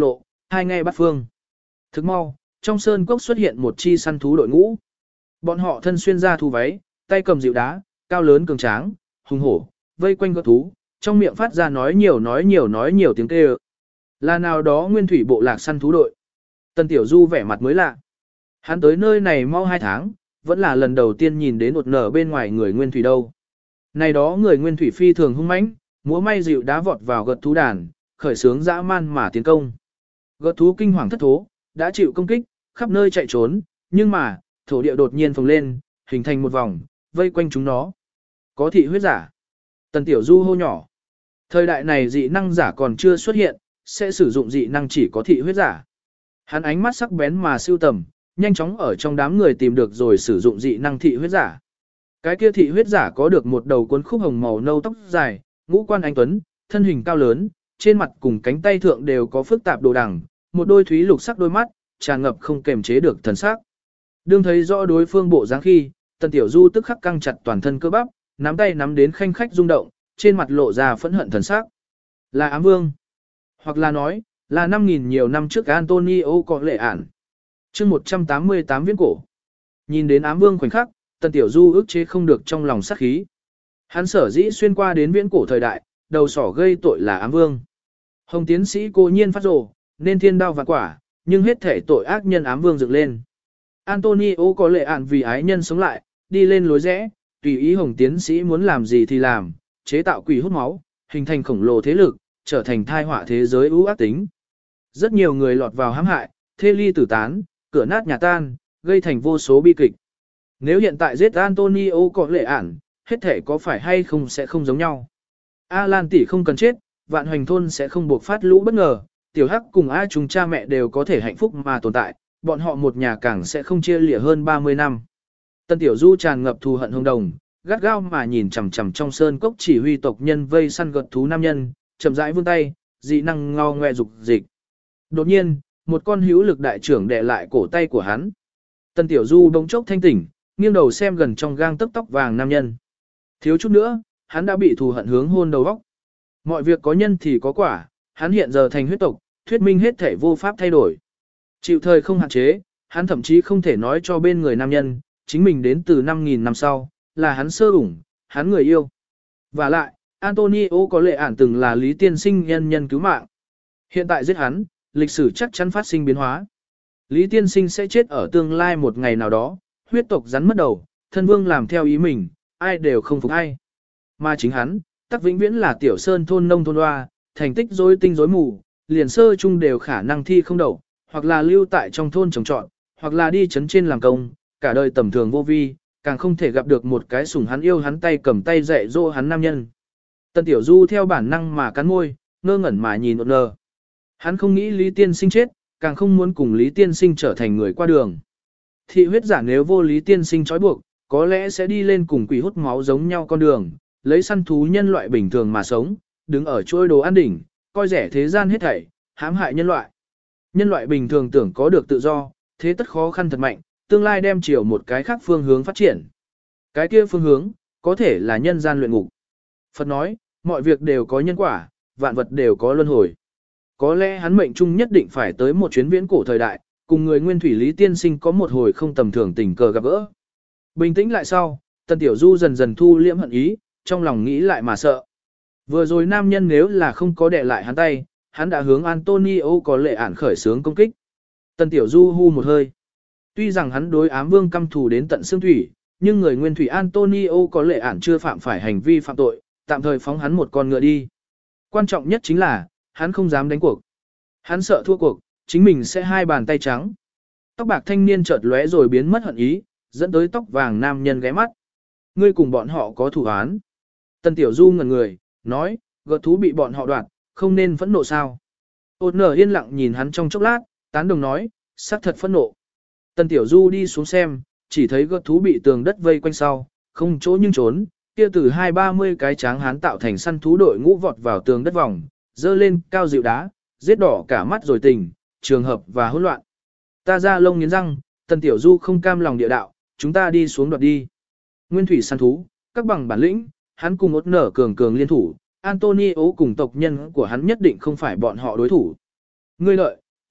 hai nghe bắt phương. Thức mau, trong sơn cốc xuất hiện một chi săn thú đội ngũ. Bọn họ thân xuyên ra thú váy, tay cầm dịu đá, cao lớn cường tráng, hùng hổ, vây quanh gợt thú, trong miệng phát ra nói nhiều tiếng kêu. Là nào đó nguyên thủy bộ lạc săn thú đội. Tần Tiểu Du vẻ mặt mới lạ. Hắn tới nơi này mau 2 tháng, vẫn là lần đầu tiên nhìn đến một nở bên ngoài người nguyên thủy đâu. Này đó người nguyên thủy phi thường hung mãnh, múa may dịu đá vọt vào gợt thú đàn, khởi sướng dã man mà tiến công. Gợt thú kinh hoàng thất thố, đã chịu công kích, khắp nơi chạy trốn, nhưng mà, thổ địa đột nhiên phồng lên, hình thành một vòng, vây quanh chúng nó. Có thị huyết giả. Tần Tiểu Du hô nhỏ. Thời đại này dị năng giả còn chưa xuất hiện, sẽ sử dụng dị năng chỉ có thị huyết giả. Hắn ánh mắt sắc bén mà siêu tầm, nhanh chóng ở trong đám người tìm được rồi sử dụng dị năng thị huyết giả. Cái kia thị huyết giả có được một đầu cuốn khúc hồng màu nâu tóc dài, ngũ quan anh tuấn, thân hình cao lớn, trên mặt cùng cánh tay thượng đều có phức tạp đồ đằng, một đôi thúy lục sắc đôi mắt, tràn ngập không kềm chế được thần sắc. Đương thấy rõ đối phương bộ dáng khi, Tần Tiểu Du tức khắc căng chặt toàn thân cơ bắp, nắm tay nắm đến khanh khách rung động, trên mặt lộ ra phẫn hận thần sắc. Là Ám Vương, hoặc là nói, là 5.000 nhiều năm trước Antonio có lệ ản. Chương 188 viễn cổ. Nhìn đến Ám Vương khoảnh khắc, Tần Tiểu Du ức chế không được trong lòng sát khí. Hắn sở dĩ xuyên qua đến viễn cổ thời đại, đầu sỏ gây tội là Ám Vương. Hồng tiến sĩ cố nhiên phát rồ, nên thiên đao vạn quả, nhưng hết thể tội ác nhân Ám Vương dựng lên. Antonio có lệ ản vì ái nhân sống lại, đi lên lối rẽ, tùy ý Hồng tiến sĩ muốn làm gì thì làm, chế tạo quỷ hút máu, hình thành khổng lồ thế lực, trở thành thai họa thế giới ưu ác tính. Rất nhiều người lọt vào hãm hại, thê ly tử tán, cửa nát nhà tan, gây thành vô số bi kịch. Nếu hiện tại giết Antonio có lệ ản, hết thể có phải hay không sẽ không giống nhau. Alan tỷ không cần chết, vạn hoành thôn sẽ không buộc phát lũ bất ngờ, tiểu hắc cùng A chúng cha mẹ đều có thể hạnh phúc mà tồn tại, bọn họ một nhà càng sẽ không chia lìa hơn 30 năm. Tân Tiểu Du tràn ngập thù hận hung đồng, gắt gao mà nhìn chằm chằm trong sơn cốc chỉ huy tộc nhân vây săn gật thú nam nhân, chậm rãi vươn tay, dị năng ngao ngoe dục dịch. Đột nhiên, một con hữu lực đại trưởng đè lại cổ tay của hắn. Tân Tiểu Du bỗng chốc thanh tỉnh, nghiêng đầu xem gần trong gang tấc tóc vàng nam nhân. Thiếu chút nữa, hắn đã bị thù hận hướng hôn đầu óc. Mọi việc có nhân thì có quả, hắn hiện giờ thành huyết tộc, thuyết minh hết thể vô pháp thay đổi. Chịu thời không hạn chế, hắn thậm chí không thể nói cho bên người nam nhân, chính mình đến từ 5.000 năm sau, là hắn sơ ủng, hắn người yêu. Và lại, Antonio có lệ ản từng là Lý Tiên Sinh nhân cứu mạng. Hiện tại giết hắn, lịch sử chắc chắn phát sinh biến hóa. Lý Tiên Sinh sẽ chết ở tương lai một ngày nào đó, huyết tộc rắn mất đầu, thân vương làm theo ý mình, ai đều không phục ai. Mà chính hắn, tắc vĩnh viễn là tiểu sơn thôn nông thôn hoa, thành tích rối tinh rối mù, liền sơ chung đều khả năng thi không đậu, hoặc là lưu tại trong thôn trồng trọt, hoặc là đi chấn trên làm công, cả đời tầm thường vô vi, càng không thể gặp được một cái sủng hắn yêu hắn tay cầm tay dạy dỗ hắn nam nhân. Tân Tiểu Du theo bản năng mà cắn môi, ngơ ngẩn mà nhìn ột nờ. Hắn không nghĩ Lý Tiên Sinh chết, càng không muốn cùng Lý Tiên Sinh trở thành người qua đường. Thị huyết giả nếu vô Lý Tiên Sinh trói buộc, có lẽ sẽ đi lên cùng quỷ hút máu giống nhau con đường, lấy săn thú nhân loại bình thường mà sống, đứng ở chuỗi đồ an đỉnh, coi rẻ thế gian hết thảy, hãm hại nhân loại. Nhân loại bình thường tưởng có được tự do, thế tất khó khăn thật mạnh, tương lai đem chiều một cái khác phương hướng phát triển. Cái kia phương hướng, có thể là nhân gian luyện ngục. Phật nói, mọi việc đều có nhân quả, vạn vật đều có luân hồi. Có lẽ hắn mệnh chung nhất định phải tới một chuyến viễn cổ thời đại, cùng người nguyên thủy Lý Tiên Sinh có một hồi không tầm thường tình cờ gặp gỡ. Bình tĩnh lại sau, Tần Tiểu Du dần dần thu liễm hận ý, trong lòng nghĩ lại mà sợ. Vừa rồi nam nhân nếu là không có đè lại hắn tay, hắn đã hướng Antonio có lệ ản khởi sướng công kích. Tần Tiểu Du hu một hơi. Tuy rằng hắn đối Ám Vương căm thù đến tận xương thủy, nhưng người nguyên thủy Antonio có lệ ản chưa phạm phải hành vi phạm tội, tạm thời phóng hắn một con ngựa đi. Quan trọng nhất chính là, hắn không dám đánh cuộc. Hắn sợ thua cuộc, chính mình sẽ hai bàn tay trắng. Tóc bạc thanh niên chợt lóe rồi biến mất hận ý, dẫn tới tóc vàng nam nhân ghé mắt. Ngươi cùng bọn họ có thủ án. Tần Tiểu Du ngẩn người, nói, gợt thú bị bọn họ đoạt, không nên phẫn nộ sao. Ôn nở yên lặng nhìn hắn trong chốc lát, tán đồng nói, xác thật phẫn nộ. Tần Tiểu Du đi xuống xem, chỉ thấy gợt thú bị tường đất vây quanh sau, không chỗ nhưng trốn, kia từ 20-30 cái tráng hán tạo thành săn thú đội ngũ vọt vào tường đất vòng, dơ lên cao dịu đá, giết đỏ cả mắt rồi tình, trường hợp và hỗn loạn. Ta ra lông nghiến răng, Tần Tiểu Du không cam lòng địa đạo, chúng ta đi xuống đoạt đi. Nguyên thủy săn thú, các bằng bản lĩnh, hắn cùng ốt nở cường liên thủ, Antonio cùng tộc nhân của hắn nhất định không phải bọn họ đối thủ. Ngươi lợi,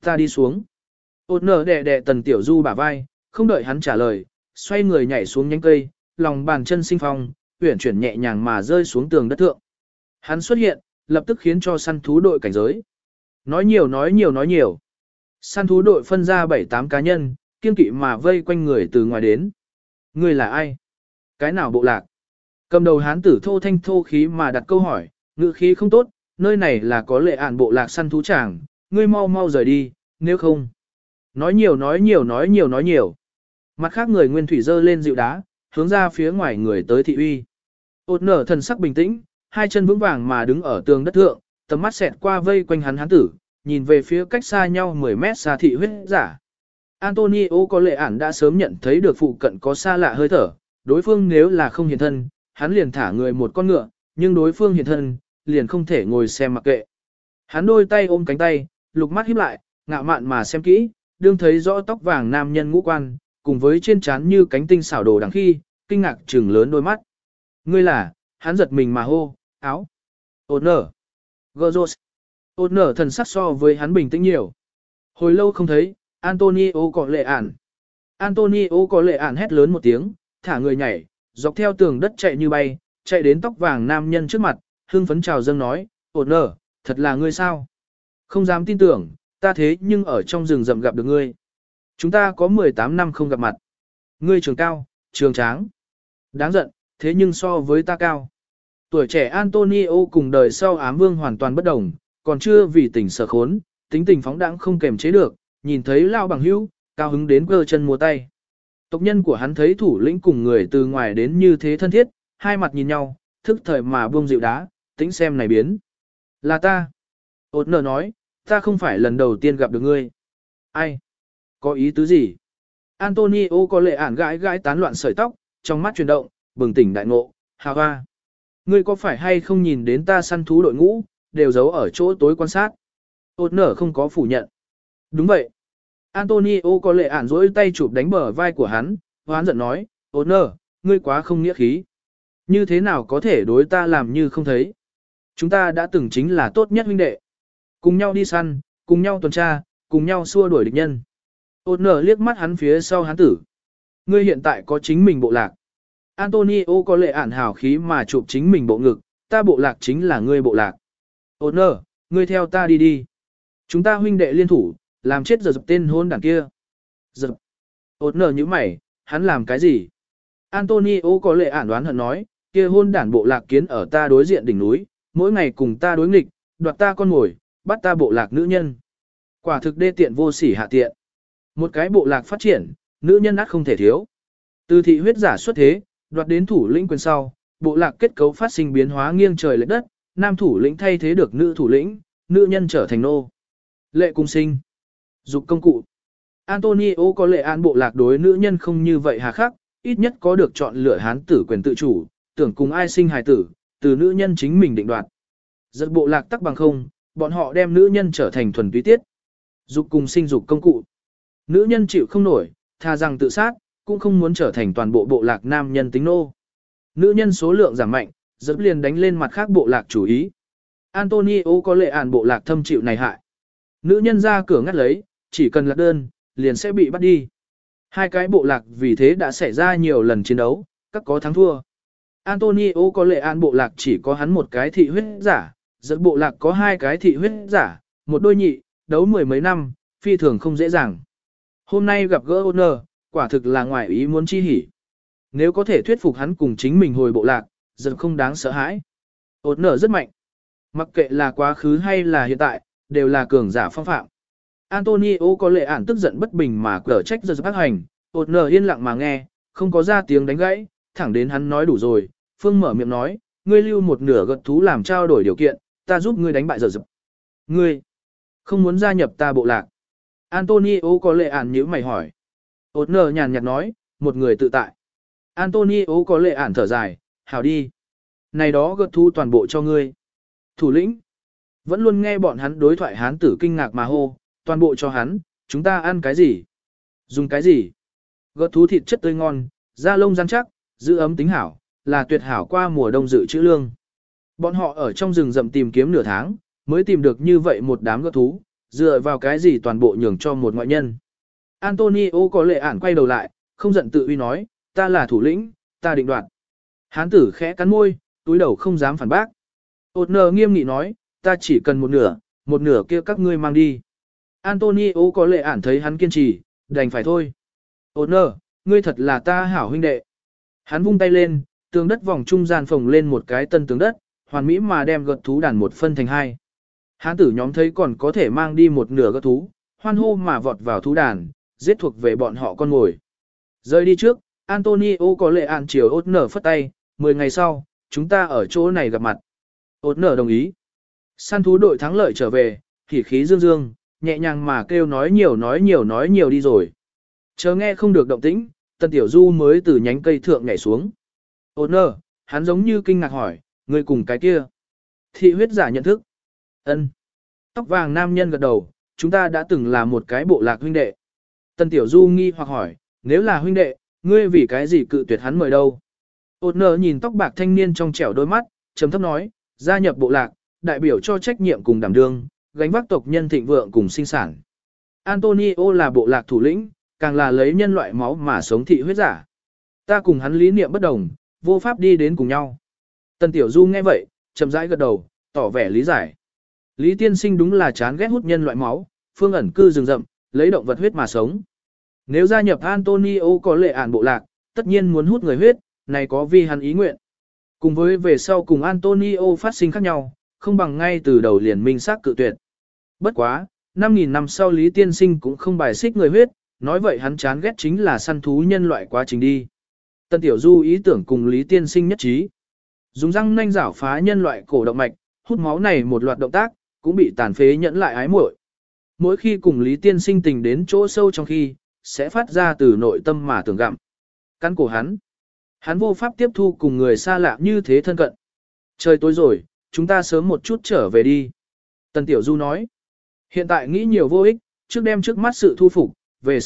Ta đi xuống. Ôn nở đè đè Tần Tiểu Du bả vai, không đợi hắn trả lời, xoay người nhảy xuống nhánh cây, lòng bàn chân sinh phong, uyển chuyển nhẹ nhàng mà rơi xuống tường đất thượng. Hắn xuất hiện, lập tức khiến cho săn thú đội cảnh giới. Nói nhiều nói nhiều nói nhiều. Săn thú đội phân ra 7-8 cá nhân, kiên kỵ mà vây quanh người từ ngoài đến. Người là ai? Cái nào bộ lạc? Cầm đầu hán tử thô thanh thô khí mà đặt câu hỏi, ngữ khí không tốt, nơi này là có lệ ản bộ lạc săn thú tràng, ngươi mau mau rời đi, nếu không. Nói nhiều nói nhiều nói nhiều nói nhiều. Mặt khác người nguyên thủy dơ lên dịu đá, hướng ra phía ngoài người tới thị uy. Ôt nở thần sắc bình tĩnh, hai chân vững vàng mà đứng ở tường đất thượng, tầm mắt xẹt qua vây quanh hắn hán tử, nhìn về phía cách xa nhau 10 mét xa thị huyết giả. Antonio có lệ ản đã sớm nhận thấy được phụ cận có xa lạ hơi thở, đối phương nếu là không hiện thân, hắn liền thả người một con ngựa, nhưng đối phương hiện thân, liền không thể ngồi xem mặc kệ. Hắn đôi tay ôm cánh tay, lục mắt híp lại, ngạo mạn mà xem kỹ, đương thấy rõ tóc vàng nam nhân ngũ quan, cùng với trên trán như cánh tinh xảo đồ đằng khi, kinh ngạc trừng lớn đôi mắt. Ngươi là, hắn giật mình mà hô, áo. Ôn nở. Gozos. Ôn nở thần sắc so với hắn bình tĩnh nhiều. Hồi lâu không thấy, Antonio có lệ ản. Antonio có lệ ản hét lớn một tiếng, thả người nhảy, dọc theo tường đất chạy như bay, chạy đến tóc vàng nam nhân trước mặt, hưng phấn chào dâng nói, ôn nở, thật là ngươi sao? Không dám tin tưởng, ta thế nhưng ở trong rừng rậm gặp được ngươi. Chúng ta có 18 năm không gặp mặt. Ngươi trường cao, trường tráng. Đáng giận, thế nhưng so với ta cao. Tuổi trẻ Antonio cùng đời sau ám vương hoàn toàn bất đồng, còn chưa vì tình sở khốn, tính tình phóng đãng không kềm chế được, nhìn thấy lao bằng hữu, cao hứng đến cơ chân múa tay. Tộc nhân của hắn thấy thủ lĩnh cùng người từ ngoài đến như thế thân thiết, hai mặt nhìn nhau, thức thời mà buông dịu đá, tính xem này biến. Là ta. Ôt nở nói, ta không phải lần đầu tiên gặp được ngươi. Ai? Có ý tứ gì? Antonio có lệ ản gãi gãi tán loạn sợi tóc, trong mắt chuyển động, bừng tỉnh đại ngộ, hà hoa. Ngươi có phải hay không nhìn đến ta săn thú đội ngũ, đều giấu ở chỗ tối quan sát? Ôt nở không có phủ nhận. Đúng vậy. Antonio có lệ ản rỗi tay chụp đánh bờ vai của hắn, hoán giận nói, ôt nở, ngươi quá không nghĩa khí. Như thế nào có thể đối ta làm như không thấy? Chúng ta đã từng chính là tốt nhất huynh đệ. Cùng nhau đi săn, cùng nhau tuần tra, cùng nhau xua đuổi địch nhân. Ôt nở liếc mắt hắn phía sau hắn tử. Ngươi hiện tại có chính mình bộ lạc. Antonio có lệ ản hào khí mà chụp chính mình bộ ngực, ta bộ lạc chính là ngươi bộ lạc. Ôt nở, ngươi theo ta đi đi. Chúng ta huynh đệ liên thủ, làm chết giờ dập tên hôn đảng kia. Dập. Ôt nở như mày, hắn làm cái gì? Antonio có lệ ản đoán hận nói, kia hôn đản bộ lạc kiến ở ta đối diện đỉnh núi, mỗi ngày cùng ta đối nghịch, đoạt ta con mồi, bắt ta bộ lạc nữ nhân. Quả thực đê tiện vô sỉ hạ tiện. Một cái bộ lạc phát triển, nữ nhân ắt không thể thiếu. Từ thị huyết giả xuất thế, đoạt đến thủ lĩnh quyền sau, bộ lạc kết cấu phát sinh biến hóa nghiêng trời lệch đất, nam thủ lĩnh thay thế được nữ thủ lĩnh, nữ nhân trở thành nô. Lệ cung sinh. Dục công cụ. Antonio có lệ an bộ lạc đối nữ nhân không như vậy hà khắc, ít nhất có được chọn lựa hán tử quyền tự chủ, tưởng cùng ai sinh hài tử, từ nữ nhân chính mình định đoạt. Giật bộ lạc tắc bằng không, bọn họ đem nữ nhân trở thành thuần túy tiết. Dục cùng sinh dục công cụ. Nữ nhân chịu không nổi, thà rằng tự sát, cũng không muốn trở thành toàn bộ bộ lạc nam nhân tính nô. Nữ nhân số lượng giảm mạnh, giật liền đánh lên mặt khác bộ lạc chủ ý. Antonio có lệ ản bộ lạc thâm chịu này hại. Nữ nhân ra cửa ngắt lấy, chỉ cần lạc đơn, liền sẽ bị bắt đi. Hai cái bộ lạc vì thế đã xảy ra nhiều lần chiến đấu, các có thắng thua. Antonio có lệ ản bộ lạc chỉ có hắn một cái thị huyết giả, giật bộ lạc có hai cái thị huyết giả, một đôi nhị, đấu 10 mấy năm, phi thường không dễ dàng. Hôm nay gặp gỡ Honor, quả thực là ngoài ý muốn chi hỉ. Nếu có thể thuyết phục hắn cùng chính mình hồi bộ lạc, giật không đáng sợ hãi. Honor rất mạnh. Mặc kệ là quá khứ hay là hiện tại, đều là cường giả phong phạm. Antonio có lệ ản tức giận bất bình mà cở trách giật bác hành, Honor yên lặng mà nghe, không có ra tiếng đánh gãy, thẳng đến hắn nói đủ rồi, Phương mở miệng nói, ngươi lưu một nửa gật thú làm trao đổi điều kiện, ta giúp ngươi đánh bại giật. Ngươi không muốn gia nhập ta bộ lạc. Antonio có lệ ản nhíu mày hỏi. Honor nhàn nhạt nói, một người tự tại. Antonio có lệ ản thở dài, hảo đi. Này đó gật thú toàn bộ cho ngươi. Thủ lĩnh. Vẫn luôn nghe bọn hắn đối thoại hán tử kinh ngạc mà hô, toàn bộ cho hắn, chúng ta ăn cái gì? Dùng cái gì? Gật thú thịt chất tươi ngon, da lông rắn chắc, giữ ấm tính hảo, là tuyệt hảo qua mùa đông dự trữ lương. Bọn họ ở trong rừng rậm tìm kiếm nửa tháng, mới tìm được như vậy một đám gật thú, Dựa vào cái gì toàn bộ nhường cho một ngoại nhân. Antonio có lệ ản quay đầu lại, không giận tự uy nói, ta là thủ lĩnh, ta định đoạt. Hán tử khẽ cắn môi, túi đầu không dám phản bác. Ôt nờ nghiêm nghị nói, ta chỉ cần một nửa kia các ngươi mang đi. Antonio có lệ ản thấy hắn kiên trì, đành phải thôi. Ôt nờ, ngươi thật là ta hảo huynh đệ. Hắn vung tay lên, tường đất vòng trung gian phồng lên một cái tân tường đất, hoàn mỹ mà đem gật thú đàn một phân thành hai. Hán tử nhóm thấy còn có thể mang đi một nửa gật thú, hoan hô mà vọt vào thú đàn, giết thuộc về bọn họ con ngồi. Rời đi trước, Antonio có lệ ản chiều ốt nở phất tay, 10 ngày sau, chúng ta ở chỗ này gặp mặt. Ốt nở đồng ý. Săn thú đội thắng lợi trở về, hỉ khí dương dương, nhẹ nhàng mà kêu nói nhiều đi rồi. Chờ nghe không được động tĩnh, Tần Tiểu Du mới từ nhánh cây thượng nhảy xuống. Ốt nở, hắn giống như kinh ngạc hỏi, người cùng cái kia. Thị huyết giả nhận thức. Ân. Tóc vàng nam nhân gật đầu, chúng ta đã từng là một cái bộ lạc huynh đệ. Tần Tiểu Du nghi hoặc hỏi, nếu là huynh đệ, ngươi vì cái gì cự tuyệt hắn mời đâu? Ôt nở nhìn tóc bạc thanh niên trong trẻo đôi mắt, trầm thấp nói, gia nhập bộ lạc, đại biểu cho trách nhiệm cùng đảm đương, gánh vác tộc nhân thịnh vượng cùng sinh sản. Antonio là bộ lạc thủ lĩnh, càng là lấy nhân loại máu mà sống thị huyết giả. Ta cùng hắn lý niệm bất đồng, vô pháp đi đến cùng nhau. Tần Tiểu Du nghe vậy, chậm rãi gật đầu, tỏ vẻ lý giải. Lý tiên sinh đúng là chán ghét hút nhân loại máu, phương ẩn cư rừng rậm, lấy động vật huyết mà sống. Nếu gia nhập Antonio có lệ ản bộ lạc, tất nhiên muốn hút người huyết, này có vì hắn ý nguyện. Cùng với về sau cùng Antonio phát sinh khác nhau, không bằng ngay từ đầu liền minh xác cự tuyệt. Bất quá, 5.000 năm sau Lý tiên sinh cũng không bài xích người huyết, nói vậy hắn chán ghét chính là săn thú nhân loại quá trình đi. Tân Tiểu Du ý tưởng cùng Lý tiên sinh nhất trí. Dùng răng nanh rảo phá nhân loại cổ động mạch, hút máu này một loạt động tác, cũng bị tàn phế nhẫn lại ái muội. Mỗi khi cùng Lý tiên sinh tình đến chỗ sâu trong khi, sẽ phát ra từ nội tâm mà tưởng gặm. Cắn cổ hắn. Hắn vô pháp tiếp thu cùng người xa lạ như thế thân cận. Trời tối rồi, chúng ta sớm một chút trở về đi. Tần Tiểu Du nói. Hiện tại nghĩ nhiều vô ích, trước đem trước mắt sự thu phục,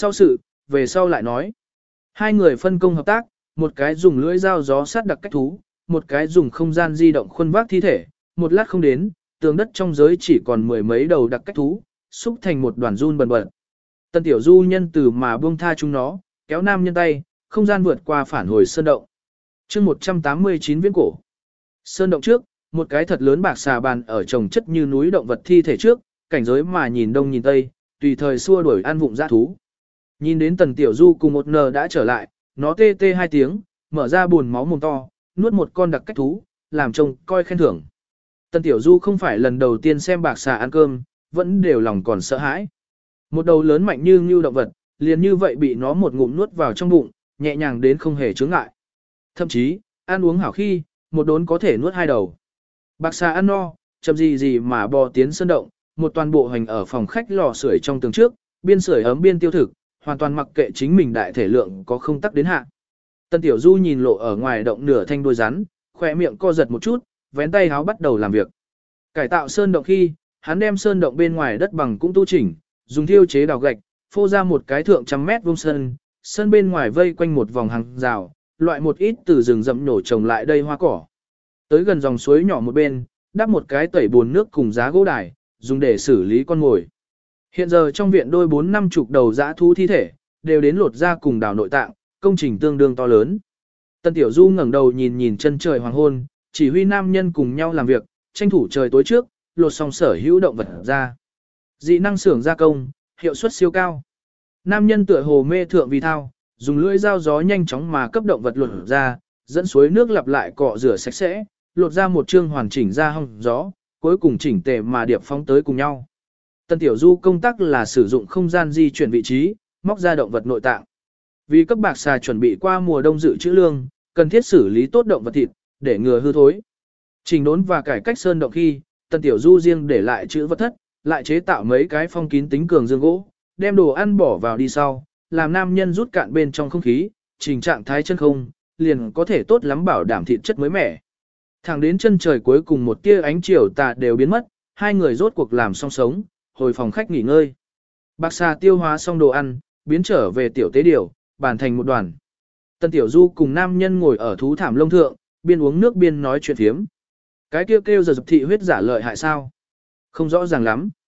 về sau lại nói. Hai người phân công hợp tác, một cái dùng lưỡi dao gió sát đặc cách thú, một cái dùng không gian di động khuân vác thi thể. Một lát không đến, tường đất trong giới chỉ còn mười mấy đầu đặc cách thú, xúc thành một đoàn run bần bật. Tần Tiểu Du nhân từ mà buông tha chúng nó, kéo nam nhân tay, không gian vượt qua phản hồi sơn động. chương 189 viễn cổ. Sơn động trước, một cái thật lớn bạc xà bàn ở trồng chất như núi động vật thi thể trước, cảnh giới mà nhìn đông nhìn tây, tùy thời xua đuổi ăn vụng dã thú. Nhìn đến Tần Tiểu Du cùng một nờ đã trở lại, nó tê tê hai tiếng, mở ra buồn máu mồm to, nuốt một con đặc cách thú, làm trông coi khen thưởng. Tần Tiểu Du không phải lần đầu tiên xem bạc xà ăn cơm, vẫn đều lòng còn sợ hãi. Một đầu lớn mạnh như ngưu động vật, liền như vậy bị nó một ngụm nuốt vào trong bụng, nhẹ nhàng đến không hề chướng ngại. Thậm chí, ăn uống hảo khi, một đốn có thể nuốt hai đầu. Bạc xà ăn no, chậm gì mà bò tiến sơn động, một toàn bộ hành ở phòng khách lò sưởi trong tường trước, biên sưởi ấm biên tiêu thực, hoàn toàn mặc kệ chính mình đại thể lượng có không tắc đến hạ. Tần Tiểu Du nhìn lộ ở ngoài động nửa thanh đuôi rắn, khỏe miệng co giật một chút, vén tay háo bắt đầu làm việc. Cải tạo sơn động khi, hắn đem sơn động bên ngoài đất bằng cũng tu chỉnh, dùng thiêu chế đào gạch, phô ra một cái thượng trăm mét vuông sân bên ngoài vây quanh một vòng hàng rào, loại một ít từ rừng rậm nổ trồng lại đây hoa cỏ. Tới gần dòng suối nhỏ một bên, đắp một cái tẩy bùn nước cùng giá gỗ đài, dùng để xử lý con mồi. Hiện giờ trong viện đôi 4-5 chục đầu dã thú thi thể, đều đến lột ra cùng đào nội tạng, công trình tương đương to lớn. Tần Tiểu Du ngẩng đầu nhìn nhìn chân trời hoàng hôn, chỉ huy nam nhân cùng nhau làm việc, tranh thủ trời tối trước, lột xong sở hữu động vật ra. Dị năng xưởng gia công, hiệu suất siêu cao. Nam nhân tựa hồ mê thượng vì thao, dùng lưỡi dao gió nhanh chóng mà cấp động vật lột ra, dẫn suối nước lặp lại cọ rửa sạch sẽ, lột ra một chương hoàn chỉnh ra hong gió, cuối cùng chỉnh tề mà điệp phóng tới cùng nhau. Tần Tiểu Du công tác là sử dụng không gian di chuyển vị trí, móc ra động vật nội tạng. Vì cấp bạc xà chuẩn bị qua mùa đông dự trữ lương, cần thiết xử lý tốt động vật thịt, để ngừa hư thối. Chỉnh đốn và cải cách sơn động khi, Tần Tiểu Du riêng để lại chữ vật thất, lại chế tạo mấy cái phong kín tính cường dương gỗ, đem đồ ăn bỏ vào đi sau, làm nam nhân rút cạn bên trong không khí, trình trạng thái chân không, liền có thể tốt lắm bảo đảm thịt chất mới mẻ. Thẳng đến chân trời cuối cùng một tia ánh chiều tà đều biến mất, hai người rốt cuộc làm xong sống, hồi phòng khách nghỉ ngơi. Bạc xà tiêu hóa xong đồ ăn, biến trở về tiểu tế điều, bàn thành một đoàn. Tần Tiểu Du cùng nam nhân ngồi ở thú thảm lông thượng, biên uống nước biên nói chuyện thiếm. Cái kêu giờ dập thị huyết giả lợi hại sao? Không rõ ràng lắm.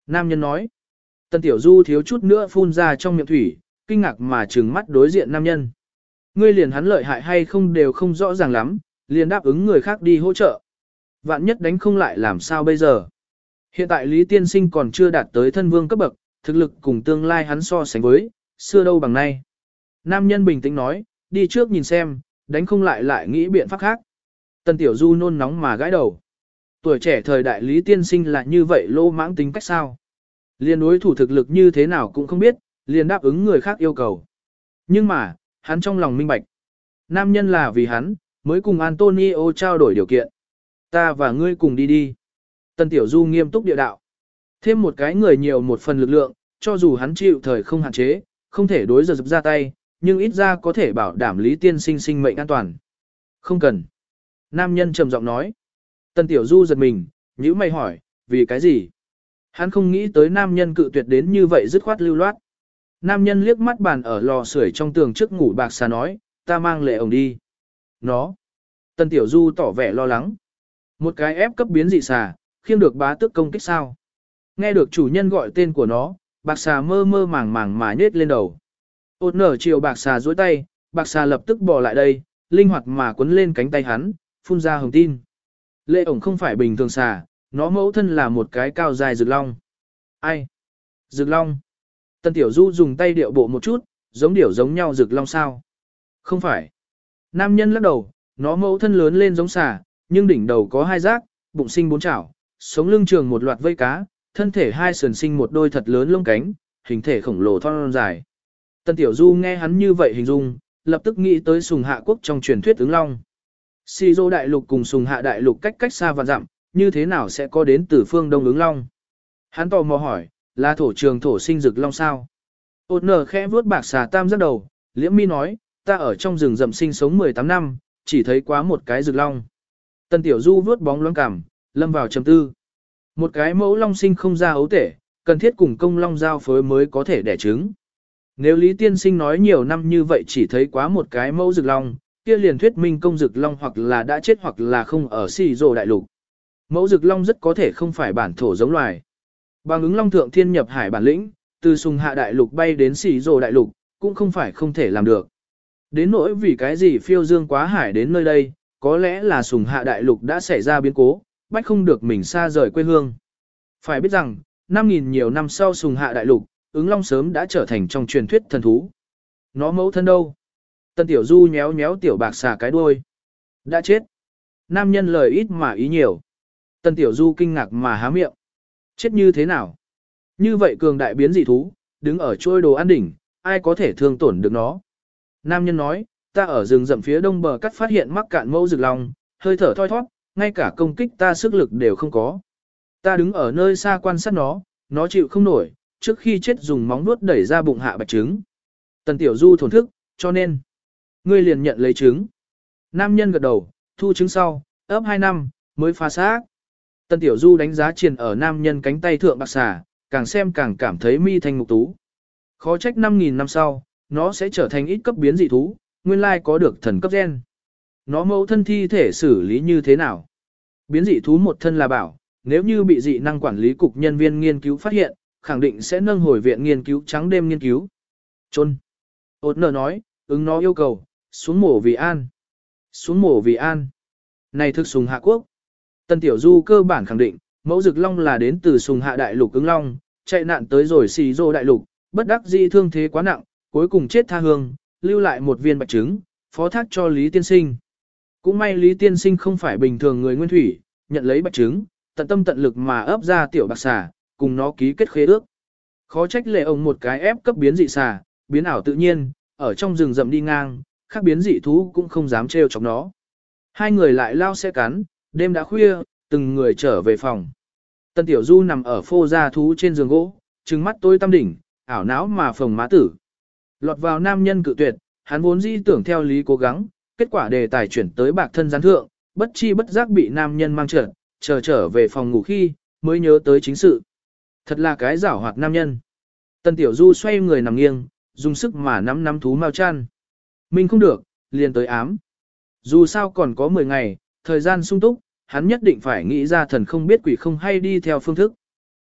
Nam nhân nói. Tần Tiểu Du thiếu chút nữa phun ra trong miệng thủy, kinh ngạc mà trừng mắt đối diện nam nhân. Ngươi liền hắn lợi hại hay không đều không rõ ràng lắm, liền đáp ứng người khác đi hỗ trợ. Vạn nhất đánh không lại làm sao bây giờ? Hiện tại Lý Tiên Sinh còn chưa đạt tới thân vương cấp bậc, thực lực cùng tương lai hắn so sánh với, xưa đâu bằng nay. Nam nhân bình tĩnh nói, đi trước nhìn xem, đánh không lại lại nghĩ biện pháp khác. Tần Tiểu Du nôn nóng mà gãi đầu. Tuổi trẻ thời đại Lý Tiên Sinh là như vậy lô mãng tính cách sao? Liền đối thủ thực lực như thế nào cũng không biết, liền đáp ứng người khác yêu cầu. Nhưng mà, hắn trong lòng minh bạch. Nam nhân là vì hắn, mới cùng Antonio trao đổi điều kiện. Ta và ngươi cùng đi đi. Tần Tiểu Du nghiêm túc địa đạo. Thêm một cái người nhiều một phần lực lượng, cho dù hắn chịu thời không hạn chế, không thể đối giờ dập ra tay, nhưng ít ra có thể bảo đảm Lý Tiên Sinh sinh mệnh an toàn. Không cần. Nam nhân trầm giọng nói. Tần Tiểu Du giật mình, nhíu mày hỏi, vì cái gì? Hắn không nghĩ tới nam nhân cự tuyệt đến như vậy dứt khoát lưu loát. Nam nhân liếc mắt bàn ở lò sưởi trong tường trước ngủ bạc xà nói, ta mang lệ ổng đi. Nó. Tần Tiểu Du tỏ vẻ lo lắng. Một cái ép cấp biến dị xà, khiêng được bá tước công kích sao. Nghe được chủ nhân gọi tên của nó, bạc xà mơ mơ màng màng mà nhết lên đầu. Ốt nở chiều bạc xà dối tay, bạc xà lập tức bò lại đây, linh hoạt mà quấn lên cánh tay hắn, phun ra hồng tin. Lệ ổng không phải bình thường xà, nó mẫu thân là một cái cao dài rực long. Ai? Rực long. Tần Tiểu Du dùng tay điệu bộ một chút, giống điểu giống nhau rực long sao? Không phải. Nam nhân lắc đầu, nó mẫu thân lớn lên giống xà, nhưng đỉnh đầu có hai giác, bụng sinh bốn chảo, sống lưng trường một loạt vây cá, thân thể hai sườn sinh một đôi thật lớn lông cánh, hình thể khổng lồ thon dài. Tần Tiểu Du nghe hắn như vậy hình dung, lập tức nghĩ tới Sùng Hạ quốc trong truyền thuyết ứng long. Xì Dô đại lục cùng Sùng Hạ đại lục cách cách xa vạn dặm, như thế nào sẽ có đến từ phương Đông ứng long? Hắn tò mò hỏi, là thổ trường thổ sinh rực long sao? Ốt nở khẽ vuốt bạc xà tam giác đầu, liễm mi nói, ta ở trong rừng rậm sinh sống 18 năm, chỉ thấy quá một cái rực long. Tần Tiểu Du vuốt bóng loáng cảm, lâm vào trầm tư. Một cái mẫu long sinh không ra ấu tể, cần thiết cùng công long giao phối mới có thể đẻ trứng. Nếu Lý Tiên Sinh nói nhiều năm như vậy chỉ thấy quá một cái mẫu rực long, kia liền thuyết minh công rực long hoặc là đã chết hoặc là không ở Xì Dô đại lục. Mẫu rực long rất có thể không phải bản thổ giống loài. Bằng ứng long thượng thiên nhập hải bản lĩnh, từ Sùng Hạ đại lục bay đến Xì Dô đại lục, cũng không phải không thể làm được. Đến nỗi vì cái gì phiêu dương quá hải đến nơi đây, có lẽ là Sùng Hạ đại lục đã xảy ra biến cố, bách không được mình xa rời quê hương. Phải biết rằng, 5.000 nhiều năm sau Sùng Hạ đại lục, ứng long sớm đã trở thành trong truyền thuyết thần thú. Nó mẫu thân đâu? Tần Tiểu Du nhéo nhéo tiểu bạc xà cái đuôi. Đã chết. Nam nhân lời ít mà ý nhiều. Tần Tiểu Du kinh ngạc mà há miệng. Chết như thế nào? Như vậy cường đại biến dị thú, đứng ở trôi đồ ăn đỉnh, ai có thể thương tổn được nó? Nam nhân nói, ta ở rừng rậm phía đông bờ cắt phát hiện mắc cạn mẫu rực long, hơi thở thoi thoát, ngay cả công kích ta sức lực đều không có. Ta đứng ở nơi xa quan sát nó chịu không nổi, trước khi chết dùng móng vuốt đẩy ra bụng hạ bạch trứng. Tần Tiểu Du thổn thức, cho nên, ngươi liền nhận lấy trứng. Nam nhân gật đầu, thu trứng sau, ấp 2 năm, mới phá xác. Tần Tiểu Du đánh giá triền ở nam nhân cánh tay thượng bạc xà, càng xem càng cảm thấy mi thanh ngục tú. Khó trách 5.000 năm sau, nó sẽ trở thành ít cấp biến dị thú, nguyên lai có được thần cấp gen. Nó mẫu thân thi thể xử lý như thế nào? Biến dị thú một thân là bảo, nếu như bị dị năng quản lý cục nhân viên nghiên cứu phát hiện, khẳng định sẽ nâng hồi viện nghiên cứu trắng đêm nghiên cứu. Trôn. Ốt nở nói, ứng nó yêu cầu, xuống mổ vì an. Xuống mổ vì an. Này thực Sùng Hạ quốc. Tần Tiểu Du cơ bản khẳng định, mẫu rực long là đến từ Sùng Hạ đại lục ứng long, chạy nạn tới rồi Xì Dô đại lục, bất đắc dĩ thương thế quá nặng, cuối cùng chết tha hương, lưu lại một viên bạch trứng, phó thác cho Lý Tiên Sinh. Cũng may Lý Tiên Sinh không phải bình thường người nguyên thủy, nhận lấy bạch trứng, tận tâm tận lực mà ấp ra tiểu bạc xà, cùng nó ký kết khế ước. Khó trách lệ ông một cái ép cấp biến dị xà, biến ảo tự nhiên, ở trong rừng rậm đi ngang, khác biến dị thú cũng không dám trêu chọc nó. Hai người lại lao xe cắn, đêm đã khuya, từng người trở về phòng. Tần Tiểu Du nằm ở phô gia thú trên giường gỗ, trừng mắt tối tăm đỉnh, ảo não mà phồng má tử. Lọt vào nam nhân cự tuyệt, hắn vốn dĩ tưởng theo lý cố gắng, kết quả đề tài chuyển tới bạc thân gián thượng, bất chi bất giác bị nam nhân mang trở về phòng ngủ khi, mới nhớ tới chính sự. Thật là cái giảo hoạt nam nhân. Tần Tiểu Du xoay người nằm nghiêng, dùng sức mà nắm thú mao chăn. Mình không được, liền tới ám. Dù sao còn có 10 ngày, thời gian sung túc, hắn nhất định phải nghĩ ra thần không biết quỷ không hay đi theo phương thức.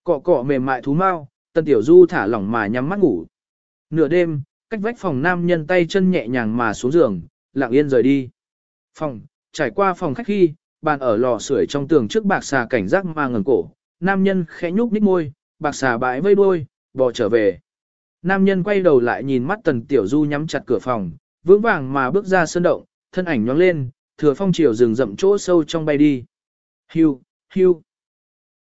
Cọ cọ mềm mại thú mau, Tần Tiểu Du thả lỏng mà nhắm mắt ngủ. Nửa đêm, cách vách phòng nam nhân tay chân nhẹ nhàng mà xuống giường, lặng yên rời đi. Phòng, trải qua phòng khách khi, bàn ở lò sưởi trong tường trước bạc xà cảnh giác mà ngẩng cổ, nam nhân khẽ nhúc nhích môi, bạc xà bãi vây đuôi, bò trở về. Nam nhân quay đầu lại nhìn mắt Tần Tiểu Du nhắm chặt cửa phòng, vững vàng mà bước ra sân động, thân ảnh nhoáng lên, thừa phong chiều rừng rậm chỗ sâu trong bay đi. Hưu, hưu.